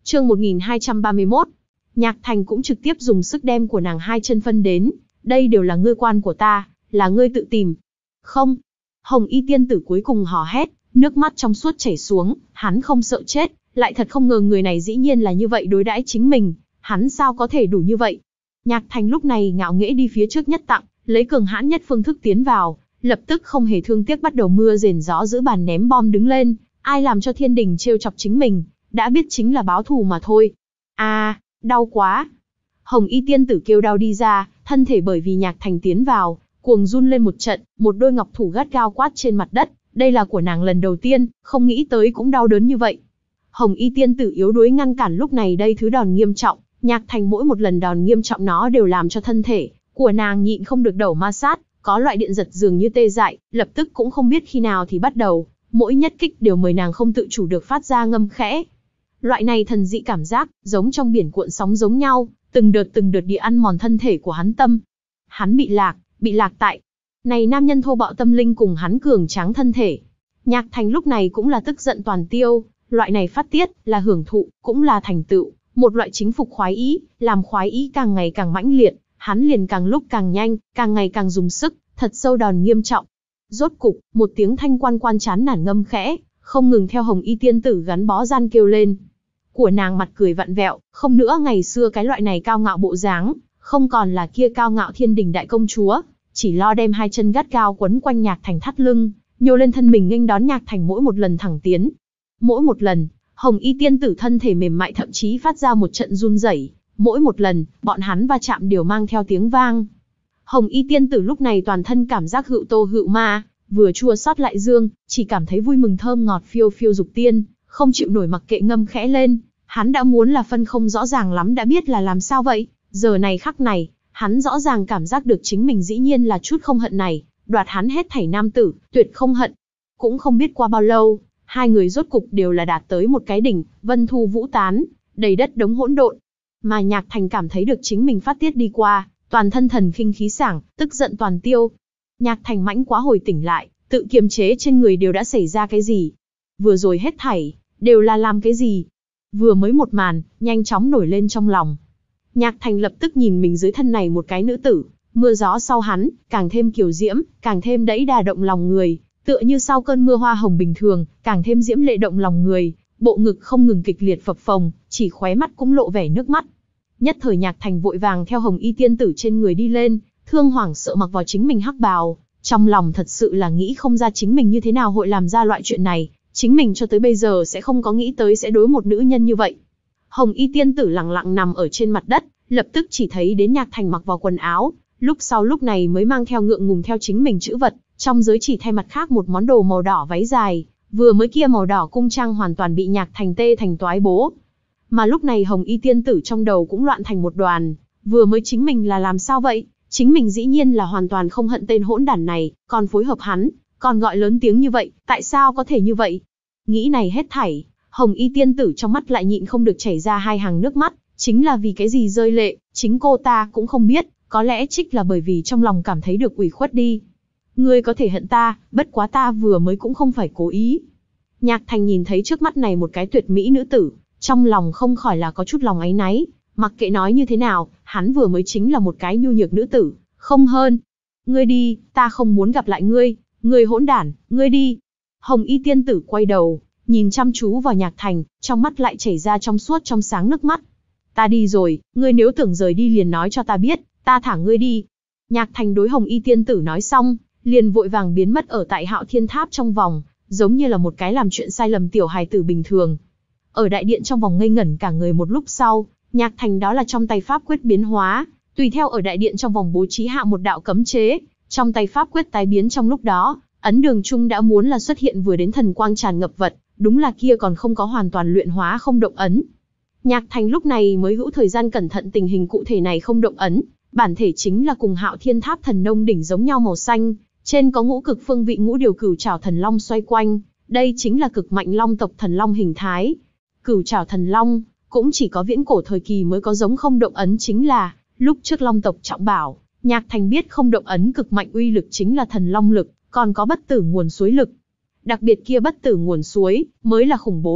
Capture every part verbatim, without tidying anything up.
Chương một nghìn hai trăm ba mươi mốt. Nhạc Thành cũng trực tiếp dùng sức đem của nàng hai chân phân đến, đây đều là ngươi quan của ta, là ngươi tự tìm. Không. Hồng Y tiên tử cuối cùng hò hét, nước mắt trong suốt chảy xuống, hắn không sợ chết, lại thật không ngờ người này dĩ nhiên là như vậy đối đãi chính mình, hắn sao có thể đủ như vậy. Nhạc Thành lúc này ngạo nghễ đi phía trước nhất tặng, lấy cường hãn nhất phương thức tiến vào, lập tức không hề thương tiếc bắt đầu mưa rền gió giữ bàn ném bom đứng lên, ai làm cho thiên đình trêu chọc chính mình, đã biết chính là báo thù mà thôi. A, à, đau quá. Hồng Y tiên tử kêu đau đi ra, thân thể bởi vì Nhạc Thành tiến vào, cuồng run lên một trận, một đôi ngọc thủ gắt gao quát trên mặt đất, đây là của nàng lần đầu tiên, không nghĩ tới cũng đau đớn như vậy. Hồng Y tiên tử yếu đuối ngăn cản lúc này đây thứ đòn nghiêm trọng, Nhạc Thành mỗi một lần đòn nghiêm trọng nó đều làm cho thân thể của nàng nhịn không được đầu ma sát, có loại điện giật dường như tê dại, lập tức cũng không biết khi nào thì bắt đầu, mỗi nhất kích đều mời nàng không tự chủ được phát ra ngâm khẽ. Loại này thần dị cảm giác, giống trong biển cuộn sóng giống nhau, từng đợt từng đợt đi ăn mòn thân thể của hắn tâm. Hắn bị lạc, bị lạc tại này nam nhân thô bạo tâm linh cùng hắn cường tráng thân thể. Nhạc Thành lúc này cũng là tức giận toàn tiêu, loại này phát tiết, là hưởng thụ, cũng là thành tựu, một loại chính phục khoái ý, làm khoái ý càng ngày càng mãnh liệt, hắn liền càng lúc càng nhanh, càng ngày càng dùng sức, thật sâu đòn nghiêm trọng. Rốt cục, một tiếng thanh quan quan chán nản ngâm khẽ, không ngừng theo Hồng Y tiên tử gắn bó gian kêu lên. Của nàng mặt cười vặn vẹo, không nữa ngày xưa cái loại này cao ngạo bộ dáng, không còn là kia cao ngạo thiên đình đại công chúa, chỉ lo đem hai chân gắt gao quấn quanh Nhạc Thành thắt lưng, nhô lên thân mình nghênh đón Nhạc Thành mỗi một lần thẳng tiến. Mỗi một lần, Hồng Y tiên tử thân thể mềm mại thậm chí phát ra một trận run rẩy, mỗi một lần, bọn hắn va chạm đều mang theo tiếng vang. Hồng Y tiên tử lúc này toàn thân cảm giác hữu tô hữu ma, vừa chua xót lại dương, chỉ cảm thấy vui mừng thơm ngọt phiêu phiêu dục tiên, không chịu nổi mặc kệ ngâm khẽ lên, hắn đã muốn là phân không rõ ràng lắm đã biết là làm sao vậy, giờ này khắc này, hắn rõ ràng cảm giác được chính mình dĩ nhiên là chút không hận này, đoạt hắn hết thảy nam tử, tuyệt không hận. Cũng không biết qua bao lâu, hai người rốt cục đều là đạt tới một cái đỉnh, vân thu vũ tán, đầy đất đống hỗn độn. Mà Nhạc Thành cảm thấy được chính mình phát tiết đi qua, toàn thân thần khinh khí sảng, tức giận toàn tiêu. Nhạc Thành mãnh quá hồi tỉnh lại, tự kiềm chế trên người đều đã xảy ra cái gì. Vừa rồi hết thảy, đều là làm cái gì. Vừa mới một màn, nhanh chóng nổi lên trong lòng. Nhạc Thành lập tức nhìn mình dưới thân này một cái nữ tử, mưa gió sau hắn, càng thêm kiều diễm, càng thêm đẫy đà động lòng người, tựa như sau cơn mưa hoa hồng bình thường, càng thêm diễm lệ động lòng người, bộ ngực không ngừng kịch liệt phập phồng, chỉ khóe mắt cũng lộ vẻ nước mắt. Nhất thời Nhạc Thành vội vàng theo Hồng Y tiên tử trên người đi lên, thương hoảng sợ mặc vào chính mình hắc bào, trong lòng thật sự là nghĩ không ra chính mình như thế nào hội làm ra loại chuyện này, chính mình cho tới bây giờ sẽ không có nghĩ tới sẽ đối một nữ nhân như vậy. Hồng Y tiên tử lặng lặng nằm ở trên mặt đất, lập tức chỉ thấy đến Nhạc Thành mặc vào quần áo, lúc sau lúc này mới mang theo ngượng ngùng theo chính mình chữ vật, trong giới chỉ thay mặt khác một món đồ màu đỏ váy dài, vừa mới kia màu đỏ cung trang hoàn toàn bị Nhạc Thành tê thành toái bố. Mà lúc này Hồng Y tiên tử trong đầu cũng loạn thành một đoàn, vừa mới chính mình là làm sao vậy, chính mình dĩ nhiên là hoàn toàn không hận tên hỗn đản này, còn phối hợp hắn, còn gọi lớn tiếng như vậy, tại sao có thể như vậy? Nghĩ này hết thảy, Hồng Y tiên tử trong mắt lại nhịn không được chảy ra hai hàng nước mắt, chính là vì cái gì rơi lệ, chính cô ta cũng không biết, có lẽ trích là bởi vì trong lòng cảm thấy được ủy khuất đi. Ngươi có thể hận ta, bất quá ta vừa mới cũng không phải cố ý. Nhạc Thành nhìn thấy trước mắt này một cái tuyệt mỹ nữ tử, trong lòng không khỏi là có chút lòng áy náy, mặc kệ nói như thế nào, hắn vừa mới chính là một cái nhu nhược nữ tử, không hơn. Ngươi đi, ta không muốn gặp lại ngươi, ngươi hỗn đản, ngươi đi. Hồng Y tiên tử quay đầu, nhìn chăm chú vào Nhạc Thành, trong mắt lại chảy ra trong suốt trong sáng nước mắt. Ta đi rồi, ngươi nếu tưởng rời đi liền nói cho ta biết, ta thả ngươi đi. Nhạc Thành đối Hồng Y tiên tử nói xong, liền vội vàng biến mất ở tại Hạo Thiên Tháp trong vòng, giống như là một cái làm chuyện sai lầm tiểu hài tử bình thường. Ở đại điện trong vòng ngây ngẩn cả người một lúc sau, Nhạc Thành đó là trong tay pháp quyết biến hóa, tùy theo ở đại điện trong vòng bố trí hạ một đạo cấm chế, trong tay pháp quyết tái biến trong lúc đó, ấn đường trung đã muốn là xuất hiện vừa đến thần quang tràn ngập vật, đúng là kia còn không có hoàn toàn luyện hóa không động ấn. Nhạc Thành lúc này mới hữu thời gian cẩn thận tình hình cụ thể này không động ấn, bản thể chính là cùng Hạo Thiên Tháp thần nông đỉnh giống nhau màu xanh, trên có ngũ cực phương vị ngũ điều cửu trảo thần long xoay quanh, đây chính là cực mạnh long tộc thần long hình thái. Cửu trảo thần long cũng chỉ có viễn cổ thời kỳ mới có giống không động ấn, chính là lúc trước long tộc trọng bảo, Nhạc Thành biết không động ấn cực mạnh uy lực chính là thần long lực, còn có bất tử nguồn suối lực. Đặc biệt kia bất tử nguồn suối mới là khủng bố nhất,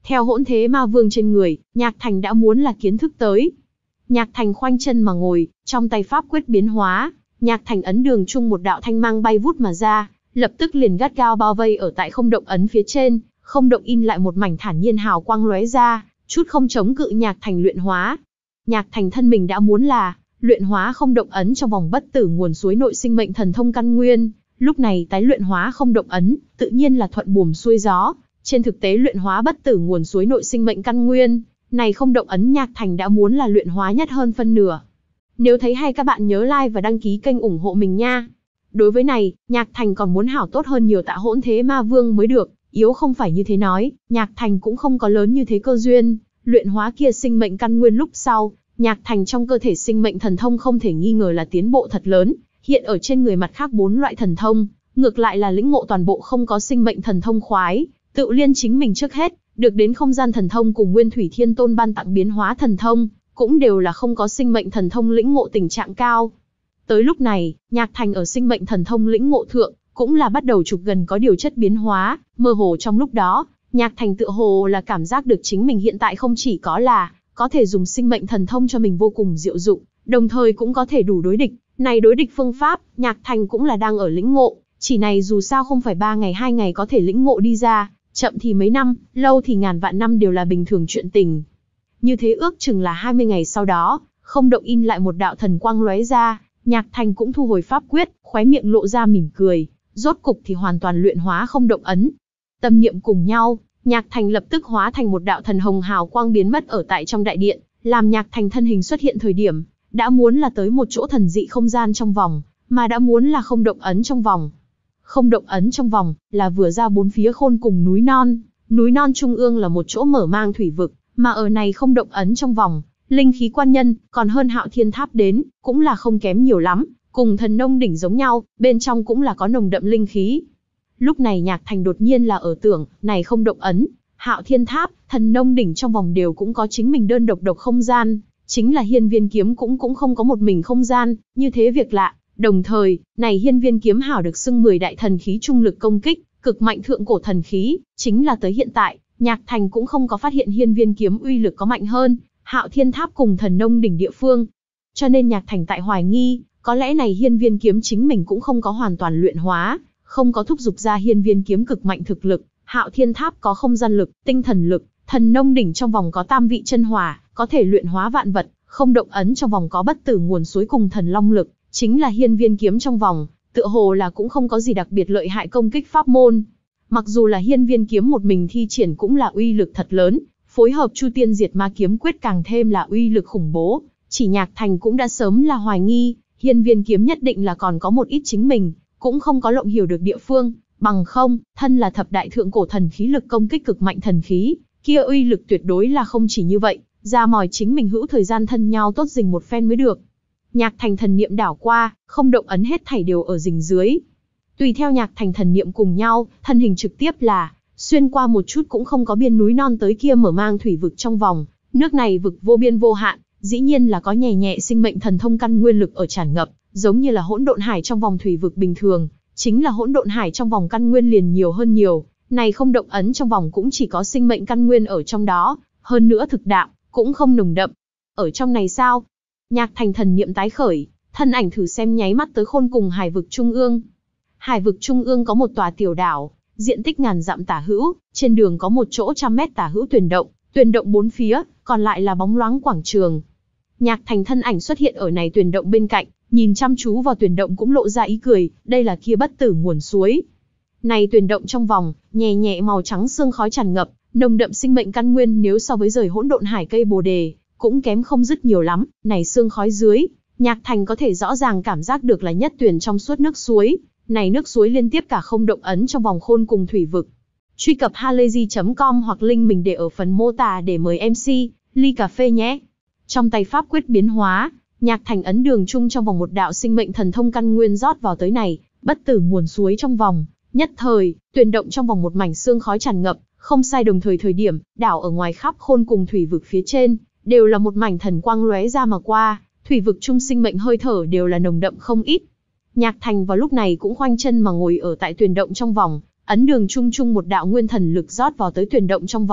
Theo hỗn thế ma vương trên người, Nhạc Thành đã muốn là kiến thức tới. Nhạc Thành khoanh chân mà ngồi, trong tay pháp quyết biến hóa, Nhạc Thành ấn đường chung một đạo thanh mang bay vút mà ra, lập tức liền gắt gao bao vây ở tại không động ấn phía trên, không động in lại một mảnh thản nhiên hào quang lóe ra, chút không chống cự Nhạc Thành luyện hóa. Nhạc Thành thân mình đã muốn là luyện hóa không động ấn trong vòng bất tử nguồn suối nội sinh mệnh thần thông căn nguyên, lúc này tái luyện hóa không động ấn, tự nhiên là thuận buồm xuôi gió. Trên thực tế luyện hóa bất tử nguồn suối nội sinh mệnh căn nguyên, này không động ấn Nhạc Thành đã muốn là luyện hóa nhất hơn phân nửa. Nếu thấy hay các bạn nhớ like và đăng ký kênh ủng hộ mình nha. Đối với này, Nhạc Thành còn muốn hảo tốt hơn nhiều tạ hỗn thế ma vương mới được, yếu không phải như thế nói, Nhạc Thành cũng không có lớn như thế cơ duyên, luyện hóa kia sinh mệnh căn nguyên lúc sau, Nhạc Thành trong cơ thể sinh mệnh thần thông không thể nghi ngờ là tiến bộ thật lớn, hiện ở trên người mặt khác bốn loại thần thông, ngược lại là lĩnh ngộ toàn bộ không có sinh mệnh thần thông khoái, tự liên chính mình trước hết, được đến không gian thần thông cùng Nguyên Thủy Thiên Tôn ban tặng biến hóa thần thông, cũng đều là không có sinh mệnh thần thông lĩnh ngộ tình trạng cao. Tới lúc này, Nhạc Thành ở sinh mệnh thần thông lĩnh ngộ thượng, cũng là bắt đầu chụp gần có điều chất biến hóa, mơ hồ trong lúc đó, Nhạc Thành tựa hồ là cảm giác được chính mình hiện tại không chỉ có là có thể dùng sinh mệnh thần thông cho mình vô cùng diệu dụng, đồng thời cũng có thể đủ đối địch, này đối địch phương pháp, Nhạc Thành cũng là đang ở lĩnh ngộ, chỉ này dù sao không phải ba ngày hai ngày có thể lĩnh ngộ đi ra, chậm thì mấy năm, lâu thì ngàn vạn năm đều là bình thường chuyện tình. Như thế ước chừng là hai mươi ngày sau đó, không động in lại một đạo thần quang lóe ra, Nhạc Thành cũng thu hồi pháp quyết, khóe miệng lộ ra mỉm cười, rốt cục thì hoàn toàn luyện hóa không động ấn. Tâm niệm cùng nhau, Nhạc Thành lập tức hóa thành một đạo thần hồng hào quang biến mất ở tại trong đại điện, làm Nhạc Thành thân hình xuất hiện thời điểm, đã muốn là tới một chỗ thần dị không gian trong vòng, mà đã muốn là không động ấn trong vòng. Không động ấn trong vòng, là vừa ra bốn phía khôn cùng núi non, núi non trung ương là một chỗ mở mang thủy vực, mà ở này không động ấn trong vòng, linh khí quan nhân, còn hơn Hạo Thiên Tháp đến, cũng là không kém nhiều lắm, cùng Thần Nông đỉnh giống nhau, bên trong cũng là có nồng đậm linh khí. Lúc này Nhạc Thành đột nhiên là ở tưởng, này không động ấn, Hạo Thiên Tháp, Thần Nông đỉnh trong vòng đều cũng có chính mình đơn độc độc không gian, chính là Hiên Viên kiếm cũng cũng không có một mình không gian, như thế việc lạ. Đồng thời, này Hiên Viên kiếm hảo được xưng mười đại thần khí trung lực công kích, cực mạnh thượng cổ thần khí, chính là tới hiện tại, Nhạc Thành cũng không có phát hiện Hiên Viên kiếm uy lực có mạnh hơn Hạo Thiên Tháp cùng Thần Nông đỉnh địa phương. Cho nên Nhạc Thành tại hoài nghi, có lẽ này Hiên Viên kiếm chính mình cũng không có hoàn toàn luyện hóa, không có thúc giục ra Hiên Viên kiếm cực mạnh thực lực, Hạo Thiên Tháp có không gian lực, tinh thần lực, Thần Nông đỉnh trong vòng có tam vị chân hỏa, có thể luyện hóa vạn vật, không động ấn trong vòng có bất tử nguồn suối cùng thần long lực, chính là Hiên Viên kiếm trong vòng, tựa hồ là cũng không có gì đặc biệt lợi hại công kích pháp môn. Mặc dù là Hiên Viên kiếm một mình thi triển cũng là uy lực thật lớn, phối hợp Chu Tiên Diệt Ma kiếm quyết càng thêm là uy lực khủng bố, chỉ Nhạc Thành cũng đã sớm là hoài nghi, Hiên Viên kiếm nhất định là còn có một ít chính mình cũng không có lộng hiểu được địa phương, bằng không, thân là thập đại thượng cổ thần khí lực công kích cực mạnh thần khí, kia uy lực tuyệt đối là không chỉ như vậy, ra mòi chính mình hữu thời gian thân nhau tốt rình một phen mới được. Nhạc Thành thần niệm đảo qua, không động ấn hết thảy đều ở rình dưới. Tùy theo Nhạc Thành thần niệm cùng nhau, thân hình trực tiếp là xuyên qua một chút cũng không có biên núi non tới kia mở mang thủy vực trong vòng, nước này vực vô biên vô hạn, dĩ nhiên là có nhẹ nhẹ sinh mệnh thần thông căn nguyên lực ở tràn ngập, giống như là hỗn độn hải trong vòng thủy vực bình thường, chính là hỗn độn hải trong vòng căn nguyên liền nhiều hơn nhiều, này không động ấn trong vòng cũng chỉ có sinh mệnh căn nguyên ở trong đó, hơn nữa thực đạo cũng không nồng đậm. Ở trong này sao? Nhạc Thành thần niệm tái khởi, thân ảnh thử xem nháy mắt tới khôn cùng hải vực trung ương. Hải vực trung ương có một tòa tiểu đảo, diện tích ngàn dặm tả hữu, trên đường có một chỗ trăm mét tả hữu tuyền động, tuyền động bốn phía, còn lại là bóng loáng quảng trường. Nhạc Thành thân ảnh xuất hiện ở này tuyền động bên cạnh, nhìn chăm chú vào tuyền động cũng lộ ra ý cười, đây là kia bất tử nguồn suối. Này tuyền động trong vòng, nhẹ nhẹ màu trắng sương khói tràn ngập, nồng đậm sinh mệnh căn nguyên nếu so với rời hỗn độn hải cây bồ đề, cũng kém không dứt nhiều lắm, này sương khói dưới, Nhạc Thành có thể rõ ràng cảm giác được là nhất tuyền trong suốt nước suối, này nước suối liên tiếp cả không động ấn trong vòng khôn cùng thủy vực. Truy cập halayzi chấm com hoặc link mình để ở phần mô tả để mời em xê, ly cà phê nhé. Trong tay pháp quyết biến hóa, Nhạc Thành ấn đường chung trong vòng một đạo sinh mệnh thần thông căn nguyên rót vào tới này, bất tử nguồn suối trong vòng, nhất thời, tuyền động trong vòng một mảnh sương khói tràn ngập, không sai đồng thời thời điểm, đảo ở ngoài khắp khôn cùng thủy vực phía trên, đều là một mảnh thần quang lóe ra mà qua, thủy vực trung sinh mệnh hơi thở đều là nồng đậm không ít. Nhạc Thành vào lúc này cũng khoanh chân mà ngồi ở tại tuyền động trong vòng, ấn đường chung chung một đạo nguyên thần lực rót vào tới tuyền động trong vòng,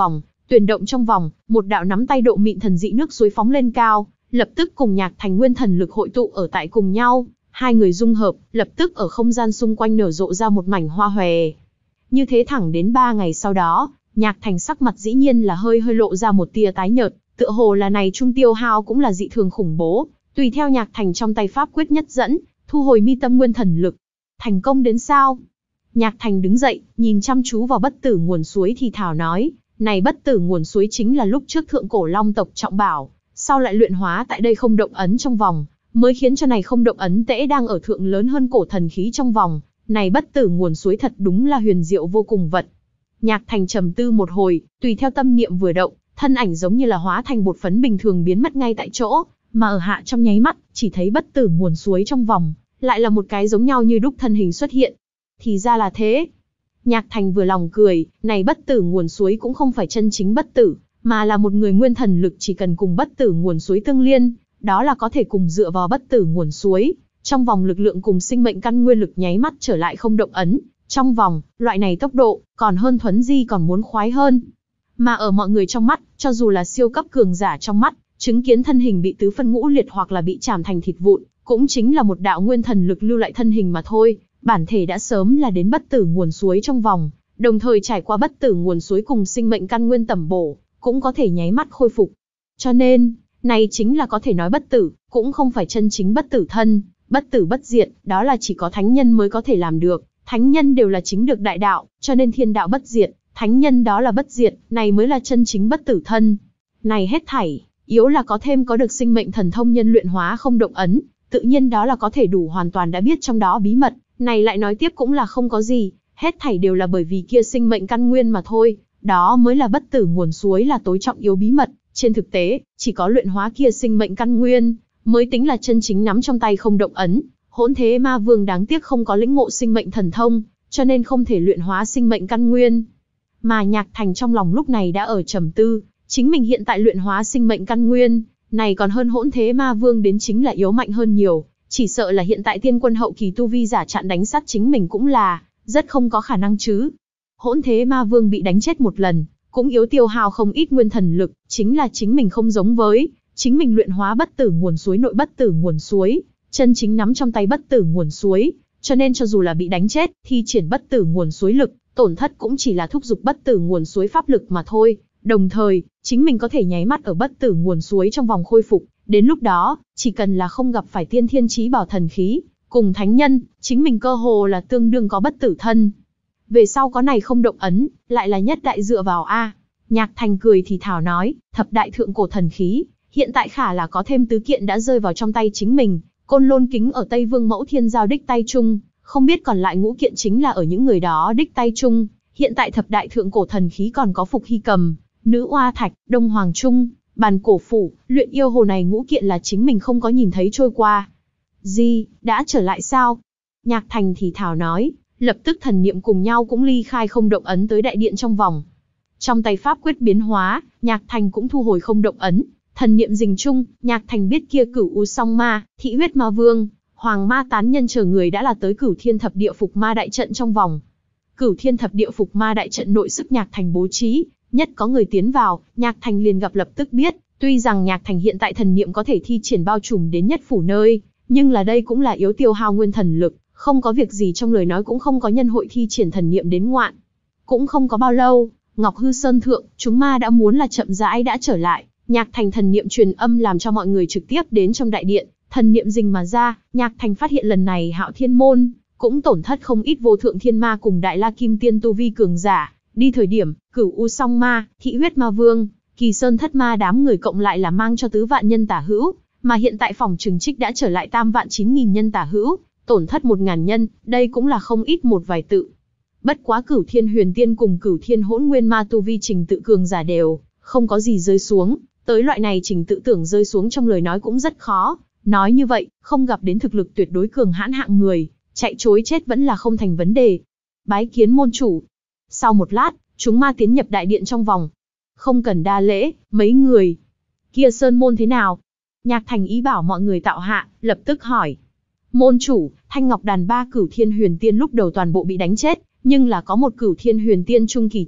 Tuyển động trong vòng, một đạo nắm tay độ mịn thần dị nước suối phóng lên cao, lập tức cùng Nhạc Thành nguyên thần lực hội tụ ở tại cùng nhau, hai người dung hợp, lập tức ở không gian xung quanh nở rộ ra một mảnh hoa hòe. Như thế thẳng đến ba ngày sau đó, Nhạc Thành sắc mặt dĩ nhiên là hơi hơi lộ ra một tia tái nhợt, tựa hồ là này trung tiêu hao cũng là dị thường khủng bố, tùy theo Nhạc Thành trong tay pháp quyết nhất dẫn, thu hồi mi tâm nguyên thần lực. Thành công đến sao? Nhạc Thành đứng dậy, nhìn chăm chú vào bất tử nguồn suối thì thào nói, này bất tử nguồn suối chính là lúc trước thượng cổ long tộc trọng bảo, sau lại luyện hóa tại đây không động ấn trong vòng, mới khiến cho này không động ấn tễ đang ở thượng lớn hơn cổ thần khí trong vòng, này bất tử nguồn suối thật đúng là huyền diệu vô cùng vật. Nhạc Thành trầm tư một hồi, tùy theo tâm niệm vừa động, thân ảnh giống như là hóa thành bột phấn bình thường biến mất ngay tại chỗ, mà ở hạ trong nháy mắt, chỉ thấy bất tử nguồn suối trong vòng, lại là một cái giống nhau như đúc thân hình xuất hiện. Thì ra là thế. Nhạc Thành vừa lòng cười, này bất tử nguồn suối cũng không phải chân chính bất tử, mà là một người nguyên thần lực chỉ cần cùng bất tử nguồn suối tương liên, đó là có thể cùng dựa vào bất tử nguồn suối, trong vòng lực lượng cùng sinh mệnh căn nguyên lực nháy mắt trở lại không động ấn, trong vòng, loại này tốc độ, còn hơn Thuấn Di còn muốn khoái hơn. Mà ở mọi người trong mắt, cho dù là siêu cấp cường giả trong mắt, chứng kiến thân hình bị tứ phân ngũ liệt hoặc là bị chảm thành thịt vụn, cũng chính là một đạo nguyên thần lực lưu lại thân hình mà thôi, bản thể đã sớm là đến bất tử nguồn suối trong vòng, đồng thời trải qua bất tử nguồn suối cùng sinh mệnh căn nguyên tẩm bổ, cũng có thể nháy mắt khôi phục. Cho nên, này chính là có thể nói bất tử, cũng không phải chân chính bất tử thân, bất tử bất diệt, đó là chỉ có thánh nhân mới có thể làm được, thánh nhân đều là chính được đại đạo, cho nên thiên đạo bất diệt, thánh nhân đó là bất diệt, này mới là chân chính bất tử thân. Này hết thảy, yếu là có thêm có được sinh mệnh thần thông nhân luyện hóa không động ấn, tự nhiên đó là có thể đủ hoàn toàn đã biết trong đó bí mật, này lại nói tiếp cũng là không có gì, hết thảy đều là bởi vì kia sinh mệnh căn nguyên mà thôi, đó mới là bất tử nguồn suối là tối trọng yếu bí mật, trên thực tế, chỉ có luyện hóa kia sinh mệnh căn nguyên, mới tính là chân chính nắm trong tay không động ấn. Hỗn Thế Ma Vương đáng tiếc không có lĩnh ngộ sinh mệnh thần thông, cho nên không thể luyện hóa sinh mệnh căn nguyên. Mà Nhạc Thành trong lòng lúc này đã ở trầm tư, chính mình hiện tại luyện hóa sinh mệnh căn nguyên, này còn hơn Hỗn Thế Ma Vương đến chính là yếu mạnh hơn nhiều, chỉ sợ là hiện tại tiên quân hậu kỳ tu vi giả chặn đánh sát chính mình cũng là, rất không có khả năng chứ. Hỗn Thế Ma Vương bị đánh chết một lần, cũng yếu tiêu hao không ít nguyên thần lực, chính là chính mình không giống với, chính mình luyện hóa bất tử nguồn suối nội bất tử nguồn suối, chân chính nắm trong tay bất tử nguồn suối, cho nên cho dù là bị đánh chết, thi triển bất tử nguồn suối lực, tổn thất cũng chỉ là thúc giục bất tử nguồn suối pháp lực mà thôi, đồng thời, chính mình có thể nháy mắt ở bất tử nguồn suối trong vòng khôi phục, đến lúc đó, chỉ cần là không gặp phải tiên thiên chí bảo thần khí, cùng thánh nhân, chính mình cơ hồ là tương đương có bất tử thân. Về sau có này không động ấn, lại là nhất đại dựa vào a. Nhạc Thành cười thì thảo nói, thập đại thượng cổ thần khí, hiện tại khả là có thêm tứ kiện đã rơi vào trong tay chính mình, Côn Lôn kính ở Tây Vương Mẫu Thiên Giao đích tay chung, không biết còn lại ngũ kiện chính là ở những người đó đích tay chung, hiện tại thập đại thượng cổ thần khí còn có Phục Hy Cầm, Nữ Oa Thạch, Đông Hoàng Trung, Bàn Cổ Phủ, Luyện Yêu Hồ này ngũ kiện là chính mình không có nhìn thấy trôi qua. Gì, đã trở lại sao? Nhạc Thành thì thảo nói, lập tức thần niệm cùng nhau cũng ly khai không động ấn tới đại điện trong vòng. Trong tay pháp quyết biến hóa, Nhạc Thành cũng thu hồi không động ấn, thần niệm dình chung, Nhạc Thành biết kia Cửu U Song Ma, Thị Huyết Ma Vương, Hoàng Ma tán nhân chờ người đã là tới Cửu Thiên Thập Địa Phục Ma đại trận trong vòng. Cửu Thiên Thập Địa Phục Ma đại trận nội sức Nhạc Thành bố trí, nhất có người tiến vào, Nhạc Thành liền gặp lập tức biết, tuy rằng Nhạc Thành hiện tại thần niệm có thể thi triển bao trùm đến nhất phủ nơi, nhưng là đây cũng là yếu tiêu hao nguyên thần lực, không có việc gì trong lời nói cũng không có nhân hội thi triển thần niệm đến ngoạn. Cũng không có bao lâu, Ngọc Hư Sơn thượng, chúng ma đã muốn là chậm rãi đã trở lại, Nhạc Thành thần niệm truyền âm làm cho mọi người trực tiếp đến trong đại điện, thần niệm rình mà ra, Nhạc Thành phát hiện lần này Hạo Thiên môn cũng tổn thất không ít vô thượng thiên ma cùng đại la kim tiên tu vi cường giả, đi thời điểm, Cửu U Song Ma, Thị Huyết Ma Vương, Kỳ Sơn thất ma đám người cộng lại là mang cho tứ vạn nhân tả hữu, mà hiện tại phòng trừng trích đã trở lại tam vạn chín nghìn nhân tả hữu, tổn thất một ngàn nhân, đây cũng là không ít một vài tự. Bất quá Cửu Thiên Huyền Tiên cùng Cửu Thiên Hỗn Nguyên Ma tu vi trình tự cường giả đều không có gì rơi xuống, tới loại này trình tự tưởng rơi xuống trong lời nói cũng rất khó. Nói như vậy, không gặp đến thực lực tuyệt đối cường hãn hạng người, chạy chối chết vẫn là không thành vấn đề. Bái kiến môn chủ. Sau một lát, chúng ma tiến nhập đại điện trong vòng. Không cần đa lễ, mấy người. Kia Sơn môn thế nào? Nhạc Thành ý bảo mọi người tạo hạ, lập tức hỏi. Môn chủ, Thanh Ngọc Đàn ba Cửu Thiên Huyền Tiên lúc đầu toàn bộ bị đánh chết, nhưng là có một Cửu Thiên Huyền Tiên trung kỳ chạy,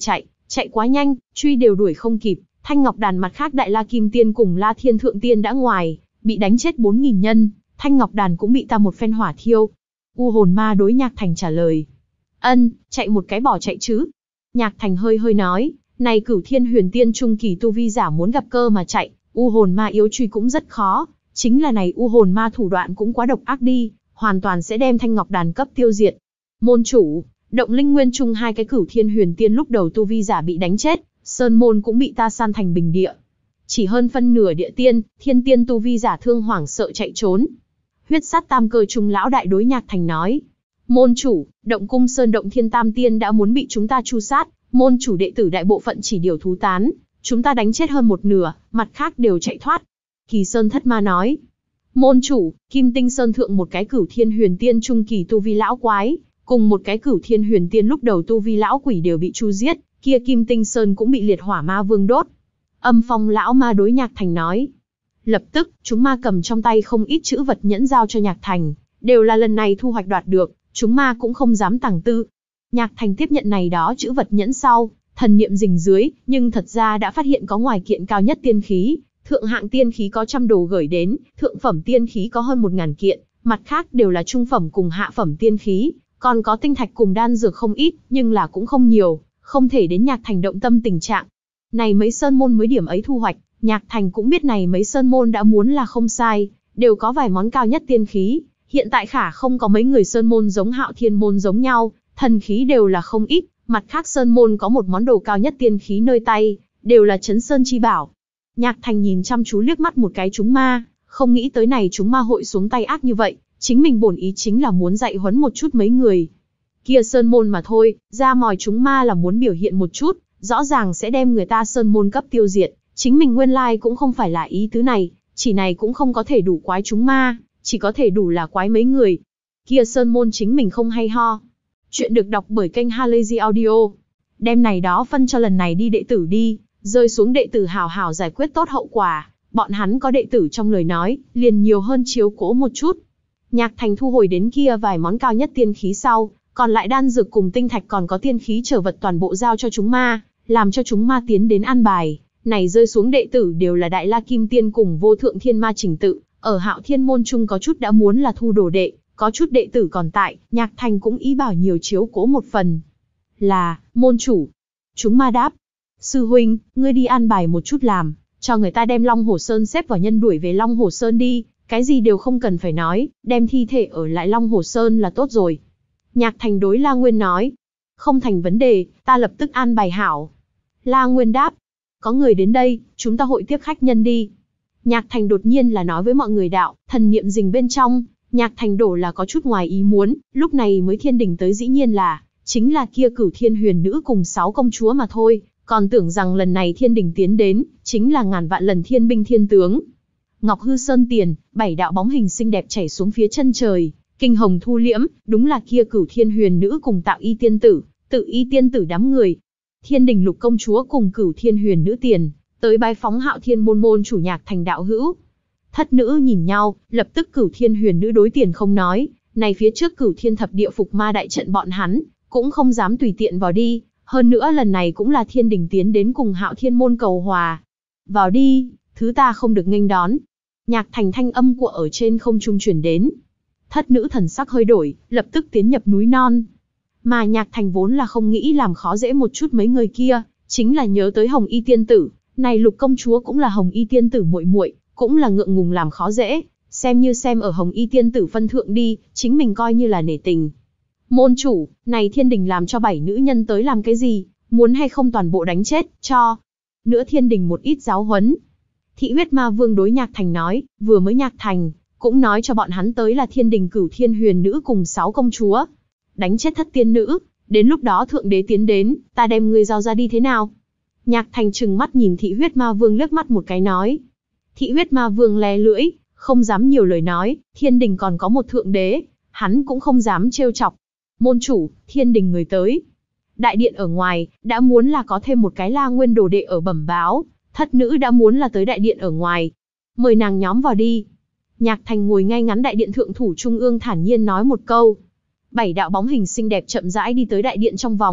Chạy quá nhanh, truy đều đuổi không kịp, Thanh Ngọc Đàn mặt khác Đại La Kim Tiên cùng La Thiên Thượng Tiên đã ngoài, bị đánh chết bốn nghìn nhân, Thanh Ngọc Đàn cũng bị ta một phen hỏa thiêu. U hồn ma đối Nhạc Thành trả lời. Ân, chạy một cái bỏ chạy chứ. Nhạc Thành hơi hơi nói, này Cửu Thiên Huyền Tiên trung kỳ tu vi giả muốn gặp cơ mà chạy, u hồn ma yếu truy cũng rất khó, chính là này u hồn ma thủ đoạn cũng quá độc ác đi, hoàn toàn sẽ đem Thanh Ngọc Đàn cấp tiêu diệt. Môn chủ, Động Linh Nguyên chung hai cái Cửu Thiên Huyền Tiên lúc đầu tu vi giả bị đánh chết, sơn môn cũng bị ta san thành bình địa. Chỉ hơn phân nửa địa tiên, thiên tiên tu vi giả thương hoảng sợ chạy trốn. Huyết sát tam cơ trung lão đại đối Nhạc Thành nói. Môn chủ, Động Cung Sơn Động Thiên Tam Tiên đã muốn bị chúng ta tru sát, môn chủ đệ tử đại bộ phận chỉ điều thú tán, chúng ta đánh chết hơn một nửa, mặt khác đều chạy thoát. Kỳ Sơn Thất Ma nói. Môn chủ, Kim Tinh Sơn thượng một cái Cửu Thiên Huyền Tiên trung kỳ tu vi lão quái, cùng một cái Cửu Thiên Huyền Tiên lúc đầu tu vi lão quỷ đều bị tru giết, kia Kim Tinh Sơn cũng bị liệt hỏa ma vương đốt. Âm Phong lão ma đối Nhạc Thành nói. Lập tức, chúng ma cầm trong tay không ít chữ vật nhẫn giao cho Nhạc Thành, đều là lần này thu hoạch đoạt được, chúng ma cũng không dám tàng tư. Nhạc Thành tiếp nhận này đó chữ vật nhẫn sau, thần niệm rình dưới, nhưng thật ra đã phát hiện có ngoài kiện cao nhất tiên khí, thượng hạng tiên khí có trăm đồ gửi đến, thượng phẩm tiên khí có hơn một ngàn kiện, mặt khác đều là trung phẩm cùng hạ phẩm tiên khí, còn có tinh thạch cùng đan dược không ít, nhưng là cũng không nhiều, không thể đến Nhạc Thành động tâm tình trạng. Này mấy sơn môn mới điểm ấy thu hoạch, Nhạc Thành cũng biết này mấy sơn môn đã muốn là không sai, đều có vài món cao nhất tiên khí, hiện tại khả không có mấy người sơn môn giống Hạo Thiên môn giống nhau, thần khí đều là không ít, mặt khác sơn môn có một món đồ cao nhất tiên khí nơi tay, đều là chấn sơn chi bảo. Nhạc Thành nhìn chăm chú liếc mắt một cái chúng ma, không nghĩ tới này chúng ma hội xuống tay ác như vậy, chính mình bổn ý chính là muốn dạy huấn một chút mấy người. Kia sơn môn mà thôi, ra mòi chúng ma là muốn biểu hiện một chút, rõ ràng sẽ đem người ta sơn môn cấp tiêu diệt, chính mình nguyên lai cũng không phải là ý tứ này, chỉ này cũng không có thể đủ quái chúng ma, chỉ có thể đủ là quái mấy người. Kia sơn môn chính mình không hay ho. Chuyện được đọc bởi kênh Halazy Audio. Đem này đó phân cho lần này đi đệ tử đi, rơi xuống đệ tử hảo hảo giải quyết tốt hậu quả, bọn hắn có đệ tử trong lời nói, liền nhiều hơn chiếu cố một chút. Nhạc Thành thu hồi đến kia vài món cao nhất tiên khí sau, còn lại đan dược cùng tinh thạch còn có tiên khí trở vật toàn bộ giao cho chúng ma, làm cho chúng ma tiến đến an bài. Này rơi xuống đệ tử đều là Đại La Kim Tiên cùng Vô Thượng Thiên Ma Trình Tự, ở Hạo Thiên môn chung có chút đã muốn là thu đồ đệ, có chút đệ tử còn tại, Nhạc Thành cũng ý bảo nhiều chiếu cố một phần. Là, môn chủ. Chúng ma đáp. Sư huynh, ngươi đi an bài một chút làm, cho người ta đem Long Hồ Sơn xếp vào nhân đuổi về Long Hồ Sơn đi, cái gì đều không cần phải nói, đem thi thể ở lại Long Hồ Sơn là tốt rồi. Nhạc Thành đối La Nguyên nói. Không thành vấn đề, ta lập tức an bài hảo. La Nguyên đáp. Có người đến đây, chúng ta hội tiếp khách nhân đi. Nhạc Thành đột nhiên là nói với mọi người đạo, thần niệm rình bên trong, Nhạc Thành đổ là có chút ngoài ý muốn, lúc này mới thiên đình tới dĩ nhiên là, chính là kia Cửu Thiên Huyền Nữ cùng sáu công chúa mà thôi, còn tưởng rằng lần này thiên đình tiến đến, chính là ngàn vạn lần thiên binh thiên tướng. Ngọc Hư Sơn tiền, bảy đạo bóng hình xinh đẹp chảy xuống phía chân trời, kinh hồng thu liễm, đúng là kia Cửu Thiên Huyền Nữ cùng Tạo Y tiên tử, Tự Y tiên tử đám người. Thiên đình lục công chúa cùng Cửu Thiên Huyền Nữ tiền, tới bái phóng Hạo Thiên môn môn chủ Nhạc Thành đạo hữu. Thất nữ nhìn nhau, lập tức Cửu Thiên Huyền Nữ đối tiền không nói, này phía trước Cửu Thiên thập địa phục ma đại trận bọn hắn, cũng không dám tùy tiện vào đi, hơn nữa lần này cũng là thiên đình tiến đến cùng Hạo Thiên môn cầu hòa. Vào đi, thứ ta không được nghênh đón. Nhạc Thành thanh âm của ở trên không trung truyền đến. Thất nữ thần sắc hơi đổi, lập tức tiến nhập núi non. Mà Nhạc Thành vốn là không nghĩ làm khó dễ một chút mấy người kia, chính là nhớ tới Hồng Y tiên tử, này lục công chúa cũng là Hồng Y tiên tử muội muội, cũng là ngượng ngùng làm khó dễ, xem như xem ở Hồng Y tiên tử phân thượng đi, chính mình coi như là nể tình. Môn chủ, này thiên đình làm cho bảy nữ nhân tới làm cái gì, muốn hay không toàn bộ đánh chết, cho nữa thiên đình một ít giáo huấn. Thị huyết ma vương đối Nhạc Thành nói, vừa mới Nhạc Thành, cũng nói cho bọn hắn tới là thiên đình Cửu Thiên Huyền Nữ cùng sáu công chúa. Đánh chết thất tiên nữ, đến lúc đó thượng đế tiến đến, ta đem ngươi giao ra đi thế nào? Nhạc Thành trừng mắt nhìn thị huyết ma vương liếc mắt một cái nói. Thị huyết ma vương lè lưỡi, không dám nhiều lời nói, thiên đình còn có một thượng đế, hắn cũng không dám trêu chọc. Môn chủ, thiên đình người tới. Đại điện ở ngoài, đã muốn là có thêm một cái La Nguyên đồ đệ ở bẩm báo, thất nữ đã muốn là tới đại điện ở ngoài. Mời nàng nhóm vào đi. Nhạc Thành ngồi ngay ngắn đại điện thượng thủ trung ương thản nhiên nói một câu. Bảy đạo bóng hình xinh đẹp chậm rãi đi tới đại điện trong vòng,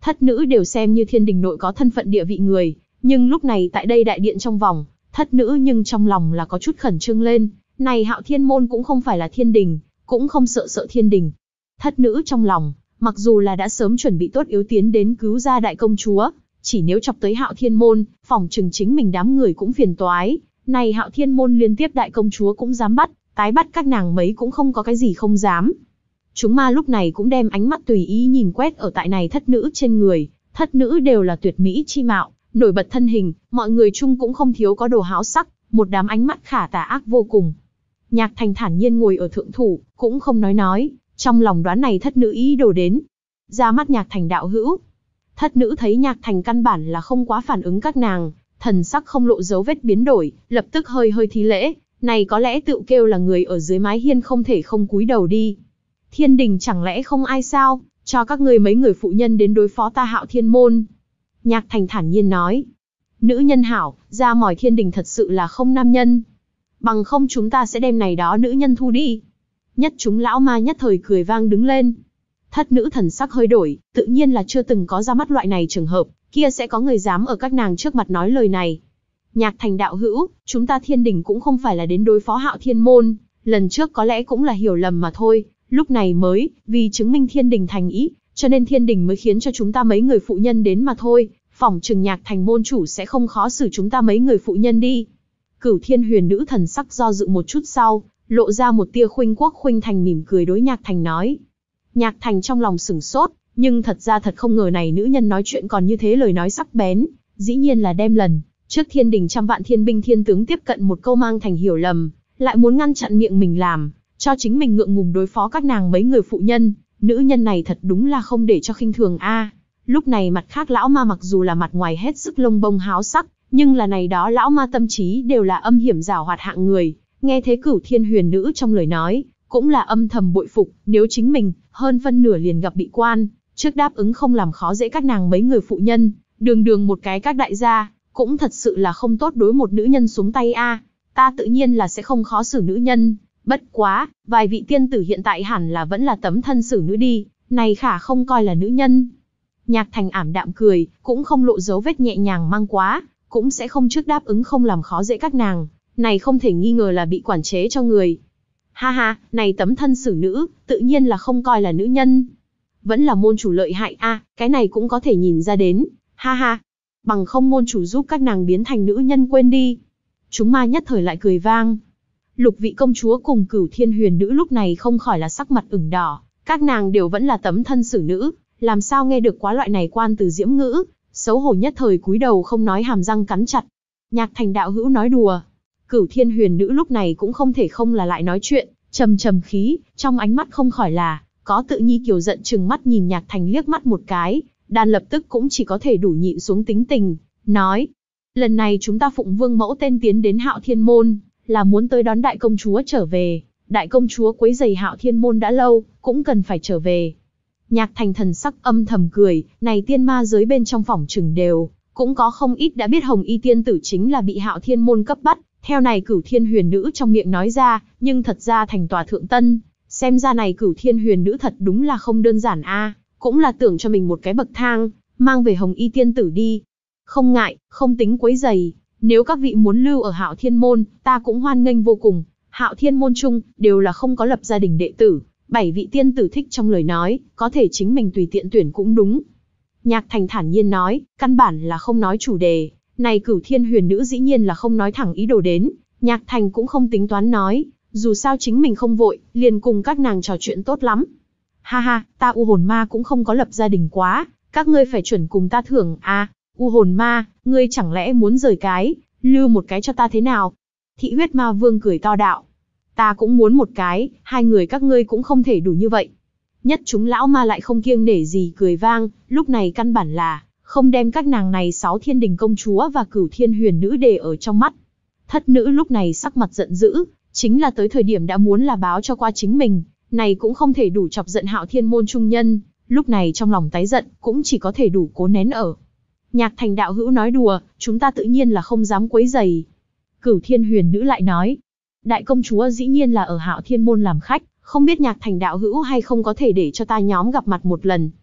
thất nữ đều xem như thiên đình nội có thân phận địa vị người, nhưng lúc này tại đây đại điện trong vòng, thất nữ nhưng trong lòng là có chút khẩn trương lên, này Hạo Thiên Môn cũng không phải là thiên đình, cũng không sợ sợ thiên đình. Thất nữ trong lòng, mặc dù là đã sớm chuẩn bị tốt yếu tiến đến cứu ra đại công chúa, chỉ nếu chọc tới Hạo Thiên Môn, phỏng chừng chính mình đám người cũng phiền toái, này Hạo Thiên Môn liên tiếp đại công chúa cũng dám bắt, tái bắt các nàng mấy cũng không có cái gì không dám. Chúng ma lúc này cũng đem ánh mắt tùy ý nhìn quét ở tại này thất nữ trên người, thất nữ đều là tuyệt mỹ chi mạo, nổi bật thân hình, mọi người chung cũng không thiếu có đồ háo sắc, một đám ánh mắt khả tà ác vô cùng. Nhạc Thành thản nhiên ngồi ở thượng thủ, cũng không nói nói, trong lòng đoán này thất nữ ý đồ đến. Ra mắt Nhạc Thành đạo hữu. Thất nữ thấy Nhạc Thành căn bản là không quá phản ứng các nàng, thần sắc không lộ dấu vết biến đổi, lập tức hơi hơi thí lễ, này có lẽ tự kêu là người ở dưới mái hiên không thể không cúi đầu đi. Thiên đình chẳng lẽ không ai sao, cho các ngươi mấy người phụ nhân đến đối phó ta Hạo Thiên Môn. Nhạc Thành thản nhiên nói, nữ nhân hảo, ra mỏi thiên đình thật sự là không nam nhân. Bằng không chúng ta sẽ đem này đó nữ nhân thu đi. Nhất chúng lão ma nhất thời cười vang đứng lên. Thất nữ thần sắc hơi đổi, tự nhiên là chưa từng có ra mắt loại này trường hợp, kia sẽ có người dám ở các nàng trước mặt nói lời này. Nhạc Thành đạo hữu, chúng ta thiên đình cũng không phải là đến đối phó Hạo Thiên Môn, lần trước có lẽ cũng là hiểu lầm mà thôi, lúc này mới, vì chứng minh thiên đình thành ý, cho nên thiên đình mới khiến cho chúng ta mấy người phụ nhân đến mà thôi, phỏng chừng Nhạc Thành môn chủ sẽ không khó xử chúng ta mấy người phụ nhân đi. Cửu Thiên Huyền nữ thần sắc do dự một chút sau, lộ ra một tia khuynh quốc khuynh thành mỉm cười đối Nhạc Thành nói. Nhạc Thành trong lòng sửng sốt, nhưng thật ra thật không ngờ này nữ nhân nói chuyện còn như thế lời nói sắc bén, dĩ nhiên là đem lần trước thiên đình trăm vạn thiên binh thiên tướng tiếp cận một câu mang thành hiểu lầm, lại muốn ngăn chặn miệng mình làm, cho chính mình ngượng ngùng đối phó các nàng mấy người phụ nhân, nữ nhân này thật đúng là không để cho khinh thường a. Lúc này mặt khác lão ma mặc dù là mặt ngoài hết sức lông bông háo sắc, nhưng là này đó lão ma tâm trí đều là âm hiểm giảo hoạt hạng người, nghe thế Cửu Thiên Huyền nữ trong lời nói, cũng là âm thầm bội phục, nếu chính mình, hơn phân nửa liền gặp bị quan, trước đáp ứng không làm khó dễ các nàng mấy người phụ nhân, đường đường một cái các đại gia, cũng thật sự là không tốt đối một nữ nhân xuống tay a. Ta tự nhiên là sẽ không khó xử nữ nhân, bất quá, vài vị tiên tử hiện tại hẳn là vẫn là tấm thân xử nữ đi, này khả không coi là nữ nhân. Nhạc Thành ảm đạm cười, cũng không lộ dấu vết nhẹ nhàng mang quá, cũng sẽ không trước đáp ứng không làm khó dễ các nàng, này không thể nghi ngờ là bị quản chế cho người. Ha ha, này tấm thân xử nữ, tự nhiên là không coi là nữ nhân. Vẫn là môn chủ lợi hại a, cái này cũng có thể nhìn ra đến, ha ha. Bằng không môn chủ giúp các nàng biến thành nữ nhân quên đi. Chúng ma nhất thời lại cười vang. Lục vị công chúa cùng Cửu Thiên Huyền nữ lúc này không khỏi là sắc mặt ửng đỏ, các nàng đều vẫn là tấm thân xử nữ, làm sao nghe được quá loại này quan từ diễm ngữ, xấu hổ nhất thời cúi đầu không nói hàm răng cắn chặt. Nhạc Thành đạo hữu nói đùa. Cửu Thiên Huyền nữ lúc này cũng không thể không là lại nói chuyện, trầm trầm khí, trong ánh mắt không khỏi là có tự nhi kiều giận trừng mắt nhìn Nhạc Thành liếc mắt một cái, đàn lập tức cũng chỉ có thể đủ nhịn xuống tính tình, nói: lần này chúng ta phụng vương mẫu tên tiến đến Hạo Thiên Môn, là muốn tới đón đại công chúa trở về. Đại công chúa quấy rầy Hạo Thiên Môn đã lâu, cũng cần phải trở về. Nhạc Thành thần sắc âm thầm cười, này tiên ma giới bên trong phòng trừng đều, cũng có không ít đã biết Hồng Y tiên tử chính là bị Hạo Thiên Môn cấp bắt, theo này Cửu Thiên Huyền nữ trong miệng nói ra, nhưng thật ra thành tòa thượng tân, xem ra này Cửu Thiên Huyền nữ thật đúng là không đơn giản a, cũng là tưởng cho mình một cái bậc thang, mang về Hồng Y tiên tử đi. Không ngại, không tính quấy rầy, nếu các vị muốn lưu ở Hạo Thiên Môn, ta cũng hoan nghênh vô cùng. Hạo Thiên Môn chung, đều là không có lập gia đình đệ tử, bảy vị tiên tử thích trong lời nói, có thể chính mình tùy tiện tuyển cũng đúng. Nhạc Thành thản nhiên nói, căn bản là không nói chủ đề, này Cửu Thiên Huyền nữ dĩ nhiên là không nói thẳng ý đồ đến, Nhạc Thành cũng không tính toán nói, dù sao chính mình không vội, liền cùng các nàng trò chuyện tốt lắm. Ha ha, ta U Hồn Ma cũng không có lập gia đình quá, các ngươi phải chuẩn cùng ta thưởng à, U Hồn Ma, ngươi chẳng lẽ muốn rời cái, lưu một cái cho ta thế nào? Thị Huyết Ma Vương cười to đạo. Ta cũng muốn một cái, hai người các ngươi cũng không thể đủ như vậy. Nhất chúng lão ma lại không kiêng nể gì cười vang, lúc này căn bản là, không đem các nàng này sáu thiên đình công chúa và Cửu Thiên Huyền nữ để ở trong mắt. Thất nữ lúc này sắc mặt giận dữ, chính là tới thời điểm đã muốn là báo cho qua chính mình, này cũng không thể đủ chọc giận Hạo Thiên Môn trung nhân, lúc này trong lòng tái giận, cũng chỉ có thể đủ cố nén ở. Nhạc Thành đạo hữu nói đùa, chúng ta tự nhiên là không dám quấy rầy. Cửu Thiên Huyền nữ lại nói, đại công chúa dĩ nhiên là ở Hạo Thiên Môn làm khách, không biết Nhạc Thành đạo hữu hay không có thể để cho ta nhóm gặp mặt một lần.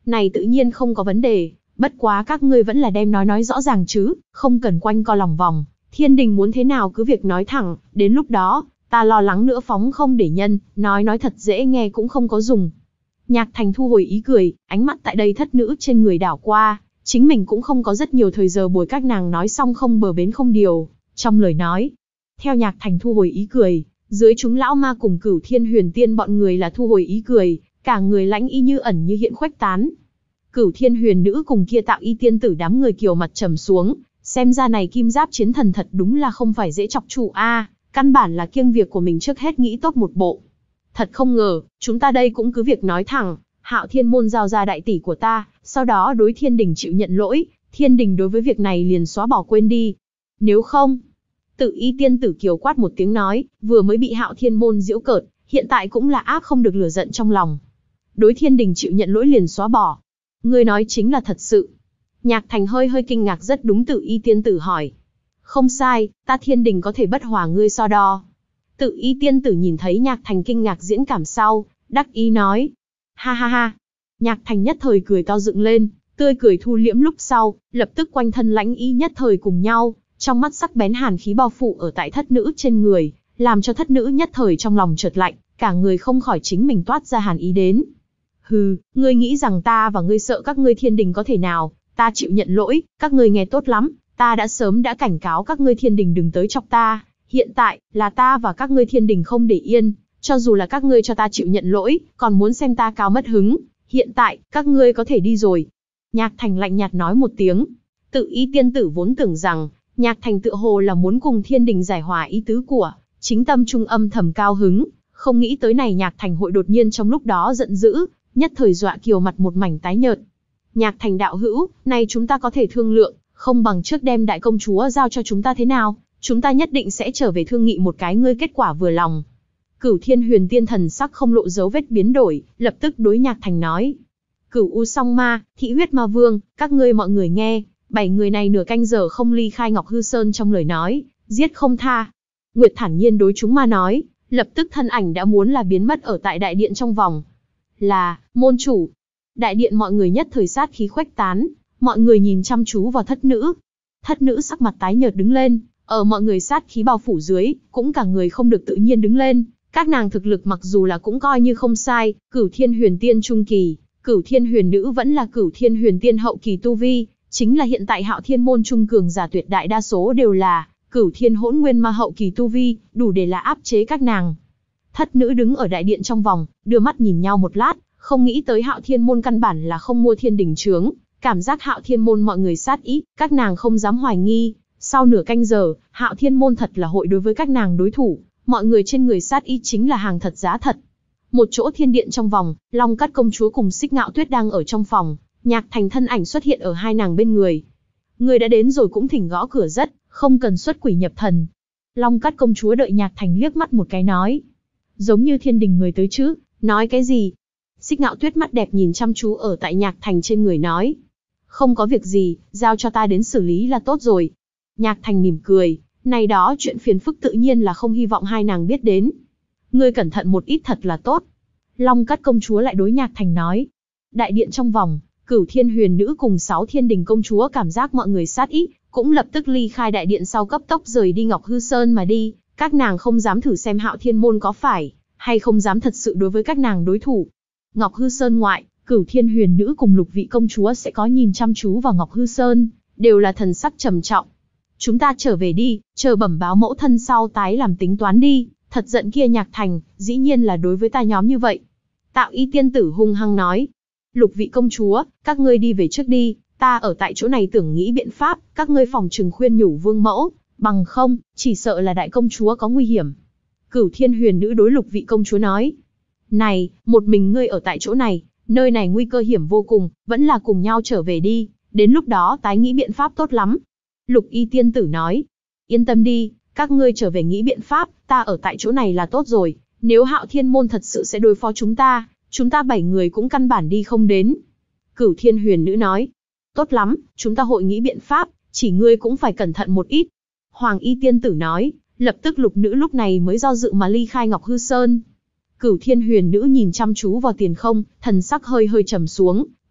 Này tự nhiên không có vấn đề, bất quá các ngươi vẫn là đem nói nói rõ ràng chứ, không cần quanh co lòng vòng. Thiên đình muốn thế nào cứ việc nói thẳng, đến lúc đó, ta lo lắng nữa phóng không để nhân, nói nói thật dễ nghe cũng không có dùng. Nhạc Thành thu hồi ý cười, ánh mắt tại đây thất nữ trên người đảo qua, chính mình cũng không có rất nhiều thời giờ bồi các nàng nói xong không bờ bến không điều, trong lời nói. Theo Nhạc Thành thu hồi ý cười, dưới chúng lão ma cùng Cửu Thiên Huyền Tiên bọn người là thu hồi ý cười, cả người lãnh y như ẩn như hiện khuếch tán. Cửu Thiên Huyền nữ cùng kia Tạo Y tiên tử đám người kiều mặt trầm xuống, xem ra này kim giáp chiến thần thật đúng là không phải dễ chọc chủ a, căn bản là kiêng việc của mình trước hết nghĩ tốt một bộ. Thật không ngờ, chúng ta đây cũng cứ việc nói thẳng, Hạo Thiên môn giao ra đại tỷ của ta, sau đó đối Thiên đình chịu nhận lỗi, Thiên đình đối với việc này liền xóa bỏ quên đi. Nếu không, Tự Y tiên tử kiều quát một tiếng nói, vừa mới bị Hạo Thiên môn giễu cợt, hiện tại cũng là áp không được lửa giận trong lòng. Đối Thiên đình chịu nhận lỗi liền xóa bỏ. Ngươi nói chính là thật sự. Nhạc Thành hơi hơi kinh ngạc rất đúng Tự Y tiên tử hỏi. Không sai, ta Thiên đình có thể bất hòa ngươi so đo. Tự Y tiên tử nhìn thấy Nhạc Thành kinh ngạc diễn cảm sau, đắc ý nói. Ha ha ha. Nhạc Thành nhất thời cười to dựng lên, tươi cười thu liễm lúc sau, lập tức quanh thân lãnh ý nhất thời cùng nhau, trong mắt sắc bén hàn khí bao phủ ở tại thất nữ trên người, làm cho thất nữ nhất thời trong lòng chợt lạnh, cả người không khỏi chính mình toát ra hàn ý đến. Hừ, ngươi nghĩ rằng ta và ngươi sợ các ngươi Thiên đình có thể nào, ta chịu nhận lỗi, các ngươi nghe tốt lắm, ta đã sớm đã cảnh cáo các ngươi Thiên đình đừng tới chọc ta, hiện tại, là ta và các ngươi Thiên đình không để yên, cho dù là các ngươi cho ta chịu nhận lỗi, còn muốn xem ta cao mất hứng, hiện tại, các ngươi có thể đi rồi. Nhạc Thành lạnh nhạt nói một tiếng. Tự Y tiên tử vốn tưởng rằng, Nhạc Thành tựa hồ là muốn cùng Thiên đình giải hòa ý tứ của, chính tâm trung âm thầm cao hứng, không nghĩ tới này Nhạc Thành hội đột nhiên trong lúc đó giận dữ, nhất thời dọa kiều mặt một mảnh tái nhợt. Nhạc Thành đạo hữu, này chúng ta có thể thương lượng, không bằng trước đem đại công chúa giao cho chúng ta thế nào, chúng ta nhất định sẽ trở về thương nghị một cái ngươi kết quả vừa lòng. Cửu Thiên Huyền Tiên thần sắc không lộ dấu vết biến đổi, lập tức đối Nhạc Thành nói. Cửu U Song Ma, Thị Huyết Ma Vương, các ngươi mọi người nghe, bảy người này nửa canh giờ không ly khai Ngọc Hư Sơn trong lời nói, giết không tha. Nguyệt thản nhiên đối chúng ma nói, lập tức thân ảnh đã muốn là biến mất ở tại đại điện trong vòng. Là, môn chủ. Đại điện mọi người nhất thời sát khí khuếch tán, mọi người nhìn chăm chú vào thất nữ. Thất nữ sắc mặt tái nhợt đứng lên, ở mọi người sát khí bao phủ dưới, cũng cả người không được tự nhiên đứng lên. Các nàng thực lực mặc dù là cũng coi như không sai, Cửu Thiên Huyền Tiên trung kỳ, Cửu Thiên Huyền nữ vẫn là Cửu Thiên Huyền Tiên hậu kỳ tu vi, chính là hiện tại Hạo Thiên môn trung cường giả tuyệt đại đa số đều là Cửu Thiên Hỗn Nguyên ma hậu kỳ tu vi, đủ để là áp chế các nàng. Thất nữ đứng ở đại điện trong vòng, đưa mắt nhìn nhau một lát, không nghĩ tới Hạo Thiên môn căn bản là không mua Thiên đình trướng, cảm giác Hạo Thiên môn mọi người sát ý, các nàng không dám hoài nghi. Sau nửa canh giờ, Hạo Thiên môn thật là hội đối với các nàng đối thủ, mọi người trên người sát ý chính là hàng thật giá thật. Một chỗ thiên điện trong vòng, Long Cát công chúa cùng Xích Ngạo Tuyết đang ở trong phòng, Nhạc Thành thân ảnh xuất hiện ở hai nàng bên người. Người đã đến rồi cũng thỉnh gõ cửa rất, không cần xuất quỷ nhập thần. Long Cát công chúa đợi Nhạc Thành liếc mắt một cái nói. Giống như Thiên đình người tới chứ, nói cái gì? Xích Ngạo Tuyết mắt đẹp nhìn chăm chú ở tại Nhạc Thành trên người nói. Không có việc gì, giao cho ta đến xử lý là tốt rồi. Nhạc Thành mỉm cười, này đó chuyện phiền phức tự nhiên là không hy vọng hai nàng biết đến. Ngươi cẩn thận một ít thật là tốt. Long Cát công chúa lại đối Nhạc Thành nói. Đại điện trong vòng, Cửu Thiên Huyền nữ cùng sáu Thiên đình công chúa cảm giác mọi người sát ý, cũng lập tức ly khai đại điện sau cấp tốc rời đi Ngọc Hư Sơn mà đi. Các nàng không dám thử xem Hạo Thiên môn có phải, hay không dám thật sự đối với các nàng đối thủ. Ngọc Hư Sơn ngoại, Cửu Thiên Huyền nữ cùng lục vị công chúa sẽ có nhìn chăm chú vào Ngọc Hư Sơn, đều là thần sắc trầm trọng. Chúng ta trở về đi, chờ bẩm báo mẫu thân sau tái làm tính toán đi, thật giận kia Nhạc Thành, dĩ nhiên là đối với ta nhóm như vậy. Tạo Y tiên tử hung hăng nói. Lục vị công chúa, các ngươi đi về trước đi, ta ở tại chỗ này tưởng nghĩ biện pháp, các ngươi phòng trừng khuyên nhủ vương mẫu, bằng không, chỉ sợ là đại công chúa có nguy hiểm. Cửu Thiên Huyền nữ đối lục vị công chúa nói. Này, một mình ngươi ở tại chỗ này, nơi này nguy cơ hiểm vô cùng, vẫn là cùng nhau trở về đi, đến lúc đó tái nghĩ biện pháp tốt lắm. Lục Y tiên tử nói. Yên tâm đi, các ngươi trở về nghĩ biện pháp, ta ở tại chỗ này là tốt rồi, nếu Hạo Thiên môn thật sự sẽ đối phó chúng ta, chúng ta bảy người cũng căn bản đi không đến. Cửu Thiên Huyền nữ nói. Tốt lắm, chúng ta hội nghĩ biện pháp, chỉ ngươi cũng phải cẩn thận một ít. Hoàng Y tiên tử nói, lập tức lục nữ lúc này mới do dự mà ly khai Ngọc Hư Sơn. Cửu Thiên Huyền nữ nhìn chăm chú vào tiền không, thần sắc hơi hơi trầm xuống,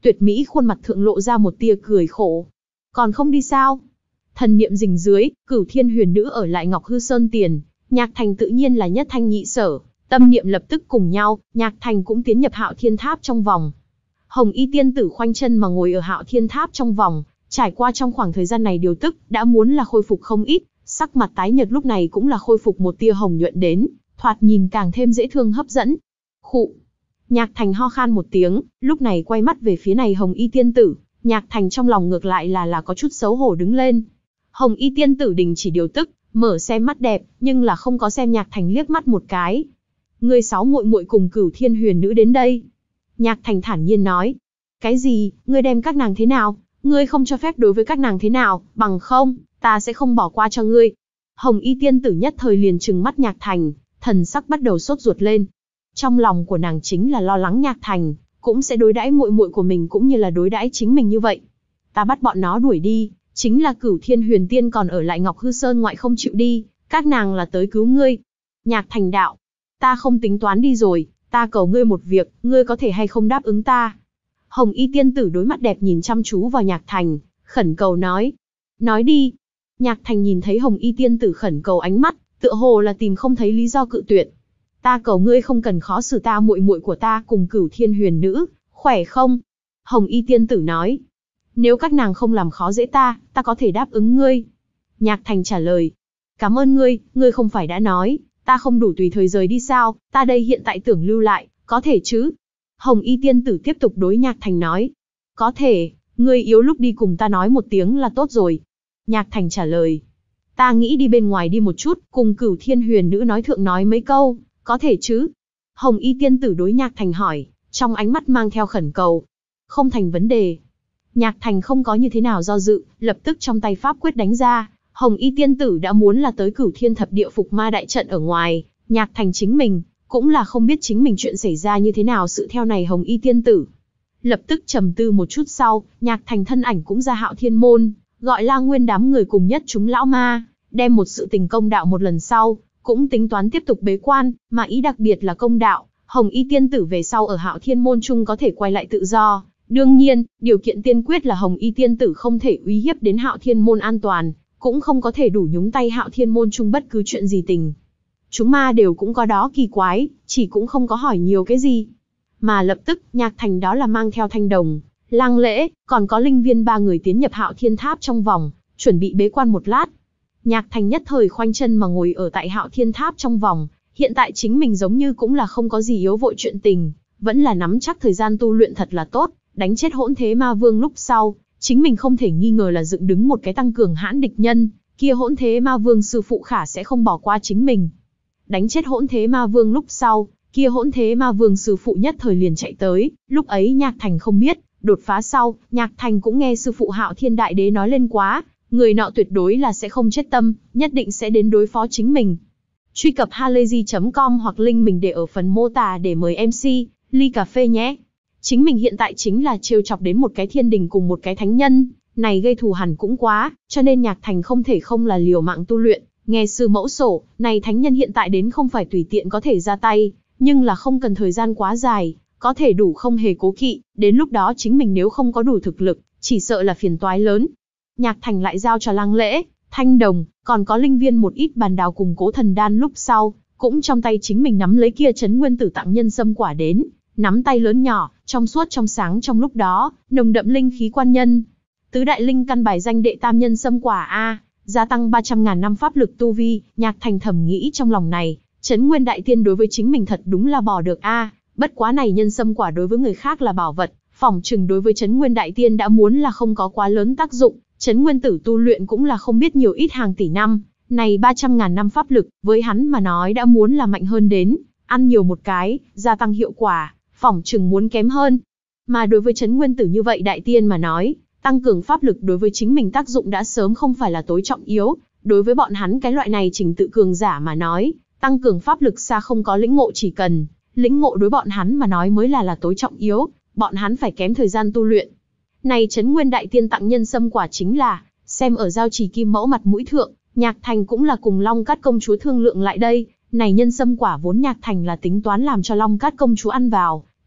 tuyệt mỹ khuôn mặt thượng lộ ra một tia cười khổ. Còn không đi sao? Thần niệm rình dưới, Cửu Thiên Huyền Nữ ở lại Ngọc Hư Sơn tiền, Nhạc Thành tự nhiên là nhất thanh nhị sở, tâm niệm lập tức cùng nhau, Nhạc Thành cũng tiến nhập Hạo Thiên Tháp trong vòng. Hồng Y tiên tử khoanh chân mà ngồi ở Hạo Thiên Tháp trong vòng, trải qua trong khoảng thời gian này điều tức, đã muốn là khôi phục không ít, sắc mặt tái nhợt lúc này cũng là khôi phục một tia hồng nhuận đến, thoạt nhìn càng thêm dễ thương hấp dẫn. Khụ. Nhạc Thành ho khan một tiếng, lúc này quay mắt về phía này Hồng Y tiên tử, Nhạc Thành trong lòng ngược lại là là có chút xấu hổ đứng lên. Hồng Y tiên tử đình chỉ điều tức, mở xem mắt đẹp, nhưng là không có xem Nhạc Thành liếc mắt một cái. Ngươi sáu muội muội cùng Cửu Thiên Huyền Nữ đến đây. Nhạc Thành thản nhiên nói. Cái gì, ngươi đem các nàng thế nào? Ngươi không cho phép đối với các nàng thế nào, bằng không, ta sẽ không bỏ qua cho ngươi. Hồng Y tiên tử nhất thời liền trừng mắt Nhạc Thành, thần sắc bắt đầu sốt ruột lên. Trong lòng của nàng chính là lo lắng Nhạc Thành cũng sẽ đối đãi muội muội của mình cũng như là đối đãi chính mình như vậy. Ta bắt bọn nó đuổi đi, chính là Cửu Thiên Huyền Tiên còn ở lại Ngọc Hư Sơn ngoại không chịu đi, các nàng là tới cứu ngươi. Nhạc Thành đạo, ta không tính toán đi rồi, ta cầu ngươi một việc, ngươi có thể hay không đáp ứng ta? Hồng Y tiên tử đối mắt đẹp nhìn chăm chú vào Nhạc Thành, khẩn cầu nói. Nói đi. Nhạc Thành nhìn thấy Hồng Y tiên tử khẩn cầu ánh mắt, tựa hồ là tìm không thấy lý do cự tuyệt. Ta cầu ngươi không cần khó xử ta muội muội của ta cùng Cửu Thiên Huyền Nữ, khỏe không? Hồng Y tiên tử nói. Nếu các nàng không làm khó dễ ta, ta có thể đáp ứng ngươi. Nhạc Thành trả lời. Cảm ơn ngươi, ngươi không phải đã nói, ta không đủ tùy thời rời đi sao, ta đây hiện tại tưởng lưu lại, có thể chứ? Hồng Y tiên tử tiếp tục đối Nhạc Thành nói. Có thể, ngươi yếu lúc đi cùng ta nói một tiếng là tốt rồi. Nhạc Thành trả lời. Ta nghĩ đi bên ngoài đi một chút, cùng Cửu Thiên Huyền Nữ nói thượng nói mấy câu, có thể chứ? Hồng Y tiên tử đối Nhạc Thành hỏi, trong ánh mắt mang theo khẩn cầu. Không thành vấn đề. Nhạc Thành không có như thế nào do dự, lập tức trong tay pháp quyết đánh ra. Hồng Y tiên tử đã muốn là tới Cửu Thiên thập địa phục ma đại trận ở ngoài, Nhạc Thành chính mình cũng là không biết chính mình chuyện xảy ra như thế nào sự theo này Hồng Y tiên tử. Lập tức trầm tư một chút sau, Nhạc Thành thân ảnh cũng ra Hạo Thiên môn, gọi La Nguyên đám người cùng nhất chúng lão ma, đem một sự tình công đạo một lần sau, cũng tính toán tiếp tục bế quan, mà ý đặc biệt là công đạo, Hồng Y tiên tử về sau ở Hạo Thiên môn chung có thể quay lại tự do. Đương nhiên, điều kiện tiên quyết là Hồng Y tiên tử không thể uy hiếp đến Hạo Thiên môn an toàn, cũng không có thể đủ nhúng tay Hạo Thiên môn chung bất cứ chuyện gì tình. Chúng ma đều cũng có đó kỳ quái, chỉ cũng không có hỏi nhiều cái gì. Mà lập tức, Nhạc Thành đó là mang theo Thanh Đồng, Lăng Lễ, còn có Linh Viên ba người tiến nhập Hạo Thiên Tháp trong vòng, chuẩn bị bế quan một lát. Nhạc Thành nhất thời khoanh chân mà ngồi ở tại Hạo Thiên Tháp trong vòng, hiện tại chính mình giống như cũng là không có gì yếu vội chuyện tình, vẫn là nắm chắc thời gian tu luyện thật là tốt, đánh chết hỗn thế ma vương lúc sau, chính mình không thể nghi ngờ là dựng đứng một cái tăng cường hãn địch nhân, kia hỗn thế ma vương sư phụ khả sẽ không bỏ qua chính mình. Đánh chết hỗn thế ma vương lúc sau, kia hỗn thế ma vương sư phụ nhất thời liền chạy tới, lúc ấy Nhạc Thành không biết, đột phá sau, Nhạc Thành cũng nghe sư phụ Hạo Thiên Đại Đế nói lên quá, người nọ tuyệt đối là sẽ không chết tâm, nhất định sẽ đến đối phó chính mình. Truy cập halayzi chấm com hoặc link mình để ở phần mô tả để mời em xê, ly cà phê nhé. Chính mình hiện tại chính là trêu chọc đến một cái thiên đình cùng một cái thánh nhân, này gây thù hằn cũng quá, cho nên Nhạc Thành không thể không là liều mạng tu luyện, nghe sư mẫu sổ, này thánh nhân hiện tại đến không phải tùy tiện có thể ra tay, nhưng là không cần thời gian quá dài, có thể đủ không hề cố kỵ, đến lúc đó chính mình nếu không có đủ thực lực, chỉ sợ là phiền toái lớn. Nhạc Thành lại giao cho Lăng Lễ, Thanh Đồng, còn có Linh Viên một ít bàn đào cùng Cố Thần Đan lúc sau, cũng trong tay chính mình nắm lấy kia Chấn Nguyên Tử tặng nhân sâm quả đến, nắm tay lớn nhỏ, trong suốt trong sáng trong lúc đó, nồng đậm linh khí quan nhân. Tứ đại linh căn bài danh đệ tam nhân sâm quả a, gia tăng ba trăm ngàn năm pháp lực tu vi, Nhạc Thành thầm nghĩ trong lòng này, Chấn Nguyên Đại Tiên đối với chính mình thật đúng là bỏ được a, bất quá này nhân sâm quả đối với người khác là bảo vật, phỏng chừng đối với Chấn Nguyên Đại Tiên đã muốn là không có quá lớn tác dụng, Chấn Nguyên Tử tu luyện cũng là không biết nhiều ít hàng tỷ năm, này ba trăm ngàn năm pháp lực, với hắn mà nói đã muốn là mạnh hơn đến, ăn nhiều một cái, gia tăng hiệu quả, phỏng chừng muốn kém hơn. Mà đối với Chấn Nguyên Tử như vậy Đại Tiên mà nói, tăng cường pháp lực đối với chính mình tác dụng đã sớm không phải là tối trọng yếu, đối với bọn hắn cái loại này trình tự cường giả mà nói, tăng cường pháp lực xa không có lĩnh ngộ chỉ cần, lĩnh ngộ đối bọn hắn mà nói mới là là tối trọng yếu, bọn hắn phải kém thời gian tu luyện. Này Chấn Nguyên Đại Tiên tặng nhân sâm quả chính là, xem ở giao trì kim mẫu mặt mũi thượng, Nhạc Thành cũng là cùng Long Cát công chúa thương lượng lại đây, này nhân sâm quả vốn Nhạc Thành là tính toán làm cho Long Cát công chúa ăn vào,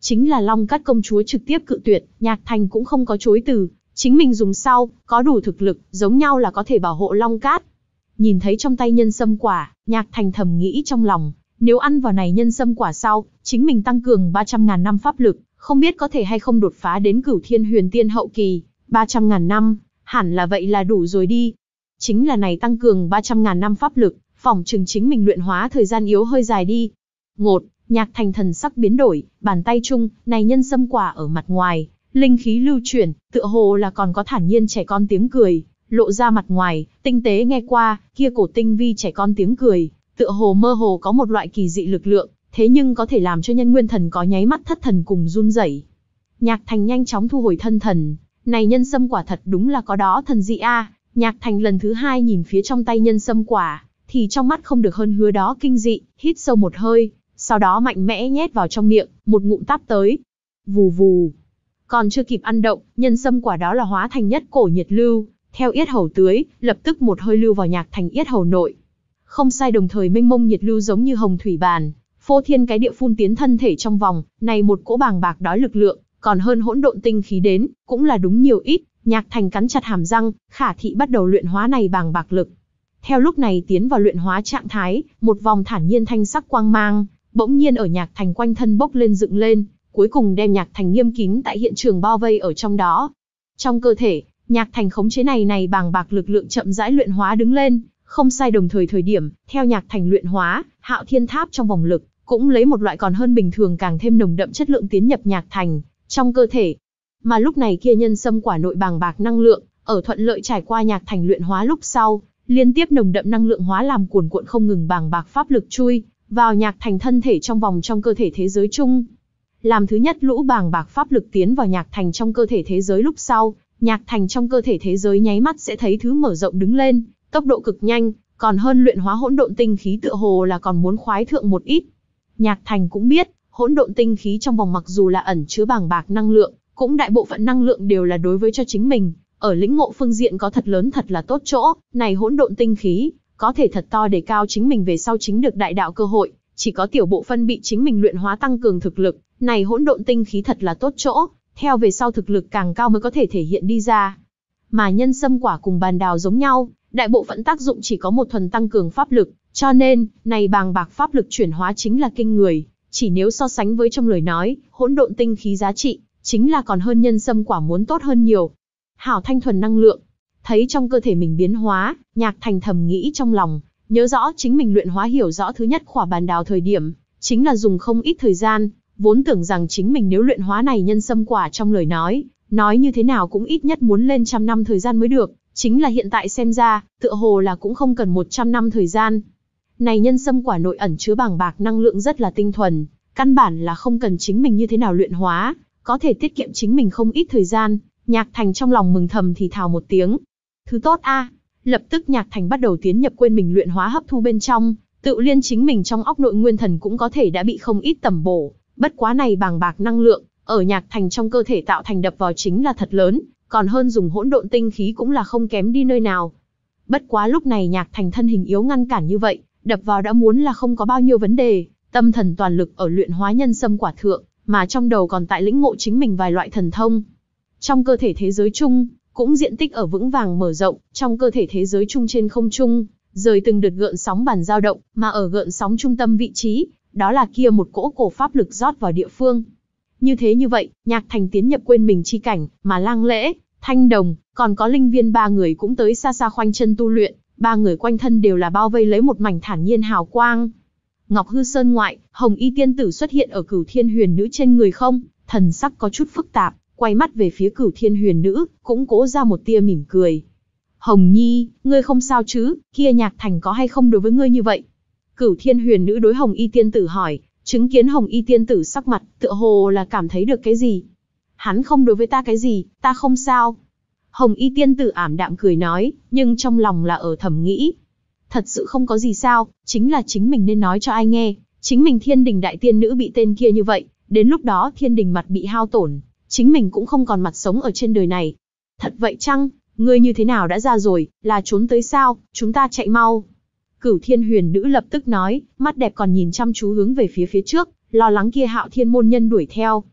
Chính là Long Cát công chúa trực tiếp cự tuyệt, Nhạc Thành cũng không có chối từ, chính mình dùng sau, có đủ thực lực, giống nhau là có thể bảo hộ Long Cát. Nhìn thấy trong tay nhân sâm quả, Nhạc Thành thầm nghĩ trong lòng, nếu ăn vào này nhân sâm quả sau, chính mình tăng cường ba trăm ngàn năm pháp lực, không biết có thể hay không đột phá đến Cửu Thiên Huyền Tiên hậu kỳ, ba trăm ngàn năm, hẳn là vậy là đủ rồi đi. Chính là này tăng cường ba trăm ngàn năm pháp lực, phỏng chừng chính mình luyện hóa thời gian yếu hơi dài đi. Ngột, Nhạc Thành thần sắc biến đổi, bàn tay chung, này nhân sâm quả ở mặt ngoài, linh khí lưu chuyển, tựa hồ là còn có thản nhiên trẻ con tiếng cười, lộ ra mặt ngoài, tinh tế nghe qua, kia cổ tinh vi trẻ con tiếng cười, tựa hồ mơ hồ có một loại kỳ dị lực lượng, thế nhưng có thể làm cho nhân nguyên thần có nháy mắt thất thần cùng run rẩy. Nhạc Thành nhanh chóng thu hồi thân thần, này nhân sâm quả thật đúng là có đó thần dị a. Nhạc Thành lần thứ hai nhìn phía trong tay nhân sâm quả, thì trong mắt không được hơn hứa đó kinh dị, hít sâu một hơi, sau đó mạnh mẽ nhét vào trong miệng, một ngụm táp tới. Vù vù. Còn chưa kịp ăn động, nhân sâm quả đó là hóa thành nhất cổ nhiệt lưu, theo yết hầu tưới, lập tức một hơi lưu vào Nhạc Thành yết hầu nội. Không sai, đồng thời mênh mông nhiệt lưu giống như hồng thủy bàn, phô thiên cái địa phun tiến thân thể trong vòng, này một cỗ bàng bạc đói lực lượng, còn hơn hỗn độn tinh khí đến, cũng là đúng nhiều ít. Nhạc Thành cắn chặt hàm răng, khả thị bắt đầu luyện hóa này bàng bạc lực. Theo lúc này tiến vào luyện hóa trạng thái, một vòng thản nhiên thanh sắc quang mang, bỗng nhiên ở Nhạc Thành quanh thân bốc lên dựng lên, cuối cùng đem Nhạc Thành nghiêm kín tại hiện trường bao vây ở trong đó. Trong cơ thể, Nhạc Thành khống chế này này bàng bạc lực lượng chậm rãi luyện hóa đứng lên, không sai, đồng thời thời điểm, theo Nhạc Thành luyện hóa, Hạo Thiên Tháp trong vòng lực, cũng lấy một loại còn hơn bình thường càng thêm nồng đậm chất lượng tiến nhập Nhạc Thành trong cơ thể. Mà lúc này kia nhân sâm quả nội bàng bạc năng lượng, ở thuận lợi trải qua Nhạc Thành luyện hóa lúc sau, liên tiếp nồng đậm năng lượng hóa làm cuồn cuộn không ngừng bàng bạc pháp lực chui vào Nhạc Thành thân thể trong vòng trong cơ thể thế giới chung. Làm thứ nhất lũ bàng bạc pháp lực tiến vào Nhạc Thành trong cơ thể thế giới lúc sau, Nhạc Thành trong cơ thể thế giới nháy mắt sẽ thấy thứ mở rộng đứng lên, tốc độ cực nhanh, còn hơn luyện hóa hỗn độn tinh khí tựa hồ là còn muốn khoái thượng một ít. Nhạc Thành cũng biết, hỗn độn tinh khí trong vòng mặc dù là ẩn chứa bàng bạc năng lượng, cũng đại bộ phận năng lượng đều là đối với cho chính mình, ở lĩnh ngộ phương diện có thật lớn thật là tốt chỗ, này hỗn độn tinh khí, có thể thật to để cao chính mình về sau chính được đại đạo cơ hội, chỉ có tiểu bộ phân bị chính mình luyện hóa tăng cường thực lực, này hỗn độn tinh khí thật là tốt chỗ, theo về sau thực lực càng cao mới có thể thể hiện đi ra. Mà nhân sâm quả cùng bàn đào giống nhau, đại bộ phận tác dụng chỉ có một thuần tăng cường pháp lực, cho nên, này bàng bạc pháp lực chuyển hóa chính là kinh người, chỉ nếu so sánh với trong lời nói, hỗn độn tinh khí giá trị, chính là còn hơn nhân sâm quả muốn tốt hơn nhiều. Hảo thanh thuần năng lượng, thấy trong cơ thể mình biến hóa, Nhạc Thành thầm nghĩ trong lòng, nhớ rõ chính mình luyện hóa hiểu rõ thứ nhất khỏa bàn đào thời điểm, chính là dùng không ít thời gian, vốn tưởng rằng chính mình nếu luyện hóa này nhân sâm quả trong lời nói, nói như thế nào cũng ít nhất muốn lên trăm năm thời gian mới được, chính là hiện tại xem ra, tựa hồ là cũng không cần một trăm năm thời gian. Này nhân sâm quả nội ẩn chứa bàng bạc năng lượng rất là tinh thuần, căn bản là không cần chính mình như thế nào luyện hóa, có thể tiết kiệm chính mình không ít thời gian. Nhạc Thành trong lòng mừng thầm thì thào một tiếng. Thứ tốt a. Lập tức Nhạc Thành bắt đầu tiến nhập quên mình luyện hóa hấp thu bên trong, tự liên chính mình trong óc nội nguyên thần cũng có thể đã bị không ít tẩm bổ, bất quá này bàng bạc năng lượng, ở Nhạc Thành trong cơ thể tạo thành đập vào chính là thật lớn, còn hơn dùng hỗn độn tinh khí cũng là không kém đi nơi nào. Bất quá lúc này Nhạc Thành thân hình yếu ngăn cản như vậy, đập vào đã muốn là không có bao nhiêu vấn đề, tâm thần toàn lực ở luyện hóa nhân sâm quả thượng, mà trong đầu còn tại lĩnh ngộ chính mình vài loại thần thông. Trong cơ thể thế giới chung, cũng diện tích ở vững vàng mở rộng, trong cơ thể thế giới chung trên không trung, rời từng đợt gợn sóng bàn dao động, mà ở gợn sóng trung tâm vị trí, đó là kia một cỗ cổ pháp lực rót vào địa phương. Như thế như vậy, Nhạc Thành tiến nhập quên mình chi cảnh, mà Lang Lễ, Thanh Đồng, còn có Linh Viên ba người cũng tới xa xa khoanh chân tu luyện, ba người quanh thân đều là bao vây lấy một mảnh thản nhiên hào quang. Ngọc Hư Sơn ngoại, Hồng Y tiên tử xuất hiện ở Cửu Thiên Huyền Nữ trên người không, thần sắc có chút phức tạp, quay mắt về phía Cửu Thiên Huyền Nữ, cũng cố ra một tia mỉm cười. Hồng Nhi, ngươi không sao chứ, kia Nhạc Thành có hay không đối với ngươi như vậy? Cửu Thiên Huyền Nữ đối Hồng Y tiên tử hỏi, chứng kiến Hồng Y tiên tử sắc mặt, tựa hồ là cảm thấy được cái gì. Hắn không đối với ta cái gì, ta không sao. Hồng Y tiên tử ảm đạm cười nói, nhưng trong lòng là ở thầm nghĩ. Thật sự không có gì sao, chính là chính mình nên nói cho ai nghe, chính mình Thiên Đình đại tiên nữ bị tên kia như vậy, đến lúc đó Thiên Đình mặt bị hao tổn, chính mình cũng không còn mặt sống ở trên đời này. Thật vậy chăng, ngươi như thế nào đã ra rồi, là trốn tới sao, chúng ta chạy mau. Cửu Thiên Huyền Nữ lập tức nói, mắt đẹp còn nhìn chăm chú hướng về phía phía trước, lo lắng kia Hạo Thiên môn nhân đuổi theo.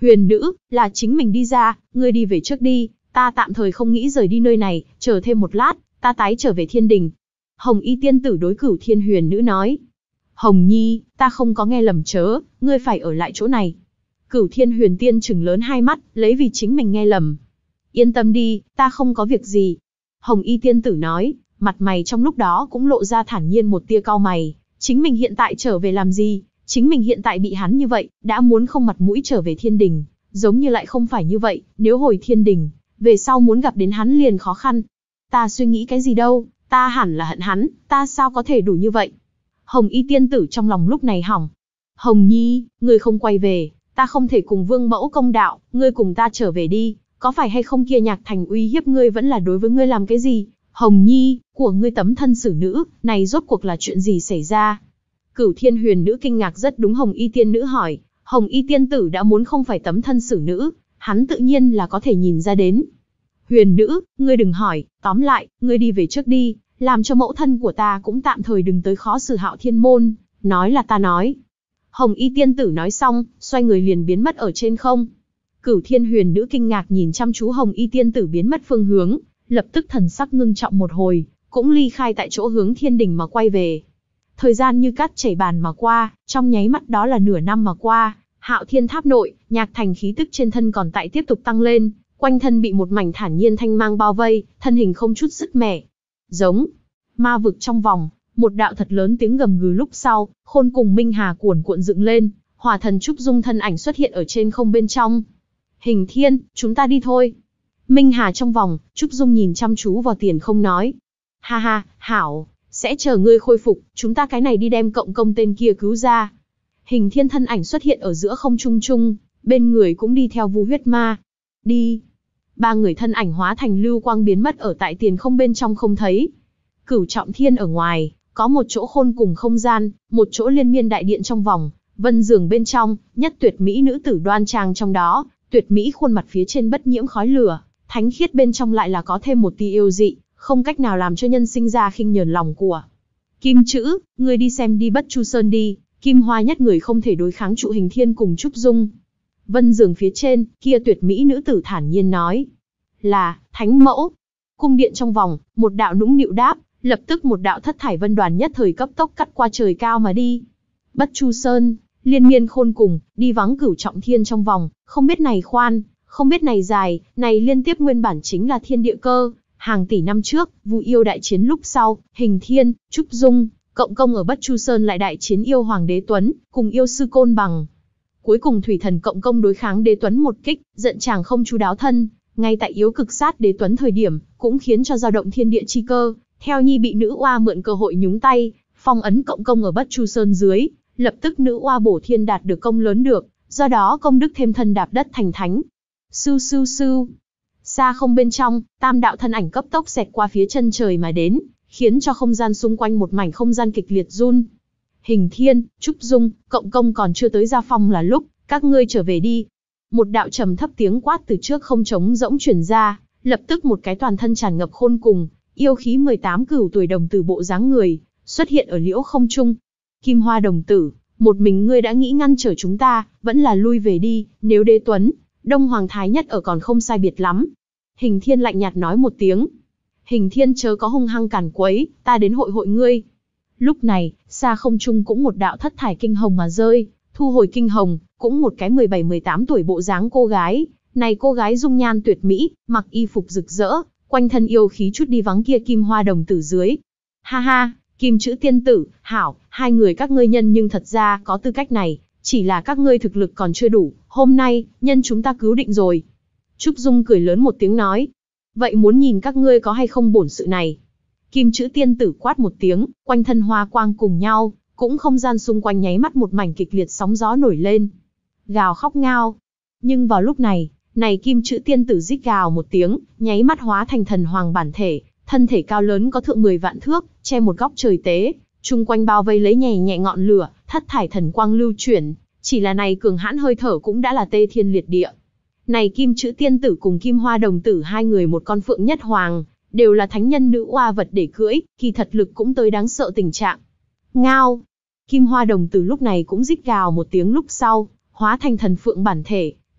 Huyền nữ, là chính mình đi ra, ngươi đi về trước đi, ta tạm thời không nghĩ rời đi nơi này, chờ thêm một lát, ta tái trở về thiên đình. Hồng y tiên tử đối Cửu Thiên huyền nữ nói. Hồng nhi, ta không có nghe lầm chớ, ngươi phải ở lại chỗ này. Cửu Thiên huyền tiên trừng lớn hai mắt, lấy vì chính mình nghe lầm. Yên tâm đi, ta không có việc gì. Hồng y tiên tử nói, mặt mày trong lúc đó cũng lộ ra thản nhiên một tia cau mày. Chính mình hiện tại trở về làm gì? Chính mình hiện tại bị hắn như vậy, đã muốn không mặt mũi trở về thiên đình, giống như lại không phải như vậy, nếu hồi thiên đình, về sau muốn gặp đến hắn liền khó khăn. Ta suy nghĩ cái gì đâu, ta hẳn là hận hắn, ta sao có thể đủ như vậy? Hồng y tiên tử trong lòng lúc này hỏng. Hồng nhi, ngươi không quay về, ta không thể cùng vương mẫu công đạo, ngươi cùng ta trở về đi, có phải hay không kia Nhạc Thành uy hiếp ngươi vẫn là đối với ngươi làm cái gì? Hồng nhi, của ngươi tấm thân xử nữ, này rốt cuộc là chuyện gì xảy ra? Cửu Thiên huyền nữ kinh ngạc rất đúng Hồng y tiên nữ hỏi, Hồng y tiên tử đã muốn không phải tấm thân xử nữ, hắn tự nhiên là có thể nhìn ra đến. Huyền nữ, ngươi đừng hỏi, tóm lại, ngươi đi về trước đi, làm cho mẫu thân của ta cũng tạm thời đừng tới khó xử Hạo Thiên môn, nói là ta nói. Hồng y tiên tử nói xong, xoay người liền biến mất ở trên không. Cửu Thiên huyền nữ kinh ngạc nhìn chăm chú Hồng y tiên tử biến mất phương hướng, lập tức thần sắc ngưng trọng một hồi, cũng ly khai tại chỗ hướng thiên đình mà quay về. Thời gian như cát chảy bàn mà qua, trong nháy mắt đó là nửa năm mà qua, Hạo Thiên tháp nội, Nhạc Thành khí tức trên thân còn tại tiếp tục tăng lên, quanh thân bị một mảnh thản nhiên thanh mang bao vây, thân hình không chút sức mẻ. Giống, ma vực trong vòng, một đạo thật lớn tiếng gầm gừ lúc sau, khôn cùng minh hà cuồn cuộn dựng lên, hỏa thần Trúc Dung thân ảnh xuất hiện ở trên không bên trong. Hình Thiên, chúng ta đi thôi. Minh hà trong vòng, Trúc Dung nhìn chăm chú vào tiền không nói. Ha ha, hảo, sẽ chờ ngươi khôi phục, chúng ta cái này đi đem cộng công tên kia cứu ra. Hình Thiên thân ảnh xuất hiện ở giữa không trung trung, bên người cũng đi theo Vu huyết ma. Đi. Ba người thân ảnh hóa thành lưu quang biến mất ở tại tiền không bên trong không thấy. Cửu Trọng Thiên ở ngoài, có một chỗ khôn cùng không gian, một chỗ liên miên đại điện trong vòng, vân giường bên trong, nhất tuyệt mỹ nữ tử đoan trang trong đó, tuyệt mỹ khuôn mặt phía trên bất nhiễm khói lửa, thánh khiết bên trong lại là có thêm một tia yêu dị, không cách nào làm cho nhân sinh ra khinh nhờn lòng của. Kim Chữ, ngươi đi xem đi Bất Chu Sơn đi, Kim Hoa nhất người không thể đối kháng trụ Hình Thiên cùng Trúc Dung. Vân giường phía trên, kia tuyệt mỹ nữ tử thản nhiên nói. Là, thánh mẫu. Cung điện trong vòng, một đạo nũng nịu đáp, lập tức một đạo thất thải vân đoàn nhất thời cấp tốc cắt qua trời cao mà đi. Bất Chu Sơn, liên miên khôn cùng, đi vắng Cửu Trọng Thiên trong vòng, không biết này khoan, không biết này dài, này liên tiếp nguyên bản chính là thiên địa cơ. Hàng tỷ năm trước, Vu yêu đại chiến lúc sau, Hình Thiên, Trúc Dung, cộng công ở Bất Chu Sơn lại đại chiến yêu hoàng Đế Tuấn, cùng yêu sư Côn Bằng. Cuối cùng Thủy Thần cộng công đối kháng Đế Tuấn một kích, giận chàng không chu đáo thân, ngay tại yếu cực sát Đế Tuấn thời điểm, cũng khiến cho dao động thiên địa chi cơ, theo nhi bị nữ oa mượn cơ hội nhúng tay, phong ấn cộng công ở Bất Chu Sơn dưới, lập tức nữ oa bổ thiên đạt được công lớn được, do đó công đức thêm thân đạp đất thành thánh. Sưu sưu sưu. Xa không bên trong, tam đạo thân ảnh cấp tốc xẹt qua phía chân trời mà đến, khiến cho không gian xung quanh một mảnh không gian kịch liệt run. Hình Thiên, Trúc Dung, cộng công còn chưa tới gia phong là lúc, các ngươi trở về đi. Một đạo trầm thấp tiếng quát từ trước không trống rỗng truyền ra, lập tức một cái toàn thân tràn ngập khôn cùng, yêu khí mười tám cửu tuổi đồng tử bộ dáng người, xuất hiện ở liễu không trung. Kim Hoa đồng tử, một mình ngươi đã nghĩ ngăn trở chúng ta, vẫn là lui về đi, nếu Đế Tuấn, Đông Hoàng Thái Nhất ở còn không sai biệt lắm. Hình Thiên lạnh nhạt nói một tiếng. Hình Thiên chớ có hung hăng cản quấy, ta đến hội hội ngươi. Lúc này, xa không trung cũng một đạo thất thải kinh hồng mà rơi, thu hồi kinh hồng, cũng một cái mười bảy mười tám tuổi bộ dáng cô gái. Này cô gái dung nhan tuyệt mỹ, mặc y phục rực rỡ, quanh thân yêu khí chút đi vắng kia Kim Hoa đồng tử dưới. Ha ha, Kim Chữ tiên tử, hảo, hai người các ngươi nhân nhưng thật ra có tư cách này, chỉ là các ngươi thực lực còn chưa đủ, hôm nay, nhân chúng ta cứu định rồi. Trúc Dung cười lớn một tiếng nói. Vậy muốn nhìn các ngươi có hay không bổn sự này. Kim Chữ tiên tử quát một tiếng, quanh thân hoa quang cùng nhau, cũng không gian xung quanh nháy mắt một mảnh kịch liệt sóng gió nổi lên. Gào khóc ngao. Nhưng vào lúc này, này Kim Chữ tiên tử rít gào một tiếng, nháy mắt hóa thành thần hoàng bản thể, thân thể cao lớn có thượng mười vạn thước, che một góc trời tế, chung quanh bao vây lấy nhẹ nhẹ ngọn lửa, thất thải thần quang lưu chuyển, chỉ là này cường hãn hơi thở cũng đã là tê thiên liệt địa. Này Kim Chữ tiên tử cùng Kim Hoa đồng tử hai người một con phượng nhất hoàng, đều là thánh nhân nữ oa vật để cưỡi, kỳ thật lực cũng tới đáng sợ tình trạng. Ngao. Kim Hoa đồng tử lúc này cũng rít gào một tiếng lúc sau, hóa thành thần phượng bản thể,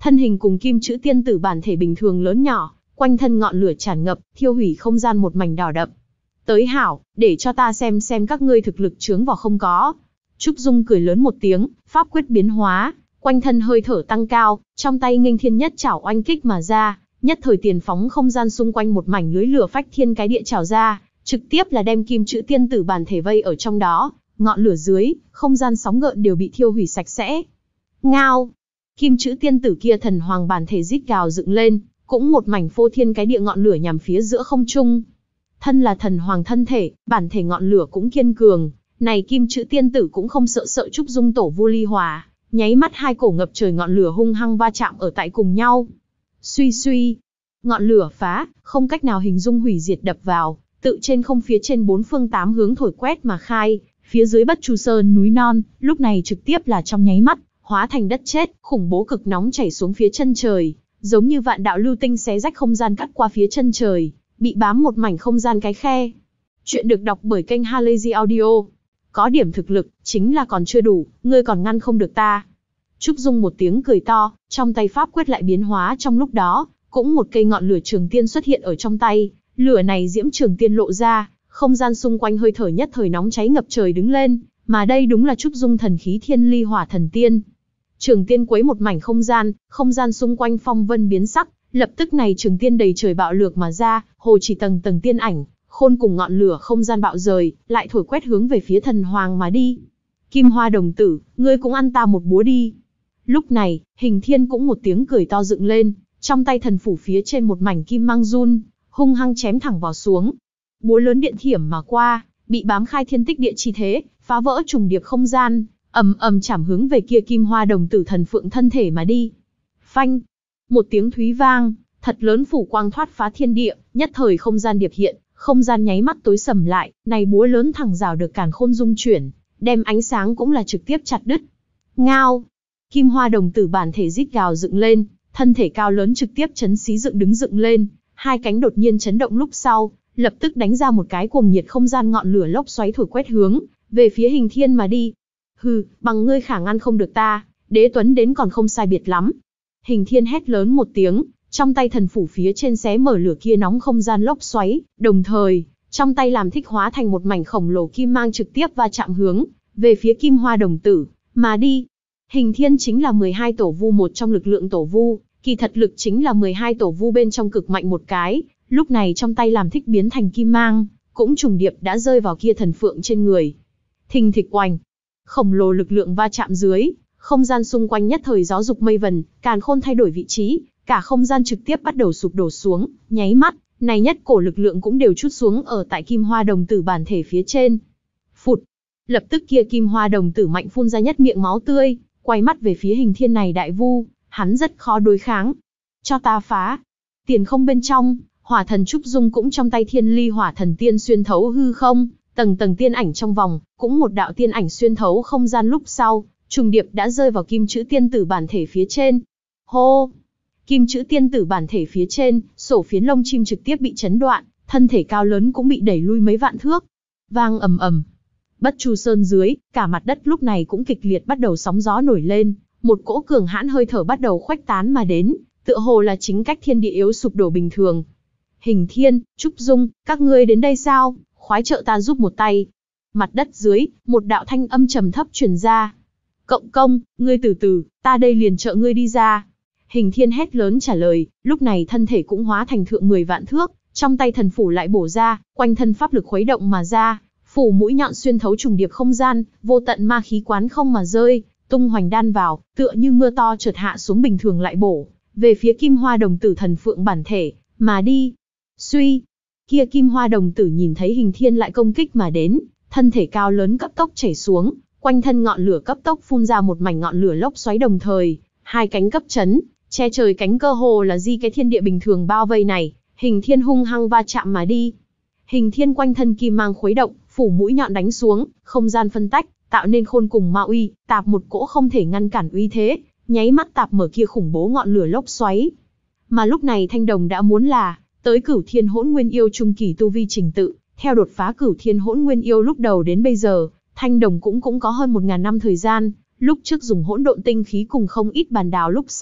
thân hình cùng kim chữ tiên tử bản thể bình thường lớn nhỏ, quanh thân ngọn lửa tràn ngập, thiêu hủy không gian một mảnh đỏ đậm. Tới hảo, để cho ta xem xem các ngươi thực lực chướng vào không có. Trúc Dung cười lớn một tiếng, pháp quyết biến hóa, quanh thân hơi thở tăng cao, trong tay nghênh thiên nhất chảo oanh kích mà ra, nhất thời tiền phóng không gian xung quanh một mảnh lưới lửa phách thiên cái địa trào ra, trực tiếp là đem kim chữ tiên tử bản thể vây ở trong đó, ngọn lửa dưới, không gian sóng gợn đều bị thiêu hủy sạch sẽ. Ngao! Kim chữ tiên tử kia thần hoàng bản thể rít gào dựng lên, cũng một mảnh phô thiên cái địa ngọn lửa nhằm phía giữa không trung. Thân là thần hoàng thân thể, bản thể ngọn lửa cũng kiên cường, này kim chữ tiên tử cũng không sợ sợ Trúc Dung tổ vu ly hòa, nháy mắt hai cổ ngập trời ngọn lửa hung hăng va chạm ở tại cùng nhau. Suy suy, ngọn lửa phá, không cách nào hình dung hủy diệt đập vào, tự trên không phía trên bốn phương tám hướng thổi quét mà khai, phía dưới Bất Chu Sơn núi non, lúc này trực tiếp là trong nháy mắt, hóa thành đất chết, khủng bố cực nóng chảy xuống phía chân trời, giống như vạn đạo lưu tinh xé rách không gian cắt qua phía chân trời, bị bám một mảnh không gian cái khe. Chuyện được đọc bởi kênh Halazy Audio. Có điểm thực lực, chính là còn chưa đủ, ngươi còn ngăn không được ta. Trúc Dung một tiếng cười to, trong tay pháp quyết lại biến hóa trong lúc đó, cũng một cây ngọn lửa trường tiên xuất hiện ở trong tay, lửa này diễm trường tiên lộ ra, không gian xung quanh hơi thở nhất thời nóng cháy ngập trời đứng lên, mà đây đúng là Trúc Dung thần khí Thiên Ly Hỏa Thần Tiên. Trường tiên quấy một mảnh không gian, không gian xung quanh phong vân biến sắc, lập tức này trường tiên đầy trời bạo lược mà ra, hồ chỉ tầng tầng tiên ảnh, khôn cùng ngọn lửa không gian bạo rời, lại thổi quét hướng về phía thần hoàng mà đi. Kim Hoa đồng tử, ngươi cũng ăn ta một búa đi. Lúc này, Hình Thiên cũng một tiếng cười to dựng lên, trong tay thần phủ phía trên một mảnh kim mang run, hung hăng chém thẳng vào xuống. Búa lớn điện thiểm mà qua, bị bám khai thiên tích địa chi thế, phá vỡ trùng điệp không gian, ầm ầm chảm hướng về kia Kim Hoa đồng tử thần phượng thân thể mà đi. Phanh, một tiếng thúy vang, thật lớn phủ quang thoát phá thiên địa, nhất thời không gian điệp hiện, không gian nháy mắt tối sầm lại, này búa lớn thẳng rào được càn khôn dung chuyển, đem ánh sáng cũng là trực tiếp chặt đứt. Ngao, Kim Hoa đồng tử bản thể rít gào dựng lên, thân thể cao lớn trực tiếp chấn xí dựng đứng dựng lên, hai cánh đột nhiên chấn động lúc sau, lập tức đánh ra một cái cuồng nhiệt không gian ngọn lửa lốc xoáy thổi quét hướng về phía Hình Thiên mà đi. Hừ, bằng ngươi khả ngăn không được ta, Đế Tuấn đến còn không sai biệt lắm. Hình Thiên hét lớn một tiếng, trong tay thần phủ phía trên xé mở lửa kia nóng không gian lốc xoáy, đồng thời, trong tay làm thích hóa thành một mảnh khổng lồ kim mang trực tiếp va chạm hướng về phía Kim Hoa đồng tử mà đi. Hình Thiên chính là mười hai tổ vu một trong lực lượng tổ vu, kỳ thật lực chính là mười hai tổ vu bên trong cực mạnh một cái, lúc này trong tay làm thích biến thành kim mang, cũng trùng điệp đã rơi vào kia thần phượng trên người. Thình thịch oành, khổng lồ lực lượng va chạm dưới, không gian xung quanh nhất thời gió dục mây vần, càn khôn thay đổi vị trí, cả không gian trực tiếp bắt đầu sụp đổ xuống, nháy mắt, này nhất cổ lực lượng cũng đều trút xuống ở tại Kim Hoa đồng tử bản thể phía trên. Phụt, lập tức kia Kim Hoa đồng tử mạnh phun ra nhất miệng máu tươi, quay mắt về phía Hình Thiên này đại vu, hắn rất khó đối kháng. Cho ta phá. Tiền không bên trong, Hỏa thần Trúc Dung cũng trong tay Thiên Ly Hỏa Thần Tiên xuyên thấu hư không, tầng tầng tiên ảnh trong vòng, cũng một đạo tiên ảnh xuyên thấu không gian lúc sau, trùng điệp đã rơi vào kim chữ tiên tử bản thể phía trên. Hô! Kim chữ tiên tử bản thể phía trên, sổ phiến lông chim trực tiếp bị chấn đoạn, thân thể cao lớn cũng bị đẩy lui mấy vạn thước. Vang ầm ầm. Bất Chu Sơn dưới, cả mặt đất lúc này cũng kịch liệt bắt đầu sóng gió nổi lên, một cỗ cường hãn hơi thở bắt đầu khuếch tán mà đến, tựa hồ là chính cách thiên địa yếu sụp đổ bình thường. Hình Thiên, Trúc Dung, các ngươi đến đây sao? Khoái trợ ta giúp một tay. Mặt đất dưới, một đạo thanh âm trầm thấp truyền ra. Cộng công, ngươi từ từ, ta đây liền trợ ngươi đi ra. Hình Thiên hét lớn trả lời, lúc này thân thể cũng hóa thành thượng mười vạn thước, trong tay thần phủ lại bổ ra, quanh thân pháp lực khuấy động mà ra, phủ mũi nhọn xuyên thấu trùng điệp không gian, vô tận ma khí quán không mà rơi, tung hoành đan vào, tựa như mưa to chợt hạ xuống bình thường lại bổ về phía Kim Hoa đồng tử thần phượng bản thể mà đi. Suy, kia Kim Hoa đồng tử nhìn thấy Hình Thiên lại công kích mà đến, thân thể cao lớn cấp tốc chảy xuống, quanh thân ngọn lửa cấp tốc phun ra một mảnh ngọn lửa lốc xoáy đồng thời, hai cánh cấp chấn, che trời cánh cơ hồ là di cái thiên địa bình thường bao vây này, Hình Thiên hung hăng va chạm mà đi. Hình Thiên quanh thân kim mang khuấy động, phủ mũi nhọn đánh xuống, không gian phân tách, tạo nên khôn cùng ma uy, tạp một cỗ không thể ngăn cản uy thế, nháy mắt tạp mở kia khủng bố ngọn lửa lốc xoáy. Mà lúc này Thanh Đồng đã muốn là tới Cửu Thiên Hỗn Nguyên Yêu trung kỳ tu vi trình tự, theo đột phá Cửu Thiên Hỗn Nguyên Yêu lúc đầu đến bây giờ, Thanh Đồng cũng cũng có hơn một ngàn năm thời gian, lúc trước dùng hỗn độn tinh khí cùng không ít bàn đào lúc sau,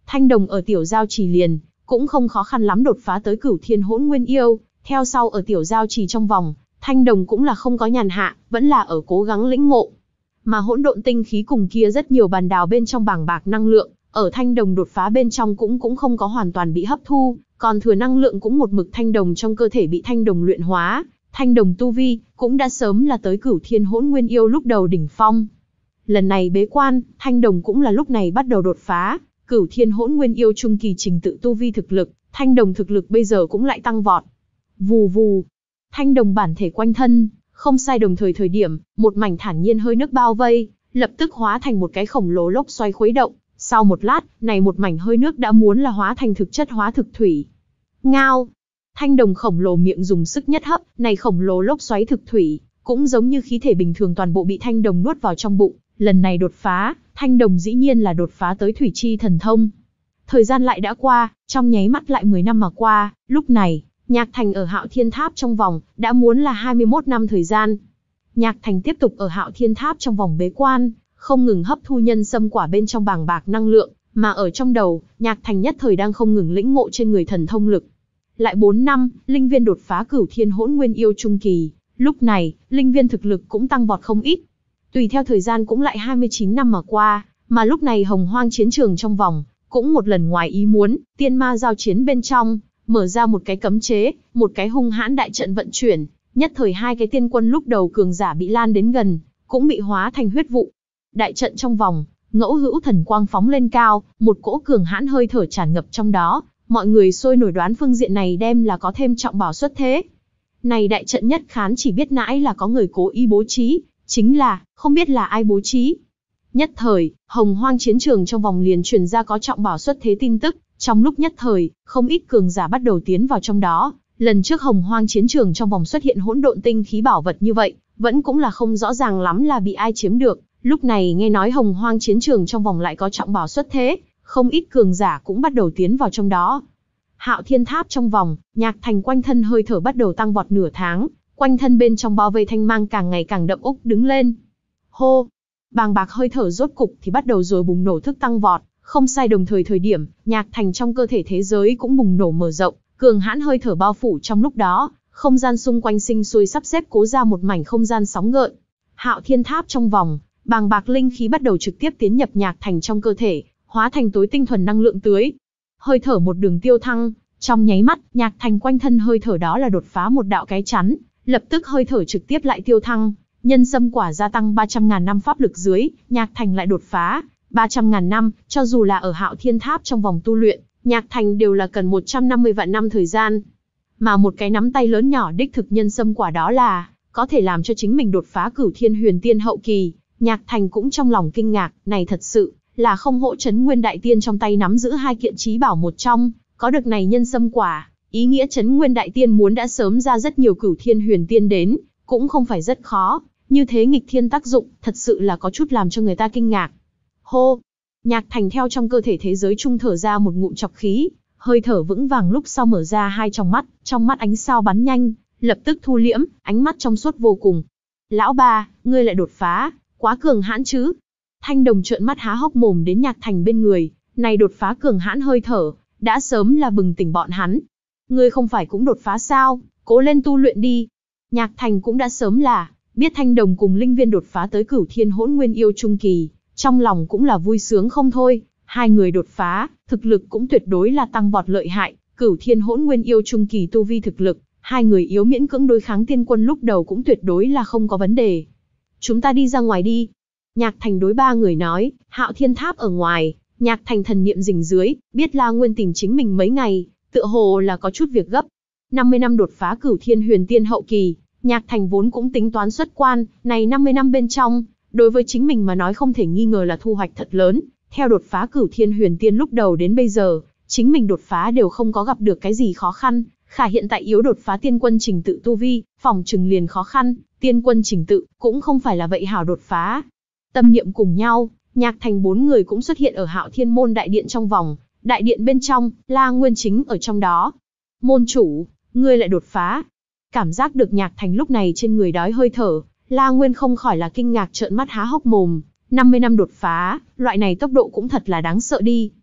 Thanh Đồng ở tiểu giao trì liền, cũng không khó khăn lắm đột phá tới Cửu Thiên Hỗn Nguyên Yêu, theo sau ở tiểu giao trì trong vòng, Thanh Đồng cũng là không có nhàn hạ, vẫn là ở cố gắng lĩnh ngộ. Mà hỗn độn tinh khí cùng kia rất nhiều bàn đào bên trong bảng bạc năng lượng, ở Thanh Đồng đột phá bên trong cũng cũng không có hoàn toàn bị hấp thu, còn thừa năng lượng cũng một mực Thanh Đồng trong cơ thể bị Thanh Đồng luyện hóa. Thanh Đồng tu vi cũng đã sớm là tới Cửu Thiên Hỗn Nguyên Yêu lúc đầu đỉnh phong. Lần này bế quan, Thanh Đồng cũng là lúc này bắt đầu đột phá, Cửu Thiên Hỗn Nguyên Yêu trung kỳ trình tự tu vi thực lực, Thanh Đồng thực lực bây giờ cũng lại tăng vọt. Vù vù, Thanh Đồng bản thể quanh thân, không sai đồng thời thời điểm, một mảnh thản nhiên hơi nước bao vây, lập tức hóa thành một cái khổng lồ lốc xoáy khuấy động. Sau một lát, này một mảnh hơi nước đã muốn là hóa thành thực chất hóa thực thủy. Ngao, Thanh Đồng khổng lồ miệng dùng sức nhất hấp, này khổng lồ lốc xoáy thực thủy, cũng giống như khí thể bình thường toàn bộ bị Thanh Đồng nuốt vào trong bụng. Lần này đột phá, Thanh Đồng dĩ nhiên là đột phá tới thủy chi thần thông. Thời gian lại đã qua, trong nháy mắt lại mười năm mà qua, lúc này, Nhạc Thành ở Hạo Thiên Tháp trong vòng, đã muốn là hai mươi mốt năm thời gian. Nhạc Thành tiếp tục ở Hạo Thiên Tháp trong vòng bế quan, không ngừng hấp thu nhân sâm quả bên trong bàng bạc năng lượng, mà ở trong đầu, Nhạc Thành nhất thời đang không ngừng lĩnh ngộ trên người thần thông lực. Lại bốn năm, linh viên đột phá Cửu Thiên Hỗn Nguyên Yêu trung kỳ, lúc này, linh viên thực lực cũng tăng vọt không ít. Tùy theo thời gian cũng lại hai mươi chín năm mà qua, mà lúc này Hồng Hoang chiến trường trong vòng, cũng một lần ngoài ý muốn, tiên ma giao chiến bên trong, mở ra một cái cấm chế, một cái hung hãn đại trận vận chuyển, nhất thời hai cái tiên quân lúc đầu cường giả bị lan đến gần, cũng bị hóa thành huyết vụ. Đại trận trong vòng, ngẫu hữu thần quang phóng lên cao, một cỗ cường hãn hơi thở tràn ngập trong đó, mọi người sôi nổi đoán phương diện này đem là có thêm trọng bảo xuất thế. Này đại trận nhất khán chỉ biết nãi là có người cố ý bố trí, chính là, không biết là ai bố trí. Nhất thời, Hồng Hoang chiến trường trong vòng liền truyền ra có trọng bảo xuất thế tin tức, trong lúc nhất thời, không ít cường giả bắt đầu tiến vào trong đó. Lần trước Hồng Hoang chiến trường trong vòng xuất hiện hỗn độn tinh khí bảo vật như vậy, vẫn cũng là không rõ ràng lắm là bị ai chiếm được. Lúc này nghe nói Hồng Hoang chiến trường trong vòng lại có trọng bảo xuất thế, không ít cường giả cũng bắt đầu tiến vào trong đó. Hạo Thiên Tháp trong vòng, Nhạc Thành quanh thân hơi thở bắt đầu tăng vọt nửa tháng, quanh thân bên trong bao vây thanh mang càng ngày càng đậm úc đứng lên. Hô, bàng bạc hơi thở rốt cục thì bắt đầu rồi bùng nổ thức tăng vọt, không sai đồng thời thời điểm, Nhạc Thành trong cơ thể thế giới cũng bùng nổ mở rộng, cường hãn hơi thở bao phủ trong lúc đó, không gian xung quanh sinh sôi sắp xếp cố ra một mảnh không gian sóng gợn. Hạo Thiên Tháp trong vòng, bàng bạc linh khí bắt đầu trực tiếp tiến nhập Nhạc Thành trong cơ thể, hóa thành tối tinh thuần năng lượng tưới. Hơi thở một đường tiêu thăng, trong nháy mắt, Nhạc Thành quanh thân hơi thở đó là đột phá một đạo cái chắn, lập tức hơi thở trực tiếp lại tiêu thăng, nhân sâm quả gia tăng ba trăm ngàn năm pháp lực dưới, Nhạc Thành lại đột phá ba trăm ngàn năm, cho dù là ở Hạo Thiên Tháp trong vòng tu luyện, Nhạc Thành đều là cần một trăm năm mươi vạn năm thời gian. Mà một cái nắm tay lớn nhỏ đích thực nhân sâm quả đó là có thể làm cho chính mình đột phá Cửu Thiên Huyền Tiên hậu kỳ. Nhạc Thành cũng trong lòng kinh ngạc, này thật sự là không hộ Chấn Nguyên Đại Tiên trong tay nắm giữ hai kiện chí bảo một trong, có được này nhân sâm quả, ý nghĩa Chấn Nguyên Đại Tiên muốn đã sớm ra rất nhiều Cửu Thiên Huyền Tiên đến, cũng không phải rất khó, như thế nghịch thiên tác dụng, thật sự là có chút làm cho người ta kinh ngạc. Hô, Nhạc Thành theo trong cơ thể thế giới trung thở ra một ngụm trọc khí, hơi thở vững vàng lúc sau mở ra hai tròng mắt, trong mắt ánh sao bắn nhanh, lập tức thu liễm, ánh mắt trong suốt vô cùng. Lão ba, ngươi lại đột phá, quá cường hãn chứ. Thanh Đồng trợn mắt há hốc mồm đến Nhạc Thành bên người, này đột phá cường hãn hơi thở, đã sớm là bừng tỉnh bọn hắn. Ngươi không phải cũng đột phá sao, cố lên tu luyện đi. Nhạc Thành cũng đã sớm là biết Thanh Đồng cùng Linh Viên đột phá tới Cửu Thiên Hỗn Nguyên Yêu trung kỳ, trong lòng cũng là vui sướng không thôi. Hai người đột phá, thực lực cũng tuyệt đối là tăng vọt lợi hại, Cửu Thiên Hỗn Nguyên Yêu trung kỳ tu vi thực lực, hai người yếu miễn cưỡng đối kháng tiên quân lúc đầu cũng tuyệt đối là không có vấn đề. Chúng ta đi ra ngoài đi. Nhạc Thành đối ba người nói. Hạo Thiên Tháp ở ngoài, Nhạc Thành thần niệm rình dưới, biết La Nguyên tìm chính mình mấy ngày, tựa hồ là có chút việc gấp. năm mươi năm đột phá Cửu Thiên Huyền Tiên hậu kỳ, Nhạc Thành vốn cũng tính toán xuất quan, này năm mươi năm bên trong, đối với chính mình mà nói không thể nghi ngờ là thu hoạch thật lớn. Theo đột phá Cửu Thiên Huyền Tiên lúc đầu đến bây giờ, chính mình đột phá đều không có gặp được cái gì khó khăn, khả hiện tại yếu đột phá tiên quân trình tự tu vi, phòng trừng liền khó khăn, tiên quân trình tự cũng không phải là vậy hảo đột phá. Tâm niệm cùng nhau, Nhạc Thành bốn người cũng xuất hiện ở Hạo Thiên Môn đại điện trong vòng, đại điện bên trong, La Nguyên chính ở trong đó. Môn chủ, ngươi lại đột phá. Cảm giác được Nhạc Thành lúc này trên người đói hơi thở, La Nguyên không khỏi là kinh ngạc trợn mắt há hốc mồm. năm mươi năm đột phá, loại này tốc độ cũng thật là đáng sợ đi.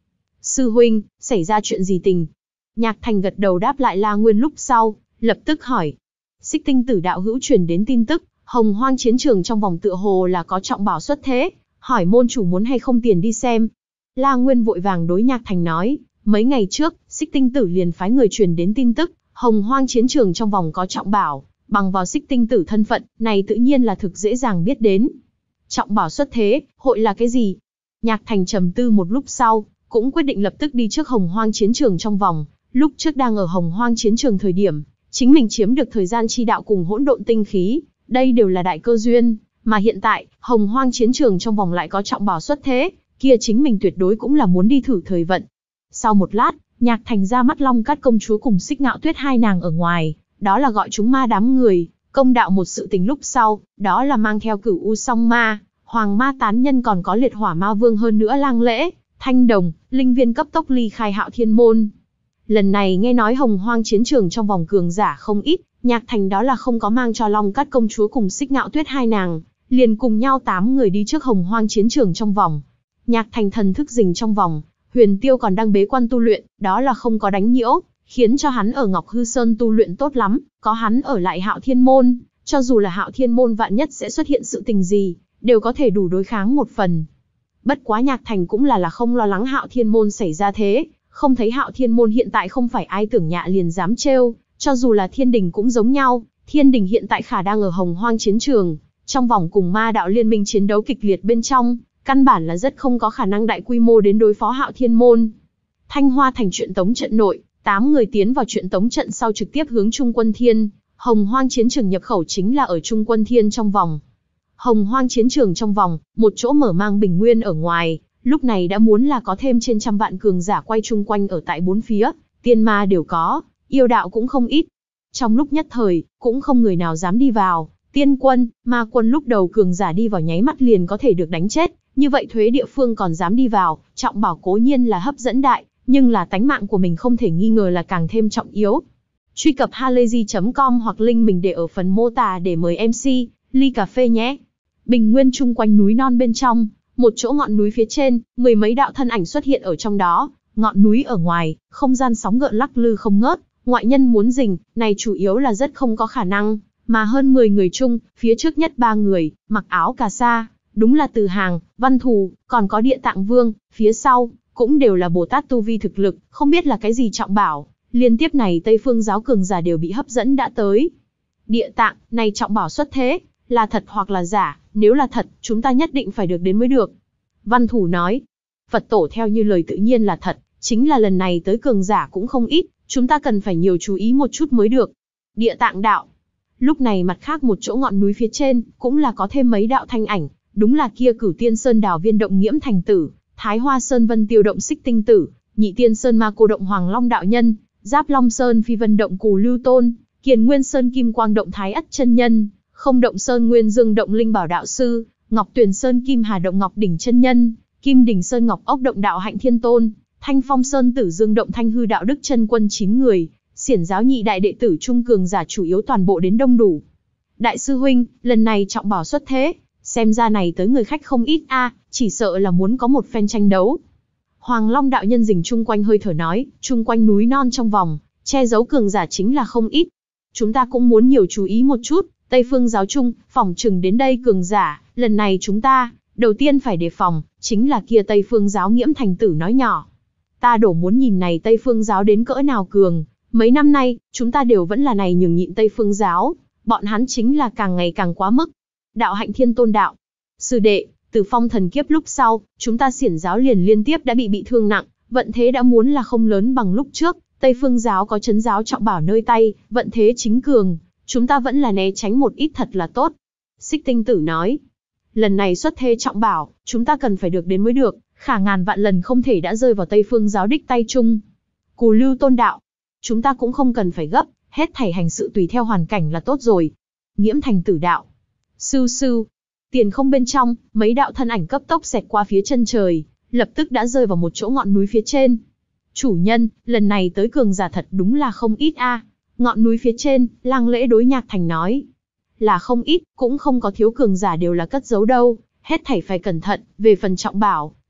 Sư huynh, xảy ra chuyện gì tình? Nhạc Thành gật đầu đáp lại La Nguyên lúc sau, lập tức hỏi. Xích Tinh Tử đạo hữu truyền đến tin tức, Hồng Hoang chiến trường trong vòng tựa hồ là có trọng bảo xuất thế, hỏi môn chủ muốn hay không tiền đi xem. La Nguyên vội vàng đối Nhạc Thành nói, mấy ngày trước, Xích Tinh Tử liền phái người truyền đến tin tức, Hồng Hoang chiến trường trong vòng có trọng bảo, bằng vào Xích Tinh Tử thân phận, này tự nhiên là thực dễ dàng biết đến. Trọng bảo xuất thế, hội là cái gì? Nhạc Thành trầm tư một lúc sau, cũng quyết định lập tức đi trước Hồng Hoang chiến trường trong vòng. Lúc trước đang ở Hồng Hoang chiến trường thời điểm, chính mình chiếm được thời gian chi đạo cùng hỗn độn tinh khí, đây đều là đại cơ duyên, mà hiện tại, Hồng Hoang chiến trường trong vòng lại có trọng bảo xuất thế, kia chính mình tuyệt đối cũng là muốn đi thử thời vận. Sau một lát, Nhạc Thành ra mắt Long Cát công chúa cùng Xích Ngạo Tuyết hai nàng ở ngoài, đó là gọi chúng ma đám người, công đạo một sự tình lúc sau, đó là mang theo Cửu U Song Ma, Hoàng Ma tán nhân còn có Liệt Hỏa Ma Vương hơn nữa Lang Lễ, Thanh Đồng, Linh Viên cấp tốc ly khai Hạo Thiên môn. Lần này nghe nói Hồng Hoang chiến trường trong vòng cường giả không ít, Nhạc Thành đó là không có mang cho Long Cát công chúa cùng Xích Ngạo Tuyết hai nàng, liền cùng nhau tám người đi trước Hồng Hoang chiến trường trong vòng. Nhạc Thành thần thức rình trong vòng, Huyền Tiêu còn đang bế quan tu luyện, đó là không có đánh nhiễu, khiến cho hắn ở Ngọc Hư Sơn tu luyện tốt lắm, có hắn ở lại Hạo Thiên môn, cho dù là Hạo Thiên môn vạn nhất sẽ xuất hiện sự tình gì, đều có thể đủ đối kháng một phần. Bất quá Nhạc Thành cũng là là không lo lắng Hạo Thiên môn xảy ra thế, không thấy Hạo Thiên môn hiện tại không phải ai tưởng nhạ liền dám trêu, cho dù là Thiên Đình cũng giống nhau, Thiên Đình hiện tại khả đang ở Hồng Hoang chiến trường, trong vòng cùng ma đạo liên minh chiến đấu kịch liệt bên trong, căn bản là rất không có khả năng đại quy mô đến đối phó Hạo Thiên môn. Thanh Hoa thành truyện tống trận nội, tám người tiến vào truyện tống trận sau trực tiếp hướng Trung Quân Thiên, Hồng Hoang chiến trường nhập khẩu chính là ở Trung Quân Thiên trong vòng. Hồng Hoang chiến trường trong vòng, một chỗ mở mang bình nguyên ở ngoài, lúc này đã muốn là có thêm trên trăm vạn cường giả quay chung quanh ở tại bốn phía, tiên ma đều có, yêu đạo cũng không ít. Trong lúc nhất thời, cũng không người nào dám đi vào, tiên quân, ma quân lúc đầu cường giả đi vào nháy mắt liền có thể được đánh chết, như vậy thuế địa phương còn dám đi vào, trọng bảo cố nhiên là hấp dẫn đại, nhưng là tánh mạng của mình không thể nghi ngờ là càng thêm trọng yếu. Truy cập halayzi chấm com hoặc link mình để ở phần mô tả để mời em xê, ly cà phê nhé. Bình nguyên chung quanh núi non bên trong, một chỗ ngọn núi phía trên, mười mấy đạo thân ảnh xuất hiện ở trong đó, ngọn núi ở ngoài, không gian sóng gợn lắc lư không ngớt, ngoại nhân muốn rình, này chủ yếu là rất không có khả năng, mà hơn mười người chung, phía trước nhất ba người, mặc áo cà sa, đúng là Từ Hàng, Văn Thù, còn có Địa Tạng Vương, phía sau, cũng đều là Bồ Tát tu vi thực lực, không biết là cái gì trọng bảo, liên tiếp này Tây Phương giáo cường giả đều bị hấp dẫn đã tới. Địa Tạng, này trọng bảo xuất thế, là thật hoặc là giả, nếu là thật, chúng ta nhất định phải được đến mới được. Văn Thủ nói, Phật tổ theo như lời tự nhiên là thật, chính là lần này tới cường giả cũng không ít, chúng ta cần phải nhiều chú ý một chút mới được. Địa Tạng đạo. Lúc này mặt khác một chỗ ngọn núi phía trên, cũng là có thêm mấy đạo thanh ảnh, đúng là kia Cửu Tiên Sơn Đào Viên động Nghiễm Thành Tử, Thái Hoa Sơn Vân Tiêu động Xích Tinh Tử, Nhị Tiên Sơn Ma Cô động Hoàng Long đạo nhân, Giáp Long Sơn Phi Vân động Cù Lưu Tôn, Kiền Nguyên Sơn Kim Quang động Thái Ất chân nhân, Không động Sơn Nguyên Dương động Linh Bảo đạo sư, Ngọc Tuyền Sơn Kim Hà động Ngọc Đỉnh chân nhân, Kim Đỉnh Sơn Ngọc Ốc động Đạo Hạnh Thiên Tôn, Thanh Phong Sơn Tử Dương động Thanh Hư đạo đức chân quân chín người, Xiển giáo nhị đại đệ tử trung cường giả chủ yếu toàn bộ đến đông đủ. Đại sư huynh, lần này trọng bảo xuất thế, xem ra này tới người khách không ít a, à, chỉ sợ là muốn có một phen tranh đấu. Hoàng Long đạo nhân rình chung quanh hơi thở nói, chung quanh núi non trong vòng, che giấu cường giả chính là không ít. Chúng ta cũng muốn nhiều chú ý một chút, Tây Phương giáo chung, phòng trừng đến đây cường giả, lần này chúng ta, đầu tiên phải đề phòng, chính là kia Tây Phương giáo Nghiễm Thành Tử nói nhỏ. Ta đổ muốn nhìn này Tây Phương giáo đến cỡ nào cường, mấy năm nay, chúng ta đều vẫn là này nhường nhịn Tây Phương giáo, bọn hắn chính là càng ngày càng quá mức. Đạo Hạnh Thiên Tôn đạo, sư đệ, từ phong thần kiếp lúc sau, chúng ta Xiển giáo liền liên tiếp đã bị bị thương nặng, vận thế đã muốn là không lớn bằng lúc trước, Tây Phương giáo có trấn giáo trọng bảo nơi tay, vận thế chính cường, chúng ta vẫn là né tránh một ít thật là tốt. Xích Tinh Tử nói, lần này xuất thế trọng bảo, chúng ta cần phải được đến mới được, khả ngàn vạn lần không thể đã rơi vào Tây Phương giáo đích tay chung. Cù Lưu Tôn đạo, chúng ta cũng không cần phải gấp, hết thảy hành sự tùy theo hoàn cảnh là tốt rồi. Nghiễm Thành Tử đạo, sưu sưu, tiền không bên trong, mấy đạo thân ảnh cấp tốc xẹt qua phía chân trời, lập tức đã rơi vào một chỗ ngọn núi phía trên. Chủ nhân, lần này tới cường giả thật đúng là không ít a. À. Ngọn núi phía trên, Lang Lễ đối Nhạc Thành nói, là không ít, cũng không có thiếu cường giả đều là cất giấu đâu, hết thảy phải cẩn thận. Về phần trọng bảo,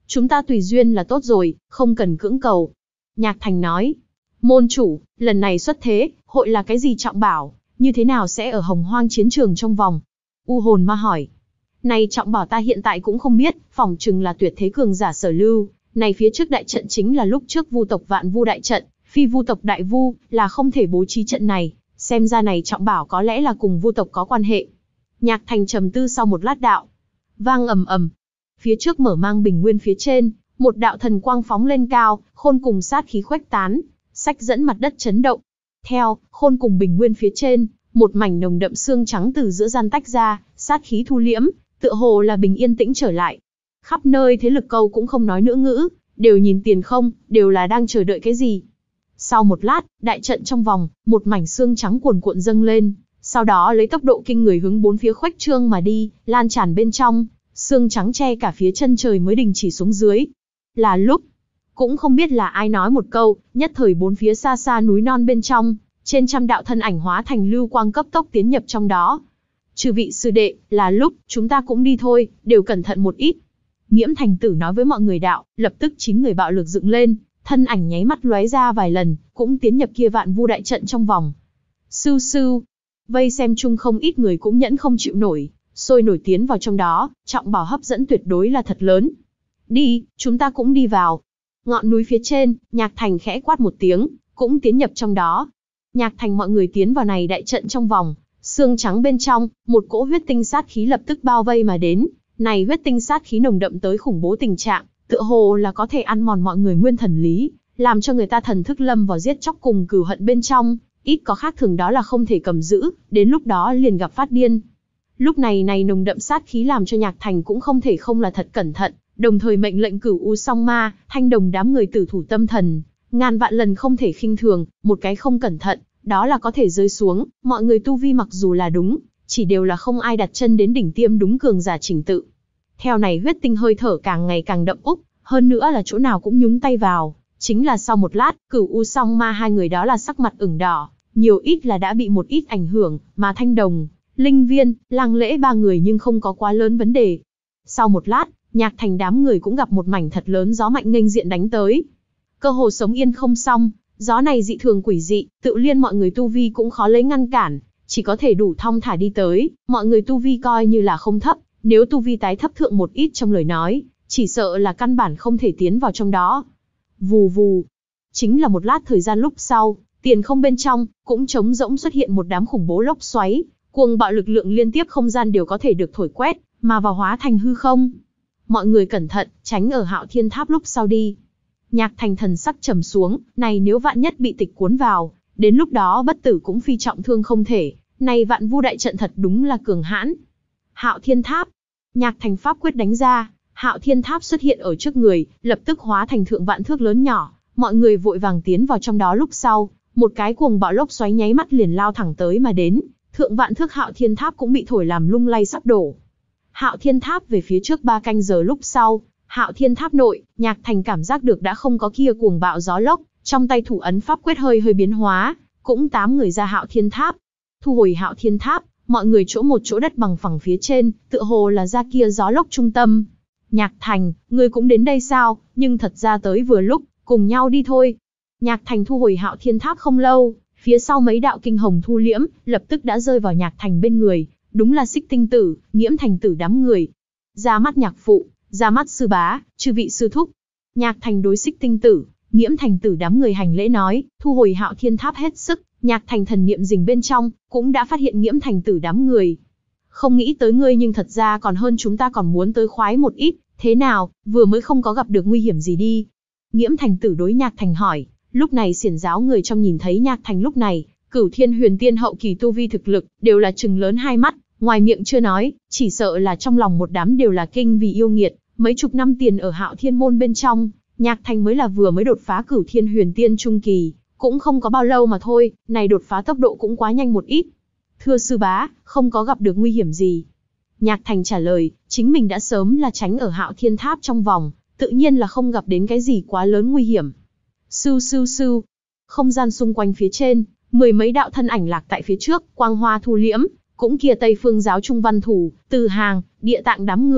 Chúng ta tùy duyên là tốt rồi, không cần cưỡng cầu. Nhạc Thành nói, môn chủ, lần này xuất thế, hội là cái gì trọng bảo, như thế nào sẽ ở Hồng Hoang chiến trường trong vòng? U hồn ma hỏi. Này trọng bảo ta hiện tại cũng không biết, phỏng chừng là tuyệt thế cường giả sở lưu. Này phía trước đại trận chính là lúc trước vu tộc vạn vu đại trận, phi vu tộc đại vu, là không thể bố trí trận này. Xem ra này trọng bảo có lẽ là cùng vu tộc có quan hệ. Nhạc Thành trầm tư sau một lát đạo. Vang ầm ầm. Phía trước mở mang bình nguyên phía trên, một đạo thần quang phóng lên cao, khôn cùng sát khí khuếch tán, sách dẫn mặt đất chấn động. Theo, khôn cùng bình nguyên phía trên, một mảnh nồng đậm xương trắng từ giữa gian tách ra, sát khí thu liễm, tựa hồ là bình yên tĩnh trở lại. Khắp nơi thế lực câu cũng không nói nữa ngữ, đều nhìn tiền không, đều là đang chờ đợi cái gì. Sau một lát, đại trận trong vòng, một mảnh xương trắng cuồn cuộn dâng lên, sau đó lấy tốc độ kinh người hướng bốn phía khuếch trương mà đi, lan tràn bên trong, xương trắng che cả phía chân trời mới đình chỉ xuống dưới. Là lúc, cũng không biết là ai nói một câu, nhất thời bốn phía xa xa núi non bên trong, trên trăm đạo thân ảnh hóa thành lưu quang cấp tốc tiến nhập trong đó. Chư vị sư đệ, là lúc, chúng ta cũng đi thôi, đều cẩn thận một ít. Nghiễm Thành Tử nói với mọi người đạo, lập tức chín người bạo lực dựng lên, thân ảnh nháy mắt lóe ra vài lần, cũng tiến nhập kia vạn vu đại trận trong vòng. Sưu sưu, vây xem chung không ít người cũng nhẫn không chịu nổi, sôi nổi tiến vào trong đó, trọng bảo hấp dẫn tuyệt đối là thật lớn. Đi, chúng ta cũng đi vào. Ngọn núi phía trên, Nhạc Thành khẽ quát một tiếng, cũng tiến nhập trong đó. Nhạc Thành mọi người tiến vào này đại trận trong vòng, xương trắng bên trong, một cỗ huyết tinh sát khí lập tức bao vây mà đến. Này huyết tinh sát khí nồng đậm tới khủng bố tình trạng, tựa hồ là có thể ăn mòn mọi người nguyên thần lý, làm cho người ta thần thức lâm vào giết chóc cùng cừu hận bên trong, ít có khác thường đó là không thể cầm giữ, đến lúc đó liền gặp phát điên. Lúc này này nồng đậm sát khí làm cho Nhạc Thành cũng không thể không là thật cẩn thận, đồng thời mệnh lệnh Cửu U Song Ma, Thanh Đồng đám người tử thủ tâm thần, ngàn vạn lần không thể khinh thường, một cái không cẩn thận, đó là có thể rơi xuống, mọi người tu vi mặc dù là đúng, chỉ đều là không ai đặt chân đến đỉnh tiêm đúng cường giả trình tự. Theo này huyết tinh hơi thở càng ngày càng đậm úc, hơn nữa là chỗ nào cũng nhúng tay vào, chính là sau một lát, Cửu U Song Ma hai người đó là sắc mặt ửng đỏ, nhiều ít là đã bị một ít ảnh hưởng, mà Thanh Đồng, Linh Viên, Lăng Lễ ba người nhưng không có quá lớn vấn đề. Sau một lát, Nhạc Thành đám người cũng gặp một mảnh thật lớn gió mạnh nghênh diện đánh tới. Cơ hồ sống yên không xong, gió này dị thường quỷ dị, tự liên mọi người tu vi cũng khó lấy ngăn cản, chỉ có thể đủ thong thả đi tới, mọi người tu vi coi như là không thấp, nếu tu vi tái thấp thượng một ít trong lời nói, chỉ sợ là căn bản không thể tiến vào trong đó. Vù vù, chính là một lát thời gian lúc sau, tiền không bên trong, cũng trống rỗng xuất hiện một đám khủng bố lốc xoáy, cuồng bạo lực lượng liên tiếp không gian đều có thể được thổi quét, mà vào hóa thành hư không. Mọi người cẩn thận, tránh ở Hạo Thiên Tháp lúc sau đi. Nhạc Thành thần sắc trầm xuống, này nếu vạn nhất bị tịch cuốn vào, đến lúc đó bất tử cũng phi trọng thương không thể, này vạn vu đại trận thật đúng là cường hãn. Hạo Thiên Tháp, Nhạc Thành pháp quyết đánh ra, Hạo Thiên Tháp xuất hiện ở trước người, lập tức hóa thành thượng vạn thước lớn nhỏ, mọi người vội vàng tiến vào trong đó lúc sau, một cái cuồng bạo lốc xoáy nháy mắt liền lao thẳng tới mà đến, thượng vạn thước Hạo Thiên Tháp cũng bị thổi làm lung lay sắp đổ. Hạo Thiên Tháp về phía trước ba canh giờ lúc sau, Hạo Thiên Tháp nội, Nhạc Thành cảm giác được đã không có kia cuồng bạo gió lốc, trong tay thủ ấn pháp quyết hơi hơi biến hóa, cũng tám người ra Hạo Thiên Tháp. Thu hồi Hạo Thiên Tháp, mọi người chỗ một chỗ đất bằng phẳng phía trên, tựa hồ là ra kia gió lốc trung tâm. Nhạc Thành, ngươi cũng đến đây sao? Nhưng thật ra tới vừa lúc, cùng nhau đi thôi. Nhạc Thành thu hồi Hạo Thiên Tháp không lâu, phía sau mấy đạo kinh hồng thu liễm, lập tức đã rơi vào Nhạc Thành bên người, đúng là Xích Tinh Tử, Nghiễm Thành Tử đám người. Ra mắt nhạc phụ, ra mắt sư bá, chư vị sư thúc. Nhạc Thành đối Xích Tinh Tử, Nghiễm Thành Tử đám người hành lễ nói, thu hồi Hạo Thiên Tháp hết sức, Nhạc Thành thần niệm rình bên trong, cũng đã phát hiện Nghiễm Thành Tử đám người. Không nghĩ tới ngươi nhưng thật ra còn hơn chúng ta còn muốn tới khoái một ít, thế nào, vừa mới không có gặp được nguy hiểm gì đi. Nghiễm Thành Tử đối Nhạc Thành hỏi, lúc này xiển giáo người trong nhìn thấy Nhạc Thành lúc này, Cửu Thiên Huyền Tiên hậu kỳ tu vi thực lực, đều là trừng lớn hai mắt, ngoài miệng chưa nói, chỉ sợ là trong lòng một đám đều là kinh vì yêu nghiệt, mấy chục năm tiền ở Hạo Thiên môn bên trong, Nhạc Thành mới là vừa mới đột phá Cửu Thiên Huyền Tiên trung kỳ, cũng không có bao lâu mà thôi, này đột phá tốc độ cũng quá nhanh một ít. Thưa sư bá, không có gặp được nguy hiểm gì. Nhạc Thành trả lời, chính mình đã sớm là tránh ở Hạo Thiên Tháp trong vòng, tự nhiên là không gặp đến cái gì quá lớn nguy hiểm. Sưu sưu sưu, không gian xung quanh phía trên, mười mấy đạo thân ảnh lạc tại phía trước, quang hoa thu liễm, cũng kia Tây Phương giáo Trung Văn Thủ, Từ Hàng, Địa Tạng đám người,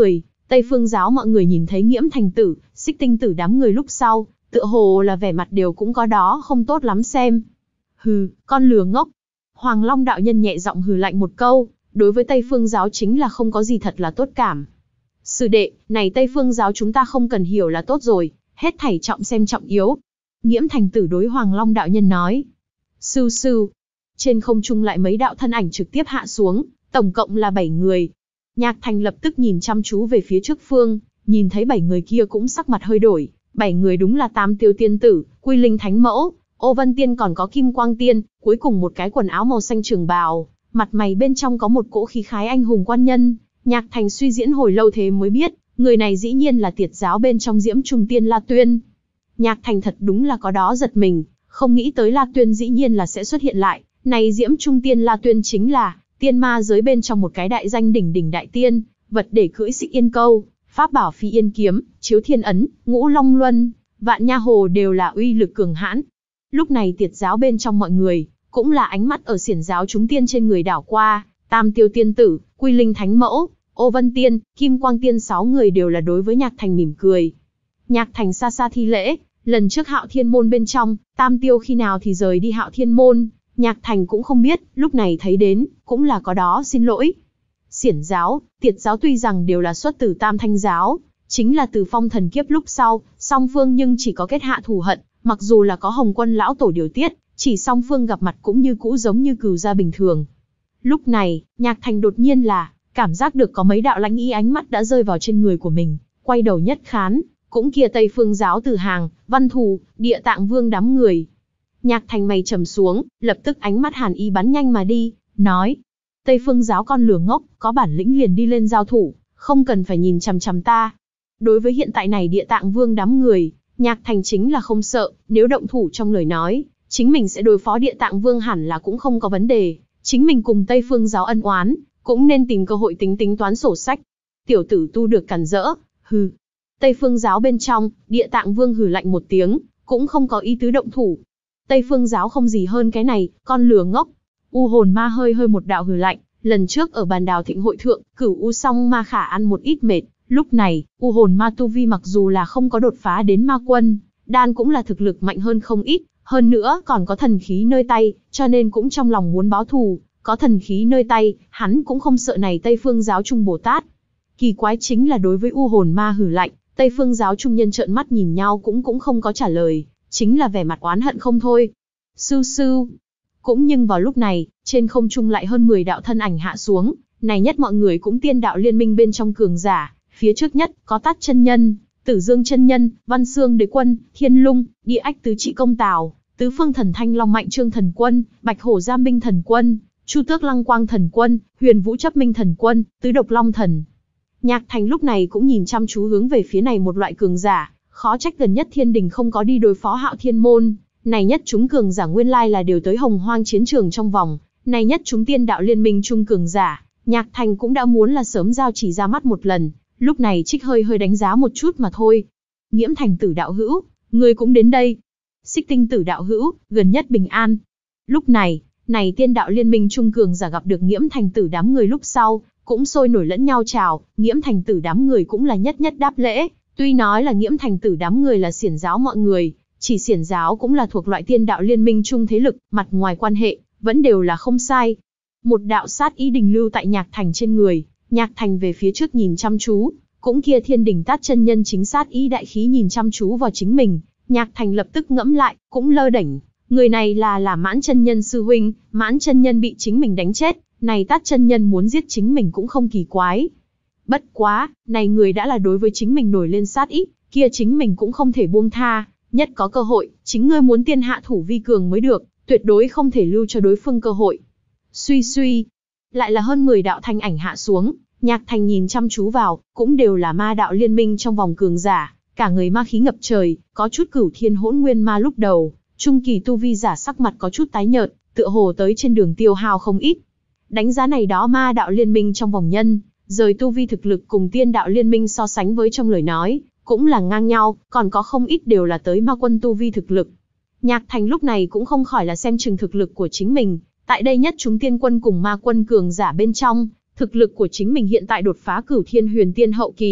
Tây Phương giáo mọi người nhìn thấy Nghiễm Thành Tử, Xích Tinh Tử đám người lúc sau, tựa hồ là vẻ mặt đều cũng có đó không tốt lắm xem. Hừ, con lừa ngốc. Hoàng Long đạo nhân nhẹ giọng hừ lạnh một câu, đối với Tây Phương giáo chính là không có gì thật là tốt cảm. Sư đệ, này Tây Phương giáo chúng ta không cần hiểu là tốt rồi, hết thảy trọng xem trọng yếu. Nghiễm Thành Tử đối Hoàng Long đạo nhân nói. Sưu sưu. Trên không trung lại mấy đạo thân ảnh trực tiếp hạ xuống, tổng cộng là bảy người. Nhạc Thành lập tức nhìn chăm chú về phía trước phương, nhìn thấy bảy người kia cũng sắc mặt hơi đổi. Bảy người đúng là Tam Tiêu Tiên Tử, Quy Linh Thánh Mẫu, Ô Vân Tiên còn có Kim Quang Tiên, cuối cùng một cái quần áo màu xanh trường bào, mặt mày bên trong có một cỗ khí khái anh hùng quan nhân. Nhạc Thành suy diễn hồi lâu thế mới biết, người này dĩ nhiên là Tiệt giáo bên trong Diễm Trung Tiên La Tuyên. Nhạc Thành thật đúng là có đó giật mình, không nghĩ tới La Tuyên dĩ nhiên là sẽ xuất hiện lại. Này Diễm Trung Tiên La Tuyên chính là tiên ma giới bên trong một cái đại danh đỉnh đỉnh đại tiên, vật để cưỡi Xích Yên Câu, pháp bảo Phi Yên Kiếm, Chiếu Thiên Ấn, Ngũ Long Luân, Vạn Nha Hồ đều là uy lực cường hãn. Lúc này Tiệt giáo bên trong mọi người, cũng là ánh mắt ở Xiển giáo chúng tiên trên người đảo qua, Tam Tiêu Tiên Tử, Quy Linh Thánh Mẫu, Ô Vân Tiên, Kim Quang Tiên sáu người đều là đối với Nhạc Thành mỉm cười. Nhạc Thành xa xa thi lễ, lần trước Hạo Thiên môn bên trong, Tam Tiêu khi nào thì rời đi Hạo Thiên môn, Nhạc Thành cũng không biết, lúc này thấy đến, cũng là có đó xin lỗi. Xiển giáo, Tiệt giáo tuy rằng đều là xuất từ Tam Thanh giáo, chính là từ phong thần kiếp lúc sau, song phương nhưng chỉ có kết hạ thù hận, mặc dù là có Hồng Quân lão tổ điều tiết, chỉ song phương gặp mặt cũng như cũ giống như cừu gia bình thường. Lúc này, Nhạc Thành đột nhiên là cảm giác được có mấy đạo lãnh ý ánh mắt đã rơi vào trên người của mình, quay đầu nhất khán, cũng kia Tây Phương giáo Từ Hàng, Văn Thù, Địa Tạng Vương đám người. Nhạc Thành mày trầm xuống, lập tức ánh mắt hàn ý bắn nhanh mà đi, nói: Tây Phương giáo con lừa ngốc, có bản lĩnh liền đi lên giao thủ, không cần phải nhìn chằm chằm ta. Đối với hiện tại này Địa Tạng Vương đám người, Nhạc Thành chính là không sợ, nếu động thủ trong lời nói, chính mình sẽ đối phó Địa Tạng Vương hẳn là cũng không có vấn đề. Chính mình cùng Tây Phương giáo ân oán, cũng nên tìm cơ hội tính tính toán sổ sách. Tiểu tử tu được cản rỡ, hừ. Tây Phương giáo bên trong, Địa Tạng Vương hừ lạnh một tiếng, cũng không có ý tứ động thủ. Tây Phương giáo không gì hơn cái này, con lừa ngốc. U hồn ma hơi hơi một đạo hừ lạnh, lần trước ở bàn đào thịnh hội thượng, Cửu U Song Ma Khả ăn một ít mệt, lúc này, u hồn ma tu vi mặc dù là không có đột phá đến ma quân, đan cũng là thực lực mạnh hơn không ít, hơn nữa còn có thần khí nơi tay, cho nên cũng trong lòng muốn báo thù, có thần khí nơi tay, hắn cũng không sợ này Tây Phương giáo Trung Bồ Tát. Kỳ quái chính là đối với u hồn ma hừ lạnh, Tây Phương giáo trung nhân trợn mắt nhìn nhau cũng cũng không có trả lời, chính là vẻ mặt oán hận không thôi. Sưu sưu. Cũng nhưng vào lúc này, trên không trung lại hơn mười đạo thân ảnh hạ xuống, này nhất mọi người cũng tiên đạo liên minh bên trong cường giả, phía trước nhất có Tát chân nhân, Tử Dương chân nhân, Văn Xương đế quân, Thiên Lung, Địa Ách tứ trị công Tào, Tứ Phương thần Thanh Long Mạnh Trương thần quân, Bạch Hổ Giam Minh thần quân, Chu Tước Lăng Quang thần quân, Huyền Vũ Chấp Minh thần quân, Tứ Độc Long thần. Nhạc Thành lúc này cũng nhìn chăm chú hướng về phía này một loại cường giả, khó trách gần nhất Thiên Đình không có đi đối phó Hạo Thiên môn, này nhất chúng cường giả nguyên lai là đều tới Hồng Hoang chiến trường trong vòng, này nhất chúng tiên đạo liên minh trung cường giả, Nhạc Thành cũng đã muốn là sớm giao chỉ ra mắt một lần, lúc này trích hơi hơi đánh giá một chút mà thôi. Nghiễm Thành Tử đạo hữu, người cũng đến đây. Xích Tinh Tử đạo hữu, gần nhất bình an. Lúc này, này tiên đạo liên minh trung cường giả gặp được Nghiễm Thành Tử đám người lúc sau, cũng sôi nổi lẫn nhau chào, Nghiễm Thành Tử đám người cũng là nhất nhất đáp lễ, tuy nói là Nghiễm Thành Tử đám người là xiển giáo mọi người, chỉ xiển giáo cũng là thuộc loại tiên đạo liên minh trung thế lực, mặt ngoài quan hệ, vẫn đều là không sai. Một đạo sát ý đình lưu tại Nhạc Thành trên người, Nhạc Thành về phía trước nhìn chăm chú, cũng kia Thiên Đình Tát chân nhân chính sát ý đại khí nhìn chăm chú vào chính mình, Nhạc Thành lập tức ngẫm lại, cũng lơ đễnh, người này là là Mãn chân nhân sư huynh, Mãn chân nhân bị chính mình đánh chết, này Tát chân nhân muốn giết chính mình cũng không kỳ quái. Bất quá, này người đã là đối với chính mình nổi lên sát ý, kia chính mình cũng không thể buông tha, nhất có cơ hội, chính ngươi muốn tiên hạ thủ vi cường mới được, tuyệt đối không thể lưu cho đối phương cơ hội. Suy suy, lại là hơn mười đạo thanh ảnh hạ xuống, Nhạc Thành nhìn chăm chú vào, cũng đều là ma đạo liên minh trong vòng cường giả, cả người ma khí ngập trời, có chút Cửu Thiên Hỗn Nguyên ma lúc đầu, trung kỳ tu vi giả sắc mặt có chút tái nhợt, tựa hồ tới trên đường tiêu hao không ít. Đánh giá này đó ma đạo liên minh trong vòng nhân, rời tu vi thực lực cùng tiên đạo liên minh so sánh với trong lời nói, cũng là ngang nhau, còn có không ít đều là tới ma quân tu vi thực lực. Nhạc Thành lúc này cũng không khỏi là xem chừng thực lực của chính mình, tại đây nhất chúng tiên quân cùng ma quân cường giả bên trong, thực lực của chính mình hiện tại đột phá Cửu Thiên Huyền Tiên hậu kỳ,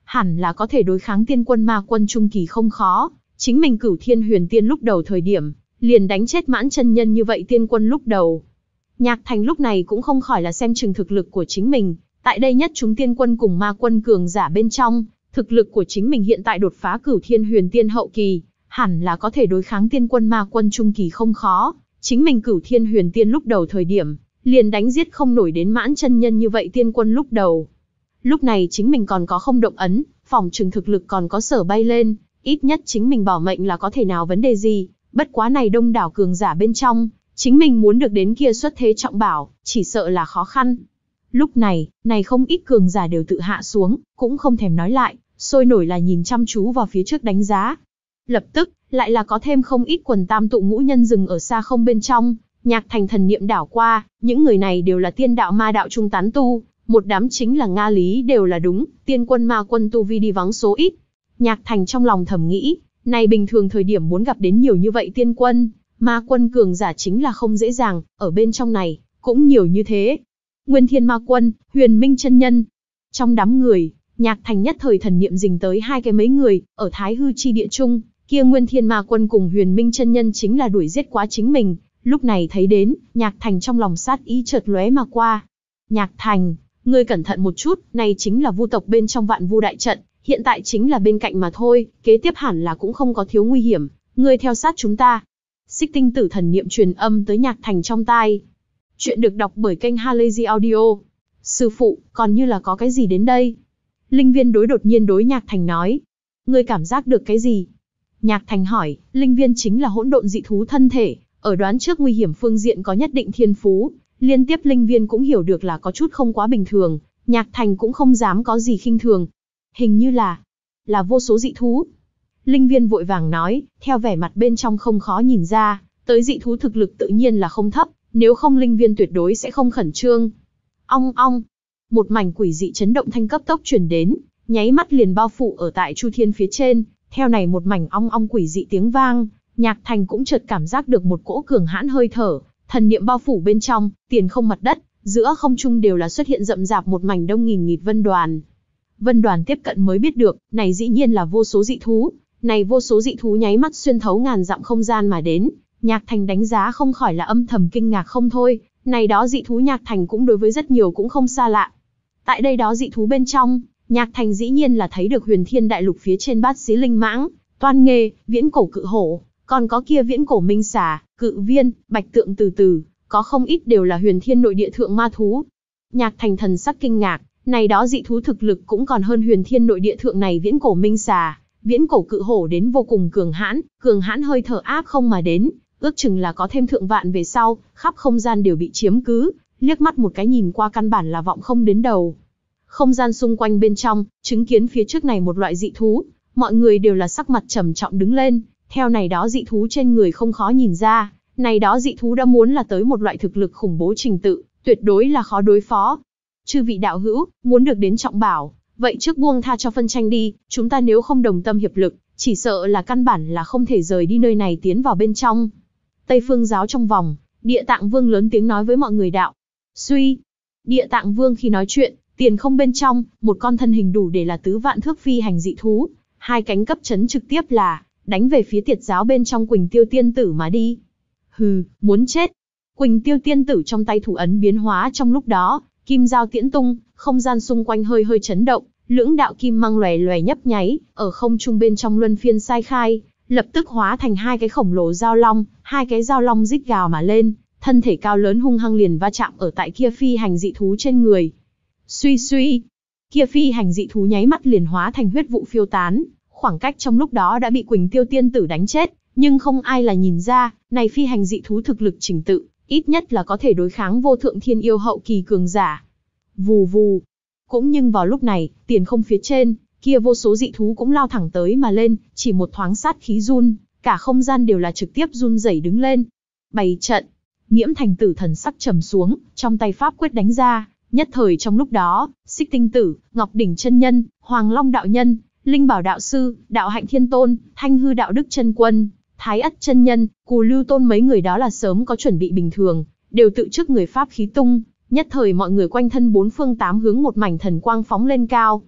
hẳn là có thể đối kháng tiên quân ma quân trung kỳ không khó. Chính mình Cửu Thiên Huyền Tiên lúc đầu thời điểm, liền đánh chết Mãn chân nhân như vậy tiên quân lúc đầu. Nhạc Thành lúc này cũng không khỏi là xem chừng thực lực của chính mình, tại đây nhất chúng tiên quân cùng ma quân cường giả bên trong, thực lực của chính mình hiện tại đột phá Cửu Thiên Huyền Tiên hậu kỳ, hẳn là có thể đối kháng tiên quân ma quân trung kỳ không khó. Chính mình Cửu Thiên Huyền Tiên lúc đầu thời điểm, liền đánh giết không nổi đến Mãn chân nhân như vậy tiên quân lúc đầu. Lúc này chính mình còn có không động ấn, phòng trừng thực lực còn có sở bay lên, ít nhất chính mình bảo mệnh là có thể nào vấn đề gì, bất quá này đông đảo cường giả bên trong, chính mình muốn được đến kia xuất thế trọng bảo, chỉ sợ là khó khăn. Lúc này, này không ít cường giả đều tự hạ xuống, cũng không thèm nói lại, sôi nổi là nhìn chăm chú vào phía trước đánh giá. Lập tức, lại là có thêm không ít quần tam tụ ngũ nhân dừng ở xa không bên trong, Nhạc Thành thần niệm đảo qua, những người này đều là tiên đạo ma đạo trung tán tu, một đám chính là Nga Lý đều là đúng, tiên quân ma quân tu vi đi vắng số ít. Nhạc Thành trong lòng thầm nghĩ, này bình thường thời điểm muốn gặp đến nhiều như vậy tiên quân, ma quân cường giả chính là không dễ dàng, ở bên trong này, cũng nhiều như thế. Nguyên Thiên Ma Quân, Huyền Minh chân nhân. Trong đám người, Nhạc Thành nhất thời thần niệm dình tới hai cái mấy người, ở Thái Hư chi địa trung, kia Nguyên Thiên Ma Quân cùng Huyền Minh chân nhân chính là đuổi giết quá chính mình, lúc này thấy đến, Nhạc Thành trong lòng sát ý chợt lóe mà qua. Nhạc Thành, ngươi cẩn thận một chút, này chính là Vu tộc bên trong Vạn Vu đại trận, hiện tại chính là bên cạnh mà thôi, kế tiếp hẳn là cũng không có thiếu nguy hiểm, ngươi theo sát chúng ta. Xích Tinh Tử thần niệm truyền âm tới Nhạc Thành trong tai. Chuyện được đọc bởi kênh Halazy Audio. Sư phụ, còn như là có cái gì đến đây? Linh Viên đối đột nhiên đối Nhạc Thành nói. Ngươi cảm giác được cái gì? Nhạc Thành hỏi, Linh Viên chính là hỗn độn dị thú thân thể, ở đoán trước nguy hiểm phương diện có nhất định thiên phú. Liên tiếp Linh Viên cũng hiểu được là có chút không quá bình thường, Nhạc Thành cũng không dám có gì khinh thường. Hình như là, là vô số dị thú. Linh Viên vội vàng nói, theo vẻ mặt bên trong không khó nhìn ra, tới dị thú thực lực tự nhiên là không thấp, nếu không Linh Viên tuyệt đối sẽ không khẩn trương. Ong ong, một mảnh quỷ dị chấn động thanh cấp tốc truyền đến, nháy mắt liền bao phủ ở tại Chu Thiên phía trên, theo này một mảnh ong ong quỷ dị tiếng vang, Nhạc Thành cũng chợt cảm giác được một cỗ cường hãn hơi thở, thần niệm bao phủ bên trong, tiền không mặt đất, giữa không trung đều là xuất hiện rậm rạp một mảnh đông nghìn nghịt vân đoàn. Vân đoàn tiếp cận mới biết được, này dĩ nhiên là vô số dị thú, này vô số dị thú nháy mắt xuyên thấu ngàn dặm không gian mà đến, Nhạc Thành đánh giá không khỏi là âm thầm kinh ngạc không thôi, này đó dị thú Nhạc Thành cũng đối với rất nhiều cũng không xa lạ. Tại đây đó dị thú bên trong, Nhạc Thành dĩ nhiên là thấy được Huyền Thiên Đại Lục phía trên bát xí linh mãng, toan nghê, viễn cổ cự hổ, còn có kia viễn cổ minh xà, cự viên, bạch tượng từ từ, có không ít đều là Huyền Thiên nội địa thượng ma thú. Nhạc Thành thần sắc kinh ngạc, này đó dị thú thực lực cũng còn hơn Huyền Thiên nội địa thượng này viễn cổ minh xà, viễn cổ cự hổ đến vô cùng cường hãn, cường hãn hơi thở áp không mà đến, ước chừng là có thêm thượng vạn về sau, khắp không gian đều bị chiếm cứ, liếc mắt một cái nhìn qua căn bản là vọng không đến đầu. Không gian xung quanh bên trong, chứng kiến phía trước này một loại dị thú, mọi người đều là sắc mặt trầm trọng đứng lên, theo này đó dị thú trên người không khó nhìn ra, này đó dị thú đã muốn là tới một loại thực lực khủng bố trình tự, tuyệt đối là khó đối phó. Chư vị đạo hữu, muốn được đến trọng bảo, vậy trước buông tha cho phân tranh đi, chúng ta nếu không đồng tâm hiệp lực, chỉ sợ là căn bản là không thể rời đi nơi này tiến vào bên trong. Tây Phương giáo trong vòng, Địa Tạng Vương lớn tiếng nói với mọi người đạo. Suy, Địa Tạng Vương khi nói chuyện, tiền không bên trong, một con thân hình đủ để là tứ vạn thước phi hành dị thú, hai cánh cấp chấn trực tiếp là, đánh về phía Tiệt giáo bên trong Quỳnh Tiêu Tiên Tử mà đi. Hừ, muốn chết. Quỳnh Tiêu Tiên Tử trong tay thủ ấn biến hóa trong lúc đó, kim giao tiễn tung, không gian xung quanh hơi hơi chấn động, lưỡng đạo kim mang lòe lòe nhấp nháy, ở không trung bên trong luân phiên sai khai, lập tức hóa thành hai cái khổng lồ giao long, hai cái giao long rít gào mà lên, thân thể cao lớn hung hăng liền va chạm ở tại kia phi hành dị thú trên người. Suy suy, kia phi hành dị thú nháy mắt liền hóa thành huyết vụ phiêu tán, khoảng cách trong lúc đó đã bị Quỳnh Tiêu Tiên Tử đánh chết, nhưng không ai là nhìn ra, này phi hành dị thú thực lực trình tự, ít nhất là có thể đối kháng vô thượng thiên yêu hậu kỳ cường giả. Vù vù. Cũng nhưng vào lúc này, tiền không phía trên, kia vô số dị thú cũng lao thẳng tới mà lên, chỉ một thoáng sát khí run, cả không gian đều là trực tiếp run rẩy đứng lên. Bày trận. Nghiễm Thành Tử thần sắc trầm xuống, trong tay pháp quyết đánh ra, nhất thời trong lúc đó, Xích Tinh Tử, Ngọc Đỉnh chân nhân, Hoàng Long đạo nhân, Linh Bảo đạo sư, Đạo Hạnh Thiên Tôn, Thanh Hư đạo đức chân quân, Thái Ất chân nhân, Cù Lưu Tôn mấy người đó là sớm có chuẩn bị bình thường, đều tự trước người pháp khí tung, nhất thời mọi người quanh thân bốn phương tám hướng một mảnh thần quang phóng lên cao.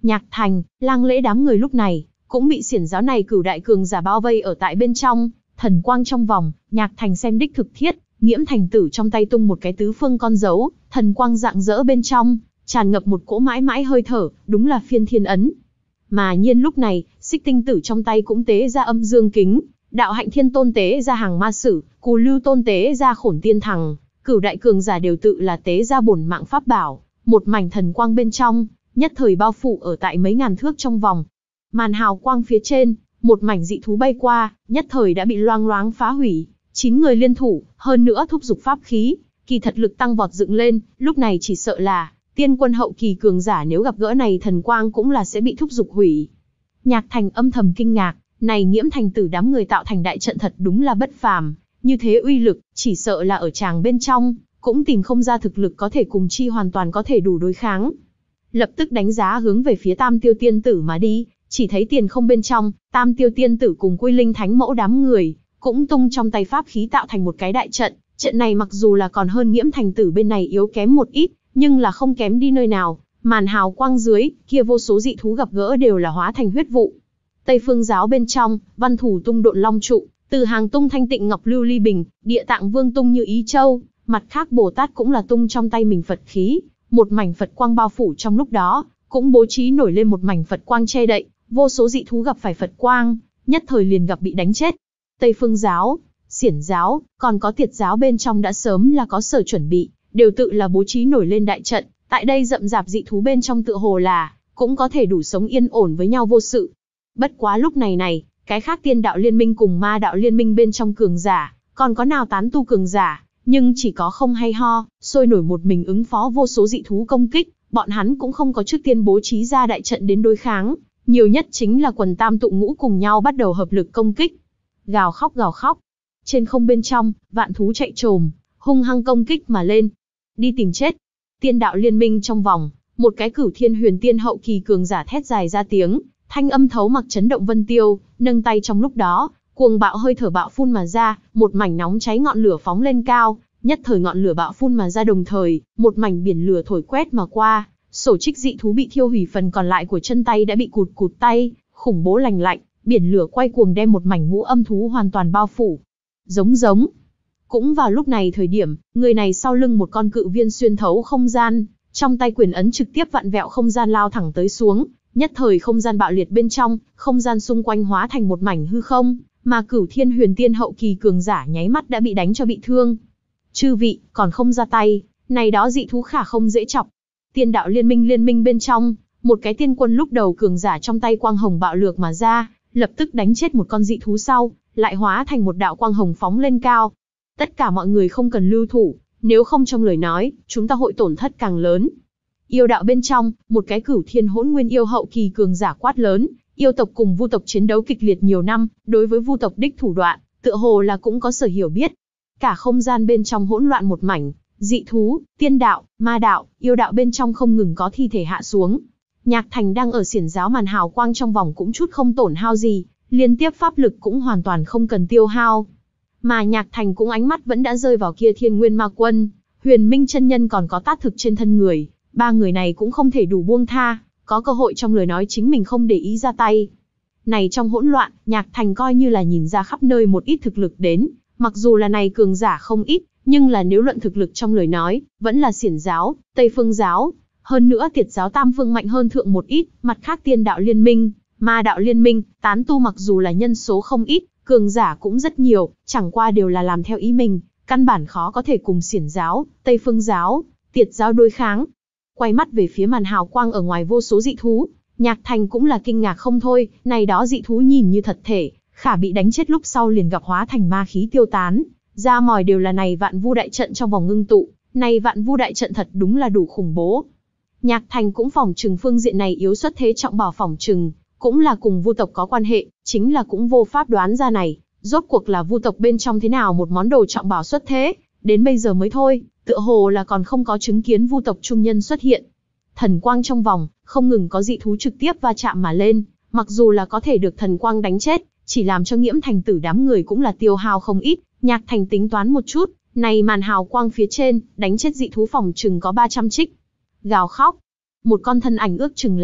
Nhạc Thành, Lang Lễ đám người lúc này cũng bị xiển giáo này cửu đại cường giả bao vây ở tại bên trong, thần quang trong vòng. Nhạc Thành xem đích thực thiết, Nghiễm Thành Tử trong tay tung một cái tứ phương con dấu, thần quang rạng rỡ bên trong, tràn ngập một cỗ mãi mãi hơi thở, đúng là phiên thiên ấn. Mà nhiên lúc này, Xích Tinh Tử trong tay cũng tế ra âm dương kính, Đạo Hạnh Thiên Tôn tế ra hàng ma sử, Cù Lưu Tôn tế ra khổn tiên thằng, cửu đại cường giả đều tự là tế ra bổn mạng pháp bảo, một mảnh thần quang bên trong, nhất thời bao phủ ở tại mấy ngàn thước trong vòng. Màn hào quang phía trên, một mảnh dị thú bay qua, nhất thời đã bị loang loáng phá hủy. Chín người liên thủ, hơn nữa thúc giục pháp khí, kỳ thật lực tăng vọt dựng lên, lúc này chỉ sợ là tiên quân hậu kỳ cường giả nếu gặp gỡ này thần quang cũng là sẽ bị thúc giục hủy. Nhạc Thành âm thầm kinh ngạc, này Nghiễm Thành Tử đám người tạo thành đại trận thật đúng là bất phàm, như thế uy lực, chỉ sợ là ở tràng bên trong, cũng tìm không ra thực lực có thể cùng chi hoàn toàn có thể đủ đối kháng. Lập tức đánh giá hướng về phía Tam Tiêu Tiên Tử mà đi, chỉ thấy tiền không bên trong, Tam Tiêu Tiên Tử cùng Quy Linh Thánh Mẫu đám người, cũng tung trong tay pháp khí tạo thành một cái đại trận. Trận này mặc dù là còn hơn Nghiễm Thành Tử bên này yếu kém một ít, nhưng là không kém đi nơi nào. Màn hào quang dưới, kia vô số dị thú gặp gỡ đều là hóa thành huyết vụ. Tây Phương giáo bên trong, Văn Thủ tung Độn Long trụ, Từ Hàng tung Thanh Tịnh Ngọc Lưu Ly bình, Địa Tạng Vương tung Như Ý Châu, mặt khác Bồ Tát cũng là tung trong tay mình Phật khí, một mảnh Phật quang bao phủ trong lúc đó, cũng bố trí nổi lên một mảnh Phật quang che đậy, vô số dị thú gặp phải Phật quang, nhất thời liền gặp bị đánh chết. Tây Phương giáo, Xiển giáo, còn có Tiệt giáo bên trong đã sớm là có sở chuẩn bị, đều tự là bố trí nổi lên đại trận, tại đây rậm rạp dị thú bên trong tựa hồ là cũng có thể đủ sống yên ổn với nhau vô sự. Bất quá lúc này này, cái khác Tiên đạo liên minh cùng Ma đạo liên minh bên trong cường giả, còn có nào tán tu cường giả, nhưng chỉ có không hay ho, sôi nổi một mình ứng phó vô số dị thú công kích, bọn hắn cũng không có trước tiên bố trí ra đại trận đến đối kháng, nhiều nhất chính là quần tam tụ ngũ cùng nhau bắt đầu hợp lực công kích. Gào khóc gào khóc, trên không bên trong, vạn thú chạy trồm, hung hăng công kích mà lên. Đi tìm chết. Tiên đạo liên minh trong vòng, một cái Cửu Thiên Huyền Tiên hậu kỳ cường giả thét dài ra tiếng, thanh âm thấu mặc chấn động vân tiêu, nâng tay trong lúc đó, cuồng bạo hơi thở bạo phun mà ra, một mảnh nóng cháy ngọn lửa phóng lên cao, nhất thời ngọn lửa bạo phun mà ra đồng thời, một mảnh biển lửa thổi quét mà qua, sổ trích dị thú bị thiêu hủy, phần còn lại của chân tay đã bị cụt cụt tay, khủng bố lành lạnh, biển lửa quay cuồng đem một mảnh ngũ âm thú hoàn toàn bao phủ. Giống giống. Cũng vào lúc này thời điểm, người này sau lưng một con cự viên xuyên thấu không gian, trong tay quyền ấn trực tiếp vặn vẹo không gian lao thẳng tới xuống, nhất thời không gian bạo liệt bên trong, không gian xung quanh hóa thành một mảnh hư không, mà Cửu Thiên Huyền Tiên hậu kỳ cường giả nháy mắt đã bị đánh cho bị thương. Chư vị, còn không ra tay, này đó dị thú khả không dễ chọc. Tiên đạo liên minh liên minh bên trong, một cái tiên quân lúc đầu cường giả trong tay quang hồng bạo lược mà ra, lập tức đánh chết một con dị thú sau, lại hóa thành một đạo quang hồng phóng lên cao. Tất cả mọi người không cần lưu thủ, nếu không trong lời nói, chúng ta hội tổn thất càng lớn. Yêu đạo bên trong, một cái Cửu Thiên Hỗn Nguyên yêu hậu kỳ cường giả quát lớn, yêu tộc cùng vu tộc chiến đấu kịch liệt nhiều năm, đối với vu tộc đích thủ đoạn, tựa hồ là cũng có sở hiểu biết. Cả không gian bên trong hỗn loạn một mảnh, dị thú, tiên đạo, ma đạo, yêu đạo bên trong không ngừng có thi thể hạ xuống. Nhạc Thành đang ở xiển giáo màn hào quang trong vòng cũng chút không tổn hao gì, liên tiếp pháp lực cũng hoàn toàn không cần tiêu hao. Mà Nhạc Thành cũng ánh mắt vẫn đã rơi vào kia Thiên Nguyên Ma Quân, Huyền Minh chân nhân còn có Tát Thực trên thân người, ba người này cũng không thể đủ buông tha, có cơ hội trong lời nói chính mình không để ý ra tay. Này trong hỗn loạn, Nhạc Thành coi như là nhìn ra khắp nơi một ít thực lực đến, mặc dù là này cường giả không ít, nhưng là nếu luận thực lực trong lời nói, vẫn là Xiển giáo, Tây Phương giáo, hơn nữa Tiệt giáo tam phương mạnh hơn thượng một ít, mặt khác Tiên đạo liên minh, Ma đạo liên minh, tán tu mặc dù là nhân số không ít, cường giả cũng rất nhiều, chẳng qua đều là làm theo ý mình, căn bản khó có thể cùng Xiển giáo, Tây Phương giáo, Tiệt giáo đối kháng. Quay mắt về phía màn hào quang ở ngoài vô số dị thú, Nhạc Thành cũng là kinh ngạc không thôi, này đó dị thú nhìn như thật thể, khả bị đánh chết lúc sau liền gặp hóa thành ma khí tiêu tán, ra mòi đều là này vạn vu đại trận trong vòng ngưng tụ, này vạn vu đại trận thật đúng là đủ khủng bố. Nhạc Thành cũng phỏng chừng phương diện này yếu xuất thế trọng bảo phỏng chừng, cũng là cùng vu tộc có quan hệ, chính là cũng vô pháp đoán ra này, rốt cuộc là vu tộc bên trong thế nào một món đồ trọng bảo xuất thế, đến bây giờ mới thôi, tựa hồ là còn không có chứng kiến vu tộc trung nhân xuất hiện. Thần quang trong vòng, không ngừng có dị thú trực tiếp va chạm mà lên, mặc dù là có thể được thần quang đánh chết, chỉ làm cho Nghiễm Thành Tử đám người cũng là tiêu hao không ít. Nhạc Thành tính toán một chút, này màn hào quang phía trên, đánh chết dị thú phòng chừng có ba trăm trích. Gào khóc, một con thân ảnh ước chừng là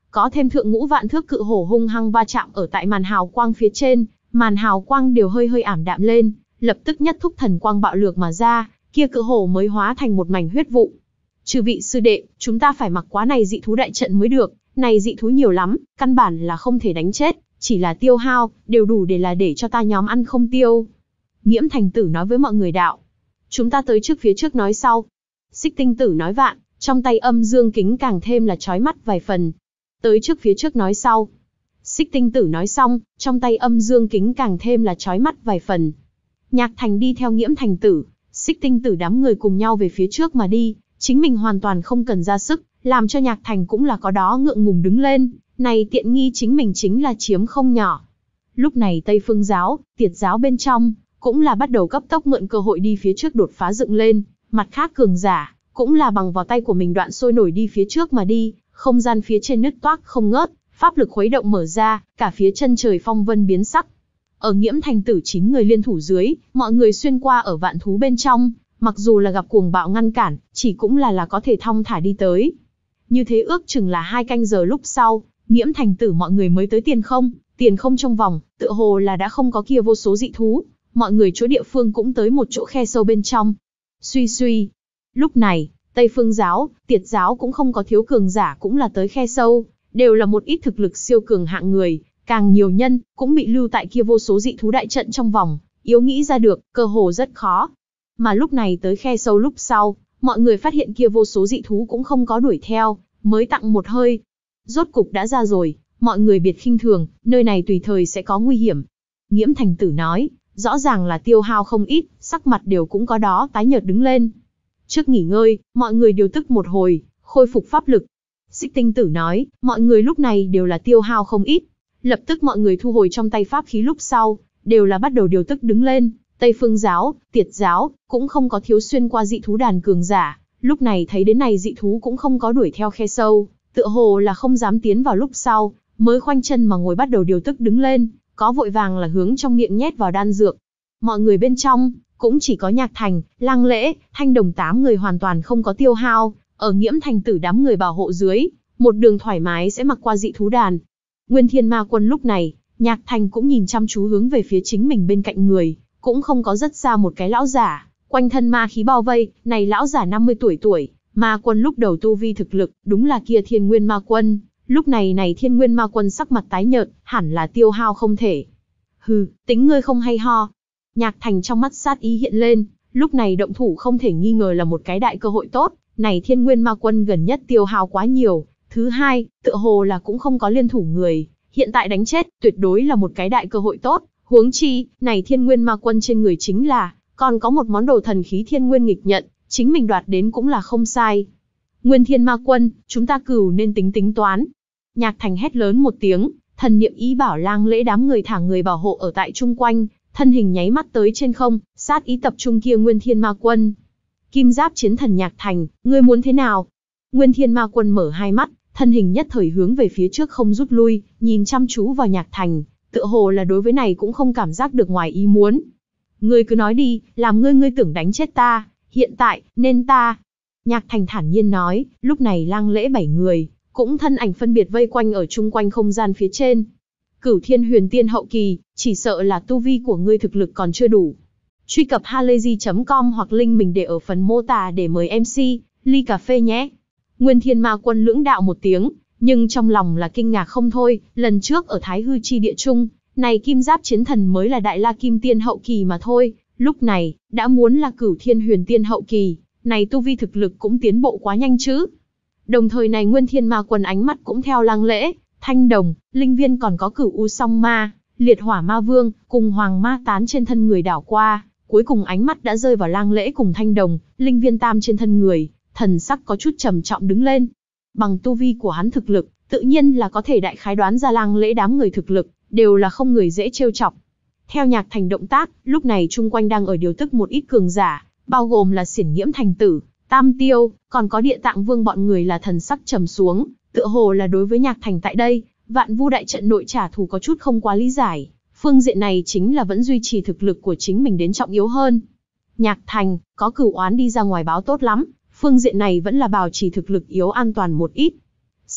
có thêm thượng ngũ vạn thước cự hổ hung hăng va chạm ở tại màn hào quang phía trên, màn hào quang đều hơi hơi ảm đạm lên, lập tức nhất thúc thần quang bạo lược mà ra, kia cự hổ mới hóa thành một mảnh huyết vụ. Chư vị sư đệ, chúng ta phải mặc quá này dị thú đại trận mới được, này dị thú nhiều lắm, căn bản là không thể đánh chết, chỉ là tiêu hao, đều đủ để là để cho ta nhóm ăn không tiêu. Nghiễm Thành Tử nói với mọi người đạo. Chúng ta tới trước phía trước nói sau. Xích Tinh Tử nói vạn, trong tay âm dương kính càng thêm là chói mắt vài phần. Tới trước phía trước nói sau. Xích Tinh Tử nói xong, trong tay âm dương kính càng thêm là chói mắt vài phần. Nhạc Thành đi theo Nghiễm Thành Tử, Xích Tinh Tử đám người cùng nhau về phía trước mà đi, chính mình hoàn toàn không cần ra sức, làm cho Nhạc Thành cũng là có đó ngượng ngùng đứng lên, này tiện nghi chính mình chính là chiếm không nhỏ. Lúc này Tây Phương giáo, Tiệt giáo bên trong, cũng là bắt đầu cấp tốc mượn cơ hội đi phía trước đột phá dựng lên, mặt khác cường giả, cũng là bằng vào tay của mình đoạn sôi nổi đi phía trước mà đi, không gian phía trên nứt toác không ngớt, pháp lực khuấy động mở ra, cả phía chân trời phong vân biến sắc. Ở Nghiễm Thành Tử chín người liên thủ dưới, mọi người xuyên qua ở vạn thú bên trong, mặc dù là gặp cuồng bạo ngăn cản, chỉ cũng là là có thể thong thả đi tới. Như thế ước chừng là hai canh giờ lúc sau, Nghiễm Thành Tử mọi người mới tới tiền không, tiền không trong vòng, tựa hồ là đã không có kia vô số dị thú, mọi người chỗ địa phương cũng tới một chỗ khe sâu bên trong. Suy suy. Lúc này, Tây Phương giáo, Tiệt giáo cũng không có thiếu cường giả cũng là tới khe sâu, đều là một ít thực lực siêu cường hạng người, càng nhiều nhân, cũng bị lưu tại kia vô số dị thú đại trận trong vòng, yếu nghĩ ra được, cơ hồ rất khó. Mà lúc này tới khe sâu lúc sau, mọi người phát hiện kia vô số dị thú cũng không có đuổi theo, mới tặng một hơi. Rốt cục đã ra rồi, mọi người biệt khinh thường, nơi này tùy thời sẽ có nguy hiểm. Nghiễm Thành Tử nói, rõ ràng là tiêu hao không ít, sắc mặt đều cũng có đó tái nhợt đứng lên. Trước nghỉ ngơi, mọi người điều tức một hồi, khôi phục pháp lực. Xích Tinh Tử nói, mọi người lúc này đều là tiêu hao không ít. Lập tức mọi người thu hồi trong tay pháp khí lúc sau, đều là bắt đầu điều tức đứng lên. Tây Phương giáo, Tiệt giáo, cũng không có thiếu xuyên qua dị thú đàn cường giả. Lúc này thấy đến này dị thú cũng không có đuổi theo khe sâu, tựa hồ là không dám tiến vào lúc sau, mới khoanh chân mà ngồi bắt đầu điều tức đứng lên, có vội vàng là hướng trong miệng nhét vào đan dược. Mọi người bên trong, cũng chỉ có Nhạc Thành, Lăng Lễ, Thanh Đồng tám người hoàn toàn không có tiêu hao, ở Nghiễm Thành Tử đám người bảo hộ dưới, một đường thoải mái sẽ mặc qua dị thú đàn. Nguyên Thiên Ma Quân lúc này, Nhạc Thành cũng nhìn chăm chú hướng về phía chính mình bên cạnh người, cũng không có rất xa một cái lão giả, quanh thân ma khí bao vây, này lão giả năm mươi tuổi tuổi, Ma Quân lúc đầu tu vi thực lực, đúng là kia Thiên Nguyên Ma Quân, lúc này này Thiên Nguyên Ma Quân sắc mặt tái nhợt, hẳn là tiêu hao không thể. Hừ, tính ngươi không hay ho. Nhạc Thành trong mắt sát ý hiện lên, lúc này động thủ không thể nghi ngờ là một cái đại cơ hội tốt, này Thiên Nguyên Ma Quân gần nhất tiêu hao quá nhiều, thứ hai, tựa hồ là cũng không có liên thủ người, hiện tại đánh chết, tuyệt đối là một cái đại cơ hội tốt, huống chi, này Thiên Nguyên Ma Quân trên người chính là, còn có một món đồ thần khí Thiên Nguyên nghịch nhận, chính mình đoạt đến cũng là không sai. Nguyên Thiên Ma Quân, chúng ta cửu nên tính tính toán. Nhạc Thành hét lớn một tiếng, thần niệm ý bảo Lang Lễ đám người thả người bảo hộ ở tại chung quanh, thân hình nháy mắt tới trên không, sát ý tập trung kia Nguyên Thiên Ma Quân. Kim Giáp Chiến Thần Nhạc Thành, ngươi muốn thế nào? Nguyên Thiên Ma Quân mở hai mắt, thân hình nhất thời hướng về phía trước không rút lui, nhìn chăm chú vào Nhạc Thành, tựa hồ là đối với này cũng không cảm giác được ngoài ý muốn. Ngươi cứ nói đi, làm ngươi ngươi tưởng đánh chết ta, hiện tại, nên ta. Nhạc Thành thản nhiên nói, lúc này Lang Lễ bảy người, cũng thân ảnh phân biệt vây quanh ở chung quanh không gian phía trên. Cửu Thiên Huyền Tiên hậu kỳ, chỉ sợ là tu vi của ngươi thực lực còn chưa đủ. Truy cập halayzi chấm com hoặc link mình để ở phần mô tả để mời em xê, ly cà phê nhé. Nguyên Thiên Ma Quân lưỡng đạo một tiếng, nhưng trong lòng là kinh ngạc không thôi, lần trước ở Thái Hư Chi Địa Trung, này Kim Giáp Chiến Thần mới là Đại La Kim Tiên hậu kỳ mà thôi, lúc này, đã muốn là Cửu Thiên Huyền Tiên hậu kỳ, này tu vi thực lực cũng tiến bộ quá nhanh chứ. Đồng thời này Nguyên Thiên Ma Quân ánh mắt cũng theo Lang Lễ, Thanh Đồng, Linh Viên còn có Cửu U Song Ma, Liệt Hỏa Ma Vương, cùng Hoàng Ma Tán trên thân người đảo qua, cuối cùng ánh mắt đã rơi vào Lang Lễ cùng Thanh Đồng, Linh Viên Tam trên thân người, thần sắc có chút trầm trọng đứng lên. Bằng tu vi của hắn thực lực, tự nhiên là có thể đại khái đoán ra Lang Lễ đám người thực lực, đều là không người dễ trêu chọc. Theo Nhạc Thành động tác, lúc này chung quanh đang ở điều tức một ít cường giả, bao gồm là Xiển Nghiễm Thành Tử, Tam Tiêu, còn có Địa Tạng Vương bọn người là thần sắc trầm xuống, tựa hồ là đối với Nhạc Thành tại đây, Vạn Vu đại trận nội trả thù có chút không quá lý giải, phương diện này chính là vẫn duy trì thực lực của chính mình đến trọng yếu hơn. Nhạc Thành, có cửu oán đi ra ngoài báo tốt lắm, phương diện này vẫn là bảo trì thực lực yếu an toàn một ít.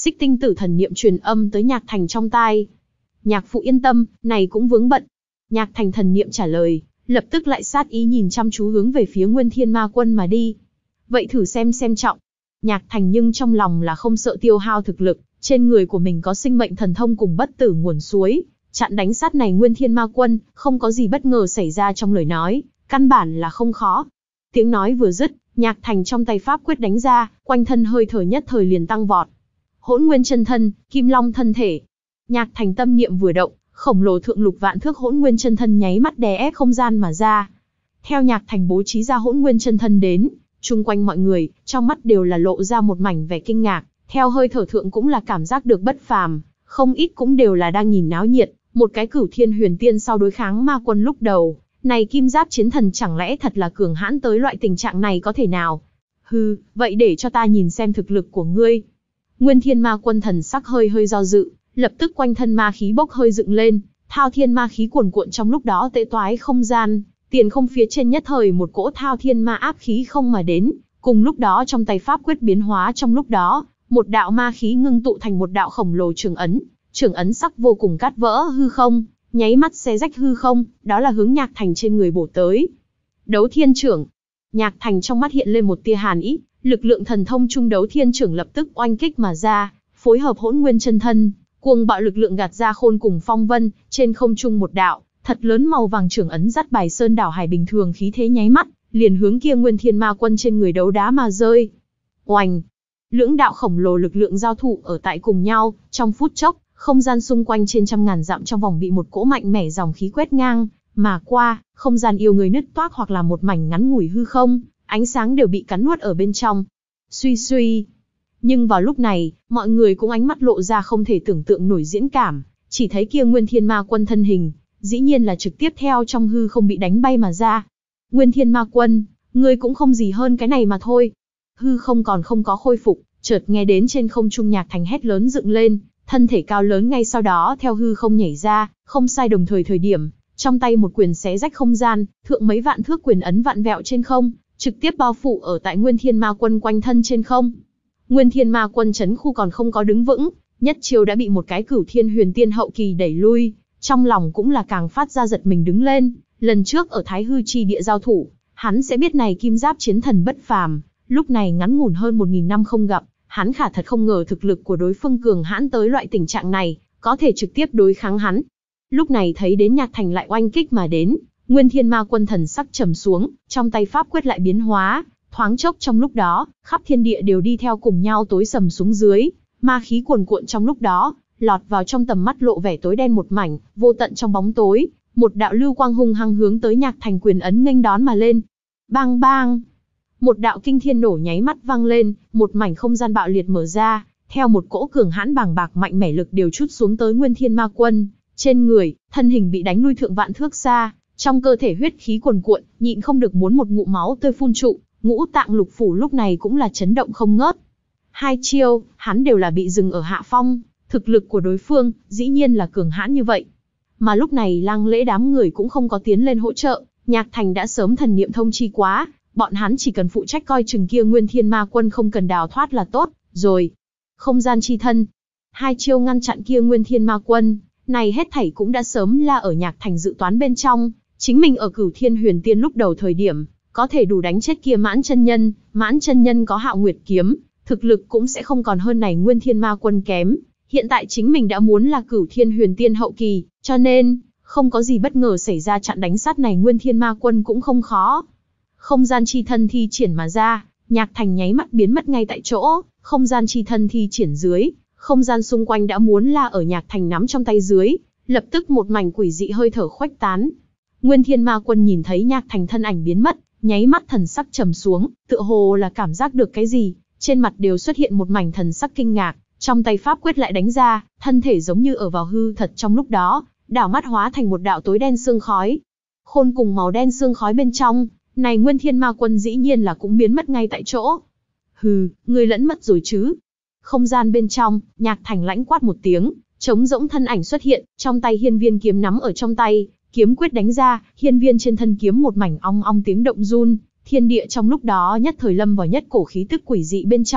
Xích Tinh Tử thần niệm truyền âm tới Nhạc Thành trong tai. Nhạc phụ yên tâm, này cũng vướng bận. Nhạc Thành thần niệm trả lời, lập tức lại sát ý nhìn chăm chú hướng về phía Nguyên Thiên Ma Quân mà đi. Vậy thử xem xem trọng. Nhạc Thành nhưng trong lòng là không sợ tiêu hao thực lực, trên người của mình có sinh mệnh thần thông cùng bất tử nguồn suối, chặn đánh sát này Nguyên Thiên Ma Quân, không có gì bất ngờ xảy ra trong lời nói, căn bản là không khó. Tiếng nói vừa dứt, Nhạc Thành trong tay pháp quyết đánh ra, quanh thân hơi thở nhất thời liền tăng vọt. Hỗn Nguyên chân thân, Kim Long thân thể. Nhạc Thành tâm niệm vừa động, khổng lồ thượng lục vạn thước Hỗn Nguyên chân thân nháy mắt đè ép không gian mà ra. Theo Nhạc Thành bố trí ra Hỗn Nguyên chân thân đến, chung quanh mọi người, trong mắt đều là lộ ra một mảnh vẻ kinh ngạc, theo hơi thở thượng cũng là cảm giác được bất phàm, không ít cũng đều là đang nhìn náo nhiệt, một cái Cửu Thiên Huyền Tiên sau đối kháng ma quân lúc đầu, này kim giáp chiến thần chẳng lẽ thật là cường hãn tới loại tình trạng này có thể nào? Hừ, vậy để cho ta nhìn xem thực lực của ngươi. Nguyên Thiên Ma Quân thần sắc hơi hơi do dự, lập tức quanh thân ma khí bốc hơi dựng lên, thao thiên ma khí cuồn cuộn trong lúc đó tễ toái không gian, tiền không phía trên nhất thời một cỗ thao thiên ma áp khí không mà đến, cùng lúc đó trong tay pháp quyết biến hóa trong lúc đó, một đạo ma khí ngưng tụ thành một đạo khổng lồ trường ấn, trường ấn sắc vô cùng cắt vỡ hư không, nháy mắt xé rách hư không, đó là hướng Nhạc Thành trên người bổ tới. Đấu Thiên Chưởng. Nhạc Thành trong mắt hiện lên một tia hàn ý, lực lượng thần thông trung Đấu Thiên Chưởng lập tức oanh kích mà ra, phối hợp Hỗn Nguyên chân thân, cuồng bạo lực lượng gạt ra khôn cùng phong vân, trên không trung một đạo thật lớn màu vàng trưởng ấn dắt bài sơn đảo hải bình thường khí thế nháy mắt, liền hướng kia Nguyên Thiên Ma Quân trên người đấu đá mà rơi. Oành! Lưỡng đạo khổng lồ lực lượng giao thủ ở tại cùng nhau, trong phút chốc, không gian xung quanh trên trăm ngàn dặm trong vòng bị một cỗ mạnh mẽ dòng khí quét ngang mà qua, không gian yêu người nứt toác hoặc là một mảnh ngắn ngủi hư không, ánh sáng đều bị cắn nuốt ở bên trong. Suy suy. Nhưng vào lúc này, mọi người cũng ánh mắt lộ ra không thể tưởng tượng nổi diễn cảm, chỉ thấy kia Nguyên Thiên Ma Quân thân hình, dĩ nhiên là trực tiếp theo trong hư không bị đánh bay mà ra. Nguyên Thiên Ma Quân, ngươi cũng không gì hơn cái này mà thôi. Hư không còn không có khôi phục, chợt nghe đến trên không trung Nhạc Thành hét lớn dựng lên, thân thể cao lớn ngay sau đó theo hư không nhảy ra, không sai đồng thời thời điểm, trong tay một quyền xé rách không gian, thượng mấy vạn thước quyền ấn vạn vẹo trên không, trực tiếp bao phủ ở tại Nguyên Thiên Ma Quân quanh thân trên không. Nguyên Thiên Ma Quân chấn khu còn không có đứng vững, nhất chiêu đã bị một cái Cửu Thiên Huyền Tiên hậu kỳ đẩy lui, trong lòng cũng là càng phát ra giật mình đứng lên, lần trước ở Thái Hư chi địa giao thủ, hắn sẽ biết này kim giáp chiến thần bất phàm, lúc này ngắn ngủn hơn một nghìn năm không gặp, hắn khả thật không ngờ thực lực của đối phương cường hãn tới loại tình trạng này, có thể trực tiếp đối kháng hắn. Lúc này thấy đến Nhạc Thành lại oanh kích mà đến, Nguyên Thiên Ma Quân thần sắc trầm xuống, trong tay pháp quyết lại biến hóa, thoáng chốc trong lúc đó, khắp thiên địa đều đi theo cùng nhau tối sầm xuống dưới, ma khí cuồn cuộn trong lúc đó, lọt vào trong tầm mắt lộ vẻ tối đen một mảnh, vô tận trong bóng tối, một đạo lưu quang hung hăng hướng tới Nhạc Thành quyền ấn nghênh đón mà lên. Bang bang! Một đạo kinh thiên nổ nháy mắt vang lên, một mảnh không gian bạo liệt mở ra, theo một cỗ cường hãn bàng bạc mạnh mẽ lực đều trút xuống tới Nguyên Thiên Ma Quân, trên người, thân hình bị đánh lui thượng vạn thước xa, trong cơ thể huyết khí cuồn cuộn, nhịn không được muốn một ngụm máu tươi phun trụ, ngũ tạng lục phủ lúc này cũng là chấn động không ngớt. Hai chiêu, hắn đều là bị dừng ở hạ phong, thực lực của đối phương, dĩ nhiên là cường hãn như vậy. Mà lúc này Lăng Lễ đám người cũng không có tiến lên hỗ trợ, Nhạc Thành đã sớm thần niệm thông chi quá, bọn hắn chỉ cần phụ trách coi chừng kia Nguyên Thiên Ma Quân không cần đào thoát là tốt, rồi. Không gian chi thân. Hai chiêu ngăn chặn kia Nguyên Thiên Ma Quân, này hết thảy cũng đã sớm là ở Nhạc Thành dự toán bên trong, chính mình ở Cửu Thiên Huyền Tiên lúc đầu thời điểm, có thể đủ đánh chết kia Mãn chân nhân, Mãn chân nhân có Hạo Nguyệt kiếm, thực lực cũng sẽ không còn hơn này Nguyên Thiên Ma Quân kém. Hiện tại chính mình đã muốn là Cửu Thiên Huyền Tiên hậu kỳ, cho nên, không có gì bất ngờ xảy ra chặn đánh sát này Nguyên Thiên Ma Quân cũng không khó. Không gian chi thân thi triển mà ra, Nhạc Thành nháy mắt biến mất ngay tại chỗ, không gian chi thân thi triển dưới, không gian xung quanh đã muốn là ở Nhạc Thành nắm trong tay dưới, lập tức một mảnh quỷ dị hơi thở khuếch tán. Nguyên Thiên Ma Quân nhìn thấy Nhạc Thành thân ảnh biến mất, nháy mắt thần sắc trầm xuống, tựa hồ là cảm giác được cái gì, trên mặt đều xuất hiện một mảnh thần sắc kinh ngạc, trong tay pháp quyết lại đánh ra, thân thể giống như ở vào hư thật trong lúc đó, đảo mắt hóa thành một đạo tối đen sương khói. Khôn cùng màu đen sương khói bên trong, này Nguyên Thiên Ma Quân dĩ nhiên là cũng biến mất ngay tại chỗ. Hừ, ngươi lẫn mất rồi chứ? Không gian bên trong, Nhạc Thành lãnh quát một tiếng, trống rỗng thân ảnh xuất hiện, trong tay hiên viên kiếm nắm ở trong tay, kiếm quyết đánh ra, hiên viên trên thân kiếm một mảnh ong ong tiếng động run, thiên địa trong lúc đó nhất thời lâm vào nhất cổ khí tức quỷ dị bên trong,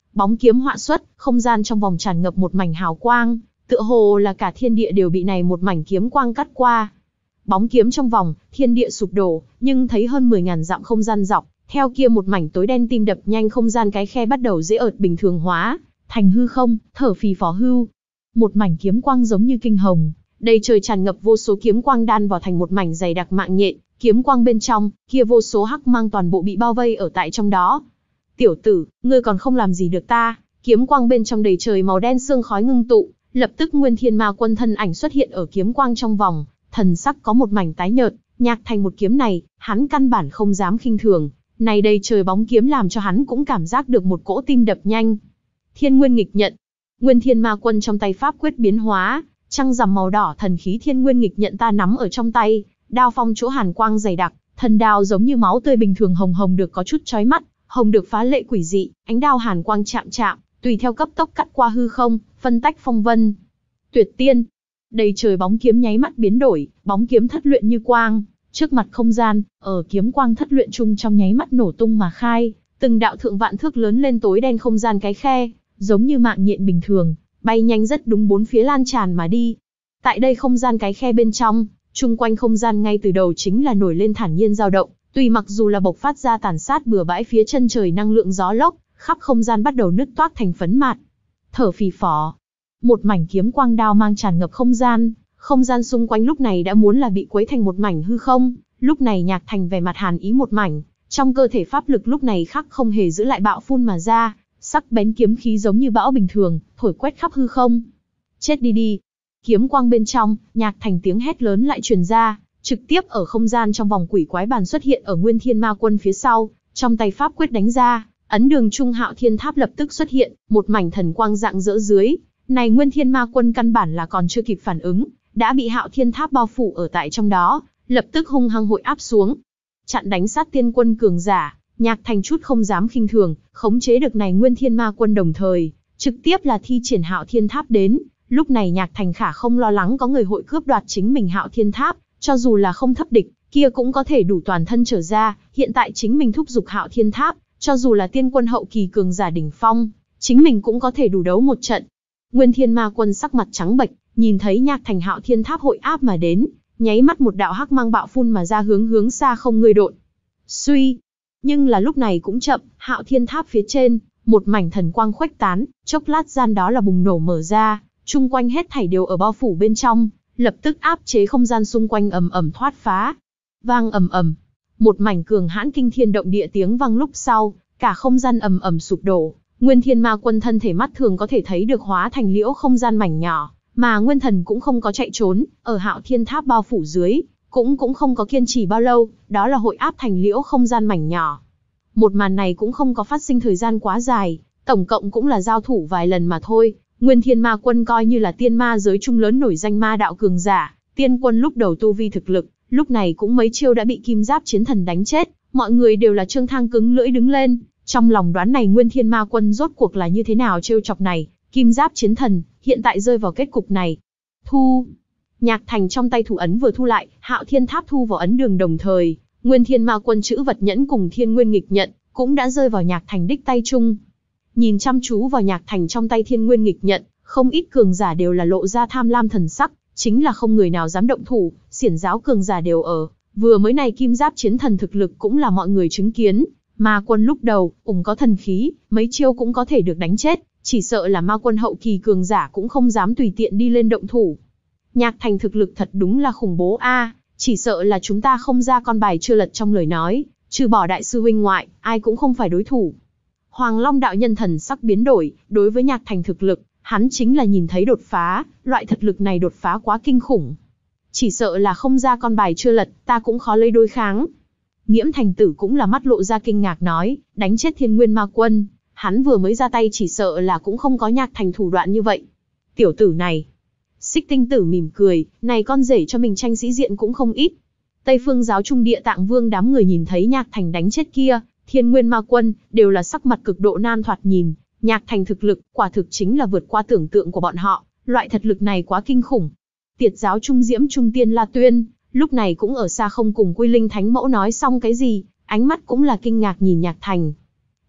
bóng kiếm họa xuất, không gian trong vòng tràn ngập một mảnh hào quang, tựa hồ là cả thiên địa đều bị này một mảnh kiếm quang cắt qua. Bóng kiếm trong vòng, thiên địa sụp đổ, nhưng thấy hơn mười ngàn dặm không gian dọc, theo kia một mảnh tối đen tim đập nhanh không gian cái khe bắt đầu dễ ợt bình thường hóa, thành hư không, thở phì phò hưu. Một mảnh kiếm quang giống như kinh hồng, đầy trời tràn ngập vô số kiếm quang đan vào thành một mảnh dày đặc mạng nhện, kiếm quang bên trong, kia vô số hắc mang toàn bộ bị bao vây ở tại trong đó. Tiểu tử, ngươi còn không làm gì được ta, kiếm quang bên trong đầy trời màu đen sương khói ngưng tụ, lập tức Nguyên Thiên Ma Quân thân ảnh xuất hiện ở kiếm quang trong vòng, thần sắc có một mảnh tái nhợt, Nhạc Thành một kiếm này, hắn căn bản không dám khinh thường, này đầy trời bóng kiếm làm cho hắn cũng cảm giác được một cỗ tim đập nhanh. Thiên Nguyên nghịch nhận, Nguyên Thiên Ma Quân trong tay pháp quyết biến hóa, trăng rằm màu đỏ thần khí Thiên Nguyên nghịch nhận ta nắm ở trong tay, đao phong chỗ hàn quang dày đặc, thần đao giống như máu tươi bình thường hồng hồng được có chút chói mắt, hồng được phá lệ quỷ dị, ánh đao hàn quang chạm chạm, tùy theo cấp tốc cắt qua hư không, phân tách phong vân. Tuyệt tiên, đầy trời bóng kiếm nháy mắt biến đổi, bóng kiếm thất luyện như quang, trước mặt không gian, ở kiếm quang thất luyện chung trong nháy mắt nổ tung mà khai, từng đạo thượng vạn thước lớn lên tối đen không gian cái khe, giống như mạng nhện bình thường, bay nhanh rất đúng bốn phía lan tràn mà đi. Tại đây không gian cái khe bên trong, chung quanh không gian ngay từ đầu chính là nổi lên thản nhiên dao động, tùy mặc dù là bộc phát ra tàn sát bừa bãi phía chân trời năng lượng gió lốc, khắp không gian bắt đầu nứt toác thành phấn mạt. Thở phì phò, một mảnh kiếm quang đao mang tràn ngập không gian, không gian xung quanh lúc này đã muốn là bị quấy thành một mảnh hư không, lúc này Nhạc Thành vẻ mặt hàn ý một mảnh, trong cơ thể pháp lực lúc này khắc không hề giữ lại bạo phun mà ra, sắc bén kiếm khí giống như bão bình thường, thổi quét khắp hư không. Chết đi đi. Kiếm quang bên trong, Nhạc Thành tiếng hét lớn lại truyền ra, trực tiếp ở không gian trong vòng quỷ quái bàn xuất hiện ở Nguyên Thiên Ma Quân phía sau, trong tay pháp quyết đánh ra, ấn đường trung Hạo Thiên Tháp lập tức xuất hiện, một mảnh thần quang rạng rỡ dưới, này Nguyên Thiên Ma Quân căn bản là còn chưa kịp phản ứng, đã bị Hạo Thiên Tháp bao phủ ở tại trong đó, lập tức hung hăng hội áp xuống. Chặn đánh sát tiên quân cường giả, Nhạc Thành chút không dám khinh thường, khống chế được này Nguyên Thiên Ma Quân đồng thời, trực tiếp là thi triển Hạo Thiên Tháp đến. Lúc này Nhạc Thành khả không lo lắng có người hội cướp đoạt chính mình Hạo Thiên Tháp, cho dù là không thấp địch, kia cũng có thể đủ toàn thân trở ra, hiện tại chính mình thúc giục Hạo Thiên Tháp, cho dù là tiên quân hậu kỳ cường giả đỉnh phong, chính mình cũng có thể đủ đấu một trận. Nguyên Thiên Ma Quân sắc mặt trắng bệch, nhìn thấy Nhạc Thành Hạo Thiên Tháp hội áp mà đến, nháy mắt một đạo hắc mang bạo phun mà ra hướng hướng xa không người độn. Suy, nhưng là lúc này cũng chậm, Hạo Thiên Tháp phía trên, một mảnh thần quang khuếch tán, chốc lát gian đó là bùng nổ mở ra, chung quanh hết thảy đều ở bao phủ bên trong, lập tức áp chế không gian xung quanh ầm ầm thoát phá. Vang ầm ầm, một mảnh cường hãn kinh thiên động địa tiếng vang lúc sau, cả không gian ầm ầm sụp đổ, Nguyên Thiên Ma Quân thân thể mắt thường có thể thấy được hóa thành liễu không gian mảnh nhỏ, mà Nguyên Thần cũng không có chạy trốn, ở Hạo Thiên Tháp bao phủ dưới, cũng cũng không có kiên trì bao lâu, đó là hội áp thành liễu không gian mảnh nhỏ. Một màn này cũng không có phát sinh thời gian quá dài, tổng cộng cũng là giao thủ vài lần mà thôi. Nguyên Thiên Ma Quân coi như là tiên ma giới trung lớn nổi danh ma đạo cường giả, tiên quân lúc đầu tu vi thực lực, lúc này cũng mấy chiêu đã bị Kim Giáp Chiến Thần đánh chết, mọi người đều là trương thang cứng lưỡi đứng lên, trong lòng đoán này Nguyên Thiên Ma Quân rốt cuộc là như thế nào trêu chọc này, Kim Giáp Chiến Thần, hiện tại rơi vào kết cục này. Thu, Nhạc Thành trong tay thủ ấn vừa thu lại, Hạo Thiên Tháp thu vào ấn đường đồng thời, Nguyên Thiên Ma Quân chữ vật nhẫn cùng Thiên Nguyên nghịch nhận, cũng đã rơi vào Nhạc Thành đích tay chung. Nhìn chăm chú vào Nhạc Thành trong tay Thiên Nguyên nghịch nhận, không ít cường giả đều là lộ ra tham lam thần sắc, chính là không người nào dám động thủ, xiển giáo cường giả đều ở, vừa mới này Kim Giáp Chiến Thần thực lực cũng là mọi người chứng kiến, Ma Quân lúc đầu, ủng có thần khí, mấy chiêu cũng có thể được đánh chết, chỉ sợ là Ma Quân hậu kỳ cường giả cũng không dám tùy tiện đi lên động thủ. Nhạc Thành thực lực thật đúng là khủng bố a, chỉ sợ là chúng ta không ra con bài chưa lật trong lời nói, trừ bỏ đại sư huynh ngoại, ai cũng không phải đối thủ. Hoàng Long đạo nhân thần sắc biến đổi, đối với Nhạc Thành thực lực, hắn chính là nhìn thấy đột phá, loại thực lực này đột phá quá kinh khủng. Chỉ sợ là không ra con bài chưa lật, ta cũng khó lấy đối kháng. Nghiễm Thành Tử cũng là mắt lộ ra kinh ngạc nói, đánh chết Thiên Nguyên Ma Quân, hắn vừa mới ra tay chỉ sợ là cũng không có Nhạc Thành thủ đoạn như vậy. Tiểu tử này. Xích Tinh Tử mỉm cười, này con rể cho mình tranh sĩ diện cũng không ít. Tây Phương giáo trung Địa Tạng Vương đám người nhìn thấy Nhạc Thành đánh chết kia, Thiên Nguyên Ma Quân, đều là sắc mặt cực độ nan thoạt nhìn. Nhạc Thành thực lực, quả thực chính là vượt qua tưởng tượng của bọn họ, loại thực lực này quá kinh khủng. Tiệt giáo Trung Diễm Trung Tiên La Tuyên, lúc này cũng ở xa không cùng Quy Linh Thánh Mẫu nói xong cái gì, ánh mắt cũng là kinh ngạc nhìn Nhạc Thành.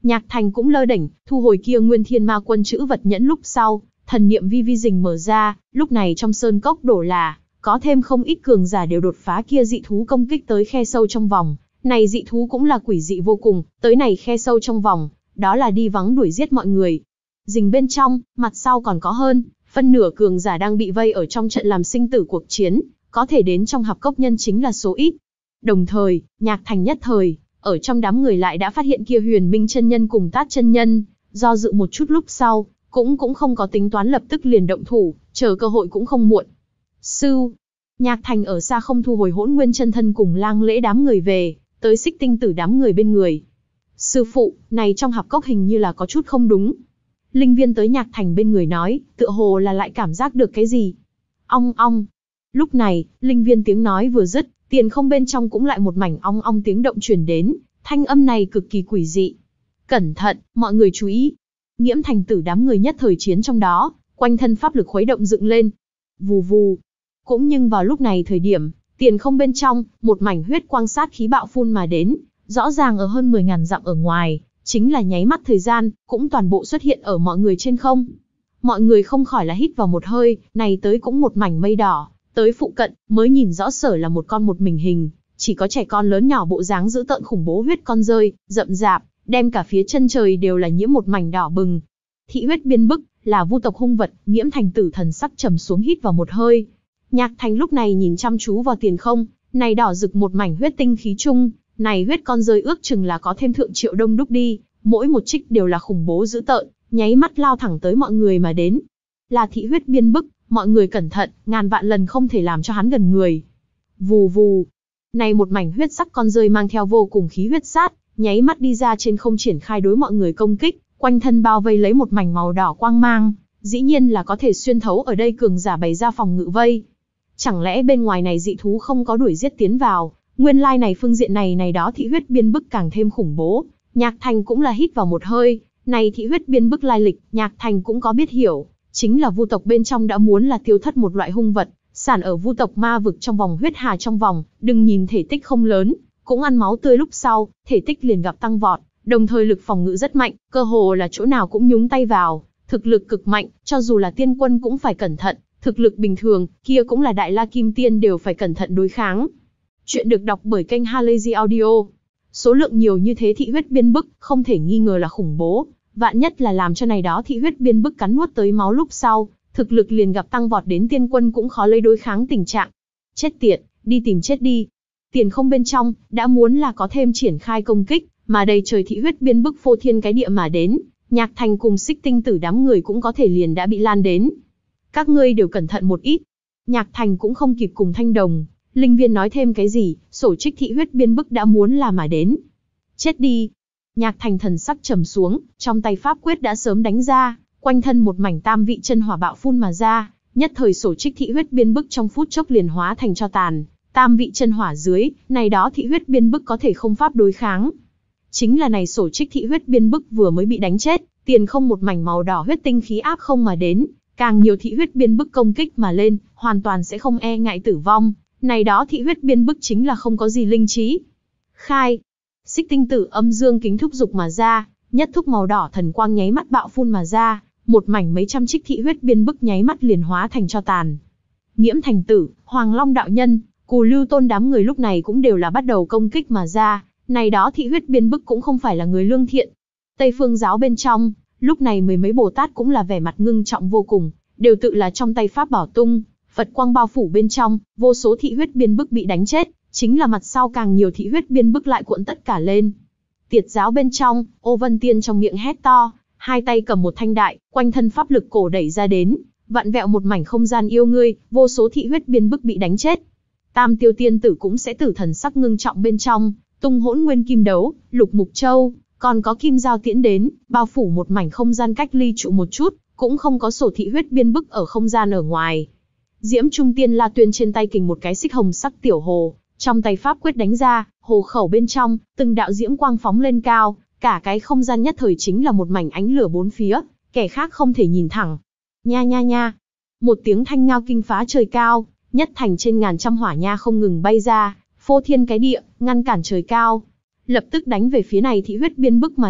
Nhạc Thành cũng lơ đễnh, thu hồi kia Nguyên Thiên Ma Quân chữ vật nhẫn lúc sau, thần niệm vi vi rình mở ra, lúc này trong sơn cốc đổ là, có thêm không ít cường giả đều đột phá kia dị thú công kích tới khe sâu trong vòng. Này dị thú cũng là quỷ dị vô cùng, tới này khe sâu trong vòng, đó là đi vắng đuổi giết mọi người. Rình bên trong, mặt sau còn có hơn, phân nửa cường giả đang bị vây ở trong trận làm sinh tử cuộc chiến, có thể đến trong hạp cốc nhân chính là số ít. Đồng thời, Nhạc Thành nhất thời, ở trong đám người lại đã phát hiện kia Huyền Minh chân nhân cùng Tát chân nhân, do dự một chút lúc sau, cũng cũng không có tính toán lập tức liền động thủ, chờ cơ hội cũng không muộn. Sư, Nhạc Thành ở xa không thu hồi Hỗn Nguyên chân thân cùng Lang Lễ đám người về, tới Xích Tinh Tử đám người bên người. Sư phụ, này trong hạp cốc hình như là có chút không đúng. Linh Viên tới Nhạc Thành bên người nói, tựa hồ là lại cảm giác được cái gì. Ong ong. Lúc này, Linh Viên tiếng nói vừa dứt, tiền không bên trong cũng lại một mảnh ong ong tiếng động truyền đến, thanh âm này cực kỳ quỷ dị. Cẩn thận, mọi người chú ý. Nghiễm Thành Tử đám người nhất thời chiến trong đó, quanh thân pháp lực khuấy động dựng lên. Vù vù. Cũng nhưng vào lúc này thời điểm, tiền không bên trong, một mảnh huyết quang sát khí bạo phun mà đến, rõ ràng ở hơn mười ngàn dặm ở ngoài, chính là nháy mắt thời gian, cũng toàn bộ xuất hiện ở mọi người trên không. Mọi người không khỏi là hít vào một hơi, này tới cũng một mảnh mây đỏ, tới phụ cận, mới nhìn rõ sở là một con một mình hình, chỉ có trẻ con lớn nhỏ bộ dáng dữ tợn khủng bố huyết con rơi, rậm rạp, đem cả phía chân trời đều là nhiễm một mảnh đỏ bừng. Thị huyết biên bức, là vu tộc hung vật, Nghiễm Thành Tử thần sắc trầm xuống hít vào một hơi. Nhạc Thành lúc này nhìn chăm chú vào tiền không, này đỏ rực một mảnh huyết tinh khí chung, này huyết con rơi ước chừng là có thêm thượng triệu đông đúc đi, mỗi một trích đều là khủng bố dữ tợn, nháy mắt lao thẳng tới mọi người mà đến. Là thị huyết biên bức, mọi người cẩn thận, ngàn vạn lần không thể làm cho hắn gần người. Vù vù. Này một mảnh huyết sắc con rơi mang theo vô cùng khí huyết sát, nháy mắt đi ra trên không triển khai đối mọi người công kích, quanh thân bao vây lấy một mảnh màu đỏ quang mang, dĩ nhiên là có thể xuyên thấu ở đây cường giả bày ra phòng ngự vây. Chẳng lẽ bên ngoài này dị thú không có đuổi giết tiến vào, nguyên lai này phương diện này này đó thị huyết biên bức càng thêm khủng bố. Nhạc Thành cũng là hít vào một hơi, này thị huyết biên bức lai lịch, Nhạc Thành cũng có biết hiểu, chính là vu tộc bên trong đã muốn là tiêu thất một loại hung vật, sản ở vu tộc ma vực trong vòng huyết hà trong vòng, đừng nhìn thể tích không lớn, cũng ăn máu tươi lúc sau, thể tích liền gặp tăng vọt, đồng thời lực phòng ngự rất mạnh, cơ hồ là chỗ nào cũng nhúng tay vào, thực lực cực mạnh, cho dù là tiên quân cũng phải cẩn thận, thực lực bình thường, kia cũng là đại la kim tiên đều phải cẩn thận đối kháng. Chuyện được đọc bởi kênh Halazy Audio. Số lượng nhiều như thế thị huyết biên bức, không thể nghi ngờ là khủng bố, vạn nhất là làm cho này đó thị huyết biên bức cắn nuốt tới máu lúc sau, thực lực liền gặp tăng vọt đến tiên quân cũng khó lấy đối kháng tình trạng. Chết tiệt, đi tìm chết đi. Tiền không bên trong, đã muốn là có thêm triển khai công kích, mà đầy trời thị huyết biên bức phô thiên cái địa mà đến, Nhạc Thành cùng Xích Tinh Tử đám người cũng có thể liền đã bị lan đến. Các ngươi đều cẩn thận một ít. Nhạc Thành cũng không kịp cùng Thanh Đồng, Linh Viên nói thêm cái gì, sổ trích thị huyết biên bức đã muốn là mà đến. Chết đi. Nhạc Thành thần sắc trầm xuống, trong tay pháp quyết đã sớm đánh ra, quanh thân một mảnh tam vị chân hỏa bạo phun mà ra, nhất thời sổ trích thị huyết biên bức trong phút chốc liền hóa thành tro tàn. Tam vị chân hỏa dưới, này đó thị huyết biên bức có thể không pháp đối kháng. Chính là này sổ trích thị huyết biên bức vừa mới bị đánh chết, tiền không một mảnh màu đỏ huyết tinh khí áp không mà đến, càng nhiều thị huyết biên bức công kích mà lên, hoàn toàn sẽ không e ngại tử vong. Này đó thị huyết biên bức chính là không có gì linh trí. Khai. Xích Tinh Tử âm dương kính thúc dục mà ra, nhất thúc màu đỏ thần quang nháy mắt bạo phun mà ra, một mảnh mấy trăm trích thị huyết biên bức nháy mắt liền hóa thành tro tàn. Nghiễm Thành Tử, Hoàng Long đạo nhân, Cù Lưu Tôn đám người lúc này cũng đều là bắt đầu công kích mà ra, này đó thị huyết biên bức cũng không phải là người lương thiện. Tây Phương giáo bên trong, lúc này mười mấy Bồ Tát cũng là vẻ mặt ngưng trọng vô cùng, đều tự là trong tay pháp bảo tung, Phật quang bao phủ bên trong, vô số thị huyết biên bức bị đánh chết, chính là mặt sau càng nhiều thị huyết biên bức lại cuộn tất cả lên. Tiệt giáo bên trong, Ô Vân Tiên trong miệng hét to, hai tay cầm một thanh đại, quanh thân pháp lực cổ đẩy ra đến, vặn vẹo một mảnh không gian yêu ngươi, vô số thị huyết biên bức bị đánh chết. Tam Tiêu Tiên Tử cũng sẽ tử thần sắc ngưng trọng bên trong, tung hỗn nguyên kim đấu, lục mục châu, còn có kim giao tiễn đến, bao phủ một mảnh không gian cách ly trụ một chút, cũng không có sổ thị huyết biên bức ở không gian ở ngoài. Diễm Trung Tiên La Tuyên trên tay kình một cái xích hồng sắc tiểu hồ, trong tay pháp quyết đánh ra, hồ khẩu bên trong, từng đạo diễm quang phóng lên cao, cả cái không gian nhất thời chính là một mảnh ánh lửa bốn phía, kẻ khác không thể nhìn thẳng. Nha nha nha, một tiếng thanh ngao kinh phá trời cao, nhất thành trên ngàn trăm hỏa nha không ngừng bay ra, phô thiên cái địa, ngăn cản trời cao. Lập tức đánh về phía này thị huyết biên bức mà đi,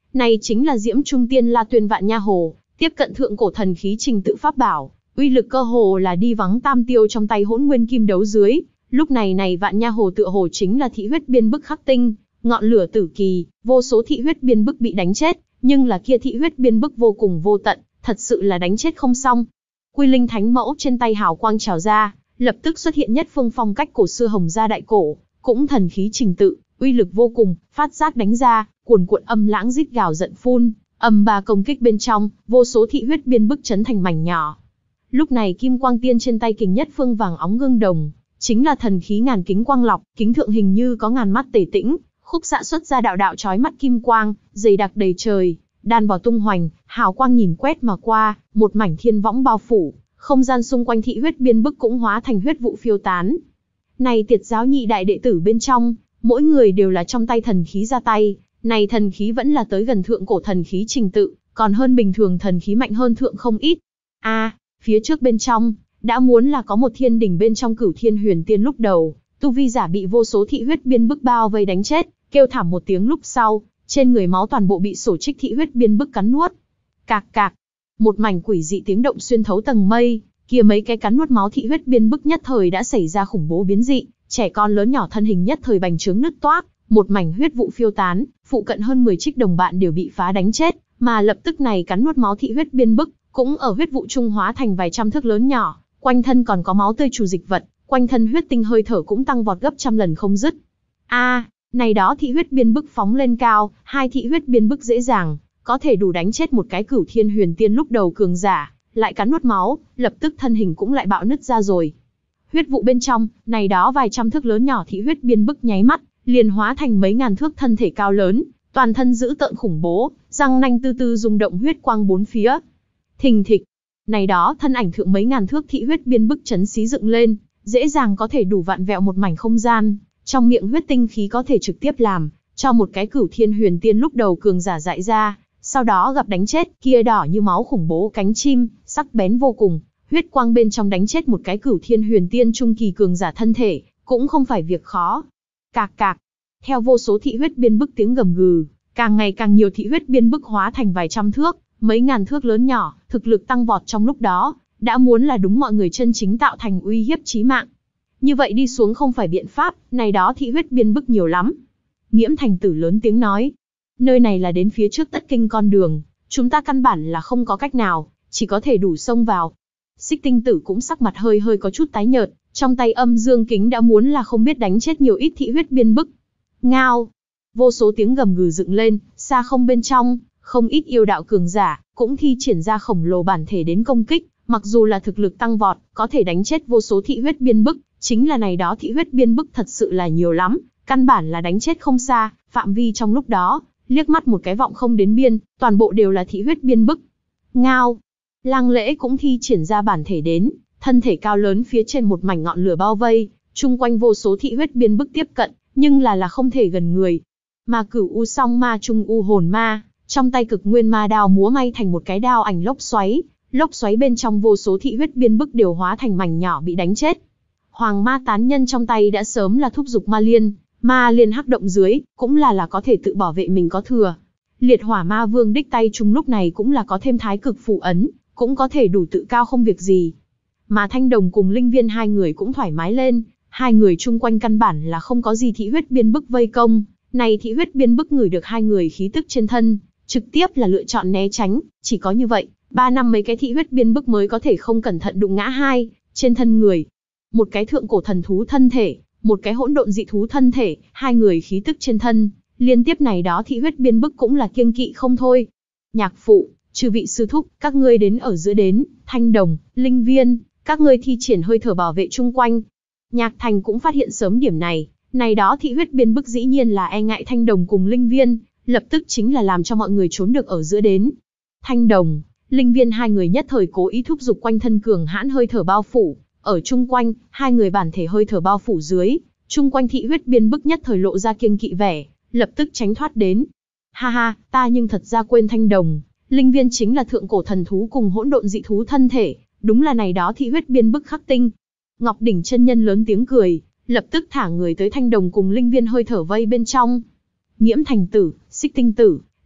Này chính là Diễm Trung Tiên La Tuyên Vạn Nha Hồ, tiếp cận thượng cổ thần khí trình tự pháp bảo, uy lực cơ hồ là đi vắng tam tiêu trong tay Hỗn Nguyên Kim Đấu dưới. Lúc này này Vạn Nha Hồ tựa hồ chính là thị huyết biên bức khắc tinh, ngọn lửa tử kỳ, vô số thị huyết biên bức bị đánh chết, nhưng là kia thị huyết biên bức vô cùng vô tận, thật sự là đánh chết không xong. Quy Linh Thánh Mẫu trên tay hào quang trào ra, lập tức xuất hiện nhất phương phong cách cổ xưa hồng gia đại cổ, cũng thần khí trình tự, uy lực vô cùng, phát giác đánh ra, cuồn cuộn âm lãng rít gào giận phun, âm ba công kích bên trong, vô số thị huyết biên bức chấn thành mảnh nhỏ. Lúc này Kim Quang Tiên trên tay kình nhất phương vàng óng gương đồng, chính là thần khí ngàn kính quang lọc, kính thượng hình như có ngàn mắt tề tĩnh, khúc xạ xuất ra đạo đạo chói mắt kim quang, dày đặc đầy trời, đan vào tung hoành, hào quang nhìn quét mà qua, một mảnh thiên võng bao phủ, không gian xung quanh thị huyết biên bức cũng hóa thành huyết vụ phiêu tán. Này Tiệt giáo nhị đại đệ tử bên trong, mỗi người đều là trong tay thần khí ra tay, này thần khí vẫn là tới gần thượng cổ thần khí trình tự, còn hơn bình thường thần khí mạnh hơn thượng không ít. A, à, phía trước bên trong, đã muốn là có một thiên đỉnh bên trong Cửu Thiên Huyền Tiên lúc đầu, tu vi giả bị vô số thị huyết biên bức bao vây đánh chết, kêu thảm một tiếng lúc sau, trên người máu toàn bộ bị sổ trích thị huyết biên bức cắn nuốt. Cạc cạc, một mảnh quỷ dị tiếng động xuyên thấu tầng mây, kia mấy cái cắn nuốt máu thị huyết biên bức nhất thời đã xảy ra khủng bố biến dị, trẻ con lớn nhỏ thân hình nhất thời bành trướng nứt toác, một mảnh huyết vụ phiêu tán, phụ cận hơn mười trích đồng bạn đều bị phá đánh chết, mà lập tức này cắn nuốt máu thị huyết biên bức, cũng ở huyết vụ trung hóa thành vài trăm thước lớn nhỏ, quanh thân còn có máu tươi trù dịch vật, quanh thân huyết tinh hơi thở cũng tăng vọt gấp trăm lần không dứt. A, à, này đó thị huyết biên bức phóng lên cao, hai thị huyết biên bức dễ dàng, có thể đủ đánh chết một cái Cửu Thiên Huyền Tiên lúc đầu cường giả, lại cắn nuốt máu, lập tức thân hình cũng lại bạo nứt ra rồi. Huyết vụ bên trong, này đó vài trăm thước lớn nhỏ thị huyết biên bức nháy mắt, liền hóa thành mấy ngàn thước thân thể cao lớn, toàn thân dữ tợn khủng bố, răng nanh tư tư rung động huyết quang bốn phía. Thình thịch, này đó thân ảnh thượng mấy ngàn thước thị huyết biên bức chấn xí dựng lên, dễ dàng có thể đủ vạn vẹo một mảnh không gian, trong miệng huyết tinh khí có thể trực tiếp làm cho một cái Cửu Thiên Huyền Tiên lúc đầu cường giả dại ra, sau đó gặp đánh chết, kia đỏ như máu khủng bố cánh chim, sắc bén vô cùng, huyết quang bên trong đánh chết một cái Cửu Thiên Huyền Tiên trung kỳ cường giả thân thể, cũng không phải việc khó. Cạc cạc, theo vô số thị huyết biên bức tiếng gầm gừ, càng ngày càng nhiều thị huyết biên bức hóa thành vài trăm thước, mấy ngàn thước lớn nhỏ, thực lực tăng vọt trong lúc đó, đã muốn là đúng mọi người chân chính tạo thành uy hiếp chí mạng. Như vậy đi xuống không phải biện pháp, này đó thị huyết biên bức nhiều lắm. Nghiễm Thành Tử lớn tiếng nói, nơi này là đến phía trước Tất Kinh con đường, chúng ta căn bản là không có cách nào, chỉ có thể đủ xông vào. Xích Tinh Tử cũng sắc mặt hơi hơi có chút tái nhợt, trong tay âm dương kính đã muốn là không biết đánh chết nhiều ít thị huyết biên bức. Ngao, vô số tiếng gầm gừ dựng lên, xa không bên trong, không ít yêu đạo cường giả, cũng thi triển ra khổng lồ bản thể đến công kích, mặc dù là thực lực tăng vọt, có thể đánh chết vô số thị huyết biên bức, chính là này đó thị huyết biên bức thật sự là nhiều lắm, căn bản là đánh chết không xa, phạm vi trong lúc đó, liếc mắt một cái vọng không đến biên, toàn bộ đều là thị huyết biên bức. Ngao, Lăng Lễ cũng thi triển ra bản thể đến, thân thể cao lớn phía trên một mảnh ngọn lửa bao vây, chung quanh vô số thị huyết biên bức tiếp cận, nhưng là là không thể gần người. Mà Cửu U Song Ma Trung U Hồn Ma, trong tay Cực Nguyên Ma đao múa may thành một cái đao ảnh lốc xoáy, lốc xoáy bên trong vô số thị huyết biên bức đều hóa thành mảnh nhỏ bị đánh chết. Hoàng Ma Tán Nhân trong tay đã sớm là thúc dục Ma Liên, Ma Liên hắc động dưới, cũng là là có thể tự bảo vệ mình có thừa. Liệt Hỏa Ma Vương đích tay chung lúc này cũng là có thêm Thái Cực Phù ấn, cũng có thể đủ tự cao không việc gì. Mà Thanh Đồng cùng Linh Viên hai người cũng thoải mái lên, hai người chung quanh căn bản là không có gì thị huyết biên bức vây công, này thị huyết biên bức ngửi được hai người khí tức trên thân, trực tiếp là lựa chọn né tránh, chỉ có như vậy, ba năm mấy cái thị huyết biên bức mới có thể không cẩn thận đụng ngã hai trên thân người. Một cái thượng cổ thần thú thân thể, một cái hỗn độn dị thú thân thể, hai người khí tức trên thân, liên tiếp này đó thị huyết biên bức cũng là kiêng kỵ không thôi. Nhạc phụ, chư vị sư thúc, các ngươi đến ở giữa đến, Thanh Đồng, Linh Viên, các ngươi thi triển hơi thở bảo vệ chung quanh. Nhạc Thành cũng phát hiện sớm điểm này, này đó thị huyết biên bức dĩ nhiên là e ngại Thanh Đồng cùng Linh Viên, lập tức chính là làm cho mọi người trốn được ở giữa đến. Thanh Đồng, Linh Viên hai người nhất thời cố ý thúc giục quanh thân cường hãn hơi thở bao phủ, ở chung quanh, hai người bản thể hơi thở bao phủ dưới, chung quanh thị huyết biên bức nhất thời lộ ra kiêng kỵ vẻ, lập tức tránh thoát đến. Ha ha, ta nhưng thật ra quên Thanh Đồng, Linh Viên chính là thượng cổ thần thú cùng hỗn độn dị thú thân thể, đúng là này đó thị huyết biên bức khắc tinh. Ngọc Đỉnh chân nhân lớn tiếng cười, lập tức thả người tới Thanh Đồng cùng Linh Viên hơi thở vây bên trong. Nghiễm Thành Tử, Xích Tinh Tử,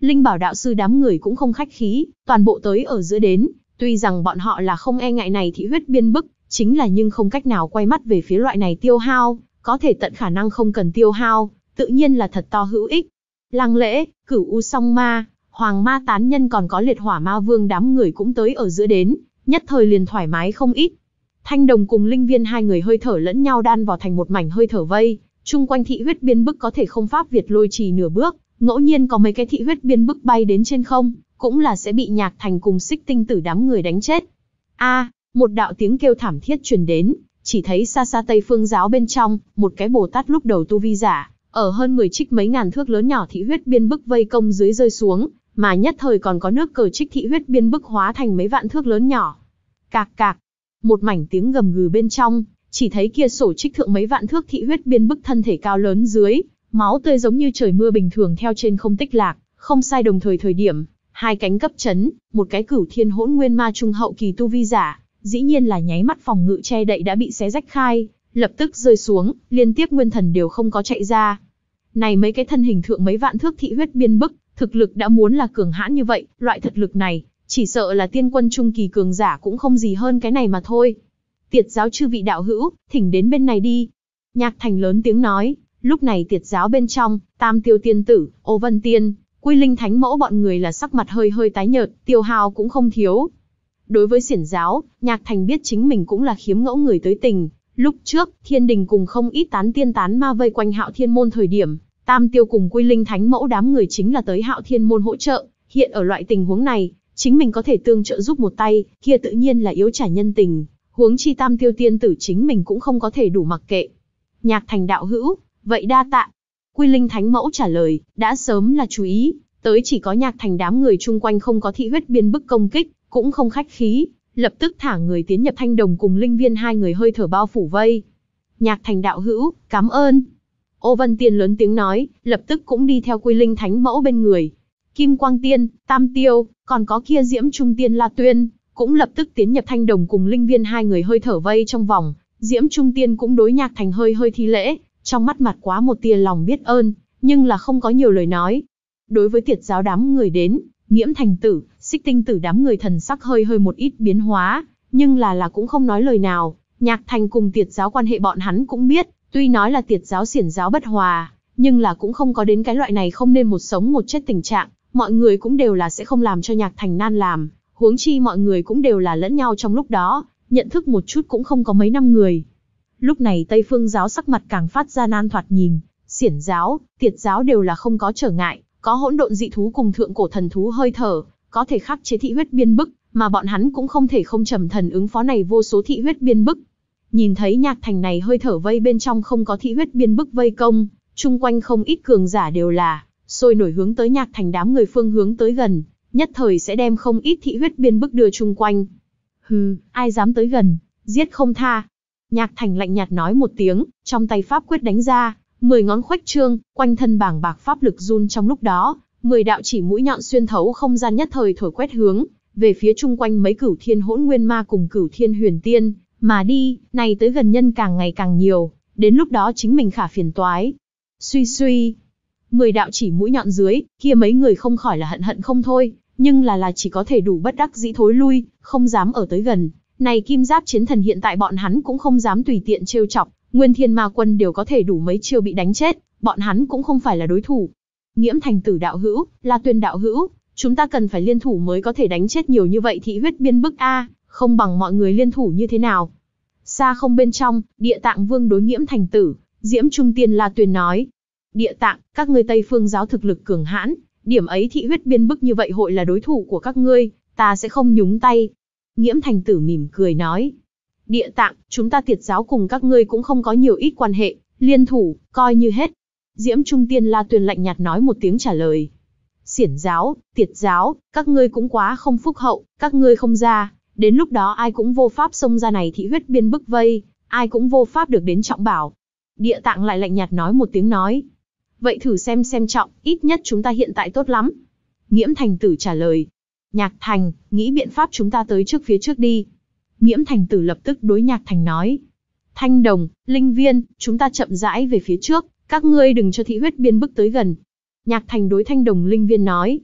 Linh Bảo đạo sư đám người cũng không khách khí, toàn bộ tới ở giữa đến, tuy rằng bọn họ là không e ngại này thị huyết biên bức, chính là nhưng không cách nào quay mắt về phía loại này tiêu hao, có thể tận khả năng không cần tiêu hao, tự nhiên là thật to hữu ích. Lăng Lễ, Cửu U Song Ma, Hoàng Ma tán nhân còn có Liệt Hỏa Ma Vương đám người cũng tới ở giữa đến, nhất thời liền thoải mái không ít. Thanh Đồng cùng Linh Viên hai người hơi thở lẫn nhau đan vào thành một mảnh hơi thở vây, chung quanh thị huyết biên bức có thể không pháp Việt lôi trì nửa bước, ngẫu nhiên có mấy cái thị huyết biên bức bay đến trên không, cũng là sẽ bị Nhạc Thành cùng Xích Tinh Tử đám người đánh chết. A, một đạo tiếng kêu thảm thiết truyền đến, chỉ thấy xa xa Tây Phương giáo bên trong, một cái Bồ Tát lúc đầu tu vi giả, ở hơn mười trích mấy ngàn thước lớn nhỏ thị huyết biên bức vây công dưới rơi xuống, mà nhất thời còn có nước cờ trích thị huyết biên bức hóa thành mấy vạn thước lớn nhỏ. Cạc cạc, một mảnh tiếng gầm gừ bên trong, chỉ thấy kia sổ trích thượng mấy vạn thước thị huyết biên bức thân thể cao lớn dưới, máu tươi giống như trời mưa bình thường theo trên không tích lạc, không sai đồng thời thời điểm, hai cánh cấp chấn, một cái Cửu Thiên Hỗn Nguyên Ma trung hậu kỳ tu vi giả, dĩ nhiên là nháy mắt phòng ngự che đậy đã bị xé rách khai, lập tức rơi xuống, liên tiếp nguyên thần đều không có chạy ra. Này mấy cái thân hình thượng mấy vạn thước thị huyết biên bức, thực lực đã muốn là cường hãn như vậy, loại thực lực này, chỉ sợ là tiên quân trung kỳ cường giả cũng không gì hơn cái này mà thôi. Tiệt giáo chư vị đạo hữu, thỉnh đến bên này đi. Nhạc Thành lớn tiếng nói, lúc này tiệt giáo bên trong, Tam Tiêu Tiên Tử, Ô Vân Tiên, Quy Linh Thánh Mẫu bọn người là sắc mặt hơi hơi tái nhợt, tiêu hao cũng không thiếu. Đối với xiển giáo, Nhạc Thành biết chính mình cũng là khiếm ngẫu người tới tình. Lúc trước, Thiên Đình cùng không ít tán tiên tán ma vây quanh Hạo Thiên Môn thời điểm, Tam Tiêu cùng Quy Linh Thánh Mẫu đám người chính là tới Hạo Thiên Môn hỗ trợ. Hiện ở loại tình huống này, chính mình có thể tương trợ giúp một tay, kia tự nhiên là yếu trả nhân tình. Huống chi Tam Tiêu Tiên Tử chính mình cũng không có thể đủ mặc kệ. Nhạc Thành đạo hữu, vậy đa tạ. Quy Linh Thánh Mẫu trả lời, đã sớm là chú ý, tới chỉ có Nhạc Thành đám người chung quanh không có thị huyết biên bức công kích, cũng không khách khí, lập tức thả người tiến nhập Thanh Đồng cùng Linh Viên hai người hơi thở bao phủ vây. Nhạc Thành đạo hữu, cảm ơn. Ô Vân Tiên lớn tiếng nói, lập tức cũng đi theo Quy Linh Thánh Mẫu bên người. Kim Quang Tiên, Tam Tiêu, còn có kia Diễm Trung Tiên La Tuyên, cũng lập tức tiến nhập Thanh Đồng cùng Linh Viên hai người hơi thở vây trong vòng. Diễm Trung Tiên cũng đối Nhạc Thành hơi hơi thi lễ, trong mắt mặt quá một tia lòng biết ơn, nhưng là không có nhiều lời nói. Đối với tiệt giáo đám người đến, Nghiễm Thành Tử, Xích Tinh Tử đám người thần sắc hơi hơi một ít biến hóa, nhưng là là cũng không nói lời nào. Nhạc Thành cùng tiệt giáo quan hệ bọn hắn cũng biết, tuy nói là tiệt giáo xiển giáo bất hòa, nhưng là cũng không có đến cái loại này không nên một sống một chết tình trạng, mọi người cũng đều là sẽ không làm cho Nhạc Thành nan làm, huống chi mọi người cũng đều là lẫn nhau trong lúc đó, nhận thức một chút cũng không có mấy năm người. Lúc này Tây Phương giáo sắc mặt càng phát ra nan thoạt nhìn, xiển giáo, tiệt giáo đều là không có trở ngại, có hỗn độn dị thú cùng thượng cổ thần thú hơi thở, có thể khắc chế thị huyết biên bức, mà bọn hắn cũng không thể không trầm thần ứng phó này vô số thị huyết biên bức. Nhìn thấy Nhạc Thành này hơi thở vây bên trong không có thị huyết biên bức vây công, chung quanh không ít cường giả đều là sôi nổi hướng tới Nhạc Thành đám người phương hướng tới gần, nhất thời sẽ đem không ít thị huyết biên bức đưa chung quanh. Hừ, ai dám tới gần, giết không tha. Nhạc Thành lạnh nhạt nói một tiếng, trong tay pháp quyết đánh ra, mười ngón khuếch trương, quanh thân bảng bạc pháp lực run trong lúc đó, mười đạo chỉ mũi nhọn xuyên thấu không gian nhất thời thổi quét hướng về phía chung quanh mấy Cửu Thiên Hỗn Nguyên Ma cùng Cửu Thiên Huyền Tiên, mà đi, này tới gần nhân càng ngày càng nhiều, đến lúc đó chính mình khả phiền toái. Suy suy, mười đạo chỉ mũi nhọn dưới, kia mấy người không khỏi là hận hận không thôi, nhưng là là chỉ có thể đủ bất đắc dĩ thối lui, không dám ở tới gần. Này Kim Giáp Chiến Thần hiện tại bọn hắn cũng không dám tùy tiện trêu chọc, Nguyên Thiên Ma Quân đều có thể đủ mấy chiêu bị đánh chết, bọn hắn cũng không phải là đối thủ. Nghiễm Thành Tử đạo hữu, La Tuyên đạo hữu, chúng ta cần phải liên thủ mới có thể đánh chết nhiều như vậy thị huyết biên bức a, không bằng mọi người liên thủ như thế nào? Xa không bên trong, Địa Tạng Vương đối Nghiễm Thành Tử, Diễm Trung Tiên La Tuyên nói: Địa Tạng, các ngươi Tây Phương giáo thực lực cường hãn, điểm ấy thị huyết biên bức như vậy hội là đối thủ của các ngươi, ta sẽ không nhúng tay. Nghiễm Thành Tử mỉm cười nói: Địa Tạng, chúng ta tiệt giáo cùng các ngươi cũng không có nhiều ít quan hệ, liên thủ, coi như hết. Diễm Trung Tiên La Tuyên lạnh nhạt nói một tiếng trả lời. Xiển giáo, tiệt giáo, các ngươi cũng quá không phúc hậu, các ngươi không ra, đến lúc đó ai cũng vô pháp xông ra này thị huyết biên bức vây, ai cũng vô pháp được đến trọng bảo. Địa Tạng lại lạnh nhạt nói một tiếng nói: Vậy thử xem xem trọng, ít nhất chúng ta hiện tại tốt lắm. Nghiễm Thành Tử trả lời. Nhạc Thành, nghĩ biện pháp chúng ta tới trước phía trước đi. Nghiễm Thành Tử lập tức đối Nhạc Thành nói. Thanh Đồng, Linh Viên, chúng ta chậm rãi về phía trước, các ngươi đừng cho thị huyết biên bức tới gần. Nhạc Thành đối Thanh Đồng Linh Viên nói.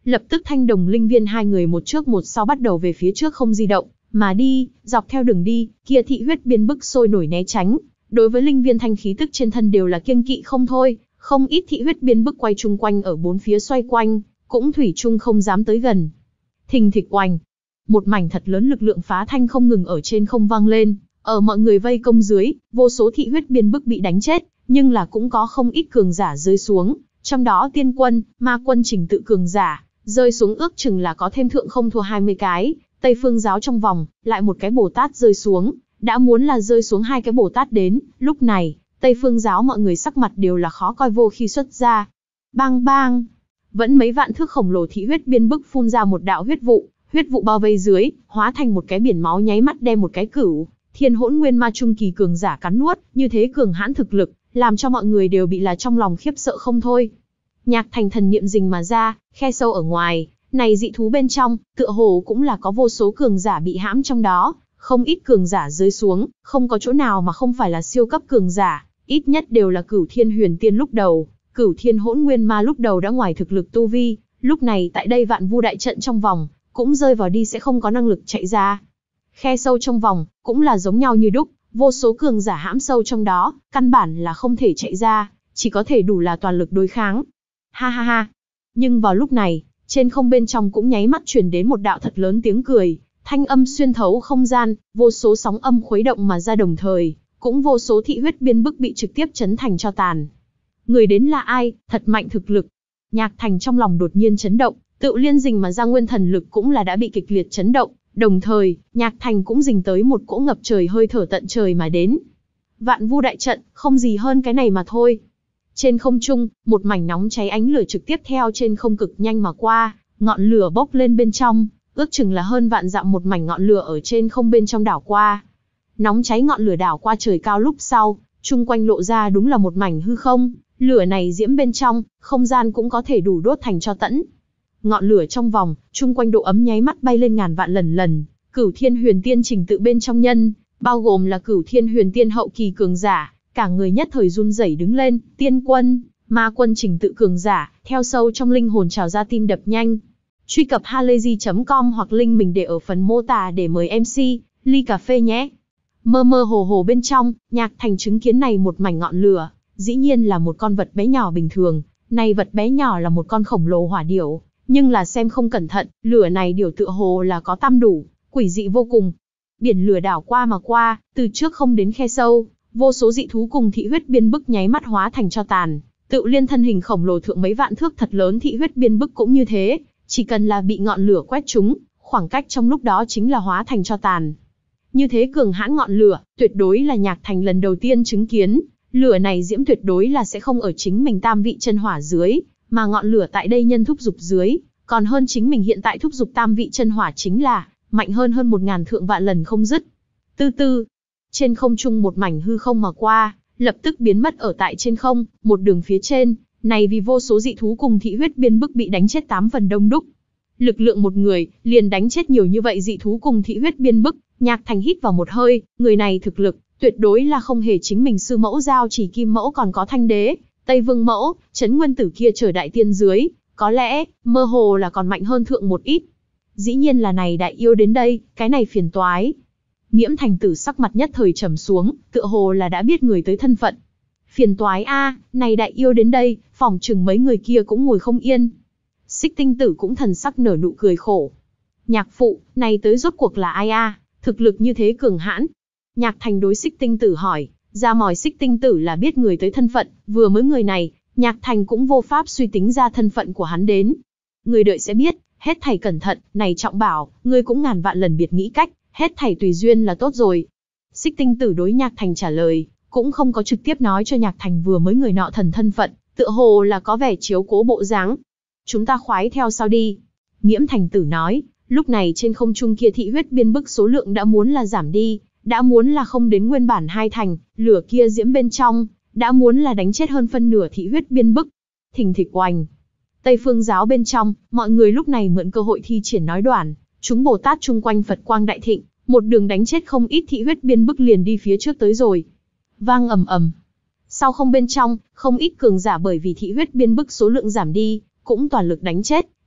Lập tức Thanh Đồng Linh Viên hai người một trước một sau bắt đầu về phía trước không di động, mà đi, dọc theo đường đi, kia thị huyết biên bức sôi nổi né tránh. Đối với linh viên thanh khí tức trên thân đều là kiêng kỵ không thôi, không ít thị huyết biên bức quay chung quanh ở bốn phía xoay quanh, cũng thủy chung không dám tới gần. Thình thịch oành, một mảnh thật lớn lực lượng phá thanh không ngừng ở trên không vang lên, ở mọi người vây công dưới, vô số thị huyết biên bức bị đánh chết, nhưng là cũng có không ít cường giả rơi xuống, trong đó tiên quân, ma quân trình tự cường giả, rơi xuống ước chừng là có thêm thượng không thua hai mươi cái, Tây Phương giáo trong vòng, lại một cái Bồ Tát rơi xuống, đã muốn là rơi xuống hai cái Bồ Tát đến, lúc này, Tây Phương giáo mọi người sắc mặt đều là khó coi vô khi xuất ra. Bang bang, vẫn mấy vạn thước khổng lồ thị huyết biên bức phun ra một đạo huyết vụ, huyết vụ bao vây dưới, hóa thành một cái biển máu nháy mắt đem một cái cửu thiên hỗn nguyên ma trung kỳ cường giả cắn nuốt, như thế cường hãn thực lực, làm cho mọi người đều bị là trong lòng khiếp sợ không thôi. Nhạc Thành thần niệm rình mà ra, khe sâu ở ngoài, này dị thú bên trong, tựa hồ cũng là có vô số cường giả bị hãm trong đó, không ít cường giả rơi xuống, không có chỗ nào mà không phải là siêu cấp cường giả, ít nhất đều là Cửu Thiên Huyền Tiên lúc đầu, Cửu Thiên Hỗn Nguyên Ma lúc đầu đã ngoài thực lực tu vi, lúc này tại đây vạn vu đại trận trong vòng, cũng rơi vào đi sẽ không có năng lực chạy ra. Khe sâu trong vòng, cũng là giống nhau như đúc, vô số cường giả hãm sâu trong đó, căn bản là không thể chạy ra, chỉ có thể đủ là toàn lực đối kháng. Ha ha ha. Nhưng vào lúc này, trên không bên trong cũng nháy mắt truyền đến một đạo thật lớn tiếng cười, thanh âm xuyên thấu không gian, vô số sóng âm khuấy động mà ra đồng thời, cũng vô số thị huyết biên bức bị trực tiếp chấn thành cho tàn. Người đến là ai, thật mạnh thực lực. Nhạc Thành trong lòng đột nhiên chấn động, tự liên rình mà ra nguyên thần lực cũng là đã bị kịch liệt chấn động, đồng thời, Nhạc Thành cũng rình tới một cỗ ngập trời hơi thở tận trời mà đến. Vạn vu đại trận, không gì hơn cái này mà thôi. Trên không trung, một mảnh nóng cháy ánh lửa trực tiếp theo trên không cực nhanh mà qua, ngọn lửa bốc lên bên trong, ước chừng là hơn vạn dặm một mảnh ngọn lửa ở trên không bên trong đảo qua. Nóng cháy ngọn lửa đảo qua trời cao lúc sau, chung quanh lộ ra đúng là một mảnh hư không, lửa này diễm bên trong, không gian cũng có thể đủ đốt thành tro tẫn. Ngọn lửa trong vòng, chung quanh độ ấm nháy mắt bay lên ngàn vạn lần lần, Cửu Thiên Huyền Tiên trình tự bên trong nhân, bao gồm là Cửu Thiên Huyền Tiên hậu kỳ cường giả, cả người nhất thời run rẩy đứng lên, tiên quân, ma quân trình tự cường giả, theo sâu trong linh hồn trào ra tim đập nhanh. Truy cập halayzi chấm com hoặc link mình để ở phần mô tả để mời em xê, ly cà phê nhé. Mơ mơ hồ hồ bên trong, Nhạc Thành chứng kiến này một mảnh ngọn lửa, dĩ nhiên là một con vật bé nhỏ bình thường, này vật bé nhỏ là một con khổng lồ hỏa điểu, nhưng là xem không cẩn thận, lửa này điểu tựa hồ là có tam đủ, quỷ dị vô cùng. Biển lửa đảo qua mà qua, từ trước không đến khe sâu, vô số dị thú cùng thị huyết biên bức nháy mắt hóa thành cho tàn, tự liên thân hình khổng lồ thượng mấy vạn thước thật lớn thị huyết biên bức cũng như thế, chỉ cần là bị ngọn lửa quét trúng, khoảng cách trong lúc đó chính là hóa thành cho tàn. Như thế cường hãn ngọn lửa, tuyệt đối là Nhạc Thành lần đầu tiên chứng kiến, lửa này diễm tuyệt đối là sẽ không ở chính mình tam vị chân hỏa dưới, mà ngọn lửa tại đây nhân thúc dục dưới, còn hơn chính mình hiện tại thúc dục tam vị chân hỏa chính là mạnh hơn hơn một ngàn thượng vạn lần không dứt. Tư tư, trên không trung một mảnh hư không mà qua, lập tức biến mất ở tại trên không, một đường phía trên, này vì vô số dị thú cùng thị huyết biên bức bị đánh chết tám phần đông đúc. Lực lượng một người, liền đánh chết nhiều như vậy dị thú cùng thị huyết biên bức, Nhạc Thành hít vào một hơi, người này thực lực, tuyệt đối là không hề chính mình sư mẫu giao chỉ kim mẫu còn có thanh đế, Tây Vương mẫu, Trấn Nguyên Tử kia trời đại tiên dưới, có lẽ, mơ hồ là còn mạnh hơn thượng một ít. Dĩ nhiên là này đại yêu đến đây, cái này phiền toái. Nghiễm Thành Tử sắc mặt nhất thời trầm xuống, tựa hồ là đã biết người tới thân phận. Phiền toái a, này đại yêu đến đây, phỏng chừng mấy người kia cũng ngồi không yên. Xích Tinh Tử cũng thần sắc nở nụ cười khổ. Nhạc phụ, này tới rốt cuộc là ai a? Thực lực như thế cường hãn. Nhạc Thành đối Xích Tinh Tử hỏi, ra mỏi Xích Tinh Tử là biết người tới thân phận, vừa mới người này, Nhạc Thành cũng vô pháp suy tính ra thân phận của hắn đến. Người đợi sẽ biết, hết thảy cẩn thận, này trọng bảo, ngươi cũng ngàn vạn lần biệt nghĩ cách, hết thảy tùy duyên là tốt rồi. Xích Tinh Tử đối Nhạc Thành trả lời, cũng không có trực tiếp nói cho Nhạc Thành vừa mới người nọ thần thân phận, tựa hồ là có vẻ chiếu cố bộ dáng. Chúng ta khoái theo sau đi. Nghiễm Thành Tử nói, lúc này trên không trung kia thị huyết biên bức số lượng đã muốn là giảm đi, đã muốn là không đến nguyên bản hai thành, lửa kia diễm bên trong, đã muốn là đánh chết hơn phân nửa thị huyết biên bức. Thình thịch oành. Tây Phương giáo bên trong, mọi người lúc này mượn cơ hội thi triển nói đoản, chúng Bồ Tát chung quanh Phật quang đại thịnh, một đường đánh chết không ít thị huyết biên bức liền đi phía trước tới rồi. Vang ầm ầm. Sau không bên trong, không ít cường giả bởi vì thị huyết biên bức số lượng giảm đi, cũng toàn lực đánh chết,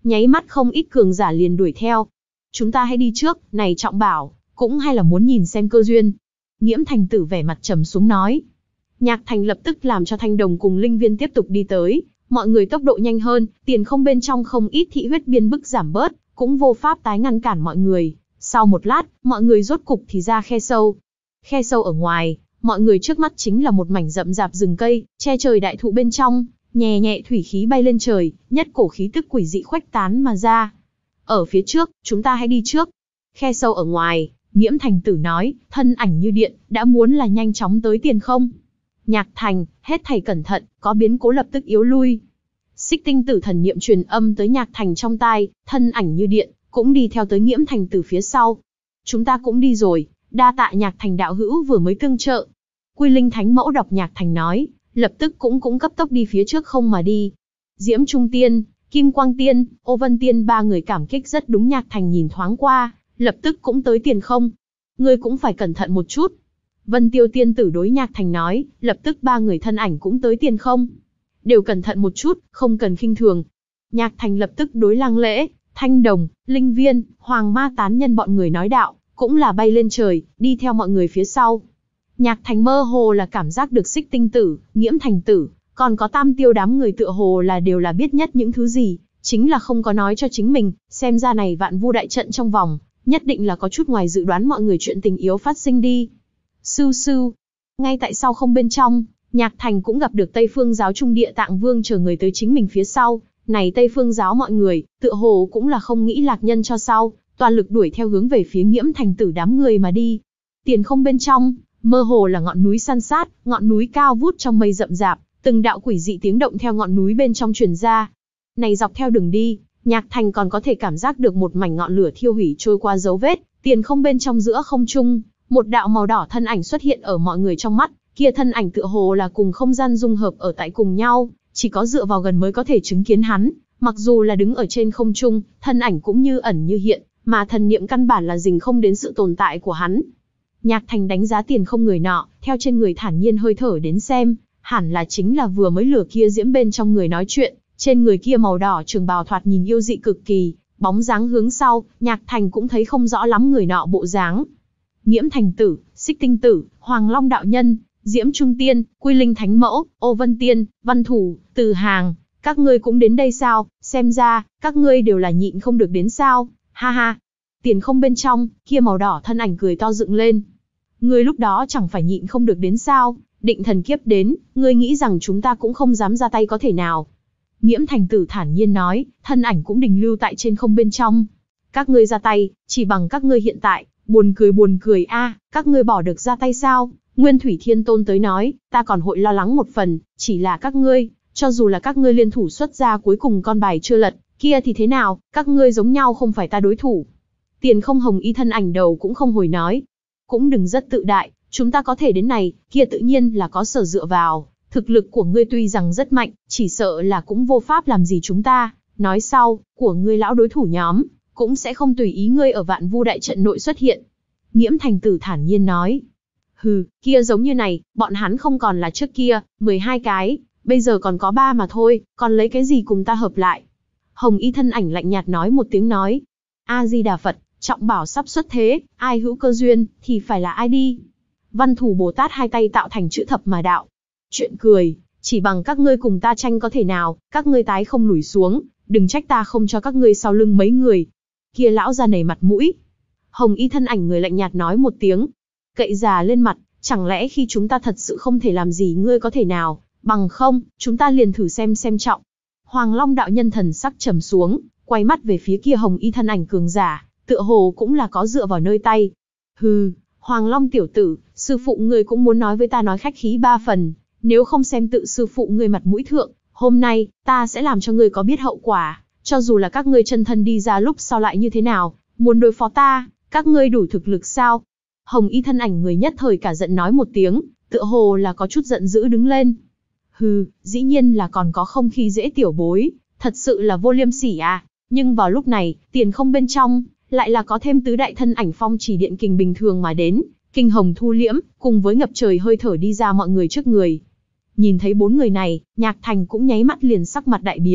Nháy mắt không ít cường giả liền đuổi theo. Chúng ta hãy đi trước, này Trọng Bảo, cũng hay là muốn nhìn xem cơ duyên. Nghiễm Thành Tử vẻ mặt trầm xuống nói. Nhạc Thành lập tức làm cho Thanh Đồng cùng Linh Viên tiếp tục đi tới, mọi người tốc độ nhanh hơn, tiền không bên trong không ít thị huyết biên bức giảm bớt, cũng vô pháp tái ngăn cản mọi người. Sau một lát, mọi người rốt cục thì ra khe sâu. Khe sâu ở ngoài, mọi người trước mắt chính là một mảnh rậm rạp rừng cây, che trời đại thụ bên trong, nhẹ nhẹ thủy khí bay lên trời, nhất cổ khí tức quỷ dị khuếch tán mà ra. Ở phía trước, chúng ta hãy đi trước. Khe sâu ở ngoài, Nghiễm Thành Tử nói, thân ảnh như điện, đã muốn là nhanh chóng tới tiền không. Nhạc Thành, hết thảy cẩn thận, có biến cố lập tức yếu lui. Xích Tinh Tử thần niệm truyền âm tới Nhạc Thành trong tai, thân ảnh như điện, cũng đi theo tới Nghiễm Thành Tử phía sau. Chúng ta cũng đi rồi, đa tạ Nhạc Thành đạo hữu vừa mới tương trợ. Quy Linh Thánh Mẫu đọc Nhạc Thành nói, lập tức cũng cũng cấp tốc đi phía trước không mà đi. Diễm Trung Tiên, Kim Quang Tiên, Ô Vân Tiên ba người cảm kích rất đúng. Nhạc Thành nhìn thoáng qua, lập tức cũng tới tiền không. Ngươi cũng phải cẩn thận một chút. Vân Tiêu Tiên tử đối Nhạc Thành nói, lập tức ba người thân ảnh cũng tới tiền không. Đều cẩn thận một chút, không cần khinh thường. Nhạc Thành lập tức đối Lăng Lễ, Thanh Đồng, Linh Viên, Hoàng Ma tán nhân bọn người nói đạo, cũng là bay lên trời, đi theo mọi người phía sau. Nhạc Thành mơ hồ là cảm giác được Xích Tinh Tử, Nghiễm Thành Tử, còn có Tam Tiêu đám người tựa hồ là đều là biết nhất những thứ gì, chính là không có nói cho chính mình, xem ra này Vạn Vu đại trận trong vòng, nhất định là có chút ngoài dự đoán mọi người chuyện tình yếu phát sinh đi. Sưu sưu, ngay tại sau không bên trong, Nhạc Thành cũng gặp được Tây Phương giáo Trung Địa Tạng Vương chờ người tới chính mình phía sau, này Tây Phương giáo mọi người, tựa hồ cũng là không nghĩ lạc nhân cho sau, toàn lực đuổi theo hướng về phía Nghiễm Thành Tử đám người mà đi. Tiền không bên trong, mơ hồ là ngọn núi san sát, ngọn núi cao vút trong mây rậm rạp, từng đạo quỷ dị tiếng động theo ngọn núi bên trong truyền ra. Này dọc theo đường đi, Nhạc Thành còn có thể cảm giác được một mảnh ngọn lửa thiêu hủy trôi qua dấu vết, tiền không bên trong giữa không trung, một đạo màu đỏ thân ảnh xuất hiện ở mọi người trong mắt, kia thân ảnh tựa hồ là cùng không gian dung hợp ở tại cùng nhau, chỉ có dựa vào gần mới có thể chứng kiến hắn, mặc dù là đứng ở trên không trung, thân ảnh cũng như ẩn như hiện, mà thần niệm căn bản là dình không đến sự tồn tại của hắn. Nhạc Thành đánh giá tiền không người nọ, theo trên người thản nhiên hơi thở đến xem, hẳn là chính là vừa mới lửa kia diễm bên trong người nói chuyện, trên người kia màu đỏ trường bào thoạt nhìn yêu dị cực kỳ, bóng dáng hướng sau, Nhạc Thành cũng thấy không rõ lắm người nọ bộ dáng. Nghiễm Thành Tử, Xích Tinh Tử, Hoàng Long đạo nhân, Diễm Trung Tiên, Quy Linh Thánh Mẫu, Ô Vân Tiên, Văn Thủ, Từ Hàng, các ngươi cũng đến đây sao? Xem ra, các ngươi đều là nhịn không được đến sao? Ha ha. Tiền không bên trong, kia màu đỏ thân ảnh cười to dựng lên. Ngươi lúc đó chẳng phải nhịn không được đến sao? Định thần kiếp đến, ngươi nghĩ rằng chúng ta cũng không dám ra tay có thể nào? Nghiễm Thành Tử thản nhiên nói, thân ảnh cũng đình lưu tại trên không bên trong. Các ngươi ra tay, chỉ bằng các ngươi hiện tại, buồn cười buồn cười a, à, các ngươi bỏ được ra tay sao? Nguyên Thủy Thiên Tôn tới nói, ta còn hội lo lắng một phần, chỉ là các ngươi, cho dù là các ngươi liên thủ xuất ra cuối cùng con bài chưa lật, kia thì thế nào, các ngươi giống nhau không phải ta đối thủ. Tiền không hồng y thân ảnh đầu cũng không hồi nói. Cũng đừng rất tự đại, chúng ta có thể đến này, kia tự nhiên là có sở dựa vào, thực lực của ngươi tuy rằng rất mạnh, chỉ sợ là cũng vô pháp làm gì chúng ta, nói sau, của ngươi lão đối thủ nhóm, cũng sẽ không tùy ý ngươi ở Vạn Vu đại trận nội xuất hiện. Nghiễm Thành Tử thản nhiên nói. Hừ, kia giống như này, bọn hắn không còn là trước kia, mười hai cái, bây giờ còn có ba mà thôi, còn lấy cái gì cùng ta hợp lại. Hồng y thân ảnh lạnh nhạt nói một tiếng nói. A-di-đà Phật, Trọng Bảo sắp xuất thế, ai hữu cơ duyên, thì phải là ai đi. Văn Thủ Bồ Tát hai tay tạo thành chữ thập mà đạo. Chuyện cười, chỉ bằng các ngươi cùng ta tranh có thể nào, các ngươi tái không lùi xuống, đừng trách ta không cho các ngươi sau lưng mấy người. Kia lão già nảy mặt mũi. Hồng y thân ảnh người lạnh nhạt nói một tiếng. Cậy già lên mặt, chẳng lẽ khi chúng ta thật sự không thể làm gì ngươi có thể nào, bằng không, chúng ta liền thử xem xem trọng. Hoàng Long đạo nhân thần sắc trầm xuống, quay mắt về phía kia hồng y thân ảnh cường giả, tựa hồ cũng là có dựa vào nơi tay. Hừ, Hoàng Long tiểu tử, sư phụ ngươi cũng muốn nói với ta nói khách khí ba phần, nếu không xem tự sư phụ ngươi mặt mũi thượng, hôm nay, ta sẽ làm cho ngươi có biết hậu quả, cho dù là các ngươi chân thân đi ra lúc sau lại như thế nào, muốn đối phó ta, các ngươi đủ thực lực sao? Hồng y thân ảnh người nhất thời cả giận nói một tiếng, tựa hồ là có chút giận dữ đứng lên. Hừ, dĩ nhiên là còn có không khi dễ tiểu bối, thật sự là vô liêm sỉ à. Nhưng vào lúc này, tiền không bên trong, lại là có thêm tứ đại thân ảnh phong chỉ điện kình bình thường mà đến, kinh hồng thu liễm, cùng với ngập trời hơi thở đi ra mọi người trước người. Nhìn thấy bốn người này, Nhạc Thành cũng nháy mắt liền sắc mặt đại biến,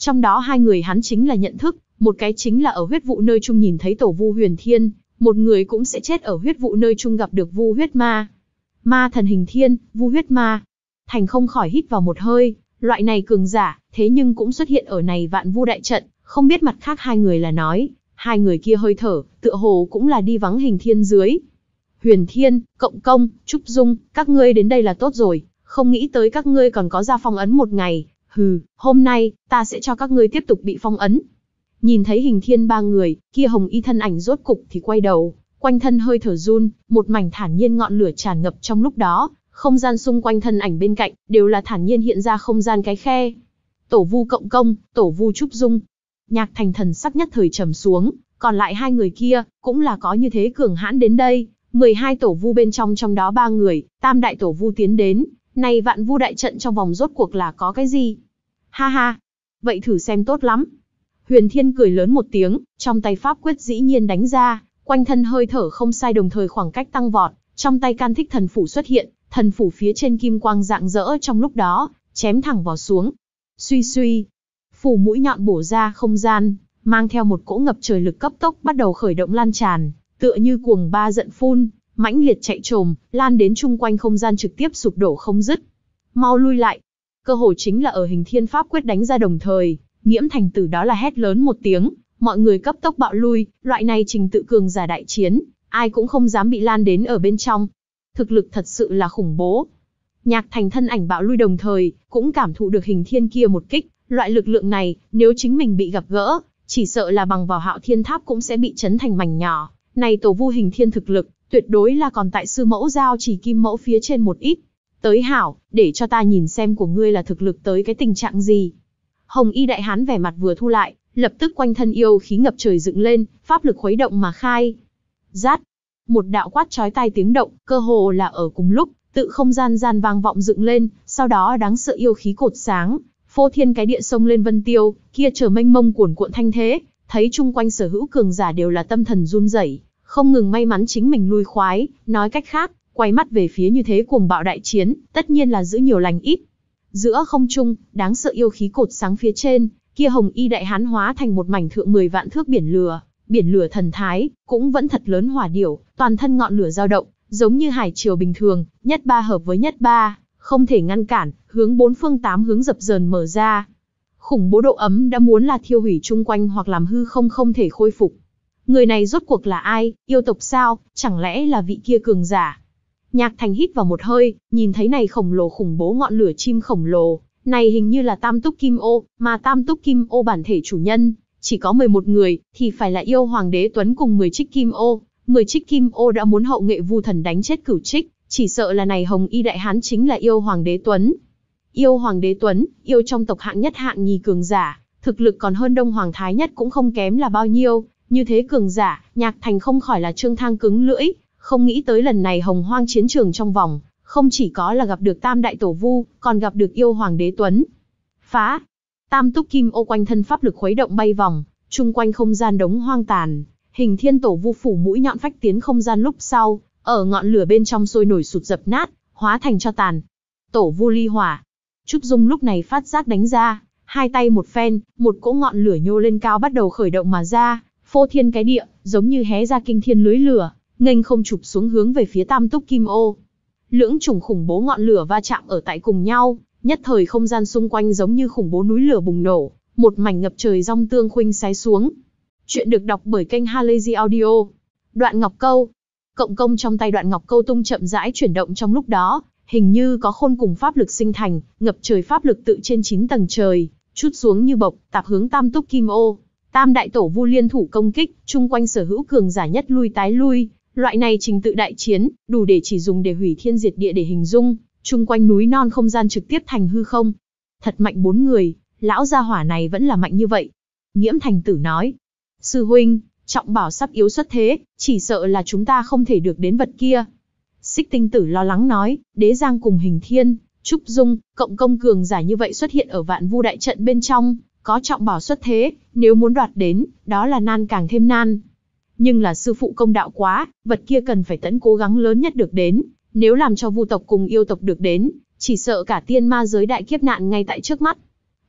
Trong đó hai người hắn chính là nhận thức, một cái chính là ở huyết vụ nơi chung nhìn thấy tổ vu huyền thiên, một người cũng sẽ chết ở huyết vụ nơi chung gặp được vu huyết ma. Ma thần hình thiên, vu huyết ma. Thành không khỏi hít vào một hơi, loại này cường giả, thế nhưng cũng xuất hiện ở này vạn vu đại trận, không biết mặt khác hai người là nói, hai người kia hơi thở, tựa hồ cũng là đi vắng hình thiên dưới. Huyền Thiên, Cộng Công, Trúc Dung, các ngươi đến đây là tốt rồi, không nghĩ tới các ngươi còn có ra phong ấn một ngày, hừ, hôm nay, ta sẽ cho các ngươi tiếp tục bị phong ấn. Nhìn thấy hình thiên ba người, kia hồng y thân ảnh rốt cục thì quay đầu, quanh thân hơi thở run, một mảnh thản nhiên ngọn lửa tràn ngập trong lúc đó, không gian xung quanh thân ảnh bên cạnh, đều là thản nhiên hiện ra không gian cái khe. Tổ vu Cộng Công, Tổ vu Trúc Dung. Nhạc Thành thần sắc nhất thời trầm xuống, còn lại hai người kia, cũng là có như thế cường hãn đến đây, mười hai tổ vu bên trong trong đó ba người, tam đại tổ vu tiến đến, này vạn vu đại trận trong vòng rốt cuộc là có cái gì? Ha ha, vậy thử xem tốt lắm. Huyền Thiên cười lớn một tiếng, trong tay pháp quyết dĩ nhiên đánh ra, quanh thân hơi thở không sai đồng thời khoảng cách tăng vọt, trong tay can thích thần phủ xuất hiện, thần phủ phía trên kim quang rạng rỡ trong lúc đó, chém thẳng vào xuống. Suy suy, phủ mũi nhọn bổ ra không gian, mang theo một cỗ ngập trời lực cấp tốc bắt đầu khởi động lan tràn, tựa như cuồng ba giận phun, mãnh liệt chạy trồm, lan đến chung quanh không gian trực tiếp sụp đổ không dứt. Mau lui lại. Cơ hồ chính là ở hình thiên pháp quyết đánh ra đồng thời, Nghiễm Thành Tử đó là hét lớn một tiếng, mọi người cấp tốc bạo lui, loại này trình tự cường giả đại chiến, ai cũng không dám bị lan đến ở bên trong. Thực lực thật sự là khủng bố. Nhạc Thành thân ảnh bạo lui đồng thời, cũng cảm thụ được hình thiên kia một kích, loại lực lượng này, nếu chính mình bị gặp gỡ, chỉ sợ là bằng vào Hạo Thiên Tháp cũng sẽ bị chấn thành mảnh nhỏ. Này tổ vu hình thiên thực lực, tuyệt đối là còn tại sư mẫu giao chỉ kim mẫu phía trên một ít. Tới hảo, để cho ta nhìn xem của ngươi là thực lực tới cái tình trạng gì. Hồng y đại hán vẻ mặt vừa thu lại, lập tức quanh thân yêu khí ngập trời dựng lên, pháp lực khuấy động mà khai. Rát, một đạo quát chói tai tiếng động, cơ hồ là ở cùng lúc, tự không gian gian vang vọng dựng lên, sau đó đáng sợ yêu khí cột sáng, phô thiên cái địa sông lên vân tiêu, kia trở mênh mông cuồn cuộn thanh thế, thấy chung quanh sở hữu cường giả đều là tâm thần run rẩy, không ngừng may mắn chính mình lui khoái, nói cách khác, quay mắt về phía như thế cuồng bạo đại chiến, tất nhiên là giữ nhiều lành ít. Giữa không trung, đáng sợ yêu khí cột sáng phía trên, kia hồng y đại hán hóa thành một mảnh thượng mười vạn thước biển lửa, biển lửa thần thái, cũng vẫn thật lớn hỏa điểu, toàn thân ngọn lửa dao động, giống như hải triều bình thường, nhất ba hợp với nhất ba, không thể ngăn cản, hướng bốn phương tám hướng dập dờn mở ra. Khủng bố độ ấm đã muốn là thiêu hủy chung quanh hoặc làm hư không không thể khôi phục. Người này rốt cuộc là ai, yêu tộc sao, chẳng lẽ là vị kia cường giả? Nhạc Thành hít vào một hơi, nhìn thấy này khổng lồ khủng bố ngọn lửa chim khổng lồ, này hình như là Tam Túc Kim Ô, mà Tam Túc Kim Ô bản thể chủ nhân, chỉ có mười một người, thì phải là yêu Hoàng đế Tuấn cùng mười trích Kim Ô, mười trích Kim Ô đã muốn hậu nghệ vu thần đánh chết cửu trích, chỉ sợ là này hồng y đại hán chính là yêu Hoàng đế Tuấn. Yêu Hoàng đế Tuấn, yêu trong tộc hạng nhất hạng nhì cường giả, thực lực còn hơn Đông Hoàng Thái Nhất cũng không kém là bao nhiêu, như thế cường giả, Nhạc Thành không khỏi là trương thang cứng lưỡi, không nghĩ tới lần này hồng hoang chiến trường trong vòng, không chỉ có là gặp được tam đại tổ vu, còn gặp được yêu Hoàng đế Tuấn. Phá! Tam Túc Kim Ô quanh thân pháp lực khuấy động bay vòng, chung quanh không gian đống hoang tàn, hình thiên tổ vu phủ mũi nhọn phách tiến không gian lúc sau, ở ngọn lửa bên trong sôi nổi sụt dập nát, hóa thành cho tàn. Tổ vu ly hỏa. Trúc Dung lúc này phát giác đánh ra, hai tay một phen, một cỗ ngọn lửa nhô lên cao bắt đầu khởi động mà ra, phô thiên cái địa, giống như hé ra kinh thiên lưới lửa, nghênh không chụp xuống hướng về phía Tam Túc Kim Ô. Lưỡng chủng khủng bố ngọn lửa va chạm ở tại cùng nhau, nhất thời không gian xung quanh giống như khủng bố núi lửa bùng nổ, một mảnh ngập trời rong tương khuynh sái xuống. Chuyện được đọc bởi kênh Halazy Audio. Đoạn Ngọc Câu. Cộng công trong tay Đoạn Ngọc Câu tung chậm rãi chuyển động trong lúc đó, hình như có khôn cùng pháp lực sinh thành, ngập trời pháp lực tự trên chín tầng trời, chút xuống như bộc, tạp hướng Tam Túc Kim Ô. Tam đại tổ vu liên thủ công kích, chung quanh sở hữu cường giả nhất lui tái lui, loại này trình tự đại chiến, đủ để chỉ dùng để hủy thiên diệt địa để hình dung, chung quanh núi non không gian trực tiếp thành hư không. Thật mạnh bốn người, lão gia hỏa này vẫn là mạnh như vậy. Nghiễm Thành Tử nói, sư huynh, trọng bảo sắp yếu xuất thế, chỉ sợ là chúng ta không thể được đến vật kia. Xích Tinh Tử lo lắng nói, Đế Giang cùng Hình Thiên, Trúc Dung, cộng công cường giả như vậy xuất hiện ở vạn vu đại trận bên trong, có trọng bảo xuất thế, nếu muốn đoạt đến, đó là nan càng thêm nan. Nhưng là sư phụ công đạo quá, vật kia cần phải tận cố gắng lớn nhất được đến, nếu làm cho vu tộc cùng yêu tộc được đến, chỉ sợ cả tiên ma giới đại kiếp nạn ngay tại trước mắt.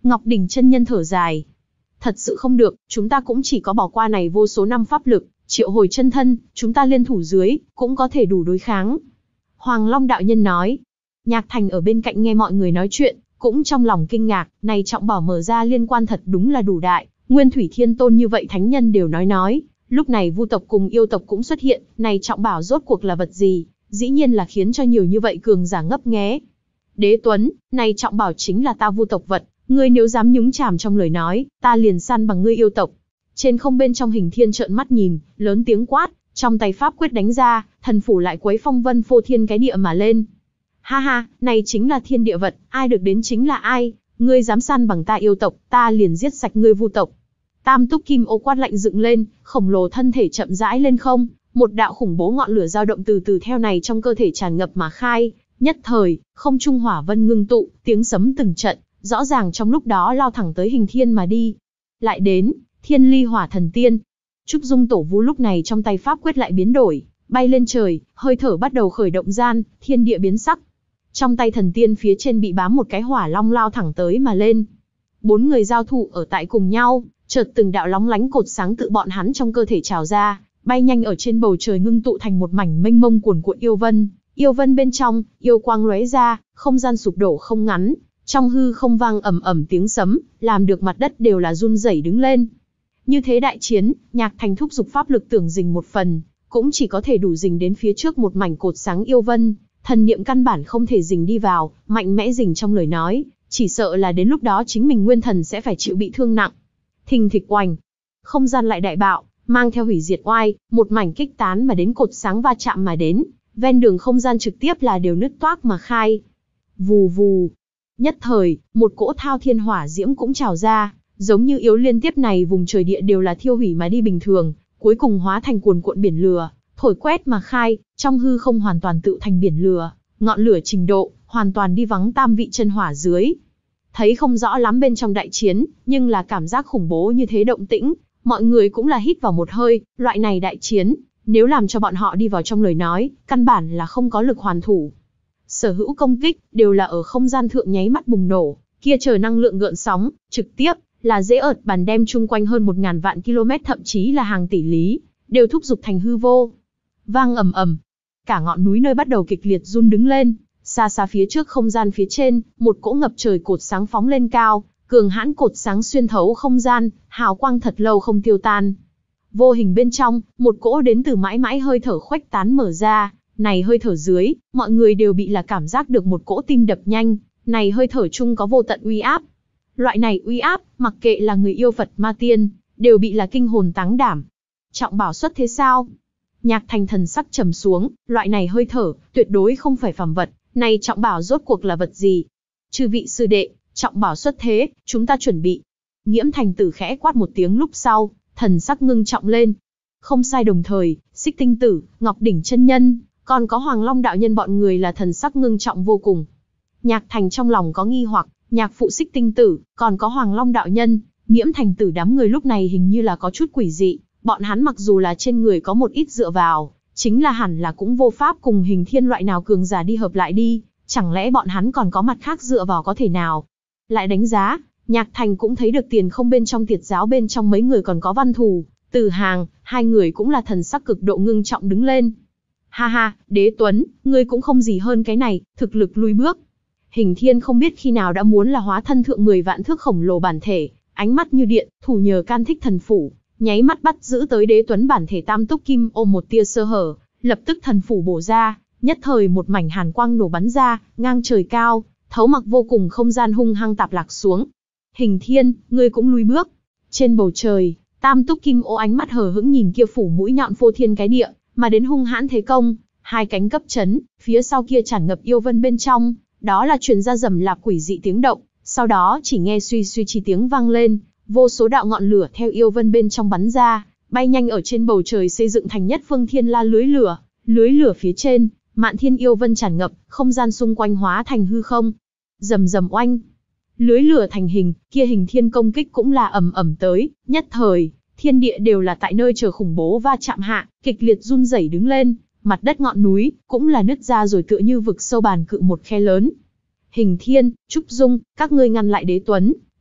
Ngọc Đỉnh chân nhân thở dài. Thật sự không được, chúng ta cũng chỉ có bỏ qua này vô số năm pháp lực, triệu hồi chân thân, chúng ta liên thủ dưới, cũng có thể đủ đối kháng. Hoàng Long đạo nhân nói. Nhạc Thành ở bên cạnh nghe mọi người nói chuyện, cũng trong lòng kinh ngạc, này trọng bảo mở ra liên quan thật đúng là đủ đại, Nguyên Thủy Thiên Tôn như vậy thánh nhân đều nói nói, lúc này vu tộc cùng yêu tộc cũng xuất hiện, này trọng bảo rốt cuộc là vật gì, dĩ nhiên là khiến cho nhiều như vậy cường giả ngấp nghé. Đế Tuấn, này trọng bảo chính là ta vu tộc vật, ngươi nếu dám nhúng chàm trong lời nói, ta liền săn bằng ngươi yêu tộc. Trên không bên trong Hình Thiên trợn mắt nhìn, lớn tiếng quát, trong tay pháp quyết đánh ra, thần phủ lại quấy phong vân phô thiên cái địa mà lên. Ha ha, này chính là thiên địa vật, ai được đến chính là ai, ngươi dám săn bằng ta yêu tộc, ta liền giết sạch ngươi vu tộc. Tam túc kim ô quát lạnh dựng lên, khổng lồ thân thể chậm rãi lên không, một đạo khủng bố ngọn lửa dao động từ từ theo này trong cơ thể tràn ngập mà khai, nhất thời, không trung hỏa vân ngưng tụ, tiếng sấm từng trận, rõ ràng trong lúc đó lao thẳng tới Hình Thiên mà đi. Lại đến, Thiên Ly Hỏa Thần Tiên. Trúc Dung Tổ Vu lúc này trong tay pháp quyết lại biến đổi, bay lên trời, hơi thở bắt đầu khởi động gian, thiên địa biến sắc. Trong tay thần tiên phía trên bị bám một cái hỏa long lao thẳng tới mà lên. Bốn người giao thủ ở tại cùng nhau, chợt từng đạo lóng lánh cột sáng tự bọn hắn trong cơ thể trào ra, bay nhanh ở trên bầu trời ngưng tụ thành một mảnh mênh mông cuồn cuộn yêu vân. Yêu vân bên trong, yêu quang lóe ra, không gian sụp đổ không ngắn, trong hư không vang ầm ầm tiếng sấm, làm được mặt đất đều là run rẩy đứng lên. Như thế đại chiến, Nhạc Thành thúc giục pháp lực tưởng dình một phần, cũng chỉ có thể đủ dình đến phía trước một mảnh cột sáng yêu vân, thần niệm căn bản không thể dình đi vào, mạnh mẽ dình trong lời nói, chỉ sợ là đến lúc đó chính mình nguyên thần sẽ phải chịu bị thương nặng. Thình thịch oành, không gian lại đại bạo, mang theo hủy diệt oai, một mảnh kích tán mà đến cột sáng va chạm mà đến, ven đường không gian trực tiếp là đều nứt toác mà khai. Vù vù, nhất thời, một cỗ thao thiên hỏa diễm cũng trào ra, giống như yếu liên tiếp này vùng trời địa đều là thiêu hủy mà đi bình thường, cuối cùng hóa thành cuồn cuộn biển lửa, thổi quét mà khai, trong hư không hoàn toàn tự thành biển lửa, ngọn lửa trình độ, hoàn toàn đi vắng tam vị chân hỏa dưới. Thấy không rõ lắm bên trong đại chiến, nhưng là cảm giác khủng bố như thế động tĩnh, mọi người cũng là hít vào một hơi, loại này đại chiến, nếu làm cho bọn họ đi vào trong lời nói, căn bản là không có lực hoàn thủ. Sở hữu công kích, đều là ở không gian thượng nháy mắt bùng nổ, kia chờ năng lượng gợn sóng, trực tiếp, là dễ ợt bàn đem chung quanh hơn một ngàn vạn km thậm chí là hàng tỷ lý, đều thúc giục thành hư vô. Vang ầm ầm, cả ngọn núi nơi bắt đầu kịch liệt run đứng lên, xa xa phía trước không gian phía trên, một cỗ ngập trời cột sáng phóng lên cao, cường hãn cột sáng xuyên thấu không gian, hào quang thật lâu không tiêu tan. Vô hình bên trong, một cỗ đến từ mãi mãi hơi thở khuếch tán mở ra, này hơi thở dưới, mọi người đều bị là cảm giác được một cỗ tim đập nhanh, này hơi thở chung có vô tận uy áp. Loại này uy áp, mặc kệ là người yêu Phật ma tiên, đều bị là kinh hồn táng đảm. Trọng bảo xuất thế sao? Nhạc Thành thần sắc trầm xuống, loại này hơi thở, tuyệt đối không phải phàm vật, này trọng bảo rốt cuộc là vật gì? Chư vị sư đệ, trọng bảo xuất thế, chúng ta chuẩn bị. Nghiễm Thành tử khẽ quát một tiếng lúc sau, thần sắc ngưng trọng lên. Không sai, đồng thời, Xích Tinh Tử, Ngọc Đỉnh chân nhân, còn có Hoàng Long đạo nhân bọn người là thần sắc ngưng trọng vô cùng. Nhạc Thành trong lòng có nghi hoặc, nhạc phụ Xích Tinh Tử, còn có Hoàng Long đạo nhân, Nghiễm Thành tử đám người lúc này hình như là có chút quỷ dị, bọn hắn mặc dù là trên người có một ít dựa vào, chính là hẳn là cũng vô pháp cùng Hình Thiên loại nào cường giả đi hợp lại đi, chẳng lẽ bọn hắn còn có mặt khác dựa vào có thể nào? Lại đánh giá, Nhạc Thành cũng thấy được tiền không bên trong Tiệt giáo bên trong mấy người còn có Văn Thù, Từ Hàng, hai người cũng là thần sắc cực độ ngưng trọng đứng lên. Ha ha, Đế Tuấn, ngươi cũng không gì hơn cái này, thực lực lui bước. Hình Thiên không biết khi nào đã muốn là hóa thân thượng mười vạn thước khổng lồ bản thể, ánh mắt như điện, thủ nhờ can thích thần phủ, nháy mắt bắt giữ tới Đế Tuấn bản thể tam túc kim ôm một tia sơ hở, lập tức thần phủ bổ ra, nhất thời một mảnh hàn quang nổ bắn ra, ngang trời cao, thấu mặc vô cùng không gian hung hăng tạp lạc xuống. Hình Thiên, ngươi cũng lui bước. Trên bầu trời, tam túc kim ô ánh mắt hờ hững nhìn kia phủ mũi nhọn phô thiên cái địa, mà đến hung hãn thế công, hai cánh cấp chấn, phía sau kia tràn ngập yêu vân bên trong, đó là truyền ra rầm rạp quỷ dị tiếng động, sau đó chỉ nghe suy suy chi tiếng vang lên, vô số đạo ngọn lửa theo yêu vân bên trong bắn ra, bay nhanh ở trên bầu trời xây dựng thành nhất phương thiên la lưới lửa, lưới lửa phía trên, mạn thiên yêu vân tràn ngập, không gian xung quanh hóa thành hư không. Rầm rầm oanh, lưới lửa thành hình, kia Hình Thiên công kích cũng là ầm ầm tới, nhất thời, thiên địa đều là tại nơi chờ khủng bố va chạm hạ, kịch liệt run rẩy đứng lên, mặt đất ngọn núi cũng là nứt ra rồi tựa như vực sâu bàn cự một khe lớn. Hình Thiên, Trúc Dung, các ngươi ngăn lại Đế Tuấn,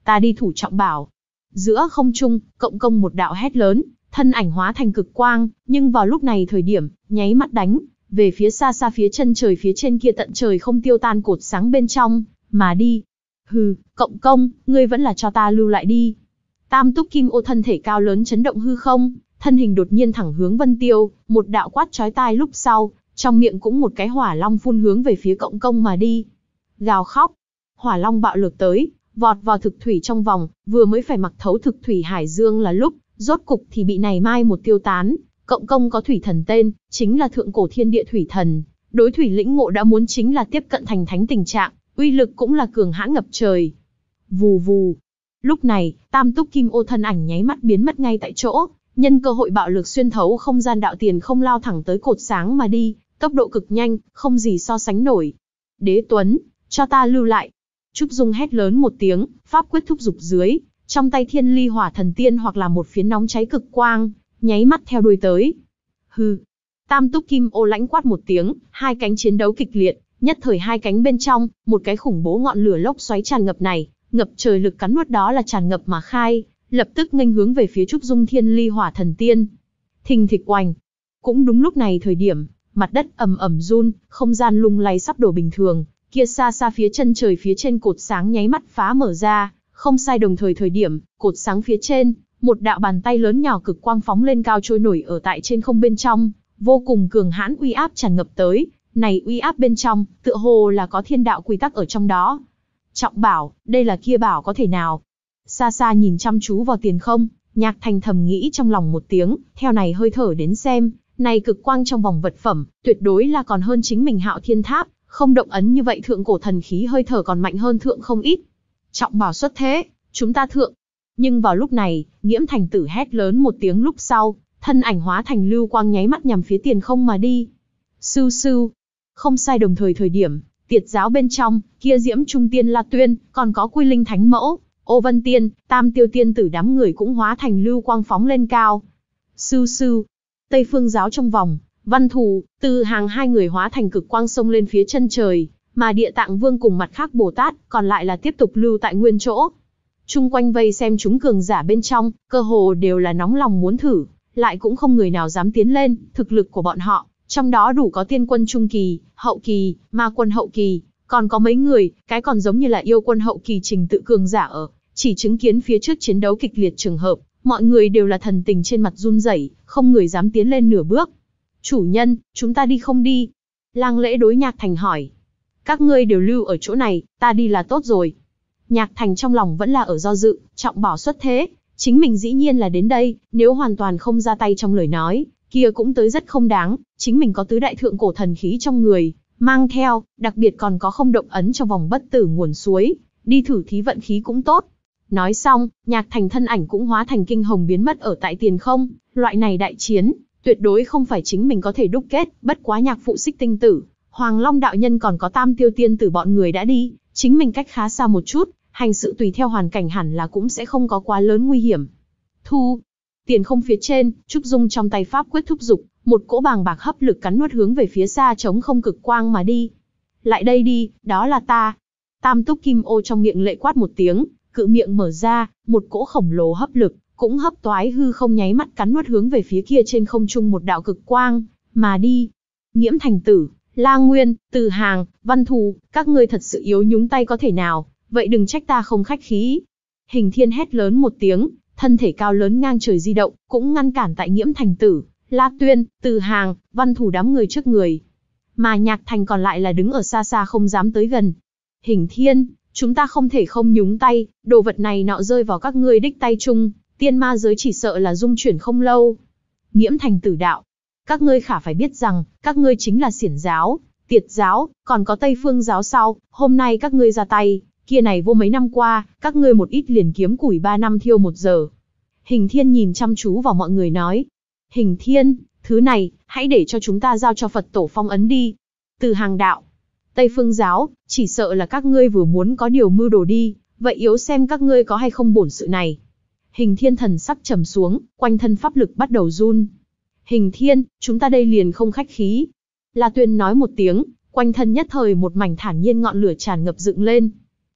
ta đi thủ trọng bảo. Giữa không trung, cộng công một đạo hét lớn, thân ảnh hóa thành cực quang, nhưng vào lúc này thời điểm, nháy mắt đánh về phía xa xa phía chân trời phía trên kia tận trời không tiêu tan cột sáng bên trong, mà đi. Hừ, cộng công, ngươi vẫn là cho ta lưu lại đi. Tam túc kim ô thân thể cao lớn chấn động hư không, thân hình đột nhiên thẳng hướng Vân Tiêu, một đạo quát chói tai lúc sau, trong miệng cũng một cái hỏa long phun hướng về phía cộng công mà đi. Gào khóc, hỏa long bạo lực tới, vọt vào thực thủy trong vòng, vừa mới phải mặc thấu thực thủy hải dương là lúc, rốt cục thì bị này mai một tiêu tán. Cộng công có thủy thần tên, chính là thượng cổ thiên địa thủy thần, đối thủy lĩnh ngộ đã muốn chính là tiếp cận thành thánh tình trạng, uy lực cũng là cường hãn ngập trời. Vù vù. Lúc này, tam túc kim ô thân ảnh nháy mắt biến mất ngay tại chỗ, nhân cơ hội bạo lực xuyên thấu không gian đạo tiền không lao thẳng tới cột sáng mà đi, tốc độ cực nhanh, không gì so sánh nổi. Đế Tuấn, cho ta lưu lại. Trúc Dung hét lớn một tiếng, pháp quyết thúc dục dưới, trong tay thiên ly hỏa thần tiên hoặc là một phiến nóng cháy cực quang, nháy mắt theo đuôi tới. Hừ. Tam túc kim ô lãnh quát một tiếng, hai cánh chiến đấu kịch liệt, nhất thời hai cánh bên trong, một cái khủng bố ngọn lửa lốc xoáy tràn ngập này, ngập trời lực cắn nuốt đó là tràn ngập mà khai, lập tức nghênh hướng về phía Trúc Dung thiên ly hỏa thần tiên. Thình thịch oành. Cũng đúng lúc này thời điểm, mặt đất ầm ầm run, không gian lung lay sắp đổ bình thường, kia xa xa phía chân trời phía trên cột sáng nháy mắt phá mở ra, không sai đồng thời thời điểm, cột sáng phía trên, một đạo bàn tay lớn nhỏ cực quang phóng lên cao trôi nổi ở tại trên không bên trong, vô cùng cường hãn uy áp tràn ngập tới, này uy áp bên trong, tựa hồ là có thiên đạo quy tắc ở trong đó. Trọng bảo, đây là kia bảo có thể nào? Xa xa nhìn chăm chú vào tiền không, Nhạc Thành thầm nghĩ trong lòng một tiếng, theo này hơi thở đến xem, này cực quang trong vòng vật phẩm, tuyệt đối là còn hơn chính mình Hạo Thiên Tháp, không động ấn như vậy thượng cổ thần khí hơi thở còn mạnh hơn thượng không ít. Trọng bảo xuất thế, chúng ta thượng. Nhưng vào lúc này, Nghiễm Thành tử hét lớn một tiếng lúc sau, thân ảnh hóa thành lưu quang nháy mắt nhằm phía tiền không mà đi. Sưu sưu. Không sai đồng thời thời điểm, Tiệt giáo bên trong, kia Diễm Trung Tiên La Tuyên, còn có Quy Linh Thánh Mẫu, Ô Vân Tiên, Tam Tiêu Tiên tử đám người cũng hóa thành lưu quang phóng lên cao. Sưu sưu. Tây Phương giáo trong vòng, Văn Thù, Từ Hàng hai người hóa thành cực quang sông lên phía chân trời, mà Địa Tạng Vương cùng mặt khác Bồ Tát, còn lại là tiếp tục lưu tại nguyên chỗ. Chung quanh vây xem chúng cường giả bên trong, cơ hồ đều là nóng lòng muốn thử, lại cũng không người nào dám tiến lên, thực lực của bọn họ, trong đó đủ có tiên quân trung kỳ, hậu kỳ, ma quân hậu kỳ, còn có mấy người, cái còn giống như là yêu quân hậu kỳ trình tự cường giả ở, chỉ chứng kiến phía trước chiến đấu kịch liệt trường hợp, mọi người đều là thần tình trên mặt run rẩy, không người dám tiến lên nửa bước. Chủ nhân, chúng ta đi không đi? Lang Lễ đối Nhạc Thành hỏi. Các ngươi đều lưu ở chỗ này, ta đi là tốt rồi. Nhạc Thành trong lòng vẫn là ở do dự, trọng bảo xuất thế, chính mình dĩ nhiên là đến đây, nếu hoàn toàn không ra tay trong lời nói, kia cũng tới rất không đáng, chính mình có tứ đại thượng cổ thần khí trong người, mang theo, đặc biệt còn có không động ấn trong vòng bất tử nguồn suối, đi thử thí vận khí cũng tốt. Nói xong, Nhạc Thành thân ảnh cũng hóa thành kinh hồng biến mất ở tại tiền không, loại này đại chiến, tuyệt đối không phải chính mình có thể đúc kết, bất quá Nhạc phụ Xích Tinh Tử, Hoàng Long đạo nhân còn có Tam Tiêu Tiên tử bọn người đã đi, chính mình cách khá xa một chút, hành sự tùy theo hoàn cảnh hẳn là cũng sẽ không có quá lớn nguy hiểm. Thu, tiền không phía trên, Trúc Dung trong tay pháp quyết thúc dục, một cỗ bàng bạc hấp lực cắn nuốt hướng về phía xa chống không cực quang mà đi. Lại đây đi, đó là ta. Tam túc kim ô trong miệng lệ quát một tiếng, cự miệng mở ra, một cỗ khổng lồ hấp lực, cũng hấp toái hư không nháy mắt cắn nuốt hướng về phía kia trên không trung một đạo cực quang, mà đi. Nghiễm Thành tử, La Nguyên, Từ Hàng, Văn Thù, các ngươi thật sự yếu nhúng tay có thể nào, vậy đừng trách ta không khách khí. Hình Thiên hét lớn một tiếng, thân thể cao lớn ngang trời di động, cũng ngăn cản tại Nghiễm Thành tử, La Tuyên, Từ Hàng, Văn Thù đám người trước người. Mà Nhạc Thành còn lại là đứng ở xa xa không dám tới gần. Hình Thiên, chúng ta không thể không nhúng tay, đồ vật này nọ rơi vào các ngươi đích tay chung, tiên ma giới chỉ sợ là dung chuyển không lâu. Nghiễm Thành tử đạo, các ngươi khả phải biết rằng, các ngươi chính là Xiển giáo, Tiệt giáo, còn có Tây Phương giáo sau, hôm nay các ngươi ra tay, kia này vô mấy năm qua, các ngươi một ít liền kiếm củi ba năm thiêu một giờ. Hình Thiên nhìn chăm chú vào mọi người nói, Hình Thiên, thứ này, hãy để cho chúng ta giao cho Phật tổ phong ấn đi. Từ Hàng đạo, Tây Phương giáo, chỉ sợ là các ngươi vừa muốn có điều mưu đồ đi, vậy yếu xem các ngươi có hay không bổn sự này. Hình Thiên thần sắc trầm xuống, quanh thân pháp lực bắt đầu run. Hình Thiên, chúng ta đây liền không khách khí. La Tuyên nói một tiếng, quanh thân nhất thời một mảnh thản nhiên ngọn lửa tràn ngập dựng lên.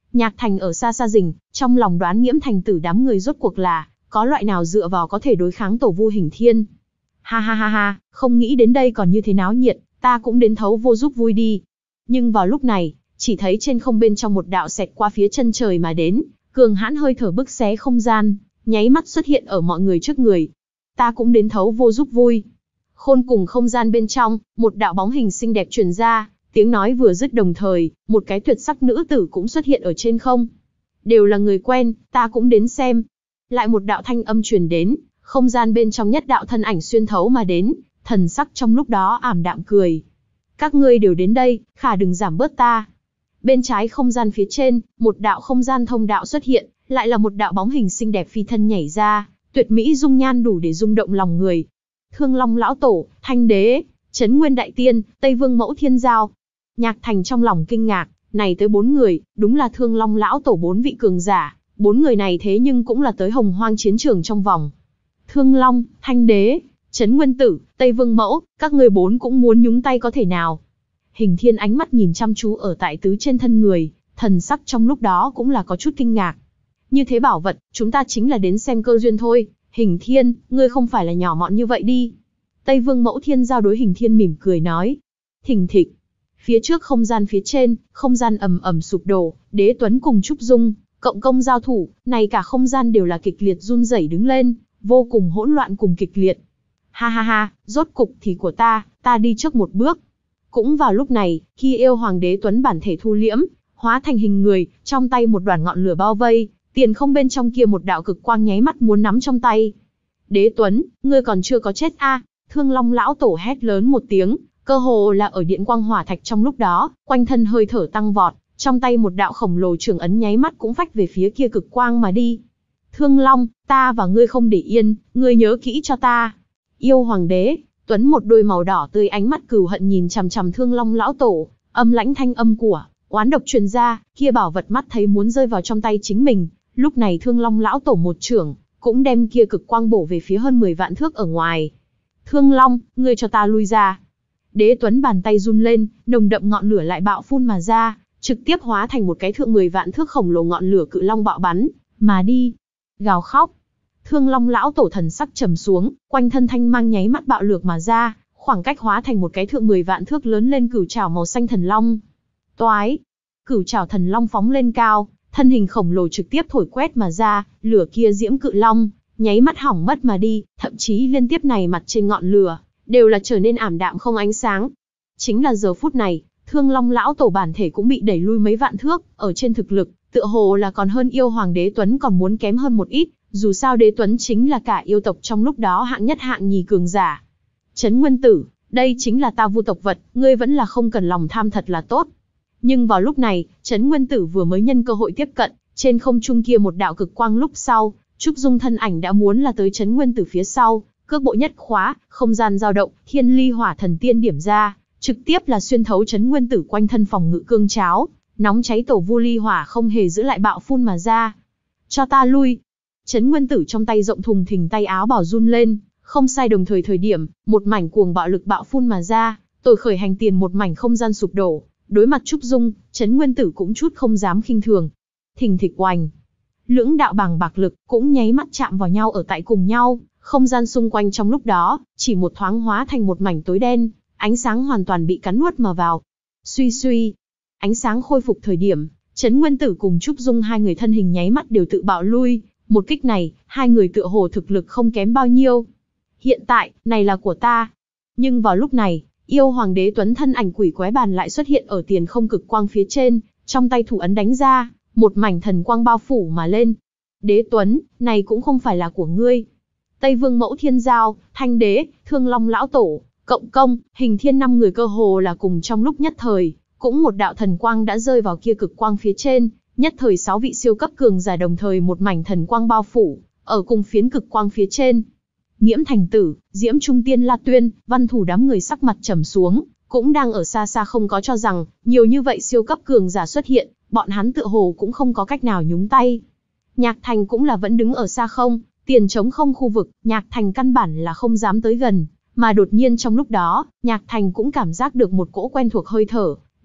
Nhạc Thành ở xa xa rình, trong lòng đoán Nghiễm Thành Tử đám người rốt cuộc là có loại nào dựa vào có thể đối kháng Tổ Vu Hình Thiên. Ha ha ha ha, không nghĩ đến đây còn như thế náo nhiệt, ta cũng đến thấu vô giúp vui đi. Nhưng vào lúc này, chỉ thấy trên không bên trong một đạo xẹt qua phía chân trời mà đến, cường hãn hơi thở bức xé không gian, nháy mắt xuất hiện ở mọi người trước người. Ta cũng đến thấu vô giúp vui. Khôn cùng không gian bên trong, một đạo bóng hình xinh đẹp truyền ra, tiếng nói vừa dứt đồng thời, một cái tuyệt sắc nữ tử cũng xuất hiện ở trên không. Đều là người quen, ta cũng đến xem. Lại một đạo thanh âm truyền đến, không gian bên trong nhất đạo thân ảnh xuyên thấu mà đến, thần sắc trong lúc đó ảm đạm cười. Các ngươi đều đến đây, khả đừng giảm bớt ta. Bên trái không gian phía trên, một đạo không gian thông đạo xuất hiện, lại là một đạo bóng hình xinh đẹp phi thân nhảy ra, tuyệt mỹ dung nhan đủ để rung động lòng người. Thương Long lão tổ, Thanh đế, Trấn Nguyên đại tiên, Tây Vương mẫu Thiên Giao. Nhạc Thành trong lòng kinh ngạc, này tới bốn người, đúng là Thương Long lão tổ bốn vị cường giả, bốn người này thế nhưng cũng là tới Hồng Hoang chiến trường trong vòng. Thương Long, Thanh đế, Trấn Nguyên tử, Tây Vương mẫu, các ngươi bốn cũng muốn nhúng tay có thể nào? Hình Thiên ánh mắt nhìn chăm chú ở tại tứ trên thân người, thần sắc trong lúc đó cũng là có chút kinh ngạc. Như thế bảo vật, chúng ta chính là đến xem cơ duyên thôi. Hình Thiên, ngươi không phải là nhỏ mọn như vậy đi. Tây Vương mẫu Thiên Giao đối Hình Thiên mỉm cười nói. Thình thịch. Phía trước không gian phía trên, không gian ầm ầm sụp đổ, Đế Tuấn cùng Trúc Dung, cộng công giao thủ, này cả không gian đều là kịch liệt run rẩy đứng lên, vô cùng hỗn loạn cùng kịch liệt. Ha ha ha, rốt cục thì của ta, ta đi trước một bước. Cũng vào lúc này, khi yêu hoàng Đế Tuấn bản thể thu liễm, hóa thành hình người, trong tay một đoàn ngọn lửa bao vây, tiền không bên trong kia một đạo cực quang nháy mắt muốn nắm trong tay. Đế Tuấn, ngươi còn chưa có chết a? À? Thương Long lão tổ hét lớn một tiếng, cơ hồ là ở điện quang hỏa thạch trong lúc đó, quanh thân hơi thở tăng vọt, trong tay một đạo khổng lồ trường ấn nháy mắt cũng phách về phía kia cực quang mà đi. Thương Long, ta và ngươi không để yên, ngươi nhớ kỹ cho ta. Yêu hoàng Đế Tuấn một đôi màu đỏ tươi ánh mắt cừu hận nhìn chằm chằm Thương Long lão tổ, âm lãnh thanh âm của oán độc truyền ra, kia bảo vật mắt thấy muốn rơi vào trong tay chính mình. Lúc này Thương Long lão tổ một chưởng, cũng đem kia cực quang bổ về phía hơn mười vạn thước ở ngoài. Thương Long, ngươi cho ta lui ra. Đế Tuấn bàn tay run lên, nồng đậm ngọn lửa lại bạo phun mà ra, trực tiếp hóa thành một cái thượng mười vạn thước khổng lồ ngọn lửa cự long bạo bắn, mà đi. Gào khóc. Thương Long lão tổ thần sắc trầm xuống, quanh thân thanh mang nháy mắt bạo lược mà ra, khoảng cách hóa thành một cái thượng mười vạn thước lớn lên cửu trảo màu xanh thần long. Toái. Cửu trảo thần long phóng lên cao, thân hình khổng lồ trực tiếp thổi quét mà ra, lửa kia diễm cự long, nháy mắt hỏng mất mà đi, thậm chí liên tiếp này mặt trên ngọn lửa, đều là trở nên ảm đạm không ánh sáng. Chính là giờ phút này, Thương Long lão tổ bản thể cũng bị đẩy lui mấy vạn thước, ở trên thực lực, tựa hồ là còn hơn yêu hoàng Đế Tuấn còn muốn kém hơn một ít, dù sao Đế Tuấn chính là cả yêu tộc trong lúc đó hạng nhất hạng nhì cường giả. Trấn Nguyên tử, đây chính là ta Vu tộc vật, ngươi vẫn là không cần lòng tham thật là tốt. Nhưng vào lúc này, Trấn Nguyên tử vừa mới nhân cơ hội tiếp cận, trên không trung kia một đạo cực quang lúc sau, Trúc Dung thân ảnh đã muốn là tới Trấn Nguyên tử phía sau, cước bộ nhất khóa, không gian dao động, thiên ly hỏa thần tiên điểm ra, trực tiếp là xuyên thấu Trấn Nguyên tử quanh thân phòng ngự cương cháo, nóng cháy tổ vu ly hỏa không hề giữ lại bạo phun mà ra. Cho ta lui. Trấn Nguyên tử trong tay rộng thùng thình tay áo bảo run lên, không sai đồng thời thời điểm, một mảnh cuồng bạo lực bạo phun mà ra, tội khởi hành tiền một mảnh không gian sụp đổ. Đối mặt Trúc Dung, Trấn Nguyên tử cũng chút không dám khinh thường. Thình thịch oành. Lưỡng đạo bàng bạc lực cũng nháy mắt chạm vào nhau ở tại cùng nhau, không gian xung quanh trong lúc đó, chỉ một thoáng hóa thành một mảnh tối đen, ánh sáng hoàn toàn bị cắn nuốt mà vào. Suy suy. Ánh sáng khôi phục thời điểm, Trấn Nguyên tử cùng Trúc Dung hai người thân hình nháy mắt đều tự bạo lui, một kích này, hai người tựa hồ thực lực không kém bao nhiêu. Hiện tại, này là của ta. Nhưng vào lúc này, yêu hoàng Đế Tuấn thân ảnh quỷ quái bàn lại xuất hiện ở tiền không cực quang phía trên, trong tay thủ ấn đánh ra, một mảnh thần quang bao phủ mà lên. Đế Tuấn, này cũng không phải là của ngươi. Tây Vương mẫu Thiên Giao, Thanh đế, Thương Long lão tổ, cộng công, Hình Thiên năm người cơ hồ là cùng trong lúc nhất thời, cũng một đạo thần quang đã rơi vào kia cực quang phía trên, nhất thời sáu vị siêu cấp cường giả đồng thời một mảnh thần quang bao phủ, ở cùng phiến cực quang phía trên. Nghiễm Thành Tử, Diễm Trung Tiên La Tuyên, Văn Thủ đám người sắc mặt trầm xuống, cũng đang ở xa xa không có cho rằng, nhiều như vậy siêu cấp cường giả xuất hiện, bọn hắn tựa hồ cũng không có cách nào nhúng tay. Nhạc Thành cũng là vẫn đứng ở xa không, tiền trống không khu vực, Nhạc Thành căn bản là không dám tới gần, mà đột nhiên trong lúc đó, Nhạc Thành cũng cảm giác được một cỗ quen thuộc hơi thở,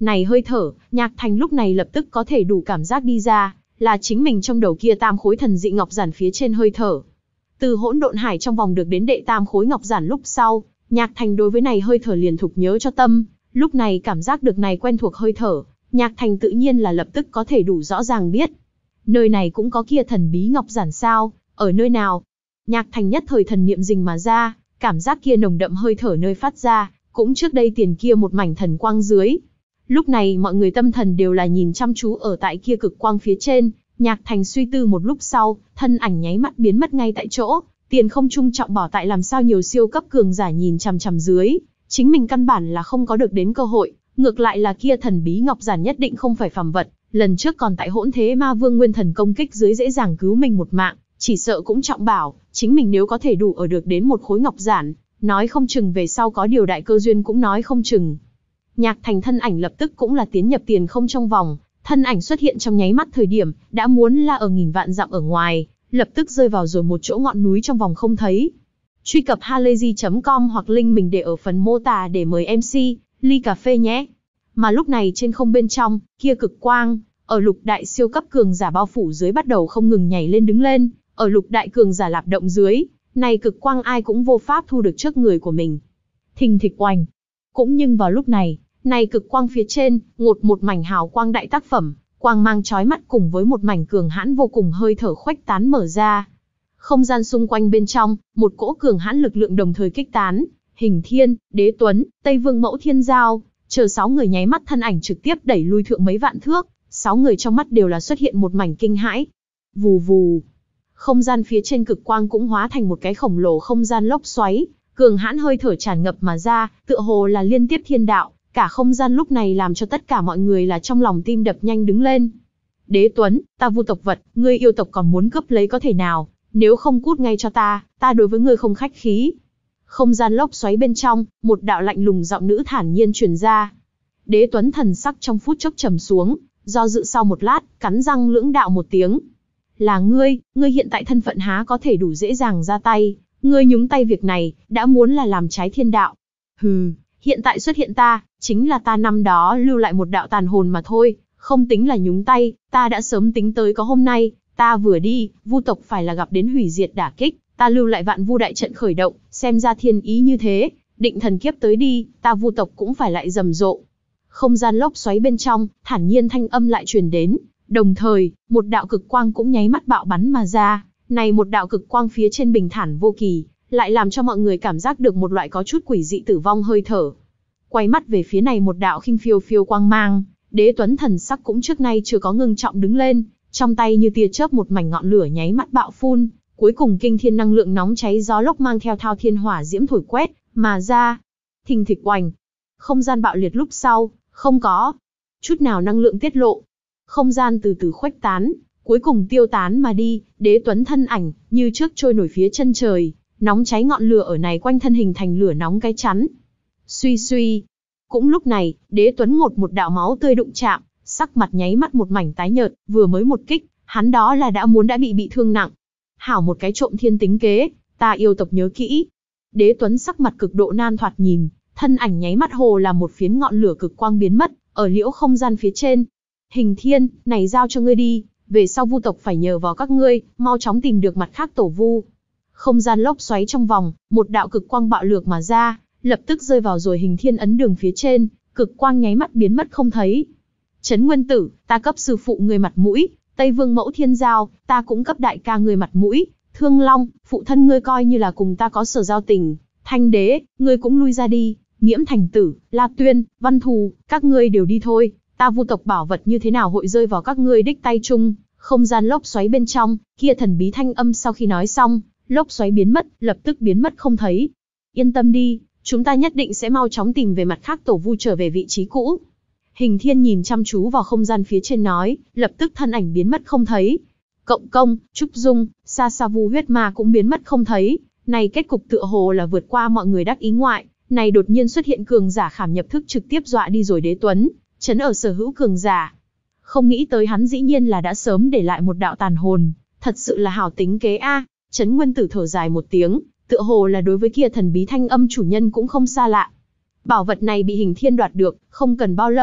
Này hơi thở, Nhạc Thành lúc này lập tức có thể đủ cảm giác đi ra, là chính mình trong đầu kia tam khối thần dị ngọc giản phía trên hơi thở. Từ hỗn độn hải trong vòng được đến đệ tam khối ngọc giản lúc sau, Nhạc Thành đối với này hơi thở liền thục nhớ cho tâm, lúc này cảm giác được này quen thuộc hơi thở, Nhạc Thành tự nhiên là lập tức có thể đủ rõ ràng biết. Nơi này cũng có kia thần bí ngọc giản sao, ở nơi nào? Nhạc Thành nhất thời thần niệm rình mà ra, cảm giác kia nồng đậm hơi thở nơi phát ra, cũng trước đây tiền kia một mảnh thần quang dưới. Lúc này mọi người tâm thần đều là nhìn chăm chú ở tại kia cực quang phía trên, Nhạc Thành suy tư một lúc sau, thân ảnh nháy mắt biến mất ngay tại chỗ, tiền không trung trọng bỏ tại làm sao nhiều siêu cấp cường giả nhìn chằm chằm dưới, chính mình căn bản là không có được đến cơ hội, ngược lại là kia thần bí ngọc giản nhất định không phải phàm vật, lần trước còn tại hỗn thế ma vương nguyên thần công kích dưới dễ dàng cứu mình một mạng, chỉ sợ cũng trọng bảo, chính mình nếu có thể đủ ở được đến một khối ngọc giản, nói không chừng về sau có điều đại cơ duyên cũng nói không chừng. Nhạc Thành thân ảnh lập tức cũng là tiến nhập tiền không trong vòng, thân ảnh xuất hiện trong nháy mắt thời điểm, đã muốn là ở nghìn vạn dặm ở ngoài, lập tức rơi vào rồi một chỗ ngọn núi trong vòng không thấy. Truy cập halayzi chấm com hoặc link mình để ở phần mô tả để mời em xê, ly cà phê nhé. Mà lúc này trên không bên trong, kia cực quang, ở lục đại siêu cấp cường giả bao phủ dưới bắt đầu không ngừng nhảy lên đứng lên, ở lục đại cường giả lạp động dưới, này cực quang ai cũng vô pháp thu được trước người của mình. Thình thịch oanh. Cũng nhưng vào lúc này, này cực quang phía trên, ngột một mảnh hào quang đại tác phẩm, quang mang chói mắt cùng với một mảnh cường hãn vô cùng hơi thở khuếch tán mở ra. Không gian xung quanh bên trong, một cỗ cường hãn lực lượng đồng thời kích tán, Hình Thiên, Đế Tuấn, Tây Vương Mẫu Thiên Giao, chờ sáu người nháy mắt thân ảnh trực tiếp đẩy lui thượng mấy vạn thước, sáu người trong mắt đều là xuất hiện một mảnh kinh hãi. Vù vù. Không gian phía trên cực quang cũng hóa thành một cái khổng lồ không gian lốc xoáy, cường hãn hơi thở tràn ngập mà ra, tựa hồ là liên tiếp thiên đạo, cả không gian lúc này làm cho tất cả mọi người là trong lòng tim đập nhanh đứng lên. Đế Tuấn, ta Vu tộc vật, ngươi yêu tộc còn muốn cướp lấy có thể nào, nếu không cút ngay cho ta, ta đối với ngươi không khách khí. Không gian lốc xoáy bên trong, một đạo lạnh lùng giọng nữ thản nhiên truyền ra. Đế Tuấn thần sắc trong phút chốc trầm xuống, do dự sau một lát, cắn răng lưỡng đạo một tiếng. Là ngươi, ngươi hiện tại thân phận há có thể đủ dễ dàng ra tay, ngươi nhúng tay việc này, đã muốn là làm trái thiên đạo. Hừ, hiện tại xuất hiện ta, chính là ta năm đó lưu lại một đạo tàn hồn mà thôi, không tính là nhúng tay, ta đã sớm tính tới có hôm nay, ta vừa đi, Vu tộc phải là gặp đến hủy diệt đả kích, ta lưu lại vạn Vu đại trận khởi động, xem ra thiên ý như thế, định thần kiếp tới đi, ta Vu tộc cũng phải lại rầm rộ. Không gian lốc xoáy bên trong, thản nhiên thanh âm lại truyền đến, đồng thời, một đạo cực quang cũng nháy mắt bạo bắn mà ra, này một đạo cực quang phía trên bình thản vô kỳ, lại làm cho mọi người cảm giác được một loại có chút quỷ dị tử vong hơi thở. Quay mắt về phía này một đạo khinh phiêu phiêu quang mang, Đế Tuấn thần sắc cũng trước nay chưa có ngưng trọng đứng lên, trong tay như tia chớp một mảnh ngọn lửa nháy mắt bạo phun, cuối cùng kinh thiên năng lượng nóng cháy gió lốc mang theo thao thiên hỏa diễm thổi quét mà ra. Thình thịch oành, không gian bạo liệt lúc sau, không có chút nào năng lượng tiết lộ, không gian từ từ khuếch tán, cuối cùng tiêu tán mà đi. Đế Tuấn thân ảnh như trước trôi nổi phía chân trời, nóng cháy ngọn lửa ở này quanh thân hình thành lửa nóng cái chắn. Suy suy, cũng lúc này, Đế Tuấn ngột một đạo máu tươi đụng chạm, sắc mặt nháy mắt một mảnh tái nhợt, vừa mới một kích, hắn đó là đã muốn đã bị bị thương nặng. Hảo một cái trộm thiên tính kế, ta yêu tộc nhớ kỹ. Đế Tuấn sắc mặt cực độ nan thoạt nhìn, thân ảnh nháy mắt hồ là một phiến ngọn lửa cực quang biến mất, ở liễu không gian phía trên. Hình Thiên, này giao cho ngươi đi, về sau Vu tộc phải nhờ vào các ngươi, mau chóng tìm được mặt khác tổ Vu. Không gian lốc xoáy trong vòng, một đạo cực quang bạo lược mà ra, lập tức rơi vào rồi Hình Thiên ấn đường phía trên, cực quang nháy mắt biến mất không thấy. Trấn Nguyên Tử, ta cấp sư phụ ngươi mặt mũi, Tây Vương Mẫu Thiên Giao, ta cũng cấp đại ca ngươi mặt mũi, Thương Long, phụ thân ngươi coi như là cùng ta có sở giao tình, Thanh Đế, ngươi cũng lui ra đi, Nghiễm Thành Tử, La Tuyên, Văn Thù, các ngươi đều đi thôi, ta Vu tộc bảo vật như thế nào hội rơi vào các ngươi đích tay chung. Không gian lốc xoáy bên trong, kia thần bí thanh âm sau khi nói xong, lốc xoáy biến mất, lập tức biến mất không thấy. Yên tâm đi, chúng ta nhất định sẽ mau chóng tìm về mặt khác tổ Vu trở về vị trí cũ. Hình Thiên nhìn chăm chú vào không gian phía trên nói, lập tức thân ảnh biến mất không thấy. Cộng Công, Trúc Dung, Sa Sa Vu huyết ma cũng biến mất không thấy. Này kết cục tựa hồ là vượt qua mọi người đắc ý ngoại, này đột nhiên xuất hiện cường giả khảm nhập thức trực tiếp dọa đi rồi Đế Tuấn, chấn ở sở hữu cường giả. Không nghĩ tới hắn dĩ nhiên là đã sớm để lại một đạo tàn hồn, thật sự là hảo tính kế a. Trấn Nguyên Tử thở dài một tiếng, tựa hồ là đối với kia thần bí thanh âm chủ nhân cũng không xa lạ. Bảo vật này bị Hình Thiên đoạt được, không cần bao lâu,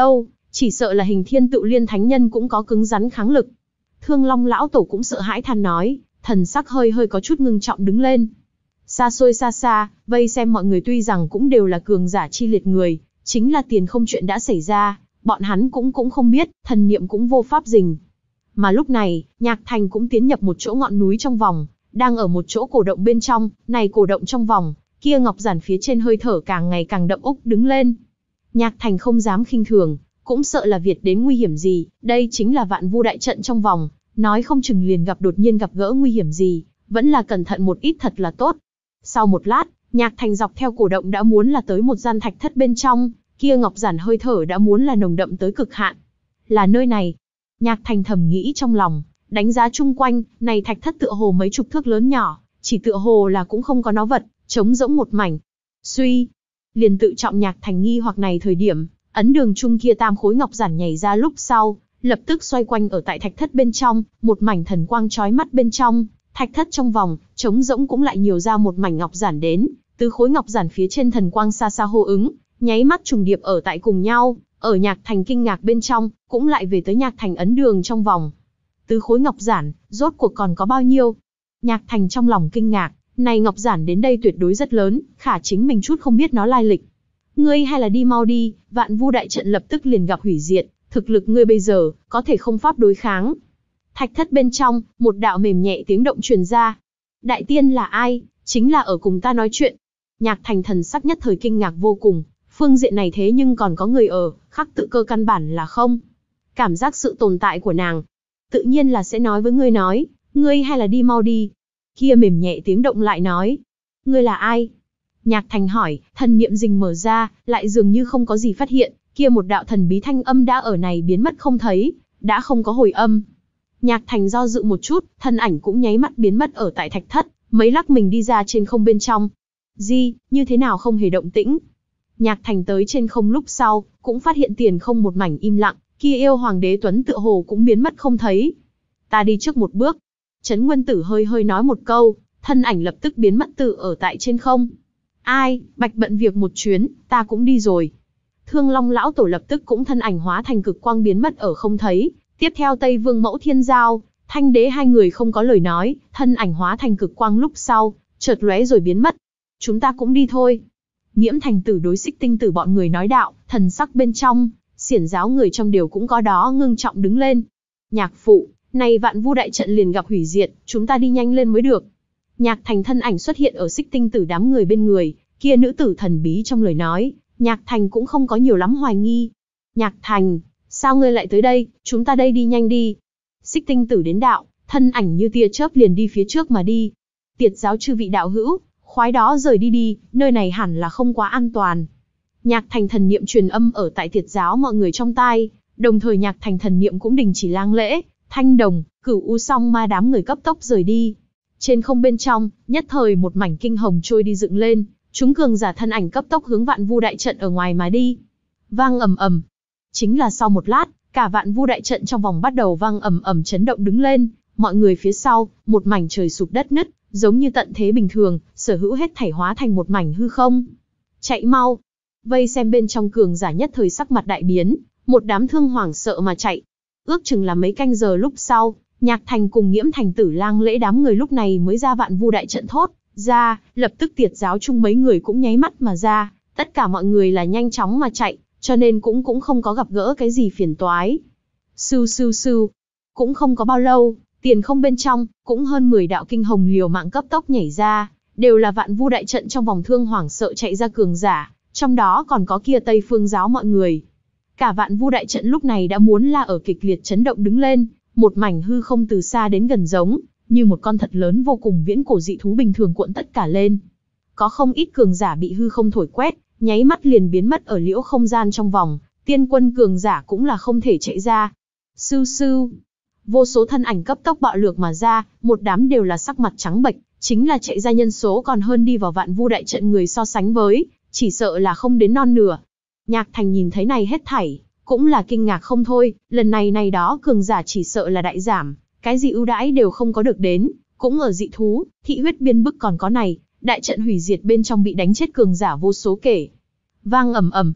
Chỉ sợ là Hình Thiên Tự Liên thánh nhân cũng có cứng rắn kháng lực. Thương Long lão tổ cũng sợ hãi than nói, thần sắc hơi hơi có chút ngưng trọng đứng lên. Xa xôi xa xa, vây xem mọi người tuy rằng cũng đều là cường giả chi liệt người, chính là tiền không chuyện đã xảy ra, bọn hắn cũng cũng không biết, thần niệm cũng vô pháp dình. Mà lúc này, Nhạc Thành cũng tiến nhập một chỗ ngọn núi trong vòng, đang ở một chỗ cổ động bên trong, này cổ động trong vòng, kia ngọc giản phía trên hơi thở càng ngày càng đậm úc đứng lên. Nhạc Thành không dám khinh thường, cũng sợ là Việt đến nguy hiểm gì, đây chính là Vạn Vu đại trận trong vòng, nói không chừng liền gặp đột nhiên gặp gỡ nguy hiểm gì, vẫn là cẩn thận một ít thật là tốt. Sau một lát, Nhạc Thành dọc theo cổ động đã muốn là tới một gian thạch thất bên trong, kia ngọc giản hơi thở đã muốn là nồng đậm tới cực hạn. Là nơi này. Nhạc Thành thầm nghĩ trong lòng, đánh giá chung quanh, này thạch thất tựa hồ mấy chục thước lớn nhỏ, chỉ tựa hồ là cũng không có nó vật, trống rỗng một mảnh. Suy, liền tự trọng Nhạc Thành nghi hoặc này thời điểm, ấn đường chung kia tam khối ngọc giản nhảy ra lúc sau, lập tức xoay quanh ở tại thạch thất bên trong, một mảnh thần quang chói mắt bên trong, thạch thất trong vòng, trống rỗng cũng lại nhiều ra một mảnh ngọc giản đến, tứ khối ngọc giản phía trên thần quang xa xa hô ứng, nháy mắt trùng điệp ở tại cùng nhau, ở Nhạc Thành kinh ngạc bên trong, cũng lại về tới Nhạc Thành ấn đường trong vòng. Tứ khối ngọc giản, rốt cuộc còn có bao nhiêu? Nhạc Thành trong lòng kinh ngạc, này ngọc giản đến đây tuyệt đối rất lớn, khả chính mình chút không biết nó lai lịch. Ngươi hay là đi mau đi, Vạn Vu đại trận lập tức liền gặp hủy diệt, thực lực ngươi bây giờ, có thể không pháp đối kháng. Thạch thất bên trong, một đạo mềm nhẹ tiếng động truyền ra. Đại tiên là ai? Chính là ở cùng ta nói chuyện. Nhạc Thành thần sắc nhất thời kinh ngạc vô cùng, phương diện này thế nhưng còn có người ở, khắc tự cơ căn bản là không. Cảm giác sự tồn tại của nàng, tự nhiên là sẽ nói với ngươi nói, ngươi hay là đi mau đi. Kia mềm nhẹ tiếng động lại nói, ngươi là ai? Nhạc Thành hỏi, thần niệm rình mở ra, lại dường như không có gì phát hiện, kia một đạo thần bí thanh âm đã ở này biến mất không thấy, đã không có hồi âm. Nhạc Thành do dự một chút, thân ảnh cũng nháy mắt biến mất ở tại thạch thất, mấy lắc mình đi ra trên không bên trong. Di, như thế nào không hề động tĩnh? Nhạc Thành tới trên không lúc sau, cũng phát hiện tiền không một mảnh im lặng, kia yêu hoàng đế tuấn tựa hồ cũng biến mất không thấy. Ta đi trước một bước. Trấn Nguyên Tử hơi hơi nói một câu, thân ảnh lập tức biến mất tự ở tại trên không. Ai, Bạch bận việc một chuyến, ta cũng đi rồi. Thương Long lão tổ lập tức cũng thân ảnh hóa thành cực quang biến mất ở không thấy. Tiếp theo Tây Vương Mẫu Thiên Giao, Thanh Đế hai người không có lời nói, thân ảnh hóa thành cực quang lúc sau, chợt lóe rồi biến mất. Chúng ta cũng đi thôi. Nhiễm Thành Tử đối Xích Tinh Tử bọn người nói đạo, thần sắc bên trong, xiển giáo người trong đều cũng có đó ngưng trọng đứng lên. Nhạc phụ, này Vạn Vu đại trận liền gặp hủy diệt, chúng ta đi nhanh lên mới được. Nhạc Thành thân ảnh xuất hiện ở Xích Tinh Tử đám người bên người, kia nữ tử thần bí trong lời nói, Nhạc Thành cũng không có nhiều lắm hoài nghi. Nhạc Thành, sao ngươi lại tới đây, chúng ta đây đi nhanh đi. Xích Tinh Tử đến đạo, thân ảnh như tia chớp liền đi phía trước mà đi. Tiệt giáo chư vị đạo hữu, khoái đó rời đi đi, nơi này hẳn là không quá an toàn. Nhạc Thành thần niệm truyền âm ở tại tiệt giáo mọi người trong tai, đồng thời Nhạc Thành thần niệm cũng đình chỉ lang lễ, Thanh Đồng, Cửu U Song Ma đám người cấp tốc rời đi. Trên không bên trong, nhất thời một mảnh kinh hồng trôi đi dựng lên, chúng cường giả thân ảnh cấp tốc hướng Vạn Vu đại trận ở ngoài mà đi. Vang ầm ầm. Chính là sau một lát, cả Vạn Vu đại trận trong vòng bắt đầu vang ầm ầm chấn động đứng lên, mọi người phía sau, một mảnh trời sụp đất nứt, giống như tận thế bình thường, sở hữu hết thảy hóa thành một mảnh hư không. Chạy mau! Vây xem bên trong cường giả nhất thời sắc mặt đại biến, một đám thương hoảng sợ mà chạy. Ước chừng là mấy canh giờ lúc sau, Nhạc Thành cùng Nhiễm Thành Tử lang lễ đám người lúc này mới ra Vạn Vu đại trận thốt ra, lập tức tiệt giáo chung mấy người cũng nháy mắt mà ra, tất cả mọi người là nhanh chóng mà chạy, cho nên cũng cũng không có gặp gỡ cái gì phiền toái. Sưu sưu sưu, cũng không có bao lâu, tiền không bên trong, cũng hơn mười đạo kinh hồng liều mạng cấp tốc nhảy ra, đều là Vạn Vu đại trận trong vòng thương hoảng sợ chạy ra cường giả, trong đó còn có kia Tây Phương giáo mọi người. Cả Vạn Vu đại trận lúc này đã muốn là ở kịch liệt chấn động đứng lên, một mảnh hư không từ xa đến gần giống như một con thật lớn vô cùng viễn cổ dị thú bình thường cuộn tất cả lên. Có không ít cường giả bị hư không thổi quét, nháy mắt liền biến mất ở liễu không gian trong vòng, tiên quân cường giả cũng là không thể chạy ra. Sưu sưu, vô số thân ảnh cấp tốc bạo lược mà ra, một đám đều là sắc mặt trắng bệch, chính là chạy ra nhân số còn hơn đi vào Vạn Vu đại trận người so sánh với, chỉ sợ là không đến non nửa. Nhạc Thành nhìn thấy này hết thảy, cũng là kinh ngạc không thôi, lần này này đó cường giả chỉ sợ là đại giảm, cái gì ưu đãi đều không có được đến, cũng ở dị thú, thị huyết biên bức còn có này, đại trận hủy diệt bên trong bị đánh chết cường giả vô số kể. Vang ầm ầm,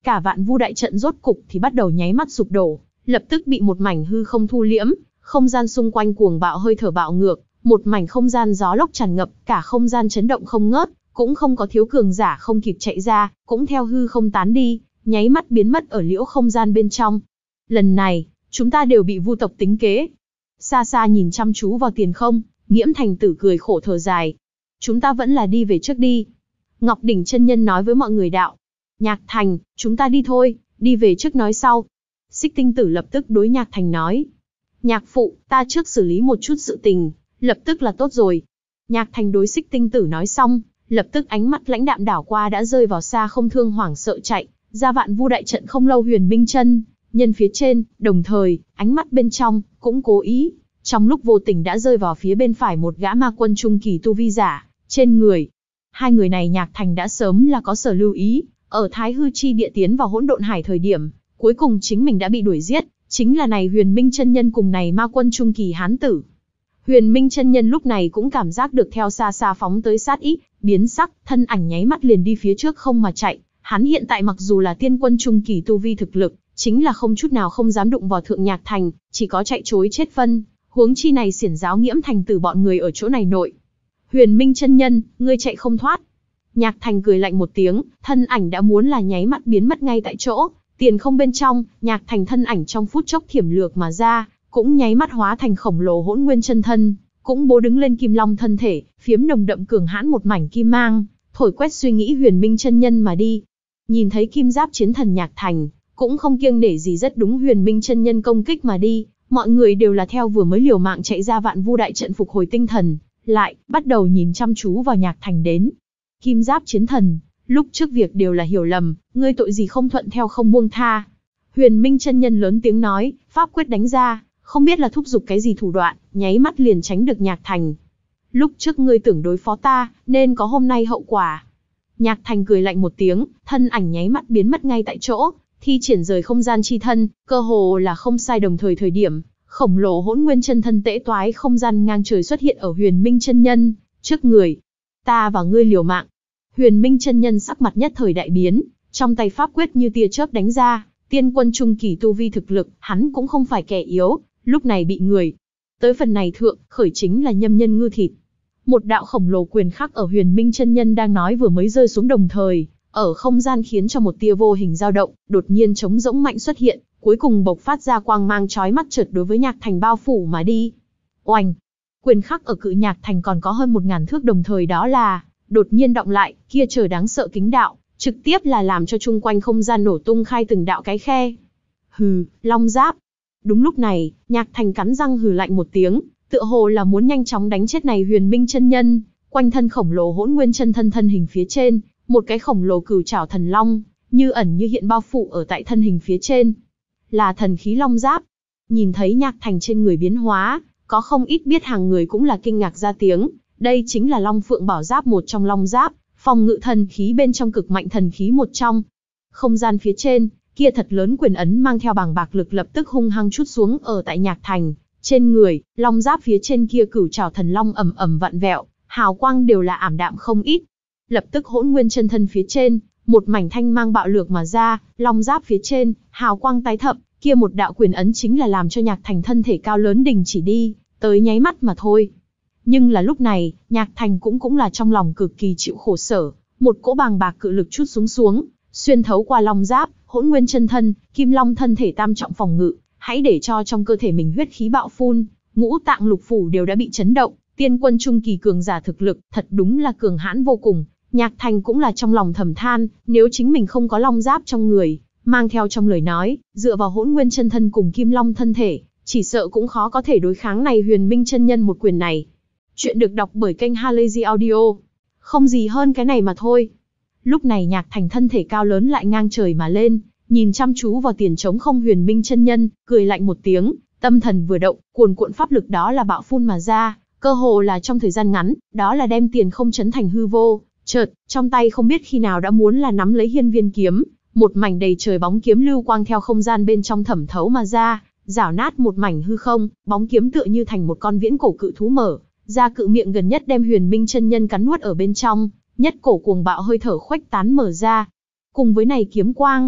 Cả vạn vu đại trận rốt cục thì bắt đầu nháy mắt sụp đổ, lập tức bị một mảnh hư không thu liễm, không gian xung quanh cuồng bạo hơi thở bạo ngược, một mảnh không gian gió lốc tràn ngập, cả không gian chấn động không ngớt, cũng không có thiếu cường giả không kịp chạy ra, cũng theo hư không tán đi, nháy mắt biến mất ở liễu không gian bên trong. Lần này, chúng ta đều bị vu tộc tính kế. Xa xa nhìn chăm chú vào tiền không, Nghiễm Thành Tử cười khổ thở dài. Chúng ta vẫn là đi về trước đi. Ngọc Đỉnh chân nhân nói với mọi người đạo. Nhạc Thành, chúng ta đi thôi, đi về trước nói sau. Xích Tinh Tử lập tức đối Nhạc Thành nói. Nhạc phụ, ta trước xử lý một chút sự tình, lập tức là tốt rồi. Nhạc Thành đối Xích Tinh Tử nói xong, lập tức ánh mắt lãnh đạm đảo qua đã rơi vào xa không thương hoảng sợ chạy, ra vạn vu đại trận không lâu Huyền Minh chân nhân phía trên, đồng thời, ánh mắt bên trong, cũng cố ý, trong lúc vô tình đã rơi vào phía bên phải một gã ma quân trung kỳ tu vi giả, trên người. Hai người này Nhạc Thành đã sớm là có sở lưu ý, ở Thái Hư Chi địa tiến vào hỗn độn hải thời điểm, cuối cùng chính mình đã bị đuổi giết, chính là này Huyền Minh chân nhân cùng này ma quân trung kỳ hán tử. Huyền Minh chân nhân lúc này cũng cảm giác được theo xa xa phóng tới sát ý, biến sắc, thân ảnh nháy mắt liền đi phía trước không mà chạy. Hắn hiện tại mặc dù là tiên quân trung kỳ tu vi thực lực, chính là không chút nào không dám đụng vào Thượng Nhạc Thành, chỉ có chạy trối chết phân. Huống chi này xiển giáo Nghiễm Thành Tử bọn người ở chỗ này nội. Huyền Minh chân nhân, ngươi chạy không thoát. Nhạc Thành cười lạnh một tiếng, thân ảnh đã muốn là nháy mắt biến mất ngay tại chỗ. Tiền không bên trong, Nhạc Thành thân ảnh trong phút chốc thiểm lược mà ra, cũng nháy mắt hóa thành khổng lồ hỗn nguyên chân thân, cũng bố đứng lên kim long thân thể, phiếm nồng đậm cường hãn một mảnh kim mang, thổi quét suy nghĩ Huyền Minh chân nhân mà đi. Nhìn thấy kim giáp chiến thần Nhạc Thành, cũng không kiêng nể gì rất đúng Huyền Minh chân nhân công kích mà đi, mọi người đều là theo vừa mới liều mạng chạy ra vạn vu đại trận phục hồi tinh thần, lại bắt đầu nhìn chăm chú vào Nhạc Thành đến. Kim giáp chiến thần, lúc trước việc đều là hiểu lầm, ngươi tội gì không thuận theo không buông tha. Huyền Minh chân nhân lớn tiếng nói, pháp quyết đánh ra, không biết là thúc giục cái gì thủ đoạn, nháy mắt liền tránh được Nhạc Thành. Lúc trước ngươi tưởng đối phó ta, nên có hôm nay hậu quả. Nhạc Thành cười lạnh một tiếng, thân ảnh nháy mắt biến mất ngay tại chỗ, thi triển rời không gian chi thân, cơ hồ là không sai đồng thời thời điểm, khổng lồ hỗn nguyên chân thân tễ toái không gian ngang trời xuất hiện ở Huyền Minh chân nhân trước người. Ta và ngươi liều mạng. Huyền Minh chân nhân sắc mặt nhất thời đại biến, trong tay pháp quyết như tia chớp đánh ra, tiên quân trung kỳ tu vi thực lực, hắn cũng không phải kẻ yếu, lúc này bị người. Tới phần này thượng, khởi chính là nhâm nhân ngư thịt. Một đạo khổng lồ quyền khắc ở Huyền Minh chân nhân đang nói vừa mới rơi xuống đồng thời, ở không gian khiến cho một tia vô hình dao động, đột nhiên trống rỗng mạnh xuất hiện, cuối cùng bộc phát ra quang mang chói mắt chợt đối với Nhạc Thành bao phủ mà đi. Oanh! Quyền khắc ở cự Nhạc Thành còn có hơn một ngàn thước đồng thời đó là, đột nhiên động lại, kia trời đáng sợ kính đạo, trực tiếp là làm cho chung quanh không gian nổ tung khai từng đạo cái khe. Hừ, long giáp! Đúng lúc này, Nhạc Thành cắn răng hừ lạnh một tiếng, tựa hồ là muốn nhanh chóng đánh chết này Huyền Minh chân nhân, quanh thân khổng lồ hỗn nguyên chân thân thân hình phía trên, một cái khổng lồ cửu trảo thần long, như ẩn như hiện bao phủ ở tại thân hình phía trên. Là thần khí long giáp. Nhìn thấy Nhạc Thành trên người biến hóa, có không ít biết hàng người cũng là kinh ngạc ra tiếng, đây chính là Long Phượng Bảo Giáp một trong long giáp, phòng ngự thần khí bên trong cực mạnh thần khí một trong. Không gian phía trên, kia thật lớn quyền ấn mang theo bàng bạc lực lập tức hung hăng trút xuống ở tại Nhạc Thành, trên người, long giáp phía trên kia cửu trảo thần long ầm ầm vặn vẹo, hào quang đều là ảm đạm không ít. Lập tức hỗn nguyên chân thân phía trên, một mảnh thanh mang bạo lược mà ra, long giáp phía trên, hào quang tái thậm, kia một đạo quyền ấn chính là làm cho Nhạc Thành thân thể cao lớn đình chỉ đi, tới nháy mắt mà thôi. Nhưng là lúc này, Nhạc Thành cũng cũng là trong lòng cực kỳ chịu khổ sở, một cỗ bàng bạc cự lực trút xuống xuống, xuyên thấu qua long giáp, hỗn nguyên chân thân, kim long thân thể tam trọng phòng ngự, hãy để cho trong cơ thể mình huyết khí bạo phun, ngũ tạng lục phủ đều đã bị chấn động, tiên quân trung kỳ cường giả thực lực, thật đúng là cường hãn vô cùng. Nhạc Thành cũng là trong lòng thầm than, nếu chính mình không có long giáp trong người, mang theo trong lời nói, dựa vào hỗn nguyên chân thân cùng kim long thân thể, chỉ sợ cũng khó có thể đối kháng này Huyền Minh chân nhân một quyền này. Chuyện được đọc bởi kênh Halazy Audio. Không gì hơn cái này mà thôi. Lúc này Nhạc Thành thân thể cao lớn lại ngang trời mà lên, nhìn chăm chú vào tiền trống không Huyền Minh chân nhân, cười lạnh một tiếng, tâm thần vừa động, cuồn cuộn pháp lực đó là bạo phun mà ra, cơ hồ là trong thời gian ngắn, đó là đem tiền không chấn thành hư vô. Chợt, trong tay không biết khi nào đã muốn là nắm lấy hiên viên kiếm, một mảnh đầy trời bóng kiếm lưu quang theo không gian bên trong thẩm thấu mà ra, rảo nát một mảnh hư không, bóng kiếm tựa như thành một con viễn cổ cự thú mở ra cự miệng gần nhất đem Huyền Minh chân nhân cắn nuốt ở bên trong, nhất cổ cuồng bạo hơi thở khuếch tán mở ra. Cùng với này kiếm quang,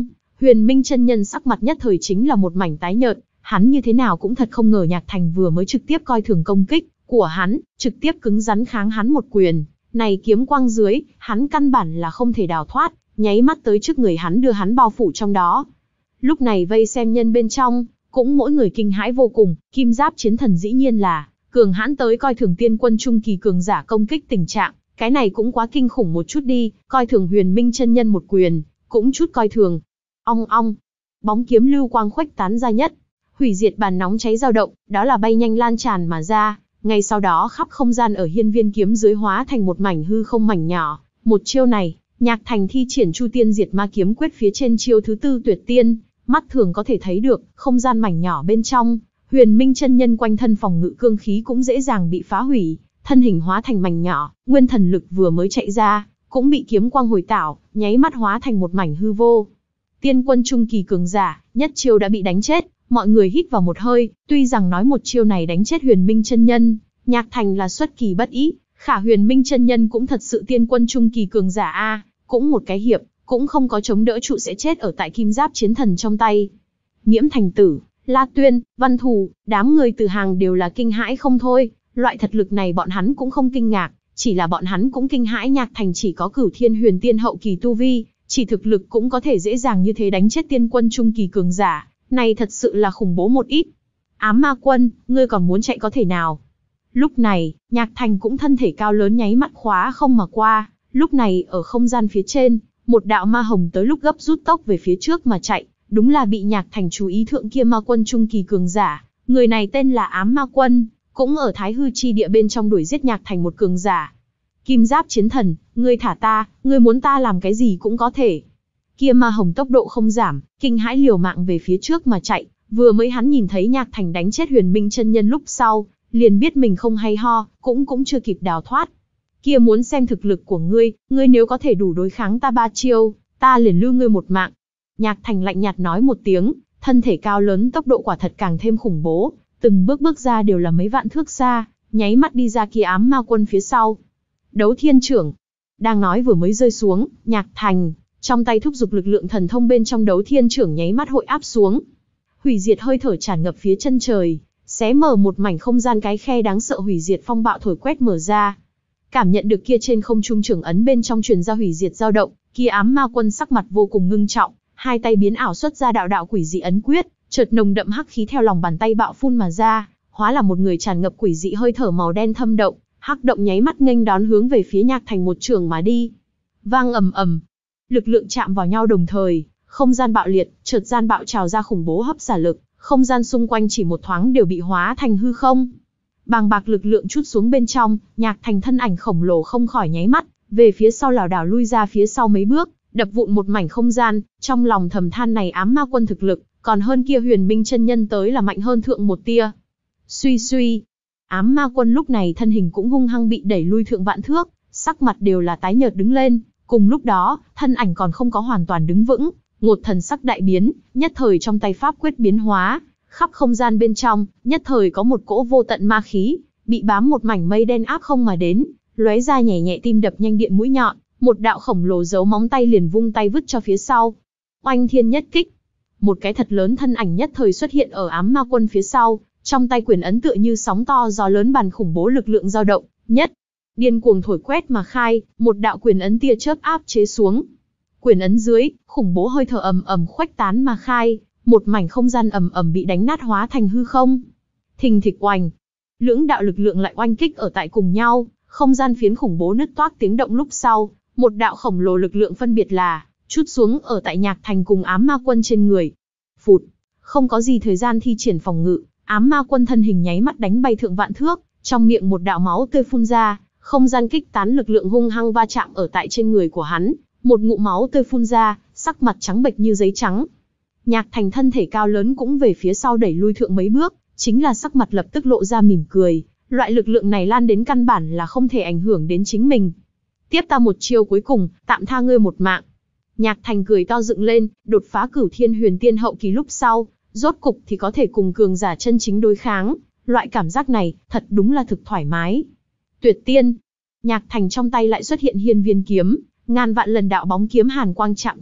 Huyền Minh chân nhân sắc mặt nhất thời chính là một mảnh tái nhợt, hắn như thế nào cũng thật không ngờ Nhạc Thành vừa mới trực tiếp coi thường công kích của hắn, trực tiếp cứng rắn kháng hắn một quyền, này kiếm quang dưới, hắn căn bản là không thể đào thoát, nháy mắt tới trước người hắn đưa hắn bao phủ trong đó. Lúc này vây xem nhân bên trong, cũng mỗi người kinh hãi vô cùng, Kim Giáp Chiến Thần dĩ nhiên là cường hãn tới coi thường tiên quân trung kỳ cường giả công kích tình trạng, cái này cũng quá kinh khủng một chút đi, coi thường Huyền Minh chân nhân một quyền, cũng chút coi thường. Ong ong, bóng kiếm lưu quang khuếch tán ra nhất, hủy diệt bàn nóng cháy dao động, đó là bay nhanh lan tràn mà ra, ngay sau đó khắp không gian ở hiên viên kiếm dưới hóa thành một mảnh hư không mảnh nhỏ. Một chiêu này, Nhạc Thành thi triển Chu Tiên Diệt Ma kiếm quyết phía trên chiêu thứ tư Tuyệt Tiên, mắt thường có thể thấy được, không gian mảnh nhỏ bên trong, Huyền Minh chân nhân quanh thân phòng ngự cương khí cũng dễ dàng bị phá hủy, thân hình hóa thành mảnh nhỏ, nguyên thần lực vừa mới chạy ra, cũng bị kiếm quang hồi tảo, nháy mắt hóa thành một mảnh hư vô. Tiên quân trung kỳ cường giả, nhất chiêu đã bị đánh chết, mọi người hít vào một hơi, tuy rằng nói một chiêu này đánh chết Huyền Minh chân nhân, Nhạc Thành là xuất kỳ bất ý, khả Huyền Minh chân nhân cũng thật sự tiên quân trung kỳ cường giả a, cũng một cái hiệp, cũng không có chống đỡ trụ sẽ chết ở tại Kim Giáp Chiến Thần trong tay. Nhiễm Thành Tử, La Tuyên, Văn Thù, đám người từ hàng đều là kinh hãi không thôi, loại thật lực này bọn hắn cũng không kinh ngạc, chỉ là bọn hắn cũng kinh hãi Nhạc Thành chỉ có Cửu Thiên Huyền Tiên hậu kỳ tu vi, chỉ thực lực cũng có thể dễ dàng như thế đánh chết tiên quân trung kỳ cường giả, này thật sự là khủng bố một ít. Ám Ma Quân, ngươi còn muốn chạy có thể nào? Lúc này, Nhạc Thành cũng thân thể cao lớn nháy mắt khóa không mà qua, lúc này ở không gian phía trên, một đạo ma hồng tới lúc gấp rút tốc về phía trước mà chạy, đúng là bị Nhạc Thành chú ý thượng kia ma quân trung kỳ cường giả, người này tên là Ám Ma Quân, cũng ở Thái Hư chi địa bên trong đuổi giết Nhạc Thành một cường giả. Kim Giáp Chiến Thần, ngươi thả ta, ngươi muốn ta làm cái gì cũng có thể. Kia ma hồng tốc độ không giảm, kinh hãi liều mạng về phía trước mà chạy, vừa mới hắn nhìn thấy Nhạc Thành đánh chết Huyền Minh chân nhân lúc sau, liền biết mình không hay ho, cũng cũng chưa kịp đào thoát. Kia muốn xem thực lực của ngươi, ngươi nếu có thể đủ đối kháng ta ba chiêu, ta liền lưu ngươi một mạng. Nhạc Thành lạnh nhạt nói một tiếng, thân thể cao lớn tốc độ quả thật càng thêm khủng bố, từng bước bước ra đều là mấy vạn thước xa, nháy mắt đi ra kia Ám Ma Quân phía sau. Đấu Thiên Trưởng, đang nói vừa mới rơi xuống, Nhạc Thành trong tay thúc giục lực lượng thần thông bên trong Đấu Thiên Trưởng nháy mắt hội áp xuống. Hủy diệt hơi thở tràn ngập phía chân trời, xé mở một mảnh không gian, cái khe đáng sợ hủy diệt phong bạo thổi quét mở ra. Cảm nhận được kia trên không trung trưởng ấn bên trong truyền ra hủy diệt dao động, kia Ám Ma Quân sắc mặt vô cùng ngưng trọng, hai tay biến ảo xuất ra đạo đạo quỷ dị ấn quyết, chợt nồng đậm hắc khí theo lòng bàn tay bạo phun mà ra, hóa là một người tràn ngập quỷ dị hơi thở màu đen thâm động, hắc động nháy mắt nghênh đón hướng về phía Nhạc Thành một trường mà đi. Vang ầm ầm, lực lượng chạm vào nhau đồng thời, không gian bạo liệt, chợt gian bạo trào ra khủng bố hấp xả lực, không gian xung quanh chỉ một thoáng đều bị hóa thành hư không. Bàng bạc lực lượng trút xuống bên trong, Nhạc Thành thân ảnh khổng lồ không khỏi nháy mắt, về phía sau lảo đảo lui ra phía sau mấy bước, đập vụn một mảnh không gian, trong lòng thầm than này Ám Ma Quân thực lực, còn hơn kia Huyền Minh chân nhân tới là mạnh hơn thượng một tia. Suy suy, Ám Ma Quân lúc này thân hình cũng hung hăng bị đẩy lui thượng vạn thước, sắc mặt đều là tái nhợt đứng lên, cùng lúc đó, thân ảnh còn không có hoàn toàn đứng vững, ngột thần sắc đại biến, nhất thời trong tay pháp quyết biến hóa, khắp không gian bên trong, nhất thời có một cỗ vô tận ma khí, bị bám một mảnh mây đen áp không mà đến, lóe ra nhẹ nhẹ tim đập nhanh điện mũi nhọn, một đạo khổng lồ giấu móng tay liền vung tay vứt cho phía sau. Oanh thiên nhất kích, một cái thật lớn thân ảnh nhất thời xuất hiện ở Ám Ma Quân phía sau, trong tay quyền ấn tựa như sóng to gió lớn bàn khủng bố lực lượng dao động, nhất điên cuồng thổi quét mà khai, một đạo quyền ấn tia chớp áp chế xuống. Quyền ấn dưới, khủng bố hơi thở ầm ầm khuếch tán mà khai, một mảnh không gian ầm ầm bị đánh nát hóa thành hư không. Thình thịch oành, lưỡng đạo lực lượng lại oanh kích ở tại cùng nhau, không gian phiến khủng bố nứt toác tiếng động lúc sau, một đạo khổng lồ lực lượng phân biệt là trút xuống ở tại Nhạc Thành cùng Ám Ma Quân trên người. Phụt, không có gì thời gian thi triển phòng ngự, Ám Ma Quân thân hình nháy mắt đánh bay thượng vạn thước, trong miệng một đạo máu tươi phun ra, không gian kích tán lực lượng hung hăng va chạm ở tại trên người của hắn, một ngụm máu tươi phun ra, sắc mặt trắng bệch như giấy trắng. Nhạc Thành thân thể cao lớn cũng về phía sau đẩy lui thượng mấy bước, chính là sắc mặt lập tức lộ ra mỉm cười, loại lực lượng này lan đến căn bản là không thể ảnh hưởng đến chính mình. Tiếp ta một chiêu cuối cùng, tạm tha ngươi một mạng. Nhạc Thành cười to dựng lên, đột phá Cửu Thiên Huyền Tiên hậu kỳ lúc sau, rốt cục thì có thể cùng cường giả chân chính đối kháng, loại cảm giác này, thật đúng là thực thoải mái. Tuyệt tiên, Nhạc Thành trong tay lại xuất hiện hiên viên kiếm, ngàn vạn lần đạo bóng kiếm hàn quang chạm chạm,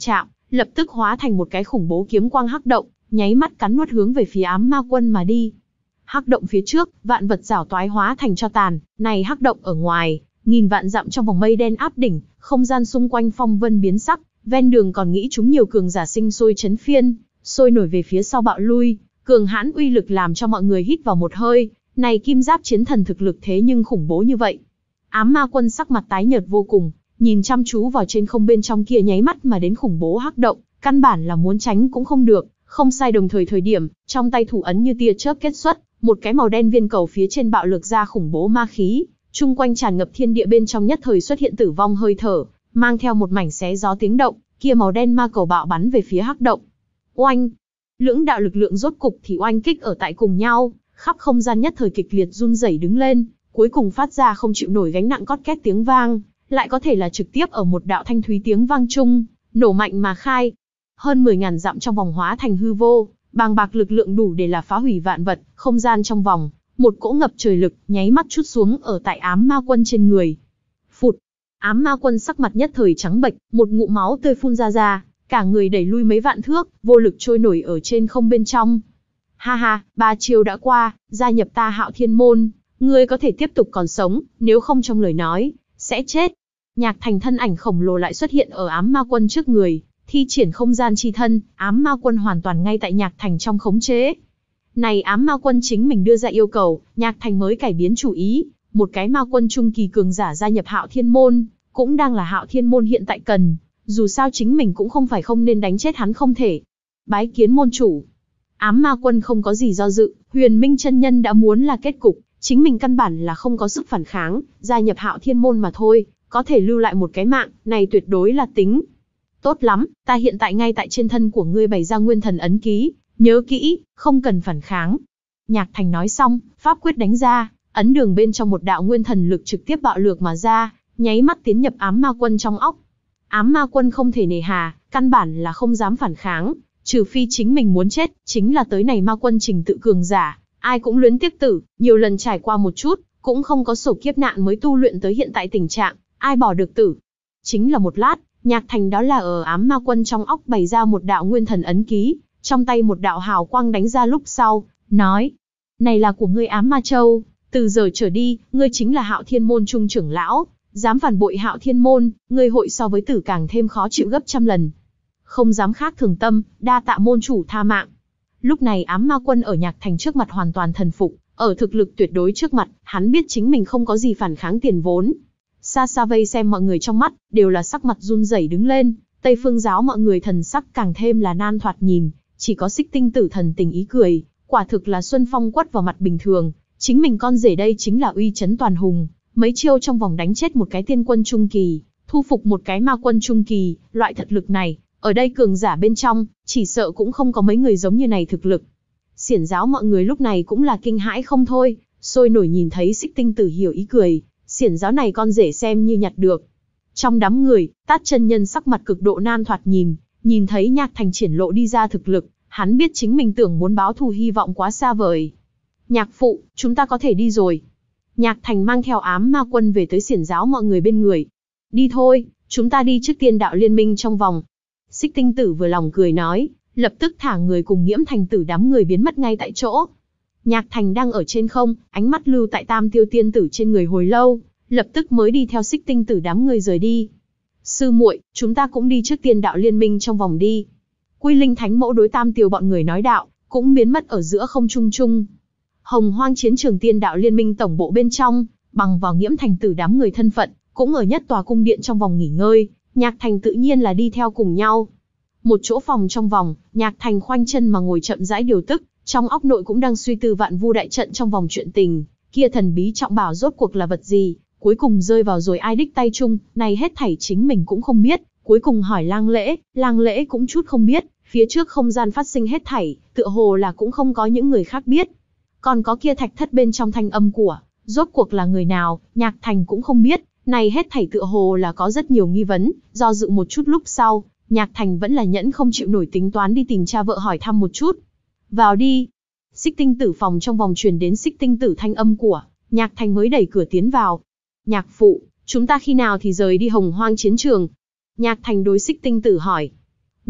lập tức hóa thành một cái khủng bố kiếm quang hắc động, nháy mắt cắn nuốt hướng về phía ám ma quân mà đi. Hắc động phía trước, vạn vật rảo toái hóa thành tro tàn, này hắc động ở ngoài, nghìn vạn dặm trong vòng mây đen áp đỉnh, không gian xung quanh phong vân biến sắc, ven đường còn nghĩ chúng nhiều cường giả sinh sôi chấn phiên, sôi nổi về phía sau bạo lui, cường hãn uy lực làm cho mọi người hít vào một hơi, này kim giáp chiến thần thực lực thế nhưng khủng bố như vậy. Ám ma quân sắc mặt tái nhợt vô cùng, nhìn chăm chú vào trên không bên trong kia nháy mắt mà đến khủng bố hắc động, căn bản là muốn tránh cũng không được, không sai đồng thời thời điểm, trong tay thủ ấn như tia chớp kết xuất, một cái màu đen viên cầu phía trên bạo lực ra khủng bố ma khí, chung quanh tràn ngập thiên địa bên trong nhất thời xuất hiện tử vong hơi thở, mang theo một mảnh xé gió tiếng động, kia màu đen ma cầu bạo bắn về phía hắc động. Oanh! Lưỡng đạo lực lượng rốt cục thì oanh kích ở tại cùng nhau, khắp không gian nhất thời kịch liệt run rẩy đứng lên, cuối cùng phát ra không chịu nổi gánh nặng cót két tiếng vang, lại có thể là trực tiếp ở một đạo thanh thúy tiếng vang chung, nổ mạnh mà khai. Hơn mười ngàn dặm trong vòng hóa thành hư vô, bàng bạc lực lượng đủ để là phá hủy vạn vật, không gian trong vòng, một cỗ ngập trời lực, nháy mắt trút xuống ở tại ám ma quân trên người. Phụt! Ám ma quân sắc mặt nhất thời trắng bệch, một ngụm máu tươi phun ra ra, cả người đẩy lui mấy vạn thước, vô lực trôi nổi ở trên không bên trong. Ha ha, ba chiêu đã qua, gia nhập ta Hạo Thiên môn, ngươi có thể tiếp tục còn sống, nếu không trong lời nói, sẽ chết. Nhạc Thành thân ảnh khổng lồ lại xuất hiện ở ám ma quân trước người, thi triển không gian chi thân, ám ma quân hoàn toàn ngay tại Nhạc Thành trong khống chế. Này ám ma quân chính mình đưa ra yêu cầu, Nhạc Thành mới cải biến chủ ý, một cái ma quân trung kỳ cường giả gia nhập Hạo Thiên môn, cũng đang là Hạo Thiên môn hiện tại cần, dù sao chính mình cũng không phải không nên đánh chết hắn không thể. Bái kiến môn chủ. Ám ma quân không có gì do dự, Huyền Minh chân nhân đã muốn là kết cục, chính mình căn bản là không có sức phản kháng, gia nhập Hạo Thiên môn mà thôi, có thể lưu lại một cái mạng, này tuyệt đối là tính. Tốt lắm, ta hiện tại ngay tại trên thân của ngươi bày ra nguyên thần ấn ký, nhớ kỹ, không cần phản kháng. Nhạc Thành nói xong, pháp quyết đánh ra, ấn đường bên trong một đạo nguyên thần lực trực tiếp bạo lược mà ra, nháy mắt tiến nhập ám ma quân trong óc. Ám ma quân không thể nề hà, căn bản là không dám phản kháng, trừ phi chính mình muốn chết, chính là tới này ma quân trình tự cường giả, ai cũng luyến tiếc tử, nhiều lần trải qua một chút, cũng không có sổ kiếp nạn mới tu luyện tới hiện tại tình trạng, ai bỏ được tử. Chính là một lát, Nhạc Thành đó là ở ám ma quân trong óc bày ra một đạo nguyên thần ấn ký, trong tay một đạo hào quang đánh ra lúc sau, nói, này là của ngươi ám ma châu, từ giờ trở đi, ngươi chính là Hạo Thiên môn trung trưởng lão, dám phản bội Hạo Thiên môn, ngươi hội so với tử càng thêm khó chịu gấp trăm lần. Không dám khác thường tâm, đa tạ môn chủ tha mạng. Lúc này ám ma quân ở Nhạc Thành trước mặt hoàn toàn thần phục, ở thực lực tuyệt đối trước mặt, hắn biết chính mình không có gì phản kháng tiền vốn. Xa xa vây xem mọi người trong mắt, đều là sắc mặt run rẩy đứng lên, Tây Phương giáo mọi người thần sắc càng thêm là nan thoạt nhìn, chỉ có Xích Tinh tử thần tình ý cười, quả thực là xuân phong quất vào mặt bình thường, chính mình con rể đây chính là uy chấn toàn hùng, mấy chiêu trong vòng đánh chết một cái tiên quân trung kỳ, thu phục một cái ma quân trung kỳ, loại thực lực này, ở đây cường giả bên trong, chỉ sợ cũng không có mấy người giống như này thực lực. Xiển giáo mọi người lúc này cũng là kinh hãi không thôi, sôi nổi nhìn thấy Xích Tinh tử hiểu ý cười, xiển giáo này con rể xem như nhặt được. Trong đám người, Tát chân nhân sắc mặt cực độ nan thoạt nhìn, nhìn thấy Nhạc Thành triển lộ đi ra thực lực, hắn biết chính mình tưởng muốn báo thù hy vọng quá xa vời. Nhạc phụ, chúng ta có thể đi rồi. Nhạc Thành mang theo ám ma quân về tới xiển giáo mọi người bên người. Đi thôi, chúng ta đi trước tiên đạo liên minh trong vòng. Xích Tinh tử vừa lòng cười nói, lập tức thả người cùng Nghiễm Thành tử đám người biến mất ngay tại chỗ. Nhạc Thành đang ở trên không, ánh mắt lưu tại Tam Tiêu tiên tử trên người hồi lâu, lập tức mới đi theo Xích Tinh tử đám người rời đi. Sư muội, chúng ta cũng đi trước tiên đạo liên minh trong vòng đi. Quy Linh Thánh mẫu đối Tam Tiêu bọn người nói đạo, cũng biến mất ở giữa không trung trung. Hồng Hoang chiến trường tiên đạo liên minh tổng bộ bên trong, bằng vào Nghiễm Thành tử đám người thân phận, cũng ở nhất tòa cung điện trong vòng nghỉ ngơi, Nhạc Thành tự nhiên là đi theo cùng nhau. Một chỗ phòng trong vòng, Nhạc Thành khoanh chân mà ngồi chậm rãi điều tức, trong óc nội cũng đang suy tư vạn vu đại trận trong vòng chuyện tình, kia thần bí trọng bảo rốt cuộc là vật gì, cuối cùng rơi vào rồi ai đích tay chung, này hết thảy chính mình cũng không biết, cuối cùng hỏi Lang Lễ, Lang Lễ cũng chút không biết, phía trước không gian phát sinh hết thảy, tựa hồ là cũng không có những người khác biết. Còn có kia thạch thất bên trong thanh âm của, rốt cuộc là người nào, Nhạc Thành cũng không biết, này hết thảy tựa hồ là có rất nhiều nghi vấn, do dự một chút lúc sau, Nhạc Thành vẫn là nhẫn không chịu nổi tính toán đi tìm cha vợ hỏi thăm một chút. Vào đi. Xích Tinh tử phòng trong vòng truyền đến Xích Tinh tử thanh âm của, Nhạc Thành mới đẩy cửa tiến vào. Nhạc phụ, chúng ta khi nào thì rời đi Hồng Hoang chiến trường? Nhạc Thành đối Xích Tinh tử hỏi.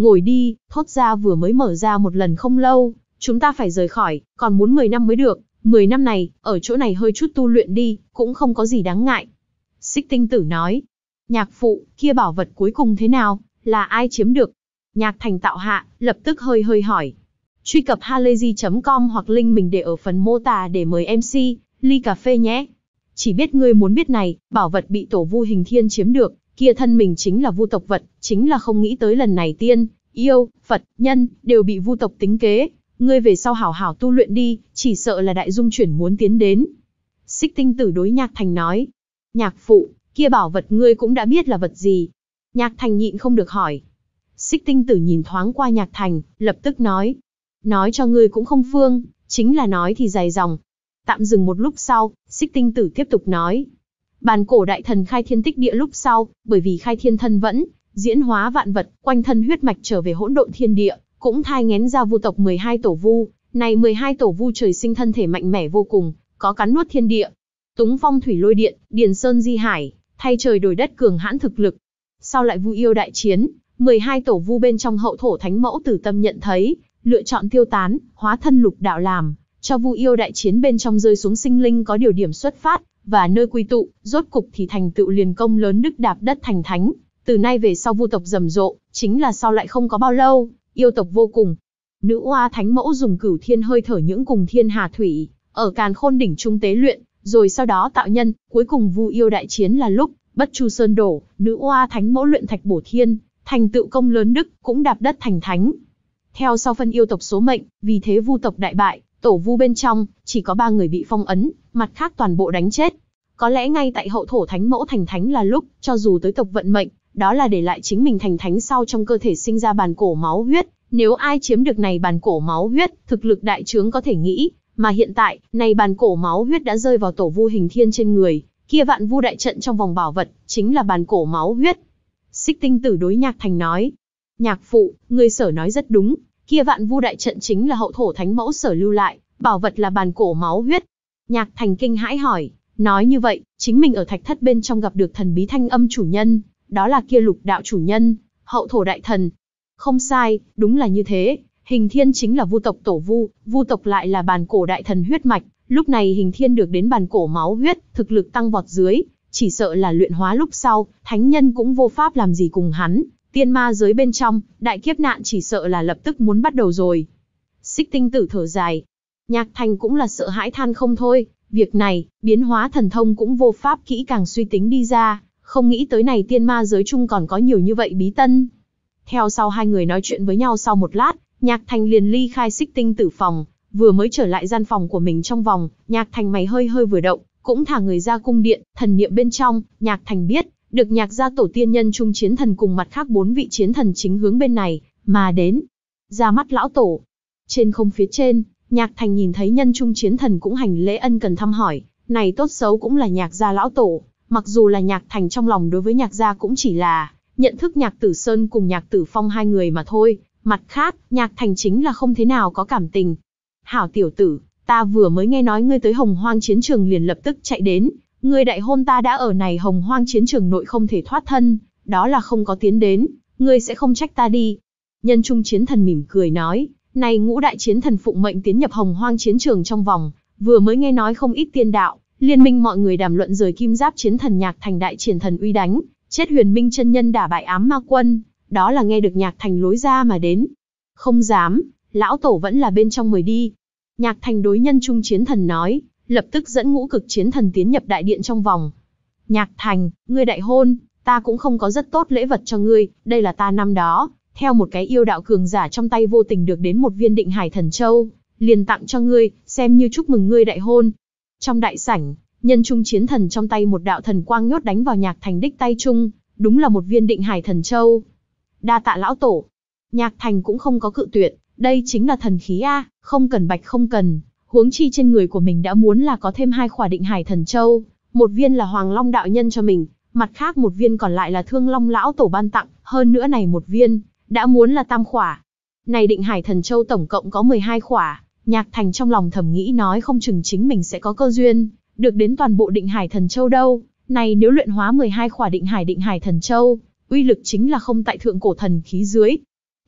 Ngồi đi, thốt ra vừa mới mở ra một lần không lâu, chúng ta phải rời khỏi, còn muốn mười năm mới được, mười năm này, ở chỗ này hơi chút tu luyện đi, cũng không có gì đáng ngại. Xích Tinh Tử nói, nhạc phụ, kia bảo vật cuối cùng thế nào, là ai chiếm được? Nhạc Thành Tạo Hạ, lập tức hơi hơi hỏi. Truy cập halayzi chấm com hoặc link mình để ở phần mô tả để mời em xê, ly cà phê nhé. Chỉ biết ngươi muốn biết này, bảo vật bị tổ vu Hình Thiên chiếm được, kia thân mình chính là vu tộc vật, chính là không nghĩ tới lần này tiên, yêu, Phật, nhân, đều bị vu tộc tính kế. Ngươi về sau hảo hảo tu luyện đi, chỉ sợ là đại dung chuyển muốn tiến đến. Xích Tinh Tử đối Nhạc Thành nói. Nhạc phụ, kia bảo vật ngươi cũng đã biết là vật gì? Nhạc Thành nhịn không được hỏi. Xích Tinh Tử nhìn thoáng qua Nhạc Thành, lập tức nói. Nói cho ngươi cũng không phương, chính là nói thì dài dòng. Tạm dừng một lúc sau, Xích Tinh Tử tiếp tục nói. Bàn cổ đại thần khai thiên tích địa lúc sau, bởi vì khai thiên thân vẫn, diễn hóa vạn vật, quanh thân huyết mạch trở về hỗn độn thiên địa, cũng thai nghén ra vu tộc mười hai tổ vu. Này mười hai tổ vu trời sinh thân thể mạnh mẽ vô cùng, có cắn nuốt thiên địa, túng phong thủy lôi điện, điền sơn di hải, thay trời đổi đất cường hãn thực lực. Sau lại vu yêu đại chiến, mười hai tổ vu bên trong hậu thổ thánh mẫu Tử Tâm nhận thấy, lựa chọn tiêu tán, hóa thân lục đạo làm, cho vu yêu đại chiến bên trong rơi xuống sinh linh có điều điểm xuất phát, và nơi quy tụ, rốt cục thì thành tựu liền công lớn đức đạp đất thành thánh. Từ nay về sau vu tộc rầm rộ, chính là sau lại không có bao lâu, yêu tộc vô cùng. Nữ oa thánh mẫu dùng cửu thiên hơi thở những cùng thiên hà thủy, ở càn khôn đỉnh trung tế luyện, rồi sau đó tạo nhân, cuối cùng vu yêu đại chiến là lúc, bất chu sơn đổ, nữ oa thánh mẫu luyện thạch bổ thiên, thành tựu công lớn đức, cũng đạp đất thành thánh. Theo sau phân yêu tộc số mệnh, vì thế vu tộc đại bại, tổ vu bên trong, chỉ có ba người bị phong ấn, mặt khác toàn bộ đánh chết. Có lẽ ngay tại hậu thổ thánh mẫu thành thánh là lúc, cho dù tới tộc vận mệnh, đó là để lại chính mình thành thánh sau trong cơ thể sinh ra bàn cổ máu huyết. Nếu ai chiếm được này bàn cổ máu huyết, thực lực đại trướng có thể nghĩ, mà hiện tại, này bàn cổ máu huyết đã rơi vào tổ vu Hình Thiên trên người, kia vạn vu đại trận trong vòng bảo vật, chính là bàn cổ máu huyết. Xích Tinh Tử đối Nhạc Thành nói, nhạc phụ, người sở nói rất đúng, kia vạn vu đại trận chính là hậu thổ thánh mẫu sở lưu lại, bảo vật là bàn cổ máu huyết. Nhạc Thành kinh hãi hỏi, nói như vậy, chính mình ở thạch thất bên trong gặp được thần bí thanh âm chủ nhân, đó là kia lục đạo chủ nhân, hậu thổ đại thần. Không sai, đúng là như thế, Hình Thiên chính là vu tộc tổ vu, vu tộc lại là bàn cổ đại thần huyết mạch, lúc này Hình Thiên được đến bàn cổ máu huyết, thực lực tăng vọt dưới, chỉ sợ là luyện hóa lúc sau, thánh nhân cũng vô pháp làm gì cùng hắn, tiên ma giới bên trong, đại kiếp nạn chỉ sợ là lập tức muốn bắt đầu rồi. Xích Tinh Tử thở dài, Nhạc Thành cũng là sợ hãi than không thôi, việc này, biến hóa thần thông cũng vô pháp kỹ càng suy tính đi ra, không nghĩ tới này tiên ma giới chung còn có nhiều như vậy bí tân. Theo sau hai người nói chuyện với nhau sau một lát, Nhạc Thành liền ly khai Xích Tinh Tử phòng, vừa mới trở lại gian phòng của mình trong vòng, Nhạc Thành mày hơi hơi vừa động, cũng thả người ra cung điện, thần niệm bên trong, Nhạc Thành biết, được Nhạc gia tổ tiên nhân trung chiến thần cùng mặt khác bốn vị chiến thần chính hướng bên này, mà đến. Ra mắt lão tổ. Trên không phía trên, Nhạc Thành nhìn thấy nhân trung chiến thần cũng hành lễ ân cần thăm hỏi, này tốt xấu cũng là Nhạc gia lão tổ, mặc dù là Nhạc Thành trong lòng đối với Nhạc gia cũng chỉ là nhận thức Nhạc Tử Sơn cùng Nhạc Tử Phong hai người mà thôi, mặt khác, Nhạc Thành chính là không thế nào có cảm tình. Hảo tiểu tử, ta vừa mới nghe nói ngươi tới Hồng Hoang chiến trường liền lập tức chạy đến, ngươi đại hôn ta đã ở này Hồng Hoang chiến trường nội không thể thoát thân, đó là không có tiến đến, ngươi sẽ không trách ta đi. Nhân trung chiến thần mỉm cười nói, này ngũ đại chiến thần phụng mệnh tiến nhập Hồng Hoang chiến trường trong vòng, vừa mới nghe nói không ít tiên đạo, liên minh mọi người đàm luận rời kim giáp chiến thần Nhạc Thành đại triển thần uy đánh, chết Huyền Minh chân nhân đả bại ám ma quân, đó là nghe được Nhạc Thành lối ra mà đến. Không dám, lão tổ vẫn là bên trong mời đi. Nhạc Thành đối nhân trung chiến thần nói, lập tức dẫn ngũ cực chiến thần tiến nhập đại điện trong vòng. Nhạc Thành, ngươi đại hôn, ta cũng không có rất tốt lễ vật cho ngươi, đây là ta năm đó, theo một cái yêu đạo cường giả trong tay vô tình được đến một viên định hải thần châu, liền tặng cho ngươi, xem như chúc mừng ngươi đại hôn. Trong đại sảnh, nhân trung chiến thần trong tay một đạo thần quang nhốt đánh vào Nhạc Thành đích tay trung, đúng là một viên định hải thần châu. Đa tạ lão tổ. Nhạc Thành cũng không có cự tuyệt, đây chính là thần khí a, không cần bạch không cần, huống chi trên người của mình đã muốn là có thêm hai khỏa định hải thần châu, một viên là Hoàng Long đạo nhân cho mình, mặt khác một viên còn lại là Thương Long lão tổ ban tặng, hơn nữa này một viên, đã muốn là tam khỏa. Này định hải thần châu tổng cộng có mười hai khỏa, Nhạc Thành trong lòng thầm nghĩ nói không chừng chính mình sẽ có cơ duyên, được đến toàn bộ định hải thần châu đâu, này nếu luyện hóa mười hai khỏa định hải định hải thần châu, uy lực chính là không tại thượng cổ thần khí dưới.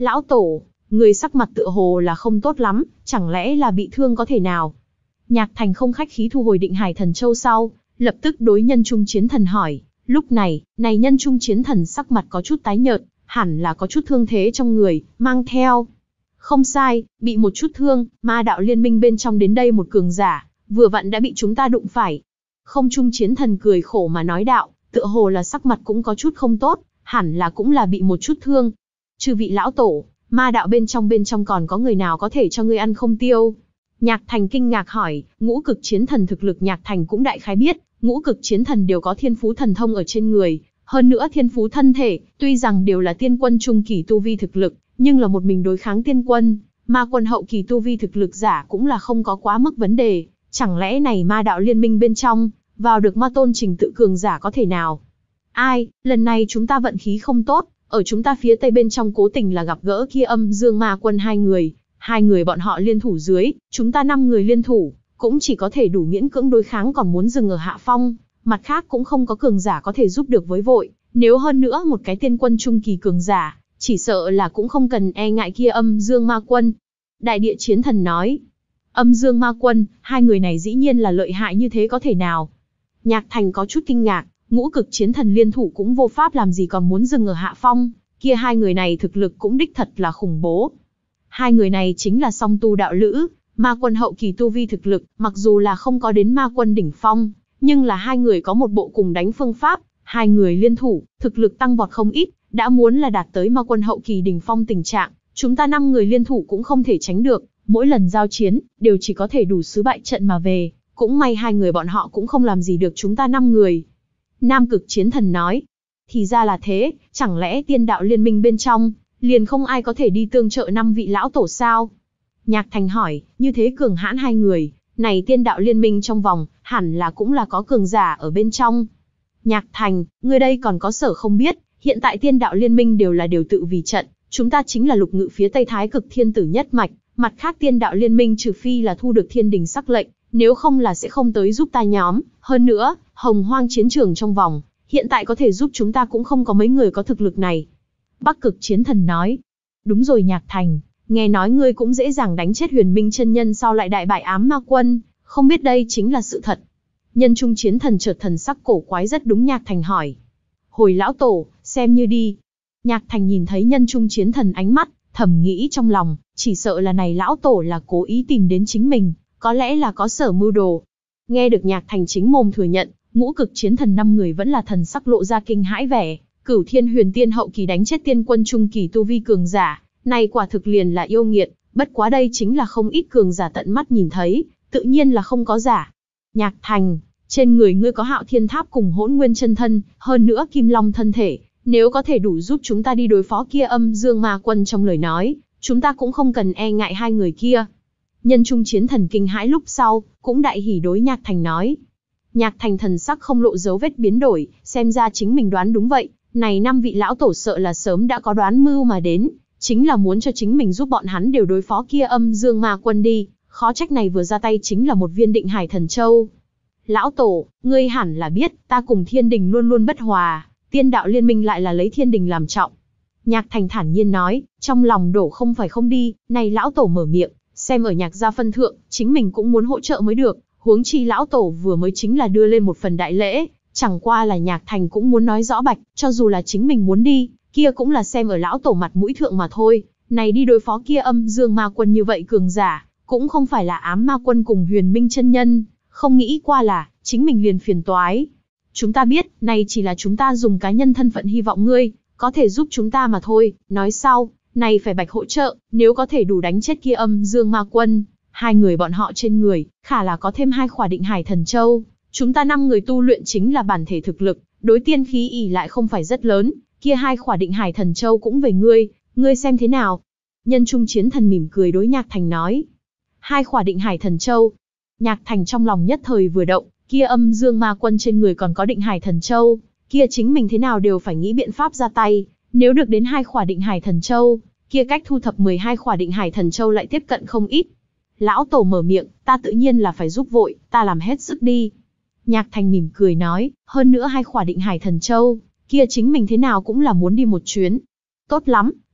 Lão Tổ, người sắc mặt tựa hồ là không tốt lắm, chẳng lẽ là bị thương có thể nào? Nhạc Thành không khách khí thu hồi Định Hải Thần Châu sau, lập tức đối Nhân Trung Chiến Thần hỏi. Lúc này, này Nhân Trung Chiến Thần sắc mặt có chút tái nhợt, hẳn là có chút thương thế trong người, mang theo. Không sai, bị một chút thương, ma đạo liên minh bên trong đến đây một cường giả, vừa vặn đã bị chúng ta đụng phải. Không Trung Chiến Thần cười khổ mà nói đạo, tựa hồ là sắc mặt cũng có chút không tốt, hẳn là cũng là bị một chút thương. Chư vị lão tổ, ma đạo bên trong bên trong còn có người nào có thể cho ngươi ăn không tiêu? Nhạc Thành kinh ngạc hỏi, ngũ cực chiến thần thực lực Nhạc Thành cũng đại khái biết, ngũ cực chiến thần đều có thiên phú thần thông ở trên người, hơn nữa thiên phú thân thể, tuy rằng đều là tiên quân trung kỳ tu vi thực lực, nhưng là một mình đối kháng tiên quân, ma quân hậu kỳ tu vi thực lực giả cũng là không có quá mức vấn đề, chẳng lẽ này ma đạo liên minh bên trong, vào được ma tôn trình tự cường giả có thể nào? Ai, lần này chúng ta vận khí không tốt, ở chúng ta phía tây bên trong cố tình là gặp gỡ kia âm dương ma quân hai người, hai người bọn họ liên thủ dưới, chúng ta năm người liên thủ, cũng chỉ có thể đủ miễn cưỡng đối kháng còn muốn dừng ở hạ phong, mặt khác cũng không có cường giả có thể giúp được với vội, nếu hơn nữa một cái tiên quân trung kỳ cường giả, chỉ sợ là cũng không cần e ngại kia âm dương ma quân. Đại địa chiến thần nói, âm dương ma quân, hai người này dĩ nhiên là lợi hại như thế có thể nào? Nhạc Thành có chút kinh ngạc, ngũ cực chiến thần liên thủ cũng vô pháp làm gì còn muốn dừng ở hạ phong, kia hai người này thực lực cũng đích thật là khủng bố. Hai người này chính là song tu đạo lữ, ma quân hậu kỳ tu vi thực lực, mặc dù là không có đến ma quân đỉnh phong, nhưng là hai người có một bộ cùng đánh phương pháp, hai người liên thủ, thực lực tăng vọt không ít, đã muốn là đạt tới ma quân hậu kỳ đỉnh phong tình trạng, chúng ta năm người liên thủ cũng không thể tránh được, mỗi lần giao chiến, đều chỉ có thể đủ xứ bại trận mà về, cũng may hai người bọn họ cũng không làm gì được chúng ta năm người. Nam cực chiến thần nói, thì ra là thế, chẳng lẽ tiên đạo liên minh bên trong, liền không ai có thể đi tương trợ năm vị lão tổ sao? Nhạc Thành hỏi, như thế cường hãn hai người, này tiên đạo liên minh trong vòng, hẳn là cũng là có cường giả ở bên trong. Nhạc Thành, người đây còn có sở không biết, hiện tại tiên đạo liên minh đều là đều tự vì trận, chúng ta chính là lục ngự phía tây thái cực thiên tử nhất mạch, mặt khác tiên đạo liên minh trừ phi là thu được thiên đình sắc lệnh, nếu không là sẽ không tới giúp ta nhóm, hơn nữa, hồng hoang chiến trường trong vòng, hiện tại có thể giúp chúng ta cũng không có mấy người có thực lực này. Bắc cực chiến thần nói, đúng rồi Nhạc Thành, nghe nói ngươi cũng dễ dàng đánh chết huyền minh chân nhân sau lại đại bại ám ma quân, không biết đây chính là sự thật. Nhân Trung chiến thần chợt thần sắc cổ quái rất đúng Nhạc Thành hỏi. Hồi lão tổ, xem như đi. Nhạc Thành nhìn thấy Nhân Trung chiến thần ánh mắt, thầm nghĩ trong lòng, chỉ sợ là này lão tổ là cố ý tìm đến chính mình, có lẽ là có sở mưu đồ. Nghe được Nhạc Thành chính mồm thừa nhận, ngũ cực chiến thần năm người vẫn là thần sắc lộ ra kinh hãi vẻ, Cửu Thiên Huyền Tiên hậu kỳ đánh chết tiên quân trung kỳ tu vi cường giả, này quả thực liền là yêu nghiệt, bất quá đây chính là không ít cường giả tận mắt nhìn thấy, tự nhiên là không có giả. Nhạc Thành, trên người ngươi có Hạo Thiên Tháp cùng Hỗn Nguyên chân thân, hơn nữa Kim Long thân thể, nếu có thể đủ giúp chúng ta đi đối phó kia âm dương ma quân trong lời nói, chúng ta cũng không cần e ngại hai người kia. Nhân Trung chiến thần kinh hãi lúc sau, cũng đại hỉ đối Nhạc Thành nói. Nhạc Thành thần sắc không lộ dấu vết biến đổi, xem ra chính mình đoán đúng vậy, này năm vị lão tổ sợ là sớm đã có đoán mưu mà đến, chính là muốn cho chính mình giúp bọn hắn đều đối phó kia âm dương ma quân đi, khó trách này vừa ra tay chính là một viên Định Hải Thần Châu. Lão tổ, ngươi hẳn là biết, ta cùng thiên đình luôn luôn bất hòa, tiên đạo liên minh lại là lấy thiên đình làm trọng. Nhạc Thành thản nhiên nói, trong lòng đổ không phải không đi, này lão tổ mở miệng, xem ở Nhạc gia phân thượng, chính mình cũng muốn hỗ trợ mới được, huống chi lão tổ vừa mới chính là đưa lên một phần đại lễ, chẳng qua là Nhạc Thành cũng muốn nói rõ bạch, cho dù là chính mình muốn đi, kia cũng là xem ở lão tổ mặt mũi thượng mà thôi, này đi đối phó kia âm dương ma quân như vậy cường giả, cũng không phải là ám ma quân cùng huyền minh chân nhân, không nghĩ qua là, chính mình liền phiền toái. Chúng ta biết, này chỉ là chúng ta dùng cá nhân thân phận hy vọng ngươi, có thể giúp chúng ta mà thôi, nói sau, này phải bạch hỗ trợ, nếu có thể đủ đánh chết kia âm dương ma quân, hai người bọn họ trên người, khả là có thêm hai khỏa Định Hải Thần Châu, chúng ta năm người tu luyện chính là bản thể thực lực, đối tiên khí ỷ lại không phải rất lớn, kia hai khỏa Định Hải Thần Châu cũng về ngươi, ngươi xem thế nào? Nhân Trung chiến thần mỉm cười đối Nhạc Thành nói. Hai khỏa Định Hải Thần Châu. Nhạc Thành trong lòng nhất thời vừa động, kia âm dương ma quân trên người còn có Định Hải Thần Châu, kia chính mình thế nào đều phải nghĩ biện pháp ra tay, nếu được đến hai khỏa Định Hải Thần Châu, kia cách thu thập mười hai khỏa Định Hải Thần Châu lại tiếp cận không ít. Lão tổ mở miệng, ta tự nhiên là phải giúp vội, ta làm hết sức đi. Nhạc Thành mỉm cười nói, hơn nữa hai khỏa Định Hải Thần Châu, kia chính mình thế nào cũng là muốn đi một chuyến. Tốt lắm,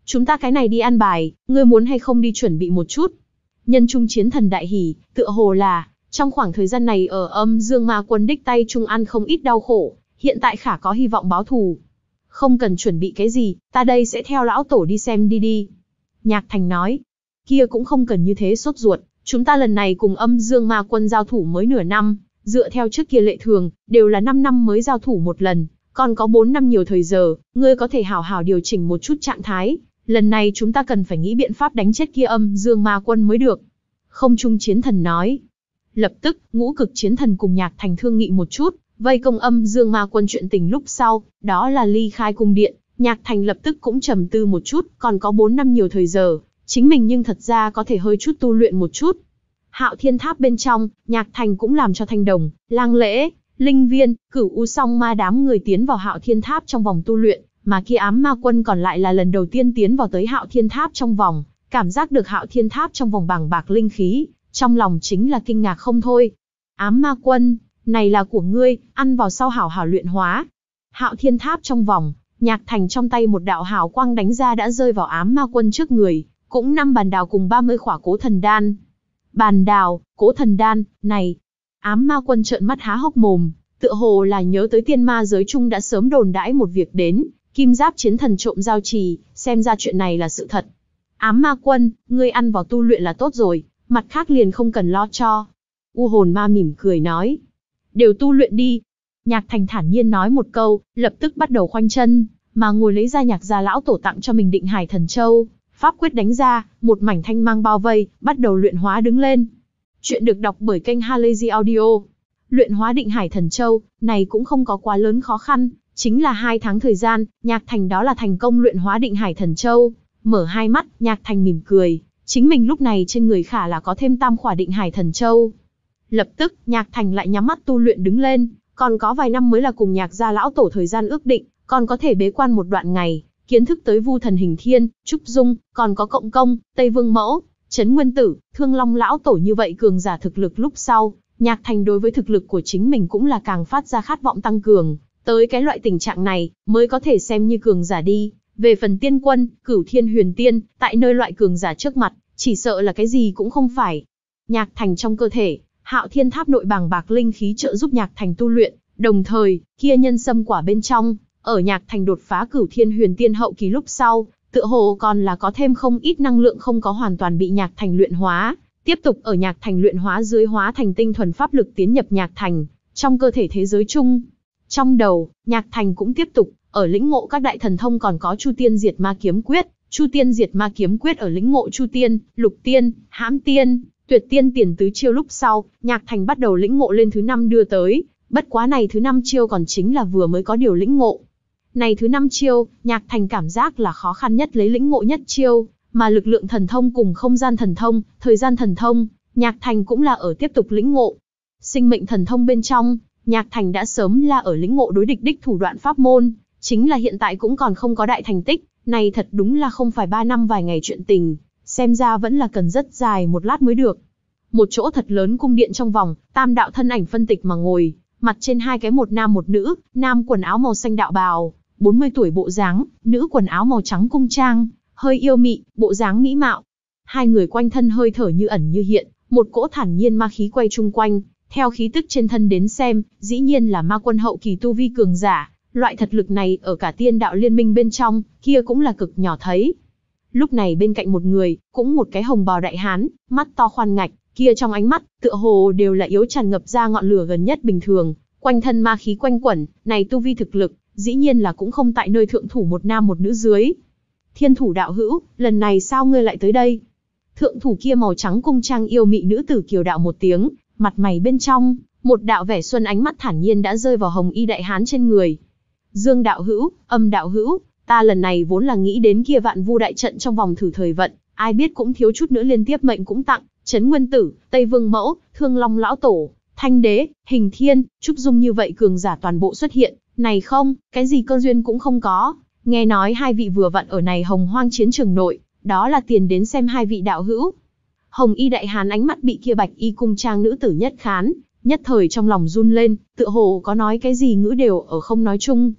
chúng ta cái này đi an bài, ngươi muốn hay không đi chuẩn bị một chút. Nhân Trung chiến thần đại hỉ, tựa hồ là, trong khoảng thời gian này ở Âm Dương Ma Quân đích tay trung ăn không ít đau khổ, hiện tại khả có hy vọng báo thù. Không cần chuẩn bị cái gì, ta đây sẽ theo lão tổ đi xem đi đi. Nhạc Thành nói, kia cũng không cần như thế sốt ruột, chúng ta lần này cùng Âm Dương Ma Quân giao thủ mới nửa năm, dựa theo trước kia lệ thường, đều là năm năm mới giao thủ một lần, còn có bốn năm nhiều thời giờ, ngươi có thể hảo hảo điều chỉnh một chút trạng thái, lần này chúng ta cần phải nghĩ biện pháp đánh chết kia Âm Dương Ma Quân mới được. Không Trung chiến thần nói. Lập tức, Ngũ Cực chiến thần cùng Nhạc Thành thương nghị một chút, vây công Âm Dương Ma Quân chuyện tình lúc sau, đó là ly khai cung điện, Nhạc Thành lập tức cũng trầm tư một chút, còn có bốn năm nhiều thời giờ, chính mình nhưng thật ra có thể hơi chút tu luyện một chút. Hạo Thiên Tháp bên trong, Nhạc Thành cũng làm cho Thanh Đồng, Lang Lễ, Linh Viên, Cửu U Song Ma đám người tiến vào Hạo Thiên Tháp trong vòng tu luyện, mà kia ám ma quân còn lại là lần đầu tiên tiến vào tới Hạo Thiên Tháp trong vòng, cảm giác được Hạo Thiên Tháp trong vòng bàng bạc linh khí, trong lòng chính là kinh ngạc không thôi. Ám ma quân, này là của ngươi, ăn vào sau hảo hảo luyện hóa. Hạo Thiên Tháp trong vòng, Nhạc Thành trong tay một đạo hào quang đánh ra đã rơi vào ám ma quân trước người, cũng năm bàn đào cùng ba mươi khỏa cố thần đan. Bàn đào, cố thần đan, này. Ám ma quân trợn mắt há hốc mồm, tựa hồ là nhớ tới tiên ma giới chung đã sớm đồn đãi một việc đến, kim giáp chiến thần trộm giao trì, xem ra chuyện này là sự thật. Ám ma quân, ngươi ăn vào tu luyện là tốt rồi, mặt khác liền không cần lo cho. U hồn ma mỉm cười nói. Đều tu luyện đi. Nhạc Thành thản nhiên nói một câu, lập tức bắt đầu khoanh chân, mà ngồi lấy ra nhạc gia lão tổ tặng cho mình Định Hải Thần Châu. Pháp quyết đánh ra, một mảnh thanh mang bao vây, bắt đầu luyện hóa đứng lên. Chuyện được đọc bởi kênh Halazy Audio. Luyện hóa Định Hải Thần Châu, này cũng không có quá lớn khó khăn, chính là hai tháng thời gian, Nhạc Thành đó là thành công luyện hóa Định Hải Thần Châu. Mở hai mắt, Nhạc Thành mỉm cười, chính mình lúc này trên người khả là có thêm tam khỏa Định Hải Thần Châu. Lập tức, Nhạc Thành lại nhắm mắt tu luyện đứng lên, còn có vài năm mới là cùng Nhạc gia lão tổ thời gian ước định, còn có thể bế quan một đoạn ngày. Kiến thức tới Vu Thần Hình Thiên, Trúc Dung, còn có Cộng Công, Tây Vương Mẫu, Trấn Nguyên Tử, Thương Long lão tổ như vậy cường giả thực lực lúc sau, Nhạc Thành đối với thực lực của chính mình cũng là càng phát ra khát vọng tăng cường, tới cái loại tình trạng này, mới có thể xem như cường giả đi. Về phần tiên quân, Cửu Thiên Huyền Tiên, tại nơi loại cường giả trước mặt, chỉ sợ là cái gì cũng không phải. Nhạc Thành trong cơ thể, Hạo Thiên Tháp nội bàng bạc linh khí trợ giúp Nhạc Thành tu luyện, đồng thời, kia nhân sâm quả bên trong, ở Nhạc Thành đột phá Cửu Thiên Huyền Tiên hậu kỳ lúc sau, tựa hồ còn là có thêm không ít năng lượng không có hoàn toàn bị Nhạc Thành luyện hóa, tiếp tục ở Nhạc Thành luyện hóa dưới hóa thành tinh thuần pháp lực tiến nhập Nhạc Thành, trong cơ thể thế giới chung. Trong đầu, Nhạc Thành cũng tiếp tục, ở lĩnh ngộ các đại thần thông còn có Chu Tiên Diệt Ma Kiếm Quyết, Chu Tiên Diệt Ma Kiếm Quyết ở lĩnh ngộ Chu Tiên, Lục Tiên, Hãm Tiên, Tuyệt Tiên tiền tứ chiêu lúc sau, Nhạc Thành bắt đầu lĩnh ngộ lên thứ năm đưa tới, bất quá này thứ năm chiêu còn chính là vừa mới có điều lĩnh ngộ. Này thứ năm chiêu, Nhạc Thành cảm giác là khó khăn nhất lấy lĩnh ngộ nhất chiêu, mà lực lượng thần thông cùng không gian thần thông, thời gian thần thông, Nhạc Thành cũng là ở tiếp tục lĩnh ngộ. Sinh mệnh thần thông bên trong, Nhạc Thành đã sớm là ở lĩnh ngộ đối địch đích thủ đoạn pháp môn, chính là hiện tại cũng còn không có đại thành tích, này thật đúng là không phải ba năm vài ngày chuyện tình, xem ra vẫn là cần rất dài một lát mới được. Một chỗ thật lớn cung điện trong vòng, tam đạo thân ảnh phân tịch mà ngồi, mặt trên hai cái một nam một nữ, nam quần áo màu xanh đạo bào, bốn mươi tuổi bộ dáng, nữ quần áo màu trắng cung trang, hơi yêu mị, bộ dáng mỹ mạo. Hai người quanh thân hơi thở như ẩn như hiện, một cỗ thản nhiên ma khí quay chung quanh, theo khí tức trên thân đến xem, dĩ nhiên là ma quân hậu kỳ tu vi cường giả, loại thật lực này ở cả tiên đạo liên minh bên trong, kia cũng là cực nhỏ thấy. Lúc này bên cạnh một người, cũng một cái hồng bào đại hán, mắt to khoan ngạch, kia trong ánh mắt, tựa hồ đều là yếu tràn ngập ra ngọn lửa gần nhất bình thường, quanh thân ma khí quanh quẩn, này tu vi thực lực, dĩ nhiên là cũng không tại nơi thượng thủ một nam một nữ dưới. Thiên thủ đạo hữu, lần này sao ngươi lại tới đây? Thượng thủ kia màu trắng cung trang yêu mị nữ tử kiều đạo một tiếng, mặt mày bên trong, một đạo vẻ xuân ánh mắt thản nhiên đã rơi vào hồng y đại hán trên người. Dương đạo hữu, Âm đạo hữu, ta lần này vốn là nghĩ đến kia vạn vu đại trận trong vòng thử thời vận, ai biết cũng thiếu chút nữa liên tiếp mệnh cũng tặng, Trấn Nguyên Tử, Tây Vương Mẫu, Thương Long lão tổ, Thanh Đế, Hình Thiên, Trúc Dung như vậy cường giả toàn bộ xuất hiện, này không, cái gì cơ duyên cũng không có. Nghe nói hai vị vừa vặn ở này hồng hoang chiến trường nội, đó là tiền đến xem hai vị đạo hữu. Hồng y đại hán ánh mắt bị kia bạch y cung trang nữ tử nhất khán, nhất thời trong lòng run lên, tựa hồ có nói cái gì ngữ đều ở không nói chung.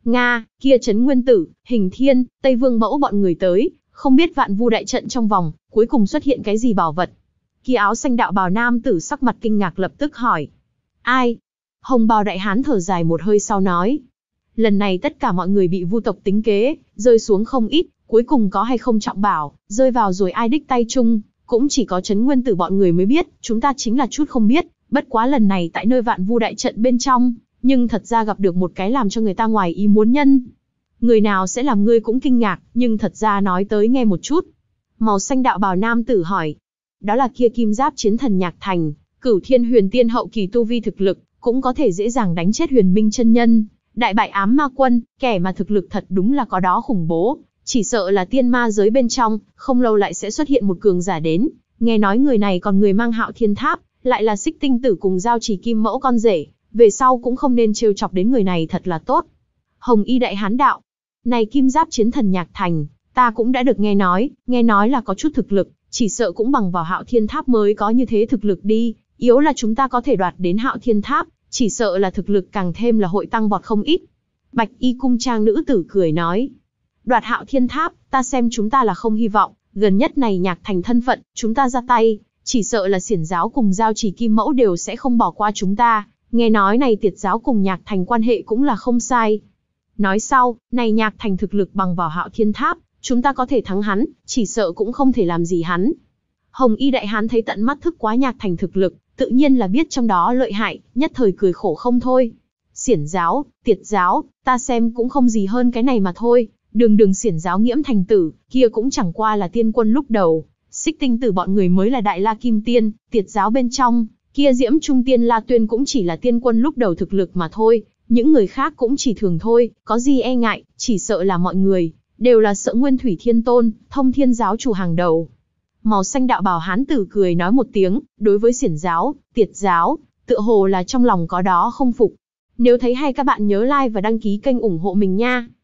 Nga, kia Trấn Nguyên Tử, Hình Thiên, Tây Vương Mẫu bọn người tới, không biết vạn vu đại trận trong vòng, cuối cùng xuất hiện cái gì bảo vật. Kia áo xanh đạo bào nam tử sắc mặt kinh ngạc lập tức hỏi. Ai? Hồng bào đại hán thở dài một hơi sau nói. Lần này tất cả mọi người bị vu tộc tính kế, rơi xuống không ít, cuối cùng có hay không trọng bảo, rơi vào rồi ai đích tay chung, cũng chỉ có Trấn Nguyên Tử bọn người mới biết, chúng ta chính là chút không biết, bất quá lần này tại nơi vạn vu đại trận bên trong, nhưng thật ra gặp được một cái làm cho người ta ngoài ý muốn nhân. Người nào sẽ làm ngươi cũng kinh ngạc, nhưng thật ra nói tới nghe một chút. Màu xanh đạo bào nam tử hỏi. Đó là kia kim giáp chiến thần Nhạc Thành, cửu thiên huyền tiên hậu kỳ tu vi thực lực, cũng có thể dễ dàng đánh chết huyền minh chân nhân, đại bại ám ma quân, kẻ mà thực lực thật đúng là có đó khủng bố, chỉ sợ là tiên ma giới bên trong, không lâu lại sẽ xuất hiện một cường giả đến, nghe nói người này còn người mang Hạo Thiên Tháp, lại là Xích Tinh Tử cùng Giao Trì Kim Mẫu con rể, về sau cũng không nên trêu chọc đến người này thật là tốt. Hồng Y đại hán đạo, này kim giáp chiến thần Nhạc Thành, ta cũng đã được nghe nói, nghe nói là có chút thực lực, chỉ sợ cũng bằng vào Hạo Thiên Tháp mới có như thế thực lực đi, yếu là chúng ta có thể đoạt đến Hạo Thiên Tháp, chỉ sợ là thực lực càng thêm là hội tăng vọt không ít. Bạch y cung trang nữ tử cười nói, đoạt Hạo Thiên Tháp, ta xem chúng ta là không hy vọng, gần nhất này Nhạc Thành thân phận, chúng ta ra tay, chỉ sợ là Xiển giáo cùng Giao Trì Kim Mẫu đều sẽ không bỏ qua chúng ta, nghe nói này Tiệt giáo cùng Nhạc Thành quan hệ cũng là không sai. Nói sau, này Nhạc Thành thực lực bằng vào Hạo Thiên Tháp, chúng ta có thể thắng hắn, chỉ sợ cũng không thể làm gì hắn. Hồng Y đại hán thấy tận mắt thức quá Nhạc Thành thực lực, tự nhiên là biết trong đó lợi hại, nhất thời cười khổ không thôi. Xiển giáo, Tiệt giáo, ta xem cũng không gì hơn cái này mà thôi, đường đường Xiển giáo nghiễm thành tử, kia cũng chẳng qua là tiên quân lúc đầu, Xích Tinh Tử bọn người mới là đại la kim tiên, Tiệt giáo bên trong, kia Diễm Trung Tiên La Tuyên cũng chỉ là tiên quân lúc đầu thực lực mà thôi, những người khác cũng chỉ thường thôi, có gì e ngại, chỉ sợ là mọi người đều là sợ Nguyên Thủy Thiên Tôn, Thông Thiên giáo chủ hàng đầu. Màu xanh đạo bào hán tử cười nói một tiếng, đối với Xiển giáo, Tiệt giáo, tựa hồ là trong lòng có đó không phục. Nếu thấy hay các bạn nhớ like và đăng ký kênh ủng hộ mình nha.